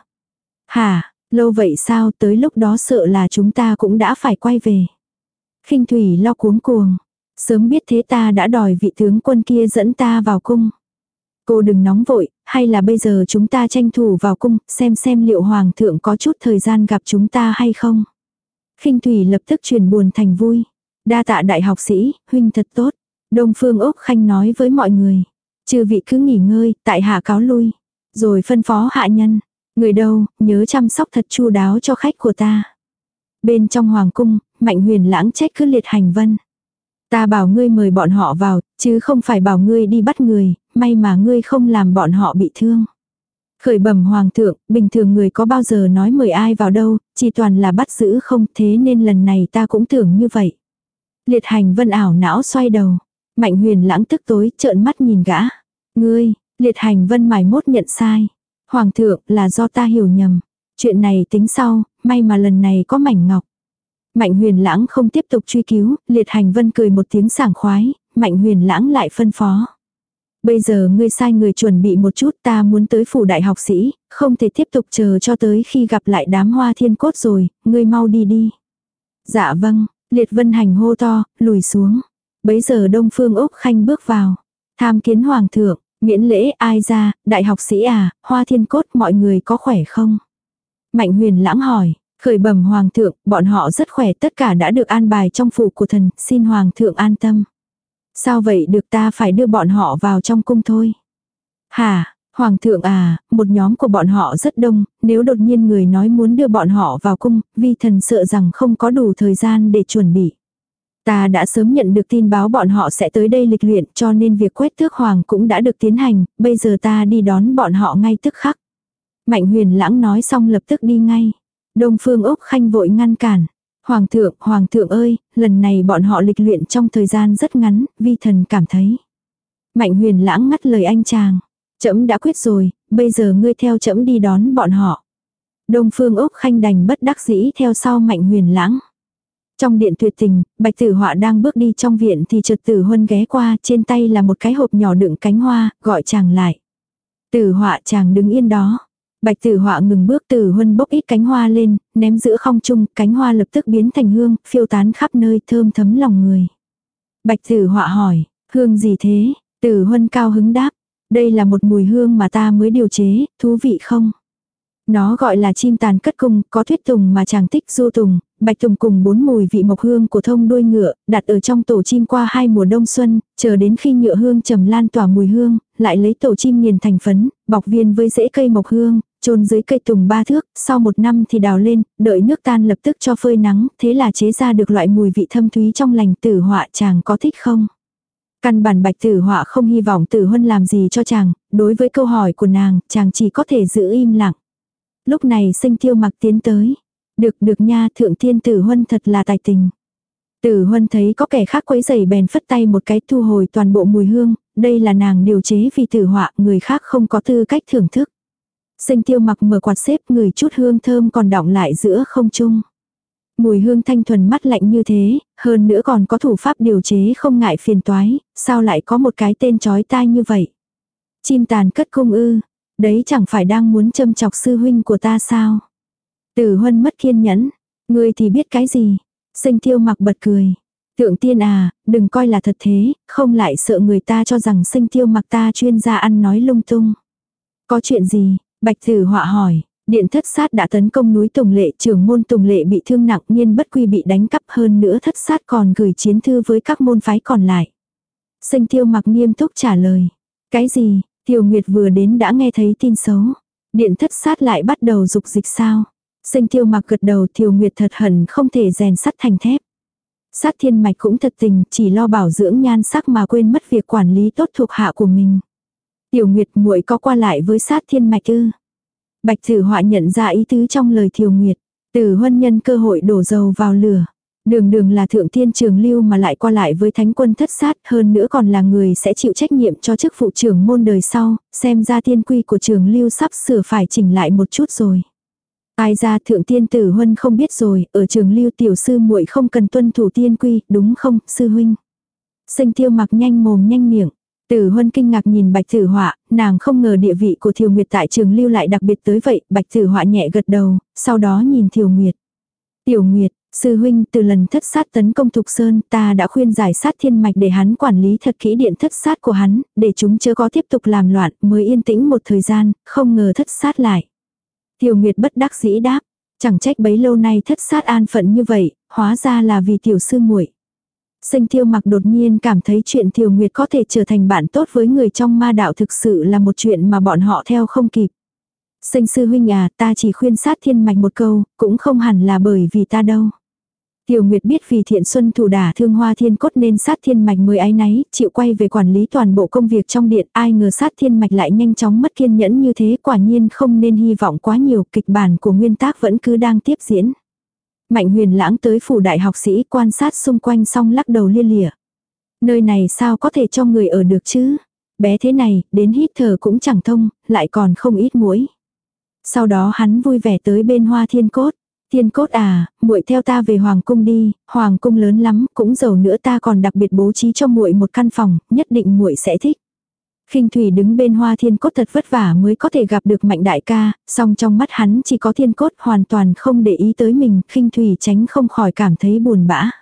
Speaker 1: Hả, lâu vậy sao, tới lúc đó sợ là chúng ta cũng đã phải quay về. Khinh Thủy lo cuống cuồng. Sớm biết thế ta đã đòi vị tướng quân kia dẫn ta vào cung. Cô đừng nóng vội, hay là bây giờ chúng ta tranh thủ vào cung, xem xem liệu Hoàng thượng có chút thời gian gặp chúng ta hay không. Khinh Thủy lập tức chuyển buồn thành vui. Đa tạ đại học sĩ, huynh thật tốt. Đông Phương Úc Khanh nói với mọi người. Chư vị cứ nghỉ ngơi, tại hạ cáo lui. Rồi phân phó hạ nhân. Người đâu, nhớ chăm sóc thật chu đáo cho khách của ta. Bên trong hoàng cung, Mạnh Huyền Lãng trách cứ Liệt Hành Vân. Ta bảo ngươi mời bọn họ vào, chứ không phải bảo ngươi đi bắt người, may mà ngươi không làm bọn họ bị thương. Khởi bẩm hoàng thượng, bình thường người có bao giờ nói mời ai vào đâu, chỉ toàn là bắt giữ không, thế nên lần này ta cũng tưởng như vậy. Liệt Hành Vân ảo não xoay đầu. Mạnh Huyền Lãng tức tối trợn mắt nhìn gã. Ngươi, Liệt Hành Vân mải mốt nhận sai. Hoàng thượng, là do ta hiểu nhầm. Chuyện này tính sau, may mà lần này có mảnh ngọc. Mạnh Huyền Lãng không tiếp tục truy cứu, Liệt Hành Vân cười một tiếng sảng khoái, Mạnh Huyền Lãng lại phân phó. Bây giờ ngươi sai người chuẩn bị một chút, ta muốn tới phủ đại học sĩ, không thể tiếp tục chờ cho tới khi gặp lại đám Hoa Thiên Cốt rồi, ngươi mau đi đi. Dạ vâng, Liệt Vân Hành hô to, lùi xuống. Bấy giờ Đông Phương Úc Khanh bước vào. Tham kiến hoàng thượng, miễn lễ ai ra, đại học sĩ à, Hoa Thiên Cốt mọi người có khỏe không? Mạnh Huyền Lãng hỏi, khởi bẩm hoàng thượng, bọn họ rất khỏe, tất cả đã được an bài trong phủ của thần, xin hoàng thượng an tâm. Sao vậy được, ta phải đưa bọn họ vào trong cung thôi. Hả, hoàng thượng à, một nhóm của bọn họ rất đông, nếu đột nhiên người nói muốn đưa bọn họ vào cung, vi thần sợ rằng không có đủ thời gian để chuẩn bị. Ta đã sớm nhận được tin báo bọn họ sẽ tới đây lịch luyện, cho nên việc quét tước hoàng cũng đã được tiến hành, bây giờ ta đi đón bọn họ ngay tức khắc. Mạnh Huyền Lãng nói xong lập tức đi ngay. Đông Phương Úc Khanh vội ngăn cản. Hoàng thượng, hoàng thượng ơi, lần này bọn họ lịch luyện trong thời gian rất ngắn, vi thần cảm thấy. Mạnh Huyền Lãng ngắt lời anh chàng. Trẫm đã quyết rồi, bây giờ ngươi theo trẫm đi đón bọn họ. Đông Phương Úc Khanh đành bất đắc dĩ theo sau Mạnh Huyền Lãng. Trong điện tuyệt tình, Bạch Tử Họa đang bước đi trong viện thì chợt Tử Huân ghé qua, trên tay là một cái hộp nhỏ đựng cánh hoa, gọi chàng lại. Tử Họa, chàng đứng yên đó. Bạch Tử Họa ngừng bước, Tử Huân bốc ít cánh hoa lên, ném giữa không trung, cánh hoa lập tức biến thành hương, phiêu tán khắp nơi, thơm thấm lòng người. Bạch Tử Họa hỏi, hương gì thế? Tử Huân cao hứng đáp, đây là một mùi hương mà ta mới điều chế, thú vị không? Nó gọi là chim tàn cất cung, có thuyết tùng mà chàng thích, du tùng, bạch tùng cùng bốn mùi vị mộc hương của thông đuôi ngựa, đặt ở trong tổ chim qua hai mùa đông xuân, chờ đến khi nhựa hương trầm lan tỏa mùi hương, lại lấy tổ chim nghiền thành phấn, bọc viên với rễ cây mộc hương, chôn dưới cây tùng ba thước, sau một năm thì đào lên, đợi nước tan lập tức cho phơi nắng, thế là chế ra được loại mùi vị thâm thúy trong lành. Tử Họa, chàng có thích không? Căn bản Bạch Tử Họa không hy vọng Tử Huân làm gì cho chàng, đối với câu hỏi của nàng, chàng chỉ có thể giữ im lặng. Lúc này Sinh Tiêu Mặc tiến tới. Được được nha, thượng thiên Tử Huân thật là tài tình. Tử Huân thấy có kẻ khác quấy rầy bèn phất tay một cái thu hồi toàn bộ mùi hương, đây là nàng điều chế vì Tử Họa, người khác không có tư cách thưởng thức. Sinh Tiêu Mặc mở quạt xếp, ngửi chút hương thơm còn đọng lại giữa không trung. Mùi hương thanh thuần mắt lạnh như thế, hơn nữa còn có thủ pháp điều chế không ngại phiền toái, sao lại có một cái tên chói tai như vậy? Chim tàn cất cung ư? Đấy chẳng phải đang muốn châm chọc sư huynh của ta sao? Tử Huân mất kiên nhẫn. Ngươi thì biết cái gì? Sinh Tiêu Mặc bật cười. Thượng tiên à, đừng coi là thật thế, không lại sợ người ta cho rằng Sinh Tiêu Mặc ta chuyên gia ăn nói lung tung. Có chuyện gì? Bạch Tử Họa hỏi. Điện thất sát đã tấn công núi Tùng Lệ, trưởng môn Tùng Lệ bị thương nặng, Nhiên Bất Quy bị đánh cắp, hơn nữa thất sát còn gửi chiến thư với các môn phái còn lại. Sinh Tiêu Mặc nghiêm túc trả lời. Cái gì? Tiêu Nguyệt vừa đến đã nghe thấy tin xấu. Điện thất sát lại bắt đầu dục dịch sao? Sinh Tiêu Mặc gật đầu, Tiêu Nguyệt thật hận không thể rèn sắt thành thép. Sát Thiên Mạch cũng thật tình, chỉ lo bảo dưỡng nhan sắc mà quên mất việc quản lý tốt thuộc hạ của mình. Tiểu Nguyệt, muội có qua lại với Sát Thiên Mạch ư? Bạch Tử Họa nhận ra ý tứ trong lời Tiêu Nguyệt. Tử Huân nhân cơ hội đổ dầu vào lửa. Đường đường là thượng thiên trường lưu mà lại qua lại với thánh quân thất sát, hơn nữa còn là người sẽ chịu trách nhiệm cho chức vụ trưởng môn đời sau, xem ra tiên quy của trường lưu sắp sửa phải chỉnh lại một chút rồi. Ai ra thượng tiên Tử Huân không biết rồi, ở trường lưu tiểu sư muội không cần tuân thủ tiên quy, đúng không, sư huynh? Sinh Tiêu Mặc nhanh mồm nhanh miệng. Tử Huân kinh ngạc nhìn Bạch Tử Họa, nàng không ngờ địa vị của Thiều Nguyệt tại trường lưu lại đặc biệt tới vậy, Bạch Tử Họa nhẹ gật đầu, sau đó nhìn Thiều Nguyệt. Tiểu Nguyệt, sư huynh, từ lần thất sát tấn công Thục Sơn, ta đã khuyên giải Sát Thiên Mạch để hắn quản lý thật kỹ điện thất sát của hắn, để chúng chưa có tiếp tục làm loạn, mới yên tĩnh một thời gian, không ngờ thất sát lại. Thiều Nguyệt bất đắc dĩ đáp, chẳng trách bấy lâu nay thất sát an phận như vậy, hóa ra là vì tiểu sư muội. Sinh Tiêu Mặc đột nhiên cảm thấy chuyện Thiều Nguyệt có thể trở thành bạn tốt với người trong ma đạo thực sự là một chuyện mà bọn họ theo không kịp. Sinh sư huynh à, ta chỉ khuyên Sát Thiên Mạch một câu, cũng không hẳn là bởi vì ta đâu. Tiểu Nguyệt biết vì Thiện Xuân thủ đả thương Hoa Thiên Cốt nên Sát Thiên Mạch mới áy náy, chịu quay về quản lý toàn bộ công việc trong điện, ai ngờ Sát Thiên Mạch lại nhanh chóng mất kiên nhẫn như thế, quả nhiên không nên hy vọng quá nhiều, kịch bản của nguyên tác vẫn cứ đang tiếp diễn. Mạnh Huyền Lãng tới phủ đại học sĩ quan sát xung quanh xong lắc đầu lia lịa. Nơi này sao có thể cho người ở được chứ? Bé thế này, đến hít thở cũng chẳng thông, lại còn không ít muỗi. Sau đó hắn vui vẻ tới bên Hoa Thiên Cốt. Thiên Cốt à, muội theo ta về hoàng cung đi, hoàng cung lớn lắm, cũng giàu nữa, ta còn đặc biệt bố trí cho muội một căn phòng, nhất định muội sẽ thích. Khinh Thủy đứng bên Hoa Thiên Cốt thật vất vả mới có thể gặp được Mạnh đại ca, song trong mắt hắn chỉ có Thiên Cốt, hoàn toàn không để ý tới mình, Khinh Thủy tránh không khỏi cảm thấy buồn bã.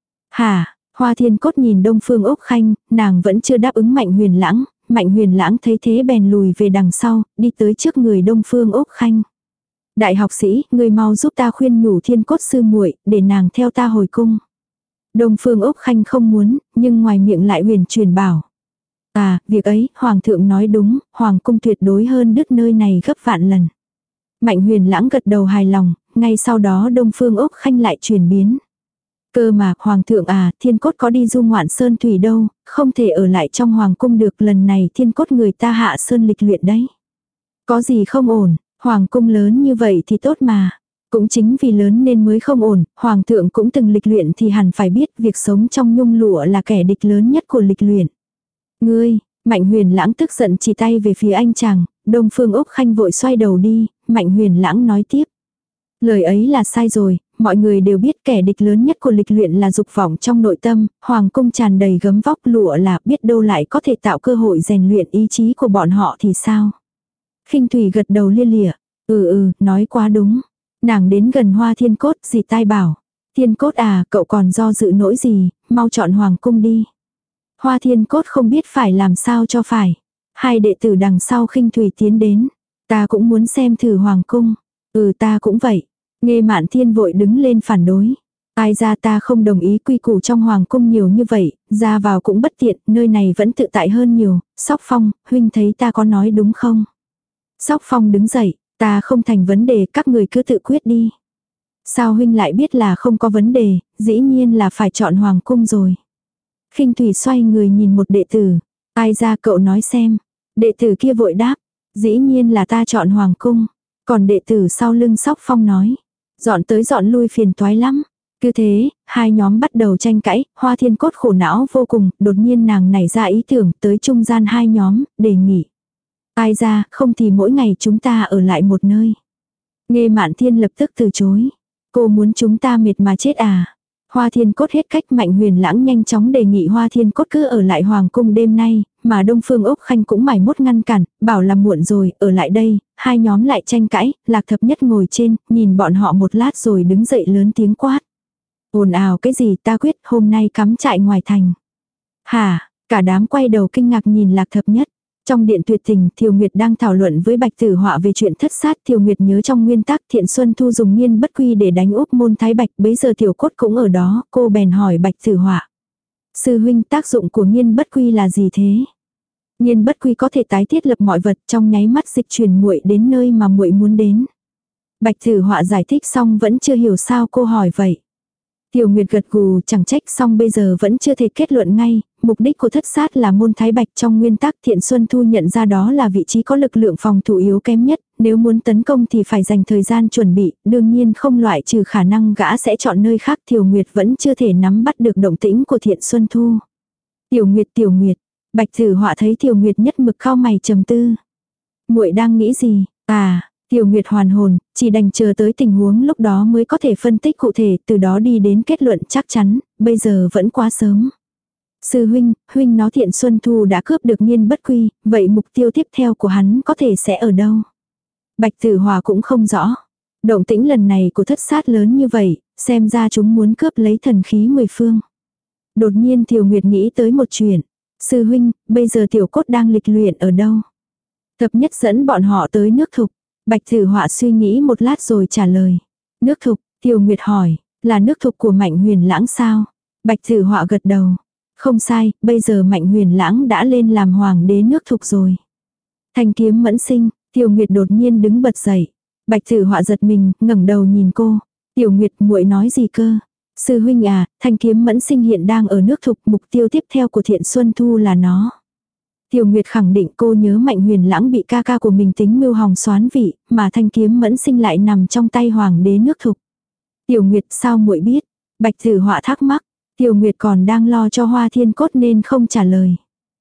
Speaker 1: Hả? Hoa Thiên Cốt nhìn Đông Phương Úc Khanh, nàng vẫn chưa đáp ứng Mạnh Huyền Lãng, Mạnh Huyền Lãng thấy thế bèn lùi về đằng sau, đi tới trước người Đông Phương Úc Khanh. Đại học sĩ, người mau giúp ta khuyên nhủ Thiên Cốt sư muội, để nàng theo ta hồi cung. Đông Phương Úc Khanh không muốn, nhưng ngoài miệng lại huyền truyền bảo. À, việc ấy, Hoàng thượng nói đúng, Hoàng cung tuyệt đối hơn đứt nơi này gấp vạn lần. Mạnh Huyền Lãng gật đầu hài lòng, ngay sau đó Đông Phương Úc Khanh lại chuyển biến. Cơ mà, Hoàng thượng à, Thiên Cốt có đi du ngoạn sơn thủy đâu, không thể ở lại trong Hoàng cung được, lần này Thiên Cốt người ta hạ sơn lịch luyện đấy. Có gì không ổn, Hoàng cung lớn như vậy thì tốt mà. Cũng chính vì lớn nên mới không ổn, Hoàng thượng cũng từng lịch luyện thì hẳn phải biết việc sống trong nhung lụa là kẻ địch lớn nhất của lịch luyện. Ngươi, Mạnh Huyền Lãng tức giận chỉ tay về phía anh chàng, Đông Phương Úc Khanh vội xoay đầu đi, Mạnh Huyền Lãng nói tiếp. Lời ấy là sai rồi, mọi người đều biết kẻ địch lớn nhất của lịch luyện là dục vọng trong nội tâm, Hoàng cung tràn đầy gấm vóc lụa là biết đâu lại có thể tạo cơ hội rèn luyện ý chí của bọn họ thì sao. Khinh Thủy gật đầu lia lịa, ừ ừ, nói quá đúng. Nàng đến gần Hoa Thiên Cốt, dì tai bảo. Thiên Cốt à, cậu còn do dự nỗi gì, mau chọn Hoàng cung đi. Hoa Thiên Cốt không biết phải làm sao cho phải. Hai đệ tử đằng sau Khinh Thủy tiến đến. Ta cũng muốn xem thử Hoàng cung. Ừ ta cũng vậy. Nghê Mạn Thiên vội đứng lên phản đối. Ai ra ta không đồng ý, quy củ trong Hoàng cung nhiều như vậy, ra vào cũng bất tiện, nơi này vẫn tự tại hơn nhiều. Sóc Phong, huynh thấy ta có nói đúng không? Sóc Phong đứng dậy, ta không thành vấn đề, các người cứ tự quyết đi. Sao huynh lại biết là không có vấn đề, dĩ nhiên là phải chọn Hoàng cung rồi. Khinh Thủy xoay người nhìn một đệ tử. Ai ra cậu nói xem. Đệ tử kia vội đáp. Dĩ nhiên là ta chọn Hoàng cung. Còn đệ tử sau lưng Sóc Phong nói. Dọn tới dọn lui phiền toái lắm. Cứ thế, hai nhóm bắt đầu tranh cãi. Hoa Thiên Cốt khổ não vô cùng. Đột nhiên nàng nảy ra ý tưởng tới trung gian hai nhóm, đề nghị. Ai ra, không thì mỗi ngày chúng ta ở lại một nơi. Nghê Mạn Thiên lập tức từ chối. Cô muốn chúng ta mệt mà chết à? Hoa Thiên Cốt hết cách, Mạnh Huyền Lãng nhanh chóng đề nghị Hoa Thiên Cốt cứ ở lại Hoàng cung đêm nay, mà Đông Phương Úc Khanh cũng mải mốt ngăn cản, bảo là muộn rồi, ở lại đây, hai nhóm lại tranh cãi, Lạc Thập Nhất ngồi trên, nhìn bọn họ một lát rồi đứng dậy lớn tiếng quát. Ồn ào cái gì, ta quyết hôm nay cắm trại ngoài thành. Hả, cả đám quay đầu kinh ngạc nhìn Lạc Thập Nhất. Trong điện tuyệt tình, Thiều Nguyệt đang thảo luận với Bạch Tử Họa về chuyện thất sát. Thiều Nguyệt nhớ trong nguyên tắc Thiện Xuân Thu dùng nghiên bất quy để đánh úp Môn Thái Bạch, bấy giờ Tiểu Cốt cũng ở đó, cô bèn hỏi Bạch Tử Họa. Sư huynh, tác dụng của nghiên bất quy là gì thế? Nghiên bất quy có thể tái thiết lập mọi vật, trong nháy mắt dịch chuyển muội đến nơi mà muội muốn đến. Bạch Tử Họa giải thích xong vẫn chưa hiểu sao cô hỏi vậy. Tiểu Nguyệt gật gù, chẳng trách, xong bây giờ vẫn chưa thể kết luận ngay, mục đích của thất sát là Môn Thái Bạch, trong nguyên tắc Thiện Xuân Thu nhận ra đó là vị trí có lực lượng phòng thủ yếu kém nhất, nếu muốn tấn công thì phải dành thời gian chuẩn bị, đương nhiên không loại trừ khả năng gã sẽ chọn nơi khác. Tiểu Nguyệt vẫn chưa thể nắm bắt được động tĩnh của Thiện Xuân Thu. Tiểu Nguyệt, Tiểu Nguyệt, Bạch Tử Họa thấy Tiểu Nguyệt nhất mực cau mày trầm tư. Muội đang nghĩ gì? À, Tiểu Nguyệt hoàn hồn, chỉ đành chờ tới tình huống lúc đó mới có thể phân tích cụ thể, từ đó đi đến kết luận chắc chắn, bây giờ vẫn quá sớm. Sư huynh, huynh nói Thiện Xuân Thu đã cướp được nghiên bất quy, vậy mục tiêu tiếp theo của hắn có thể sẽ ở đâu? Bạch Tử Họa cũng không rõ. Động tĩnh lần này của thất sát lớn như vậy, xem ra chúng muốn cướp lấy thần khí mười phương. Đột nhiên Tiểu Nguyệt nghĩ tới một chuyện. Sư huynh, bây giờ Tiểu Cốt đang lịch luyện ở đâu? Thập Nhất dẫn bọn họ tới nước Thục. Bạch Tử Họa suy nghĩ một lát rồi trả lời. Nước Thục, Tiểu Nguyệt hỏi, là nước Thục của Mạnh Huyền Lãng sao? Bạch Tử Họa gật đầu. Không sai, bây giờ Mạnh Huyền Lãng đã lên làm hoàng đế nước Thục rồi. Thanh kiếm mẫn sinh, Tiểu Nguyệt đột nhiên đứng bật dậy. Bạch Tử Họa giật mình, ngẩng đầu nhìn cô. Tiểu Nguyệt, muội nói gì cơ? Sư huynh à, thanh kiếm mẫn sinh hiện đang ở nước Thục, mục tiêu tiếp theo của Thiện Xuân Thu là nó. Tiểu Nguyệt khẳng định cô nhớ Mạnh Huyền Lãng bị ca ca của mình tính mưu hòng xoán vị, mà thanh kiếm mẫn sinh lại nằm trong tay hoàng đế nước Thục. Tiểu Nguyệt sao muội biết? Bạch Tử Họa thắc mắc. Tiểu Nguyệt còn đang lo cho Hoa Thiên Cốt nên không trả lời.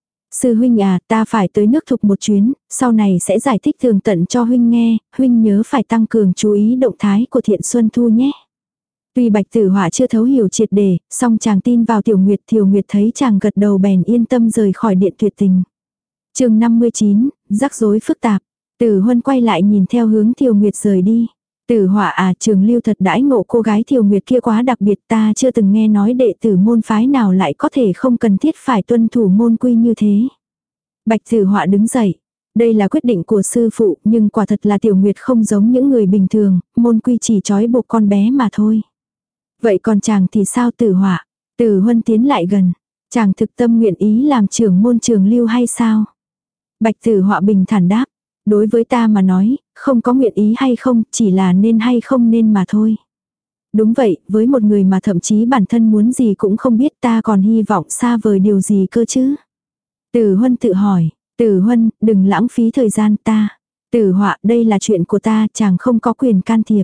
Speaker 1: Sư huynh à, ta phải tới nước Thục một chuyến, sau này sẽ giải thích tường tận cho huynh nghe, huynh nhớ phải tăng cường chú ý động thái của Thiện Xuân Thu nhé. Tuy Bạch Tử Họa chưa thấu hiểu triệt để, song chàng tin vào Tiểu Nguyệt, Tiểu Nguyệt thấy chàng gật đầu bèn yên tâm rời khỏi điện tuyệt tình. Chương năm mươi chín, rắc rối phức tạp. Tử Huân quay lại nhìn theo hướng Tiểu Nguyệt rời đi. Tử Họa à, Trường Lưu thật đãi ngộ cô gái Tiểu Nguyệt kia quá đặc biệt, ta chưa từng nghe nói đệ tử môn phái nào lại có thể không cần thiết phải tuân thủ môn quy như thế. Bạch Tử Họa đứng dậy. Đây là quyết định của sư phụ, nhưng quả thật là Tiểu Nguyệt không giống những người bình thường, môn quy chỉ trói buộc con bé mà thôi. Vậy còn chàng thì sao Tử Họa? Tử Huân tiến lại gần. Chàng thực tâm nguyện ý làm trưởng môn Trường Lưu hay sao? Bạch Tử Họa bình thản đáp. Đối với ta mà nói, không có nguyện ý hay không, chỉ là nên hay không nên mà thôi. Đúng vậy, với một người mà thậm chí bản thân muốn gì cũng không biết, ta còn hy vọng xa vời điều gì cơ chứ. Tử Huân tự hỏi. Tử Huân, đừng lãng phí thời gian ta. Tử Họa, đây là chuyện của ta, chàng không có quyền can thiệp.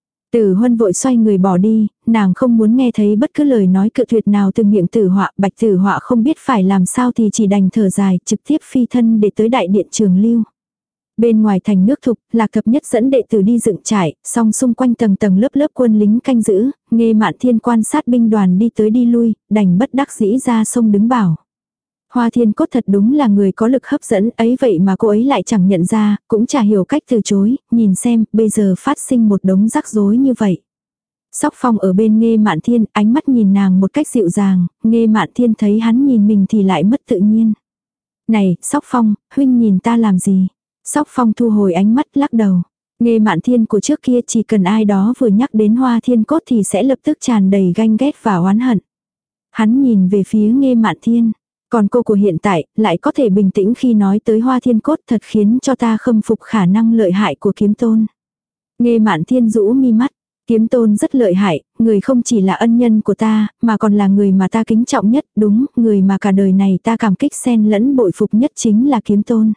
Speaker 1: Tử Huân vội xoay người bỏ đi, nàng không muốn nghe thấy bất cứ lời nói cự tuyệt nào từ miệng Tử Họa. Bạch Tử Họa không biết phải làm sao thì chỉ đành thở dài, trực tiếp phi thân để tới đại điện Trường Lưu. Bên ngoài thành nước Thục, Lạc Thập Nhất dẫn đệ tử đi dựng trại, song xung quanh tầng tầng lớp lớp quân lính canh giữ, Nghê Mạn Thiên quan sát binh đoàn đi tới đi lui, đành bất đắc dĩ ra sông đứng bảo. Hoa Thiên Cốt thật đúng là người có lực hấp dẫn ấy, vậy mà cô ấy lại chẳng nhận ra, cũng chả hiểu cách từ chối, nhìn xem, bây giờ phát sinh một đống rắc rối như vậy. Sóc Phong ở bên Nghê Mạn Thiên, ánh mắt nhìn nàng một cách dịu dàng, Nghê Mạn Thiên thấy hắn nhìn mình thì lại mất tự nhiên. Này, Sóc Phong, huynh nhìn ta làm gì? Sóc Phong thu hồi ánh mắt lắc đầu. Nghê Mạn Thiên của trước kia chỉ cần ai đó vừa nhắc đến Hoa Thiên Cốt thì sẽ lập tức tràn đầy ganh ghét và oán hận. Hắn nhìn về phía Nghê Mạn Thiên. Còn cô của hiện tại lại có thể bình tĩnh khi nói tới Hoa Thiên Cốt, thật khiến cho ta khâm phục khả năng lợi hại của Kiếm Tôn. Nghê Mạn Thiên rũ mi mắt. Kiếm Tôn rất lợi hại, người không chỉ là ân nhân của ta, mà còn là người mà ta kính trọng nhất, đúng, người mà cả đời này ta cảm kích xen lẫn bội phục nhất chính là Kiếm Tôn.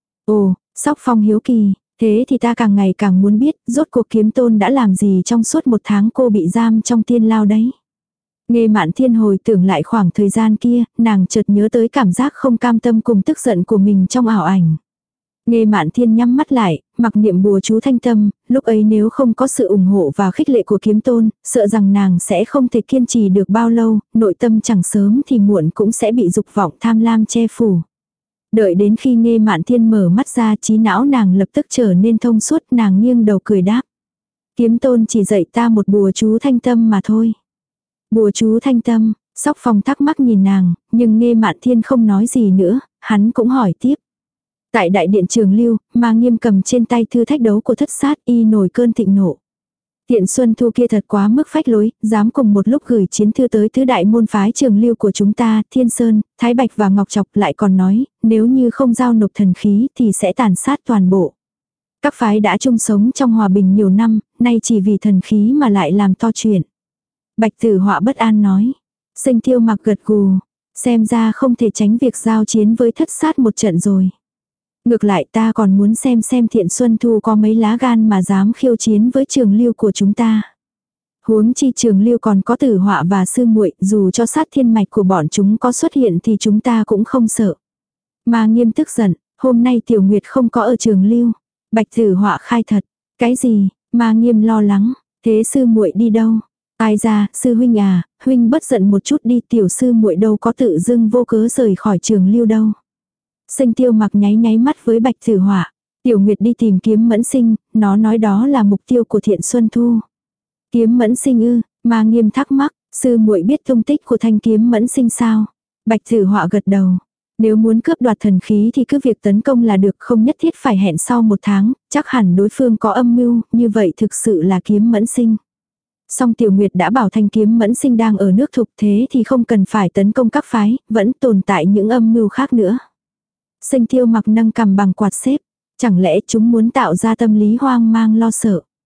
Speaker 1: Ồ, Sóc Phong hiếu kỳ, thế thì ta càng ngày càng muốn biết, rốt cuộc Kiếm Tôn đã làm gì trong suốt một tháng cô bị giam trong tiên lao đấy. Nghê Mạn Thiên hồi tưởng lại khoảng thời gian kia, nàng chợt nhớ tới cảm giác không cam tâm cùng tức giận của mình trong ảo ảnh. Nghê Mạn Thiên nhắm mắt lại, mặc niệm bùa chú thanh tâm, lúc ấy nếu không có sự ủng hộ và khích lệ của Kiếm Tôn, sợ rằng nàng sẽ không thể kiên trì được bao lâu, nội tâm chẳng sớm thì muộn cũng sẽ bị dục vọng tham lam che phủ. Đợi đến khi Nghê Mạn Thiên mở mắt ra, trí não nàng lập tức trở nên thông suốt, nàng nghiêng đầu cười đáp. Kiếm Tôn chỉ dạy ta một bùa chú thanh tâm mà thôi. Bùa chú thanh tâm, Sóc Phong thắc mắc nhìn nàng, nhưng Nghê Mạn Thiên không nói gì nữa, hắn cũng hỏi tiếp. Tại đại điện Trường Lưu, Ma Nghiêm cầm trên tay thư thách đấu của Thất Sát, y nổi cơn thịnh nộ. Thiện Xuân Thu kia thật quá mức phách lối, dám cùng một lúc gửi chiến thư tới tứ đại môn phái Trường Lưu của chúng ta, Thiên Sơn, Thái Bạch và Ngọc Trọc, lại còn nói, nếu như không giao nộp thần khí thì sẽ tàn sát toàn bộ. Các phái đã chung sống trong hòa bình nhiều năm, nay chỉ vì thần khí mà lại làm to chuyện. Bạch Tử Họa bất an nói. Sinh Tiêu Mặc gật gù, xem ra không thể tránh việc giao chiến với Thất Sát một trận rồi. Ngược lại ta còn muốn xem xem Thiện Xuân Thu có mấy lá gan mà dám khiêu chiến với Trường Lưu của chúng ta. Huống chi Trường Lưu còn có Tử Họa và sư muội, dù cho sát thiên mạch của bọn chúng có xuất hiện thì chúng ta cũng không sợ. Ma Nghiêm tức giận, hôm nay Tiểu Nguyệt không có ở Trường Lưu. Bạch Tử Họa khai thật. Cái gì? Ma Nghiêm lo lắng. Thế sư muội đi đâu? Ai ra, sư huynh à, huynh bất giận một chút đi, tiểu sư muội đâu có tự dưng vô cớ rời khỏi Trường Lưu đâu. Sinh Tiêu Mặc nháy nháy mắt với Bạch Tử Họa. Tiểu Nguyệt đi tìm Kiếm Mẫn Sinh, nó nói đó là mục tiêu của Thiện Xuân Thu. Kiếm Mẫn Sinh ư? Ma Nghiêm thắc mắc, sư muội biết tung tích của thanh Kiếm Mẫn Sinh sao? Bạch Tử Họa gật đầu. Nếu muốn cướp đoạt thần khí thì cứ việc tấn công là được, không nhất thiết phải hẹn sau một tháng, chắc hẳn đối phương có âm mưu, như vậy thực sự là Kiếm Mẫn Sinh. Song Tiểu Nguyệt đã bảo thanh Kiếm Mẫn Sinh đang ở nước Thục, thế thì không cần phải tấn công các phái, vẫn tồn tại những âm mưu khác nữa. Sinh Tiêu Mặc nâng cằm bằng quạt xếp, chẳng lẽ chúng muốn tạo ra tâm lý hoang mang lo sợ.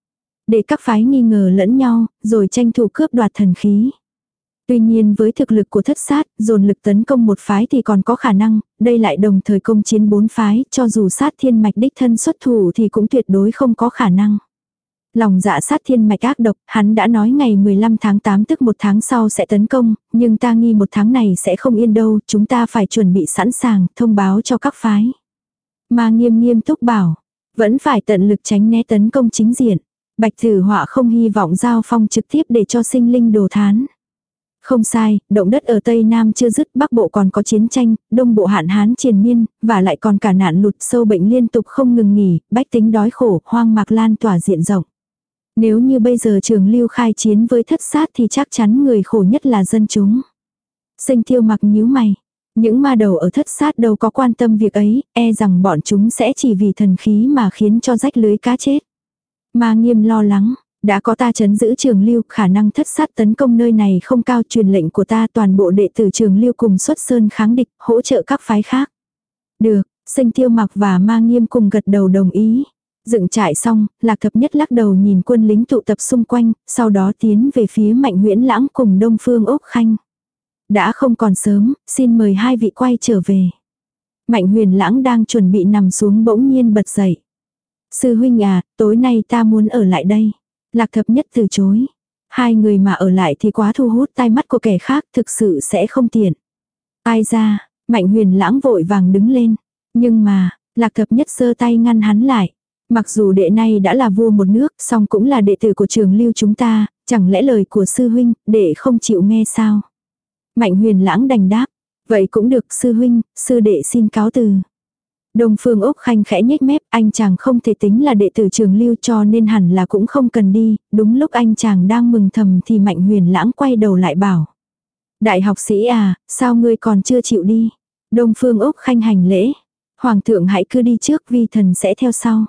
Speaker 1: để các phái nghi ngờ lẫn nhau, rồi tranh thủ cướp đoạt thần khí. Tuy nhiên với thực lực của thất sát, dồn lực tấn công một phái thì còn có khả năng, đây lại đồng thời công chiến bốn phái, cho dù sát thiên mạch đích thân xuất thủ thì cũng tuyệt đối không có khả năng. Lòng dạ sát thiên mạch ác độc, hắn đã nói ngày mười lăm tháng tám tức một tháng sau sẽ tấn công, nhưng ta nghi một tháng này sẽ không yên đâu, chúng ta phải chuẩn bị sẵn sàng, thông báo cho các phái. Ma Nghiêm nghiêm túc bảo, vẫn phải tận lực tránh né tấn công chính diện. Bạch Tử Họa không hy vọng giao phong trực tiếp để cho sinh linh đồ thán. Không sai, động đất ở Tây Nam chưa dứt, Bắc Bộ còn có chiến tranh, Đông Bộ hạn hán triền miên, và lại còn cả nạn lụt sâu bệnh liên tục không ngừng nghỉ, bách tính đói khổ, hoang mạc lan tỏa diện rộng. Nếu như bây giờ Trường Lưu khai chiến với thất sát thì chắc chắn người khổ nhất là dân chúng. Sinh Tiêu Mặc nhíu mày. Những ma đầu ở thất sát đâu có quan tâm việc ấy, e rằng bọn chúng sẽ chỉ vì thần khí mà khiến cho rách lưới cá chết. Ma Nghiêm lo lắng, đã có ta trấn giữ Trường Lưu, khả năng thất sát tấn công nơi này không cao, truyền lệnh của ta toàn bộ đệ tử Trường Lưu cùng xuất sơn kháng địch, hỗ trợ các phái khác. Được, Sinh Tiêu Mặc và Ma Nghiêm cùng gật đầu đồng ý. Dựng trại xong, Lạc Thập Nhất lắc đầu nhìn quân lính tụ tập xung quanh, sau đó tiến về phía Mạnh Huyễn Lãng cùng Đông Phương Ốc Khanh. Đã không còn sớm, xin mời hai vị quay trở về. Mạnh Huyền Lãng đang chuẩn bị nằm xuống bỗng nhiên bật dậy. Sư huynh à, tối nay ta muốn ở lại đây. Lạc Thập Nhất từ chối. Hai người mà ở lại thì quá thu hút tai mắt của kẻ khác, thực sự sẽ không tiện. Ai ra, Mạnh Huyền Lãng vội vàng đứng lên. Nhưng mà, Lạc Thập Nhất giơ tay ngăn hắn lại. Mặc dù đệ này đã là vua một nước, song cũng là đệ tử của Trường Lưu chúng ta, chẳng lẽ lời của sư huynh, đệ không chịu nghe sao? Mạnh Huyền Lãng đành đáp, vậy cũng được sư huynh, sư đệ xin cáo từ. Đông Phương Ốc Khanh khẽ nhếch mép, anh chàng không thể tính là đệ tử Trường Lưu cho nên hẳn là cũng không cần đi, đúng lúc anh chàng đang mừng thầm thì Mạnh Huyền Lãng quay đầu lại bảo. Đại học sĩ à, sao ngươi còn chưa chịu đi? Đông Phương Ốc Khanh hành lễ, Hoàng thượng hãy cứ đi trước, vi thần sẽ theo sau.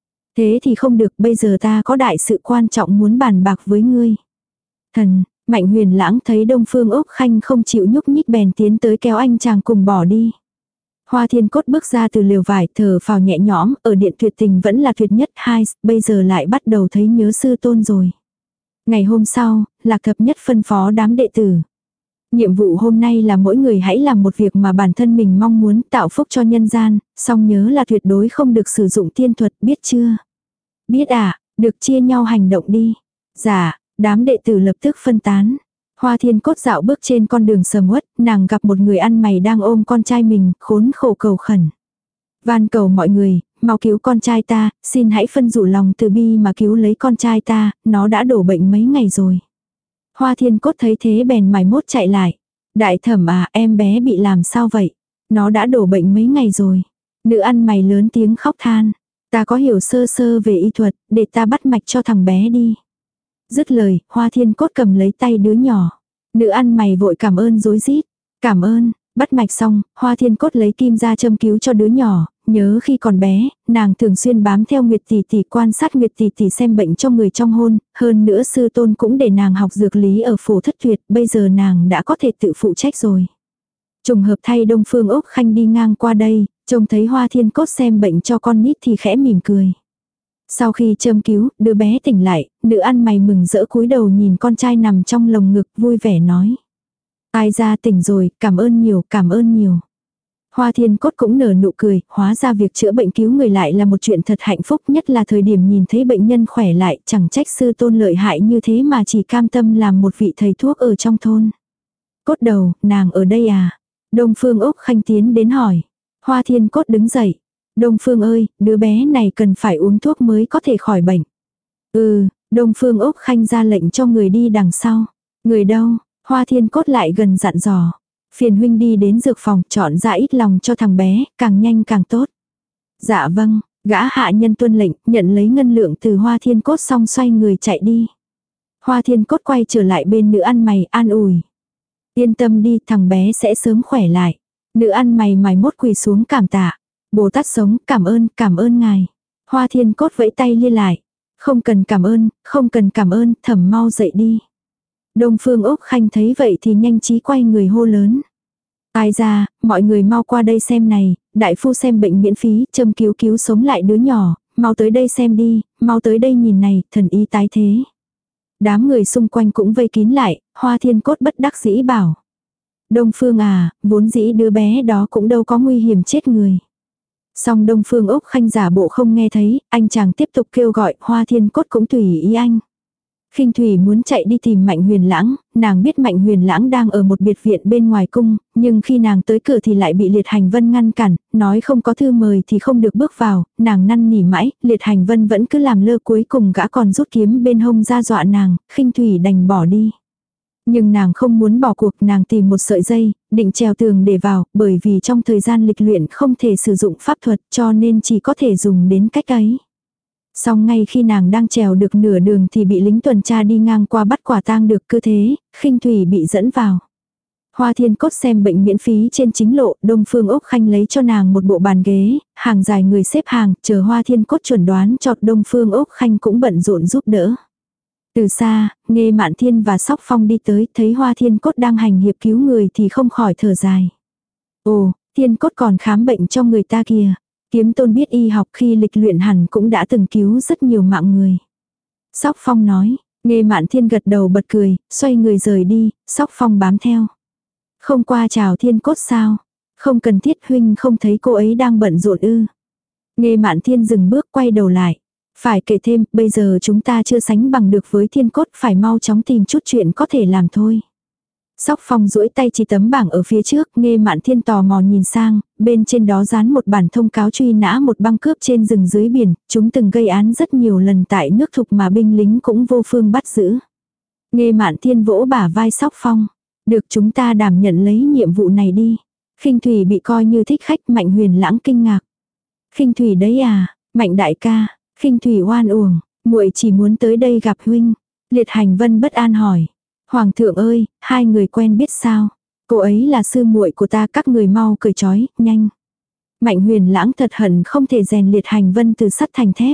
Speaker 1: Thế thì không được, bây giờ ta có đại sự quan trọng muốn bàn bạc với ngươi. Thần, Mạnh Huyền Lãng thấy Đông Phương Ốc Khanh không chịu nhúc nhích bèn tiến tới kéo anh chàng cùng bỏ đi. Hoa Thiên Cốt bước ra từ lều vải, thở phào nhẹ nhõm, ở điện tuyệt tình vẫn là tuyệt nhất hai, bây giờ lại bắt đầu thấy nhớ sư tôn rồi. Ngày hôm sau, Lạc Thập Nhất phân phó đám đệ tử. Nhiệm vụ hôm nay là mỗi người hãy làm một việc mà bản thân mình mong muốn, tạo phúc cho nhân gian, song nhớ là tuyệt đối không được sử dụng tiên thuật, biết chưa? Biết à, được, chia nhau hành động đi. Dạ, đám đệ tử lập tức phân tán. Hoa Thiên Cốt dạo bước trên con đường sầm uất, nàng gặp một người ăn mày đang ôm con trai mình, khốn khổ cầu khẩn. Van cầu mọi người, mau cứu con trai ta, xin hãy phân rủ lòng từ bi mà cứu lấy con trai ta, nó đã đổ bệnh mấy ngày rồi. Hoa Thiên Cốt thấy thế bèn mải mốt chạy lại. Đại thẩm à, em bé bị làm sao vậy? Nó đã đổ bệnh mấy ngày rồi. Nữ ăn mày lớn tiếng khóc than. Ta có hiểu sơ sơ về y thuật, để ta bắt mạch cho thằng bé đi. Dứt lời, Hoa Thiên Cốt cầm lấy tay đứa nhỏ. Nữ ăn mày vội cảm ơn rối rít. Cảm ơn, bắt mạch xong, Hoa Thiên Cốt lấy kim ra châm cứu cho đứa nhỏ. Nhớ khi còn bé, nàng thường xuyên bám theo Nguyệt tỷ tỷ quan sát Nguyệt tỷ tỷ xem bệnh cho người trong hôn. Hơn nữa sư tôn cũng để nàng học dược lý ở Phổ Thất Tuyệt. Bây giờ nàng đã có thể tự phụ trách rồi. Trùng hợp thay Đông Phương Ốc Khanh đi ngang qua đây, trông thấy Hoa Thiên Cốt xem bệnh cho con nít thì khẽ mỉm cười. Sau khi châm cứu, đứa bé tỉnh lại, nữ ăn mày mừng rỡ cúi đầu nhìn con trai nằm trong lồng ngực vui vẻ nói. Ai ra tỉnh rồi, cảm ơn nhiều, cảm ơn nhiều. Hoa Thiên Cốt cũng nở nụ cười, hóa ra việc chữa bệnh cứu người lại là một chuyện thật hạnh phúc, nhất là thời điểm nhìn thấy bệnh nhân khỏe lại, chẳng trách sư tôn lợi hại như thế mà chỉ cam tâm làm một vị thầy thuốc ở trong thôn. Cốt đầu, nàng ở đây à? Đông Phương Ốc Khanh tiến đến hỏi. Hoa Thiên Cốt đứng dậy. Đông Phương ơi, đứa bé này cần phải uống thuốc mới có thể khỏi bệnh. Ừ, Đông Phương Ốc Khanh ra lệnh cho người đi đằng sau. Người đâu? Hoa Thiên Cốt lại gần dặn dò. Phiền huynh đi đến dược phòng, chọn ra ít lòng cho thằng bé, càng nhanh càng tốt. Dạ vâng, gã hạ nhân tuân lệnh, nhận lấy ngân lượng từ Hoa Thiên Cốt xong xoay người chạy đi. Hoa Thiên Cốt quay trở lại bên nữ ăn mày, an ủi. Yên tâm đi, thằng bé sẽ sớm khỏe lại. Nữ ăn mày mày mốt quỳ xuống cảm tạ. Bồ Tát sống, cảm ơn, cảm ơn ngài. Hoa Thiên Cốt vẫy tay lia lại. Không cần cảm ơn, không cần cảm ơn, thẩm mau dậy đi. Đông Phương Ốc Khanh thấy vậy thì nhanh trí quay người hô lớn. Ai ra, mọi người mau qua đây xem này, đại phu xem bệnh miễn phí, châm cứu cứu sống lại đứa nhỏ, mau tới đây xem đi, mau tới đây nhìn này, thần y tái thế. Đám người xung quanh cũng vây kín lại, Hoa Thiên Cốt bất đắc dĩ bảo. Đông Phương à, vốn dĩ đứa bé đó cũng đâu có nguy hiểm chết người. Song Đông Phương Úc Khanh giả bộ không nghe thấy, anh chàng tiếp tục kêu gọi, Hoa Thiên Cốt cũng tùy ý anh. Khinh Thủy muốn chạy đi tìm Mạnh Huyền Lãng, nàng biết Mạnh Huyền Lãng đang ở một biệt viện bên ngoài cung, nhưng khi nàng tới cửa thì lại bị Liệt Hành Vân ngăn cản, nói không có thư mời thì không được bước vào, nàng năn nỉ mãi, Liệt Hành Vân vẫn cứ làm lơ, cuối cùng gã còn rút kiếm bên hông ra dọa nàng, Khinh Thủy đành bỏ đi. Nhưng nàng không muốn bỏ cuộc, nàng tìm một sợi dây, định trèo tường để vào, bởi vì trong thời gian lịch luyện không thể sử dụng pháp thuật cho nên chỉ có thể dùng đến cách ấy. Song ngay khi nàng đang trèo được nửa đường thì bị lính tuần tra đi ngang qua bắt quả tang được, cứ thế, Khinh Thủy bị dẫn vào. Hoa Thiên Cốt xem bệnh miễn phí trên chính lộ, Đông Phương Úc Khanh lấy cho nàng một bộ bàn ghế, hàng dài người xếp hàng, chờ Hoa Thiên Cốt chuẩn đoán cho, Đông Phương Úc Khanh cũng bận rộn giúp đỡ. Từ xa, Nghê Mạn Thiên và Sóc Phong đi tới, thấy Hoa Thiên Cốt đang hành hiệp cứu người thì không khỏi thở dài. Ồ, Thiên Cốt còn khám bệnh cho người ta kìa. Kiếm Tôn biết y học, khi lịch luyện hẳn cũng đã từng cứu rất nhiều mạng người. Sóc Phong nói, Nghê Mạn Thiên gật đầu bật cười, xoay người rời đi, Sóc Phong bám theo. Không qua chào Thiên Cốt sao? Không cần thiết, huynh không thấy cô ấy đang bận rộn ư? Nghê Mạn Thiên dừng bước quay đầu lại. Phải kể thêm, bây giờ chúng ta chưa sánh bằng được với Thiên Cốt, phải mau chóng tìm chút chuyện có thể làm thôi. Sóc Phong duỗi tay chỉ tấm bảng ở phía trước, Nghê Mạn Thiên tò mò nhìn sang, bên trên đó dán một bản thông cáo truy nã một băng cướp trên rừng dưới biển, chúng từng gây án rất nhiều lần tại nước Thục mà binh lính cũng vô phương bắt giữ. Nghê Mạn Thiên vỗ bả vai Sóc Phong, được, chúng ta đảm nhận lấy nhiệm vụ này đi. Khinh Thủy bị coi như thích khách, Mạnh Huyền Lãng kinh ngạc. Khinh Thủy đấy à, Mạnh đại ca. Khinh Thủy oan uổng, muội chỉ muốn tới đây gặp huynh. Liệt Hành Vân bất an hỏi. Hoàng thượng ơi, hai người quen biết sao? Cô ấy là sư muội của ta, các người mau cởi trói, nhanh. Mạnh Huyền Lãng thật hận không thể rèn Liệt Hành Vân từ sắt thành thép.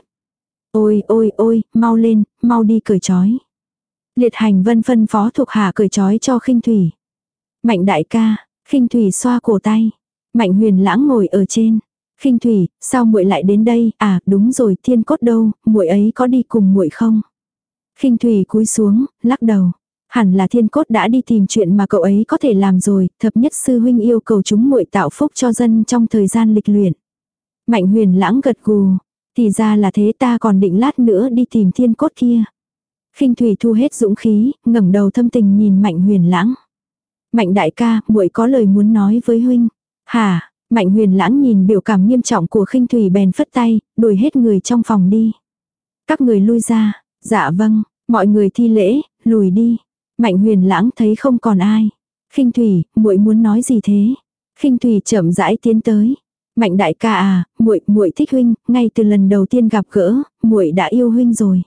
Speaker 1: Ôi ôi ôi, mau lên, mau đi cởi trói. Liệt Hành Vân phân phó thuộc hạ cởi trói cho Khinh Thủy. Mạnh đại ca, Khinh Thủy xoa cổ tay. Mạnh Huyền Lãng ngồi ở trên. Khinh Thủy, sao muội lại đến đây? À, đúng rồi, Thiên Cốt đâu, muội ấy có đi cùng muội không? Khinh Thủy cúi xuống, lắc đầu. Hẳn là Thiên Cốt đã đi tìm chuyện mà cậu ấy có thể làm rồi, thập nhất sư huynh yêu cầu chúng muội tạo phúc cho dân trong thời gian lịch luyện. Mạnh Huyền Lãng gật gù, thì ra là thế, ta còn định lát nữa đi tìm Thiên Cốt kia. Khinh Thủy thu hết dũng khí, ngẩng đầu thâm tình nhìn Mạnh Huyền Lãng. Mạnh đại ca, muội có lời muốn nói với huynh. Hả? Mạnh Huyền Lãng nhìn biểu cảm nghiêm trọng của Khinh Thủy bèn phất tay, đuổi hết người trong phòng đi. Các người lui ra. Dạ vâng, mọi người thi lễ, lùi đi. Mạnh Huyền Lãng thấy không còn ai. Khinh Thủy, muội muốn nói gì thế? Khinh Thủy chậm rãi tiến tới. Mạnh đại ca à, muội muội thích huynh, ngay từ lần đầu tiên gặp gỡ, muội đã yêu huynh rồi.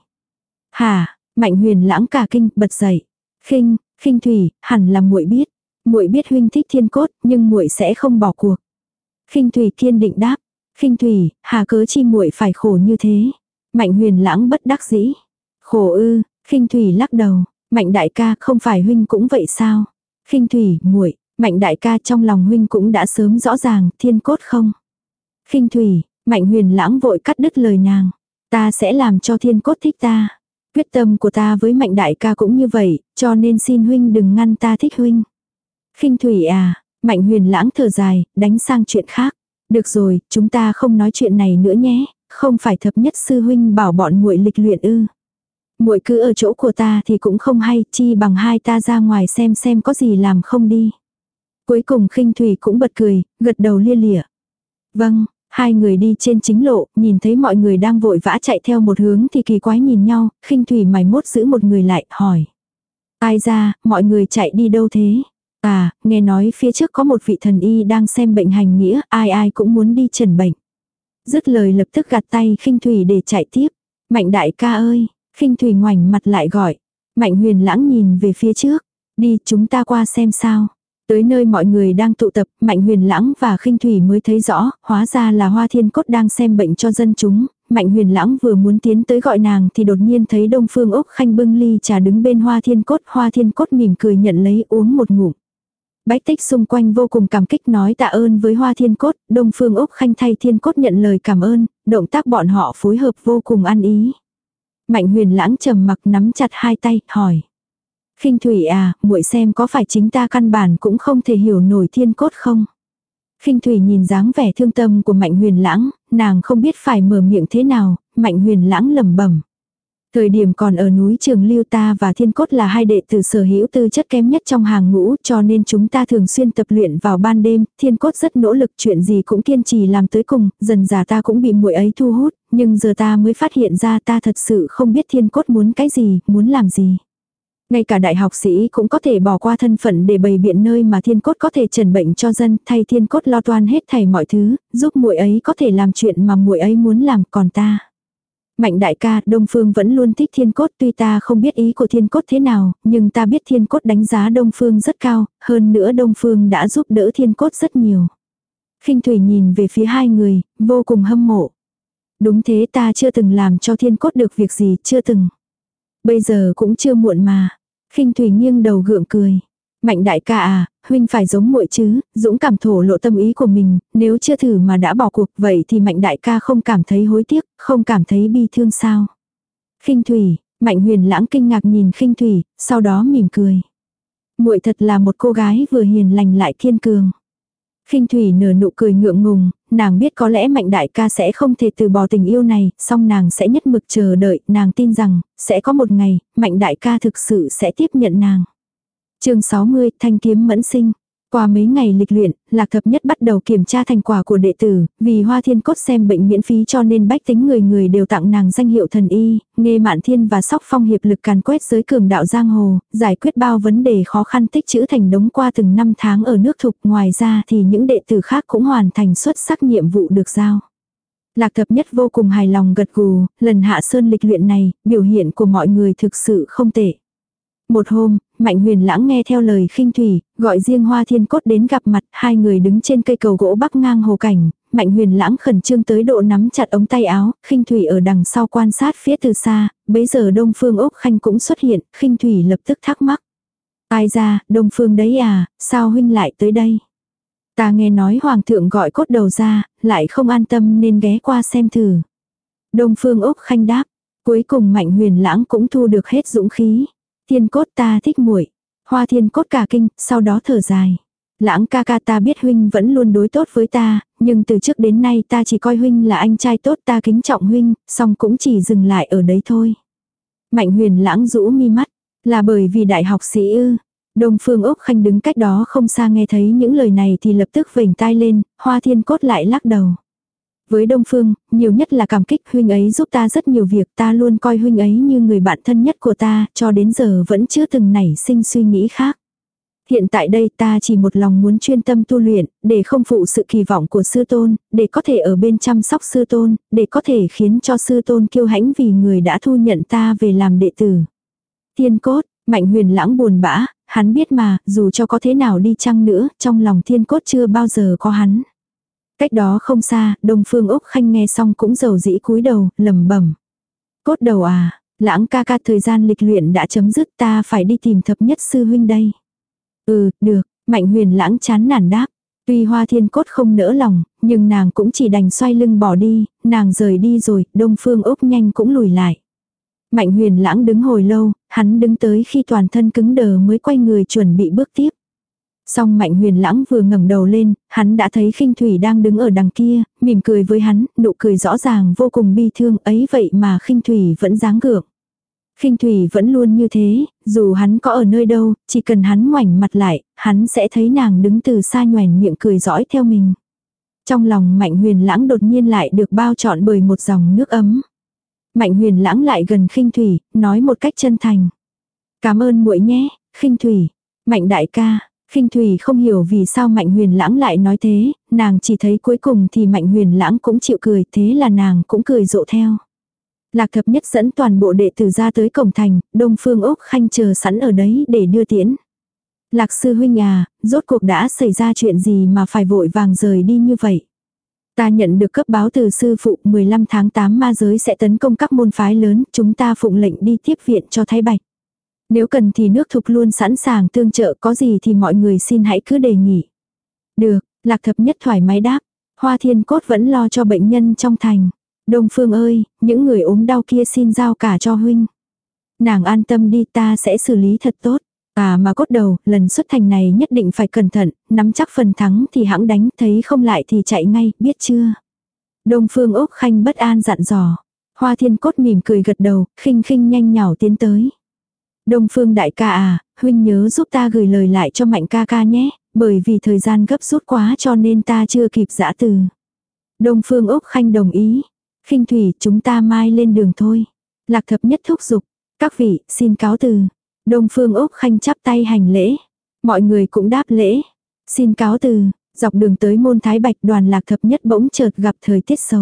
Speaker 1: Hả? Mạnh Huyền Lãng cả kinh, bật dậy. Khinh, Khinh Thủy, hẳn là muội biết. Muội biết huynh thích Thiên Cốt, nhưng muội sẽ không bỏ cuộc. Khinh Thủy kiên định đáp. Khinh Thủy, hà cớ chi muội phải khổ như thế? Mạnh Huyền Lãng bất đắc dĩ. Khổ ư? Khinh Thủy lắc đầu. Mạnh đại ca, không phải huynh cũng vậy sao? Khinh Thủy, muội, Mạnh đại ca, trong lòng huynh cũng đã sớm rõ ràng, Thiên Cốt không? Khinh Thủy, Mạnh Huyền Lãng vội cắt đứt lời nàng. Ta sẽ làm cho Thiên Cốt thích ta. Quyết tâm của ta với Mạnh đại ca cũng như vậy, cho nên xin huynh đừng ngăn ta thích huynh. Khinh Thủy à, Mạnh Huyền Lãng thở dài, đánh sang chuyện khác. Được rồi, chúng ta không nói chuyện này nữa nhé, không phải thập nhất sư huynh bảo bọn muội lịch luyện ư? Muội cứ ở chỗ của ta thì cũng không hay, chi bằng hai ta ra ngoài xem xem có gì làm không đi. Cuối cùng Khinh Thủy cũng bật cười, gật đầu lia lịa. Vâng, hai người đi trên chính lộ, nhìn thấy mọi người đang vội vã chạy theo một hướng thì kỳ quái nhìn nhau, Khinh Thủy mày mốt giữ một người lại, hỏi. Ai ra, mọi người chạy đi đâu thế? À, nghe nói phía trước có một vị thần y đang xem bệnh hành nghĩa, ai ai cũng muốn đi trần bệnh. Dứt lời lập tức gạt tay Khinh Thủy để chạy tiếp. Mạnh đại ca ơi, Khinh Thủy ngoảnh mặt lại gọi. Mạnh Huyền Lãng nhìn về phía trước. Đi, chúng ta qua xem sao. Tới nơi mọi người đang tụ tập, Mạnh Huyền Lãng và Khinh Thủy mới thấy rõ, hóa ra là Hoa Thiên Cốt đang xem bệnh cho dân chúng. Mạnh Huyền Lãng vừa muốn tiến tới gọi nàng thì đột nhiên thấy Đông Phương Úc Khanh bưng ly trà đứng bên Hoa Thiên Cốt. Hoa Thiên Cốt mỉm cười nhận lấy uống một ngụm. Bách tích xung quanh vô cùng cảm kích nói tạ ơn với Hoa Thiên Cốt, Đông Phương Úc Khanh thay Thiên Cốt nhận lời cảm ơn, động tác bọn họ phối hợp vô cùng ăn ý. Mạnh Huyền Lãng trầm mặc nắm chặt hai tay, hỏi. Khinh Thủy à, muội xem có phải chính ta căn bản cũng không thể hiểu nổi thiên cốt không? Khinh Thủy nhìn dáng vẻ thương tâm của Mạnh Huyền Lãng, nàng không biết phải mở miệng thế nào, Mạnh Huyền Lãng lẩm bẩm. Thời điểm còn ở núi Trường Lưu ta và Thiên Cốt là hai đệ tử sở hữu tư chất kém nhất trong hàng ngũ, cho nên chúng ta thường xuyên tập luyện vào ban đêm. Thiên Cốt rất nỗ lực, chuyện gì cũng kiên trì làm tới cùng, dần dà ta cũng bị muội ấy thu hút, nhưng giờ ta mới phát hiện ra ta thật sự không biết Thiên Cốt muốn cái gì, muốn làm gì. Ngay cả đại học sĩ cũng có thể bỏ qua thân phận để bày biện nơi mà Thiên Cốt có thể trần bệnh cho dân, thay Thiên Cốt lo toan hết thảy mọi thứ, giúp muội ấy có thể làm chuyện mà muội ấy muốn làm, còn ta. Mạnh đại ca, Đông Phương vẫn luôn thích Thiên Cốt, tuy ta không biết ý của Thiên Cốt thế nào, nhưng ta biết Thiên Cốt đánh giá Đông Phương rất cao, hơn nữa Đông Phương đã giúp đỡ Thiên Cốt rất nhiều. Khinh Thủy nhìn về phía hai người, vô cùng hâm mộ. Đúng thế, ta chưa từng làm cho Thiên Cốt được việc gì, chưa từng. Bây giờ cũng chưa muộn mà. Khinh Thủy nghiêng đầu gượng cười. Mạnh đại ca à, huynh phải giống muội chứ, dũng cảm thổ lộ tâm ý của mình, nếu chưa thử mà đã bỏ cuộc vậy thì Mạnh đại ca không cảm thấy hối tiếc, không cảm thấy bi thương sao? Khinh Thủy, Mạnh Huyền Lãng kinh ngạc nhìn Khinh Thủy, sau đó mỉm cười. Muội thật là một cô gái vừa hiền lành lại kiên cường. Khinh Thủy nở nụ cười ngượng ngùng, nàng biết có lẽ Mạnh đại ca sẽ không thể từ bỏ tình yêu này, song nàng sẽ nhất mực chờ đợi, nàng tin rằng, sẽ có một ngày, Mạnh đại ca thực sự sẽ tiếp nhận nàng. Chương sáu mươi, thanh kiếm mẫn sinh. Qua mấy ngày lịch luyện, Lạc Thập Nhất bắt đầu kiểm tra thành quả của đệ tử, vì Hoa Thiên Cốt xem bệnh miễn phí cho nên bách tính người người đều tặng nàng danh hiệu thần y, Nghê Mạn Thiên và Sóc Phong hiệp lực càn quét giới cường đạo giang hồ, giải quyết bao vấn đề khó khăn tích trữ thành đống qua từng năm tháng ở nước Thục, ngoài ra thì những đệ tử khác cũng hoàn thành xuất sắc nhiệm vụ được giao. Lạc Thập Nhất vô cùng hài lòng gật gù, lần hạ sơn lịch luyện này, biểu hiện của mọi người thực sự không tệ. Một hôm, Mạnh Huyền Lãng nghe theo lời Khinh Thủy, gọi riêng Hoa Thiên Cốt đến gặp mặt, hai người đứng trên cây cầu gỗ bắc ngang hồ cảnh, Mạnh Huyền Lãng khẩn trương tới độ nắm chặt ống tay áo, Khinh Thủy ở đằng sau quan sát phía từ xa, bấy giờ Đông Phương Úc Khanh cũng xuất hiện, Khinh Thủy lập tức thắc mắc. Ai ra, Đông Phương đấy à, sao huynh lại tới đây? Ta nghe nói Hoàng thượng gọi Cốt đầu ra, lại không an tâm nên ghé qua xem thử. Đông Phương Úc Khanh đáp, cuối cùng Mạnh Huyền Lãng cũng thu được hết dũng khí. Thiên Cốt ta thích muội. Hoa Thiên Cốt cả kinh, sau đó thở dài. Lãng ca ca, ta biết huynh vẫn luôn đối tốt với ta, nhưng từ trước đến nay ta chỉ coi huynh là anh trai tốt, ta kính trọng huynh, song cũng chỉ dừng lại ở đấy thôi. Mạnh Huyền Lãng rũ mi mắt, là bởi vì đại học sĩ ư? Đông Phương Úc Khanh đứng cách đó không xa nghe thấy những lời này thì lập tức vểnh tai lên, Hoa Thiên Cốt lại lắc đầu. Với Đông Phương, nhiều nhất là cảm kích, huynh ấy giúp ta rất nhiều việc, ta luôn coi huynh ấy như người bạn thân nhất của ta, cho đến giờ vẫn chưa từng nảy sinh suy nghĩ khác. Hiện tại đây ta chỉ một lòng muốn chuyên tâm tu luyện, để không phụ sự kỳ vọng của sư tôn, để có thể ở bên chăm sóc sư tôn, để có thể khiến cho sư tôn kiêu hãnh vì người đã thu nhận ta về làm đệ tử. Thiên Cốt, Mạnh Huyền Lãng buồn bã, hắn biết mà, dù cho có thế nào đi chăng nữa, trong lòng Thiên Cốt chưa bao giờ có hắn. Cách đó không xa, Đông Phương Úc Khanh nghe xong cũng rầu rĩ cúi đầu, lẩm bẩm. Cốt đầu à, Lãng ca ca, thời gian lịch luyện đã chấm dứt, ta phải đi tìm Thập Nhất sư huynh đây. Ừ, được, Mạnh Huyền Lãng chán nản đáp. Tuy Hoa Thiên Cốt không nỡ lòng, nhưng nàng cũng chỉ đành xoay lưng bỏ đi, nàng rời đi rồi, Đông Phương Úc nhanh cũng lùi lại. Mạnh Huyền Lãng đứng hồi lâu, hắn đứng tới khi toàn thân cứng đờ mới quay người chuẩn bị bước tiếp. Song Mạnh Huyền Lãng vừa ngẩng đầu lên, hắn đã thấy Khinh Thủy đang đứng ở đằng kia, mỉm cười với hắn, nụ cười rõ ràng vô cùng bi thương, ấy vậy mà Khinh Thủy vẫn dáng gượng. Khinh Thủy vẫn luôn như thế, dù hắn có ở nơi đâu, chỉ cần hắn ngoảnh mặt lại, hắn sẽ thấy nàng đứng từ xa nhoẻn miệng cười dõi theo mình. Trong lòng Mạnh Huyền Lãng đột nhiên lại được bao trọn bởi một dòng nước ấm. Mạnh Huyền Lãng lại gần Khinh Thủy, nói một cách chân thành. Cảm ơn muội nhé, Khinh Thủy. Mạnh đại ca. Khinh Thủy không hiểu vì sao Mạnh Huyền Lãng lại nói thế, nàng chỉ thấy cuối cùng thì Mạnh Huyền Lãng cũng chịu cười, thế là nàng cũng cười rộ theo. Lạc Thập Nhất dẫn toàn bộ đệ tử ra tới cổng thành, Đông Phương Úc Khanh chờ sẵn ở đấy để đưa tiễn. Lạc sư huynh à, rốt cuộc đã xảy ra chuyện gì mà phải vội vàng rời đi như vậy? Ta nhận được cấp báo từ sư phụ, mười lăm tháng tám ma giới sẽ tấn công các môn phái lớn, chúng ta phụng lệnh đi tiếp viện cho Thái Bạch. Nếu cần thì nước Thục luôn sẵn sàng tương trợ, có gì thì mọi người xin hãy cứ đề nghị. Được, Lạc Thập Nhất thoải mái đáp. Hoa Thiên Cốt vẫn lo cho bệnh nhân trong thành. Đông Phương ơi, những người ốm đau kia xin giao cả cho huynh. Nàng an tâm đi, ta sẽ xử lý thật tốt. À mà cốt đầu, lần xuất thành này nhất định phải cẩn thận, nắm chắc phần thắng thì hãng đánh, thấy không lại thì chạy ngay, biết chưa? Đông Phương Úc Khanh bất an dặn dò. Hoa Thiên Cốt mỉm cười gật đầu, khinh khinh nhanh nhảu tiến tới. Đông Phương đại ca à, huynh nhớ giúp ta gửi lời lại cho Mạnh ca ca nhé, bởi vì thời gian gấp rút quá cho nên ta chưa kịp giã từ. Đông Phương Úc Khanh đồng ý. Khinh Thủy, chúng ta mai lên đường thôi. Lạc Thập Nhất thúc giục. Các vị, xin cáo từ. Đông Phương Úc Khanh chắp tay hành lễ. Mọi người cũng đáp lễ. Xin cáo từ. Dọc đường tới môn Thái Bạch, đoàn Lạc Thập Nhất bỗng chợt gặp thời tiết xấu.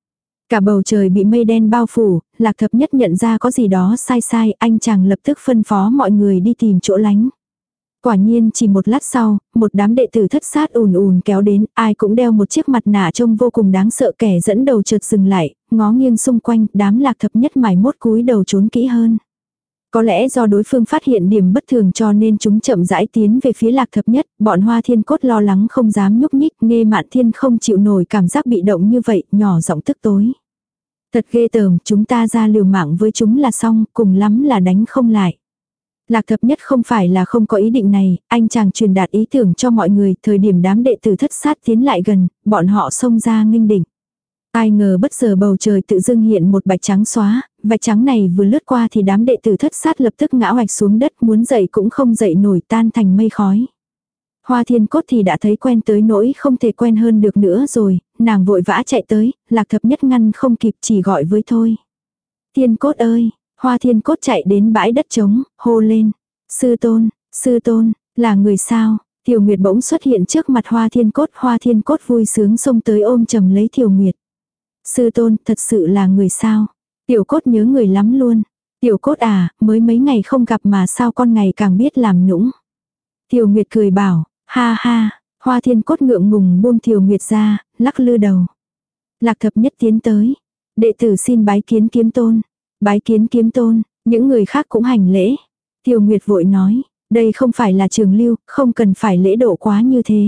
Speaker 1: Cả bầu trời bị mây đen bao phủ, Lạc Thập Nhất nhận ra có gì đó sai sai, anh chàng lập tức phân phó mọi người đi tìm chỗ lánh. Quả nhiên chỉ một lát sau, một đám đệ tử thất sát ùn ùn kéo đến, ai cũng đeo một chiếc mặt nạ trông vô cùng đáng sợ. Kẻ dẫn đầu chợt dừng lại, ngó nghiêng xung quanh, đám Lạc Thập Nhất mải mốt cúi đầu trốn kỹ hơn. Có lẽ do đối phương phát hiện điểm bất thường cho nên chúng chậm rãi tiến về phía Lạc Thập Nhất, bọn Hoa Thiên Cốt lo lắng không dám nhúc nhích, Nghê Mạn Thiên không chịu nổi cảm giác bị động như vậy, nhỏ giọng tức tối. Thật ghê tởm, chúng ta ra liều mạng với chúng là xong, cùng lắm là đánh không lại. Lạc Thập Nhất không phải là không có ý định này, anh chàng truyền đạt ý tưởng cho mọi người, thời điểm đám đệ tử thất sát tiến lại gần, bọn họ xông ra nghênh đỉnh. Ai ngờ bất giờ bầu trời tự dưng hiện một vạch trắng xóa, vạch trắng này vừa lướt qua thì đám đệ tử thất sát lập tức ngã oạch xuống đất, muốn dậy cũng không dậy nổi, tan thành mây khói. Hoa Thiên Cốt thì đã thấy quen tới nỗi không thể quen hơn được nữa rồi, nàng vội vã chạy tới, Lạc Thập Nhất ngăn không kịp, chỉ gọi với thôi. Thiên Cốt ơi, Hoa Thiên Cốt chạy đến bãi đất trống, hô lên. Sư tôn, sư tôn, là người sao? Tiểu Nguyệt bỗng xuất hiện trước mặt Hoa Thiên Cốt, Hoa Thiên Cốt vui sướng xông tới ôm chầm lấy Tiểu Nguyệt. Sư tôn, thật sự là người sao? Tiểu Cốt nhớ người lắm luôn. Tiểu Cốt à, mới mấy ngày không gặp mà sao con ngày càng biết làm nũng. Tiểu Nguyệt cười bảo, ha ha, Hoa Thiên Cốt ngượng ngùng buông Tiểu Nguyệt ra, lắc lư đầu. Lạc Thập Nhất tiến tới. Đệ tử xin bái kiến kiếm tôn. Bái kiến kiếm tôn, những người khác cũng hành lễ. Tiểu Nguyệt vội nói, đây không phải là trường lưu, không cần phải lễ độ quá như thế.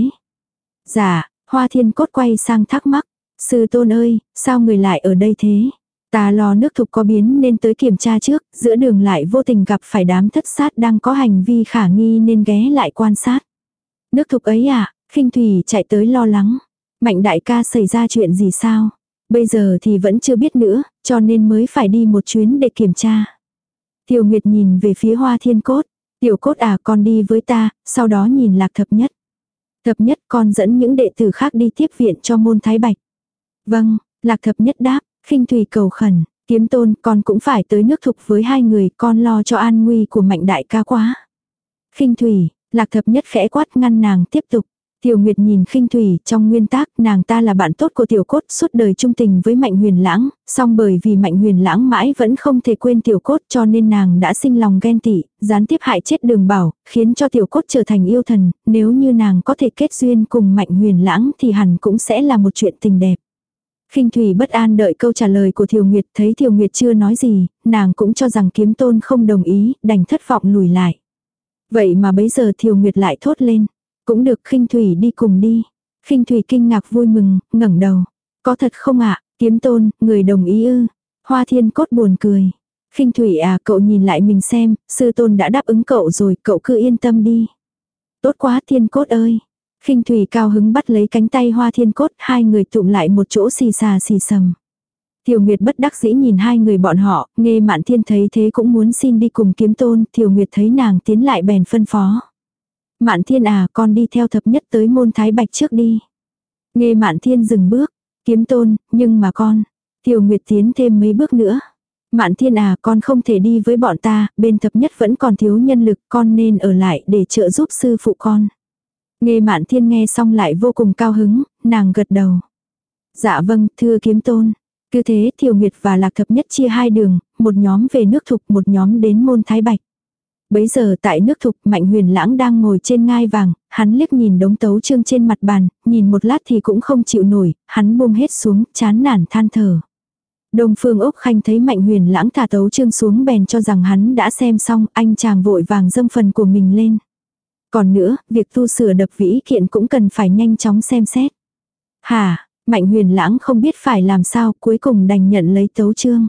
Speaker 1: Dạ, Hoa Thiên Cốt quay sang thắc mắc. Sư tôn ơi, sao người lại ở đây thế? Ta lo nước thục có biến nên tới kiểm tra trước, giữa đường lại vô tình gặp phải đám thất sát đang có hành vi khả nghi nên ghé lại quan sát. Nước thục ấy à, Khinh Thủy chạy tới lo lắng. Mạnh đại ca xảy ra chuyện gì sao? Bây giờ thì vẫn chưa biết nữa, cho nên mới phải đi một chuyến để kiểm tra. Tiểu Nguyệt nhìn về phía Hoa Thiên Cốt. Tiểu Cốt à, con đi với ta, sau đó nhìn Lạc Thập Nhất. Thập Nhất, con dẫn những đệ tử khác đi tiếp viện cho môn Thái Bạch. Vâng, Lạc Thập Nhất đáp. Khinh Thủy cầu khẩn, kiếm tôn, con cũng phải tới nước thục với hai người, con lo cho an nguy của Mạnh đại ca quá. Khinh Thủy, Lạc Thập Nhất khẽ quát ngăn nàng tiếp tục. Tiểu Nguyệt nhìn Khinh Thủy, trong nguyên tắc, nàng ta là bạn tốt của Tiểu Cốt, suốt đời trung tình với Mạnh Huyền Lãng, song bởi vì Mạnh Huyền Lãng mãi vẫn không thể quên Tiểu Cốt cho nên nàng đã sinh lòng ghen tị, gián tiếp hại chết Đường Bảo, khiến cho Tiểu Cốt trở thành yêu thần, nếu như nàng có thể kết duyên cùng Mạnh Huyền Lãng thì hẳn cũng sẽ là một chuyện tình đẹp. Khinh Thủy bất an đợi câu trả lời của Tiểu Nguyệt, thấy Tiểu Nguyệt chưa nói gì, nàng cũng cho rằng kiếm tôn không đồng ý, đành thất vọng lùi lại. Vậy mà bấy giờ Tiểu Nguyệt lại thốt lên. Cũng được, Khinh Thủy đi cùng đi. Khinh Thủy kinh ngạc vui mừng, ngẩng đầu. Có thật không ạ, kiếm tôn, người đồng ý ư? Hoa Thiên Cốt buồn cười. Khinh Thủy à, cậu nhìn lại mình xem, sư tôn đã đáp ứng cậu rồi, cậu cứ yên tâm đi. Tốt quá Thiên Cốt ơi. Khinh Thủy cao hứng bắt lấy cánh tay Hoa Thiên Cốt, hai người tụm lại một chỗ xì xà xì sầm. Tiểu Nguyệt bất đắc dĩ nhìn hai người bọn họ, Nghê Mạn Thiên thấy thế cũng muốn xin đi cùng kiếm tôn, Tiểu Nguyệt thấy nàng tiến lại bèn phân phó. Mạn Thiên à, con đi theo Thập Nhất tới môn Thái Bạch trước đi. Nghê Mạn Thiên dừng bước, kiếm tôn, nhưng mà con. Tiểu Nguyệt tiến thêm mấy bước nữa. Mạn Thiên à, con không thể đi với bọn ta, bên Thập Nhất vẫn còn thiếu nhân lực, con nên ở lại để trợ giúp sư phụ con. Nghê Mạn Thiên nghe xong lại vô cùng cao hứng, nàng gật đầu. Dạ vâng, thưa kiếm tôn. Cứ thế Tiểu Nguyệt và Lạc Thập Nhất chia hai đường, một nhóm về nước thục, một nhóm đến môn Thái Bạch. Bấy giờ tại nước thục, Mạnh Huyền Lãng đang ngồi trên ngai vàng, hắn liếc nhìn đống tấu chương trên mặt bàn, nhìn một lát thì cũng không chịu nổi, hắn buông hết xuống, chán nản than thở. Đông Phương Úc Khanh thấy Mạnh Huyền Lãng thả tấu chương xuống bèn cho rằng hắn đã xem xong, anh chàng vội vàng dâng phần của mình lên. Còn nữa, việc tu sửa đập vĩ kiện cũng cần phải nhanh chóng xem xét. Hả, Mạnh Huyền Lãng không biết phải làm sao, cuối cùng đành nhận lấy tấu chương.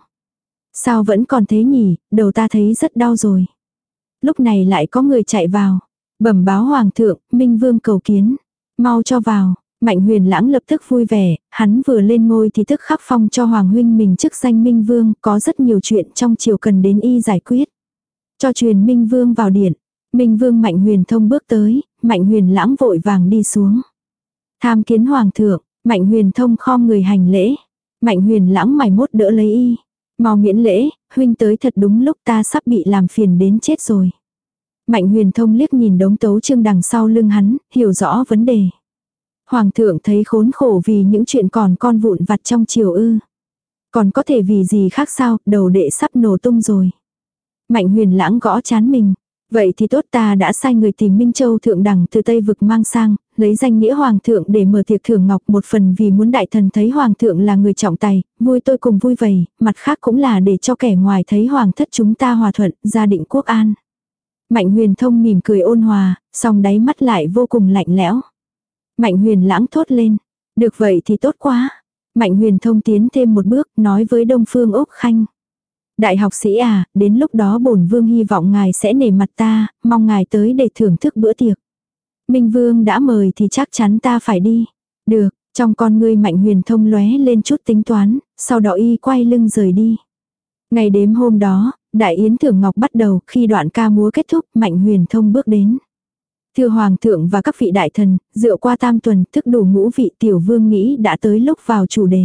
Speaker 1: Sao vẫn còn thế nhỉ, đầu ta thấy rất đau rồi. Lúc này lại có người chạy vào. Bẩm báo hoàng thượng, Minh Vương cầu kiến. Mau cho vào. Mạnh Huyền Lãng lập tức vui vẻ, hắn vừa lên ngôi thì tức khắc phong cho hoàng huynh mình chức danh Minh Vương, có rất nhiều chuyện trong triều cần đến y giải quyết. Cho truyền Minh Vương vào điện. Minh Vương Mạnh Huyền Thông bước tới, Mạnh Huyền Lãng vội vàng đi xuống. Tham kiến hoàng thượng, Mạnh Huyền Thông khom người hành lễ. Mạnh Huyền Lãng mải mốt đỡ lấy y. Mau miễn lễ, huynh tới thật đúng lúc, ta sắp bị làm phiền đến chết rồi. Mạnh Huyền Thông liếc nhìn đống tấu chương đằng sau lưng hắn, hiểu rõ vấn đề. Hoàng thượng thấy khốn khổ vì những chuyện còn con vụn vặt trong triều ư. Còn có thể vì gì khác sao, đầu đệ sắp nổ tung rồi. Mạnh Huyền Lãng gõ chán mình. Vậy thì tốt, ta đã sai người tìm Minh Châu thượng đẳng từ Tây vực mang sang, lấy danh nghĩa hoàng thượng để mở tiệc thưởng ngọc, một phần vì muốn đại thần thấy hoàng thượng là người trọng tài, vui tôi cùng vui vầy, mặt khác cũng là để cho kẻ ngoài thấy hoàng thất chúng ta hòa thuận, gia định quốc an. Mạnh Huyền Thông mỉm cười ôn hòa, song đáy mắt lại vô cùng lạnh lẽo. Mạnh Huyền Lãng thốt lên, được vậy thì tốt quá. Mạnh Huyền Thông tiến thêm một bước, nói với Đông Phương Úc Khanh. Đại học sĩ à, đến lúc đó bổn vương hy vọng ngài sẽ nể mặt ta, mong ngài tới để thưởng thức bữa tiệc. Minh Vương đã mời thì chắc chắn ta phải đi. Được, trong con ngươi Mạnh Huyền Thông lóe lên chút tính toán, sau đó y quay lưng rời đi. Ngày đêm hôm đó, đại yến thưởng ngọc bắt đầu, khi đoạn ca múa kết thúc, Mạnh Huyền Thông bước đến. Thưa hoàng thượng và các vị đại thần, dựa qua tam tuần, thức đủ ngũ vị, tiểu vương nghĩ đã tới lúc vào chủ đề.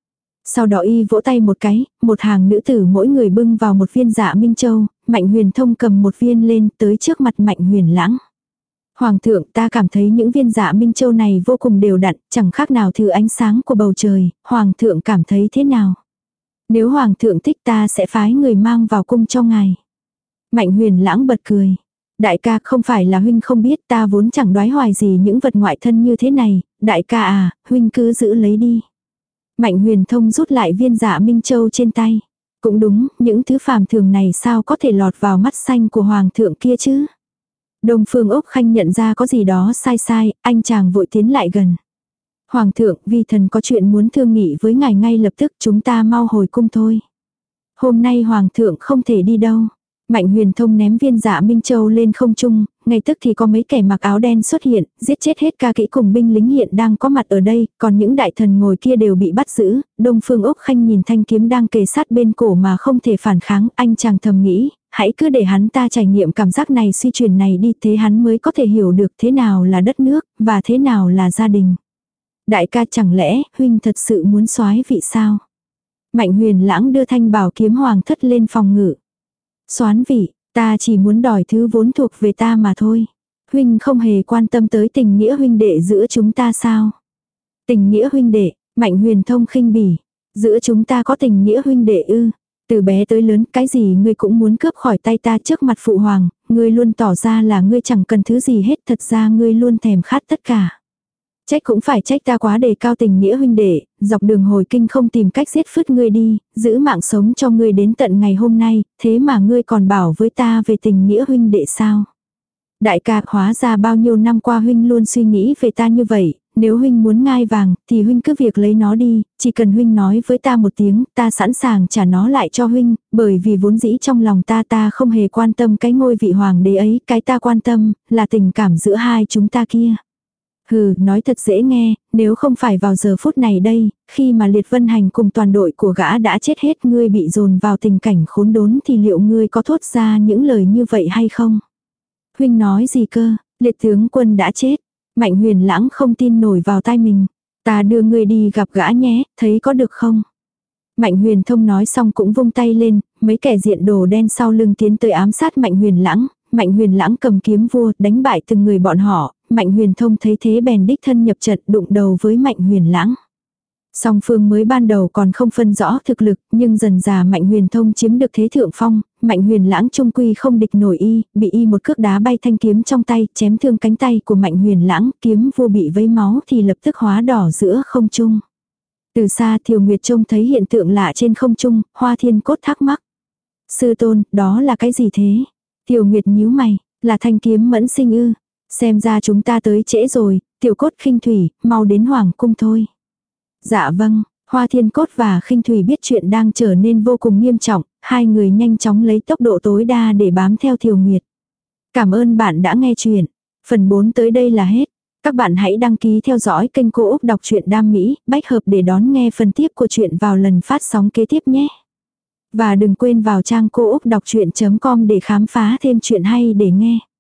Speaker 1: Sau đó y vỗ tay một cái, một hàng nữ tử mỗi người bưng vào một viên dạ Minh Châu, Mạnh Huyền Thông cầm một viên lên tới trước mặt Mạnh Huyền Lãng. Hoàng thượng, ta cảm thấy những viên dạ Minh Châu này vô cùng đều đặn, chẳng khác nào thứ ánh sáng của bầu trời, hoàng thượng cảm thấy thế nào? Nếu hoàng thượng thích ta sẽ phái người mang vào cung cho ngài. Mạnh Huyền Lãng bật cười. Đại ca, không phải là huynh không biết, ta vốn chẳng đoái hoài gì những vật ngoại thân như thế này, đại ca à, huynh cứ giữ lấy đi. Mạnh Huyền Thông rút lại viên dạ Minh Châu trên tay. Cũng đúng, những thứ phàm thường này sao có thể lọt vào mắt xanh của hoàng thượng kia chứ? Đông Phương Úc Khanh nhận ra có gì đó sai sai, anh chàng vội tiến lại gần. Hoàng thượng, vi thần có chuyện muốn thương nghị với ngài ngay lập tức, chúng ta mau hồi cung thôi. Hôm nay hoàng thượng không thể đi đâu. Mạnh Huyền Thông ném viên dạ Minh Châu lên không trung, ngay tức thì có mấy kẻ mặc áo đen xuất hiện, giết chết hết ca kỹ cùng binh lính hiện đang có mặt ở đây, còn những đại thần ngồi kia đều bị bắt giữ. Đông Phương Úc Khanh nhìn thanh kiếm đang kề sát bên cổ mà không thể phản kháng, anh chàng thầm nghĩ, hãy cứ để hắn ta trải nghiệm cảm giác này suy truyền này đi, thế hắn mới có thể hiểu được thế nào là đất nước, và thế nào là gia đình. Đại ca, chẳng lẽ huynh thật sự muốn soái vị sao? Mạnh Huyền Lãng đưa thanh bảo kiếm hoàng thất lên phòng ngự. Soán vị, ta chỉ muốn đòi thứ vốn thuộc về ta mà thôi. Huynh không hề quan tâm tới tình nghĩa huynh đệ giữa chúng ta sao? Tình nghĩa huynh đệ, Mạnh Huyền Thông khinh bỉ. Giữa chúng ta có tình nghĩa huynh đệ ư? Từ bé tới lớn, cái gì ngươi cũng muốn cướp khỏi tay ta trước mặt phụ hoàng, ngươi luôn tỏ ra là ngươi chẳng cần thứ gì hết, thật ra ngươi luôn thèm khát tất cả. Trách cũng phải trách ta quá đề cao tình nghĩa huynh đệ, dọc đường hồi kinh không tìm cách giết phứt ngươi đi, giữ mạng sống cho ngươi đến tận ngày hôm nay, thế mà ngươi còn bảo với ta về tình nghĩa huynh đệ sao? Đại ca, hóa ra bao nhiêu năm qua huynh luôn suy nghĩ về ta như vậy, nếu huynh muốn ngai vàng, thì huynh cứ việc lấy nó đi, chỉ cần huynh nói với ta một tiếng, ta sẵn sàng trả nó lại cho huynh, bởi vì vốn dĩ trong lòng ta ta không hề quan tâm cái ngôi vị hoàng đế ấy, cái ta quan tâm, là tình cảm giữa hai chúng ta kia. Hừ, nói thật dễ nghe, nếu không phải vào giờ phút này đây, khi mà Liệt Vân Hành cùng toàn đội của gã đã chết hết, ngươi bị dồn vào tình cảnh khốn đốn thì liệu ngươi có thốt ra những lời như vậy hay không? Huynh nói gì cơ, Liệt tướng quân đã chết. Mạnh Huyền Lãng không tin nổi vào tai mình. Ta đưa ngươi đi gặp gã nhé, thấy có được không? Mạnh Huyền Thông nói xong cũng vung tay lên, mấy kẻ diện đồ đen sau lưng tiến tới ám sát Mạnh Huyền Lãng. Mạnh Huyền Lãng cầm kiếm vua, đánh bại từng người bọn họ. Mạnh Huyền Thông thấy thế bèn đích thân nhập trận đụng đầu với Mạnh Huyền Lãng. Song phương mới ban đầu còn không phân rõ thực lực, nhưng dần dà Mạnh Huyền Thông chiếm được thế thượng phong, Mạnh Huyền Lãng trung quy không địch nổi y, bị y một cước đá bay thanh kiếm trong tay, chém thương cánh tay của Mạnh Huyền Lãng, kiếm vua bị vấy máu thì lập tức hóa đỏ giữa không trung. Từ xa Thiều Nguyệt trông thấy hiện tượng lạ trên không trung, Hoa Thiên Cốt thắc mắc. Sư tôn, đó là cái gì thế? Thiều Nguyệt nhíu mày, là thanh kiếm mẫn sinh ư? Xem ra chúng ta tới trễ rồi, Tiểu Cốt khinh thủy, mau đến hoàng cung thôi. Dạ vâng, Hoa Thiên Cốt và Khinh Thủy biết chuyện đang trở nên vô cùng nghiêm trọng, hai người nhanh chóng lấy tốc độ tối đa để bám theo Thiều Nguyệt. Cảm ơn bạn đã nghe chuyện. Phần bốn tới đây là hết. Các bạn hãy đăng ký theo dõi kênh Cô Úc Đọc truyện Đam Mỹ, bách hợp để đón nghe phần tiếp của chuyện vào lần phát sóng kế tiếp nhé. Và đừng quên vào trang cô úc đọc truyện chấm com để khám phá thêm chuyện hay để nghe.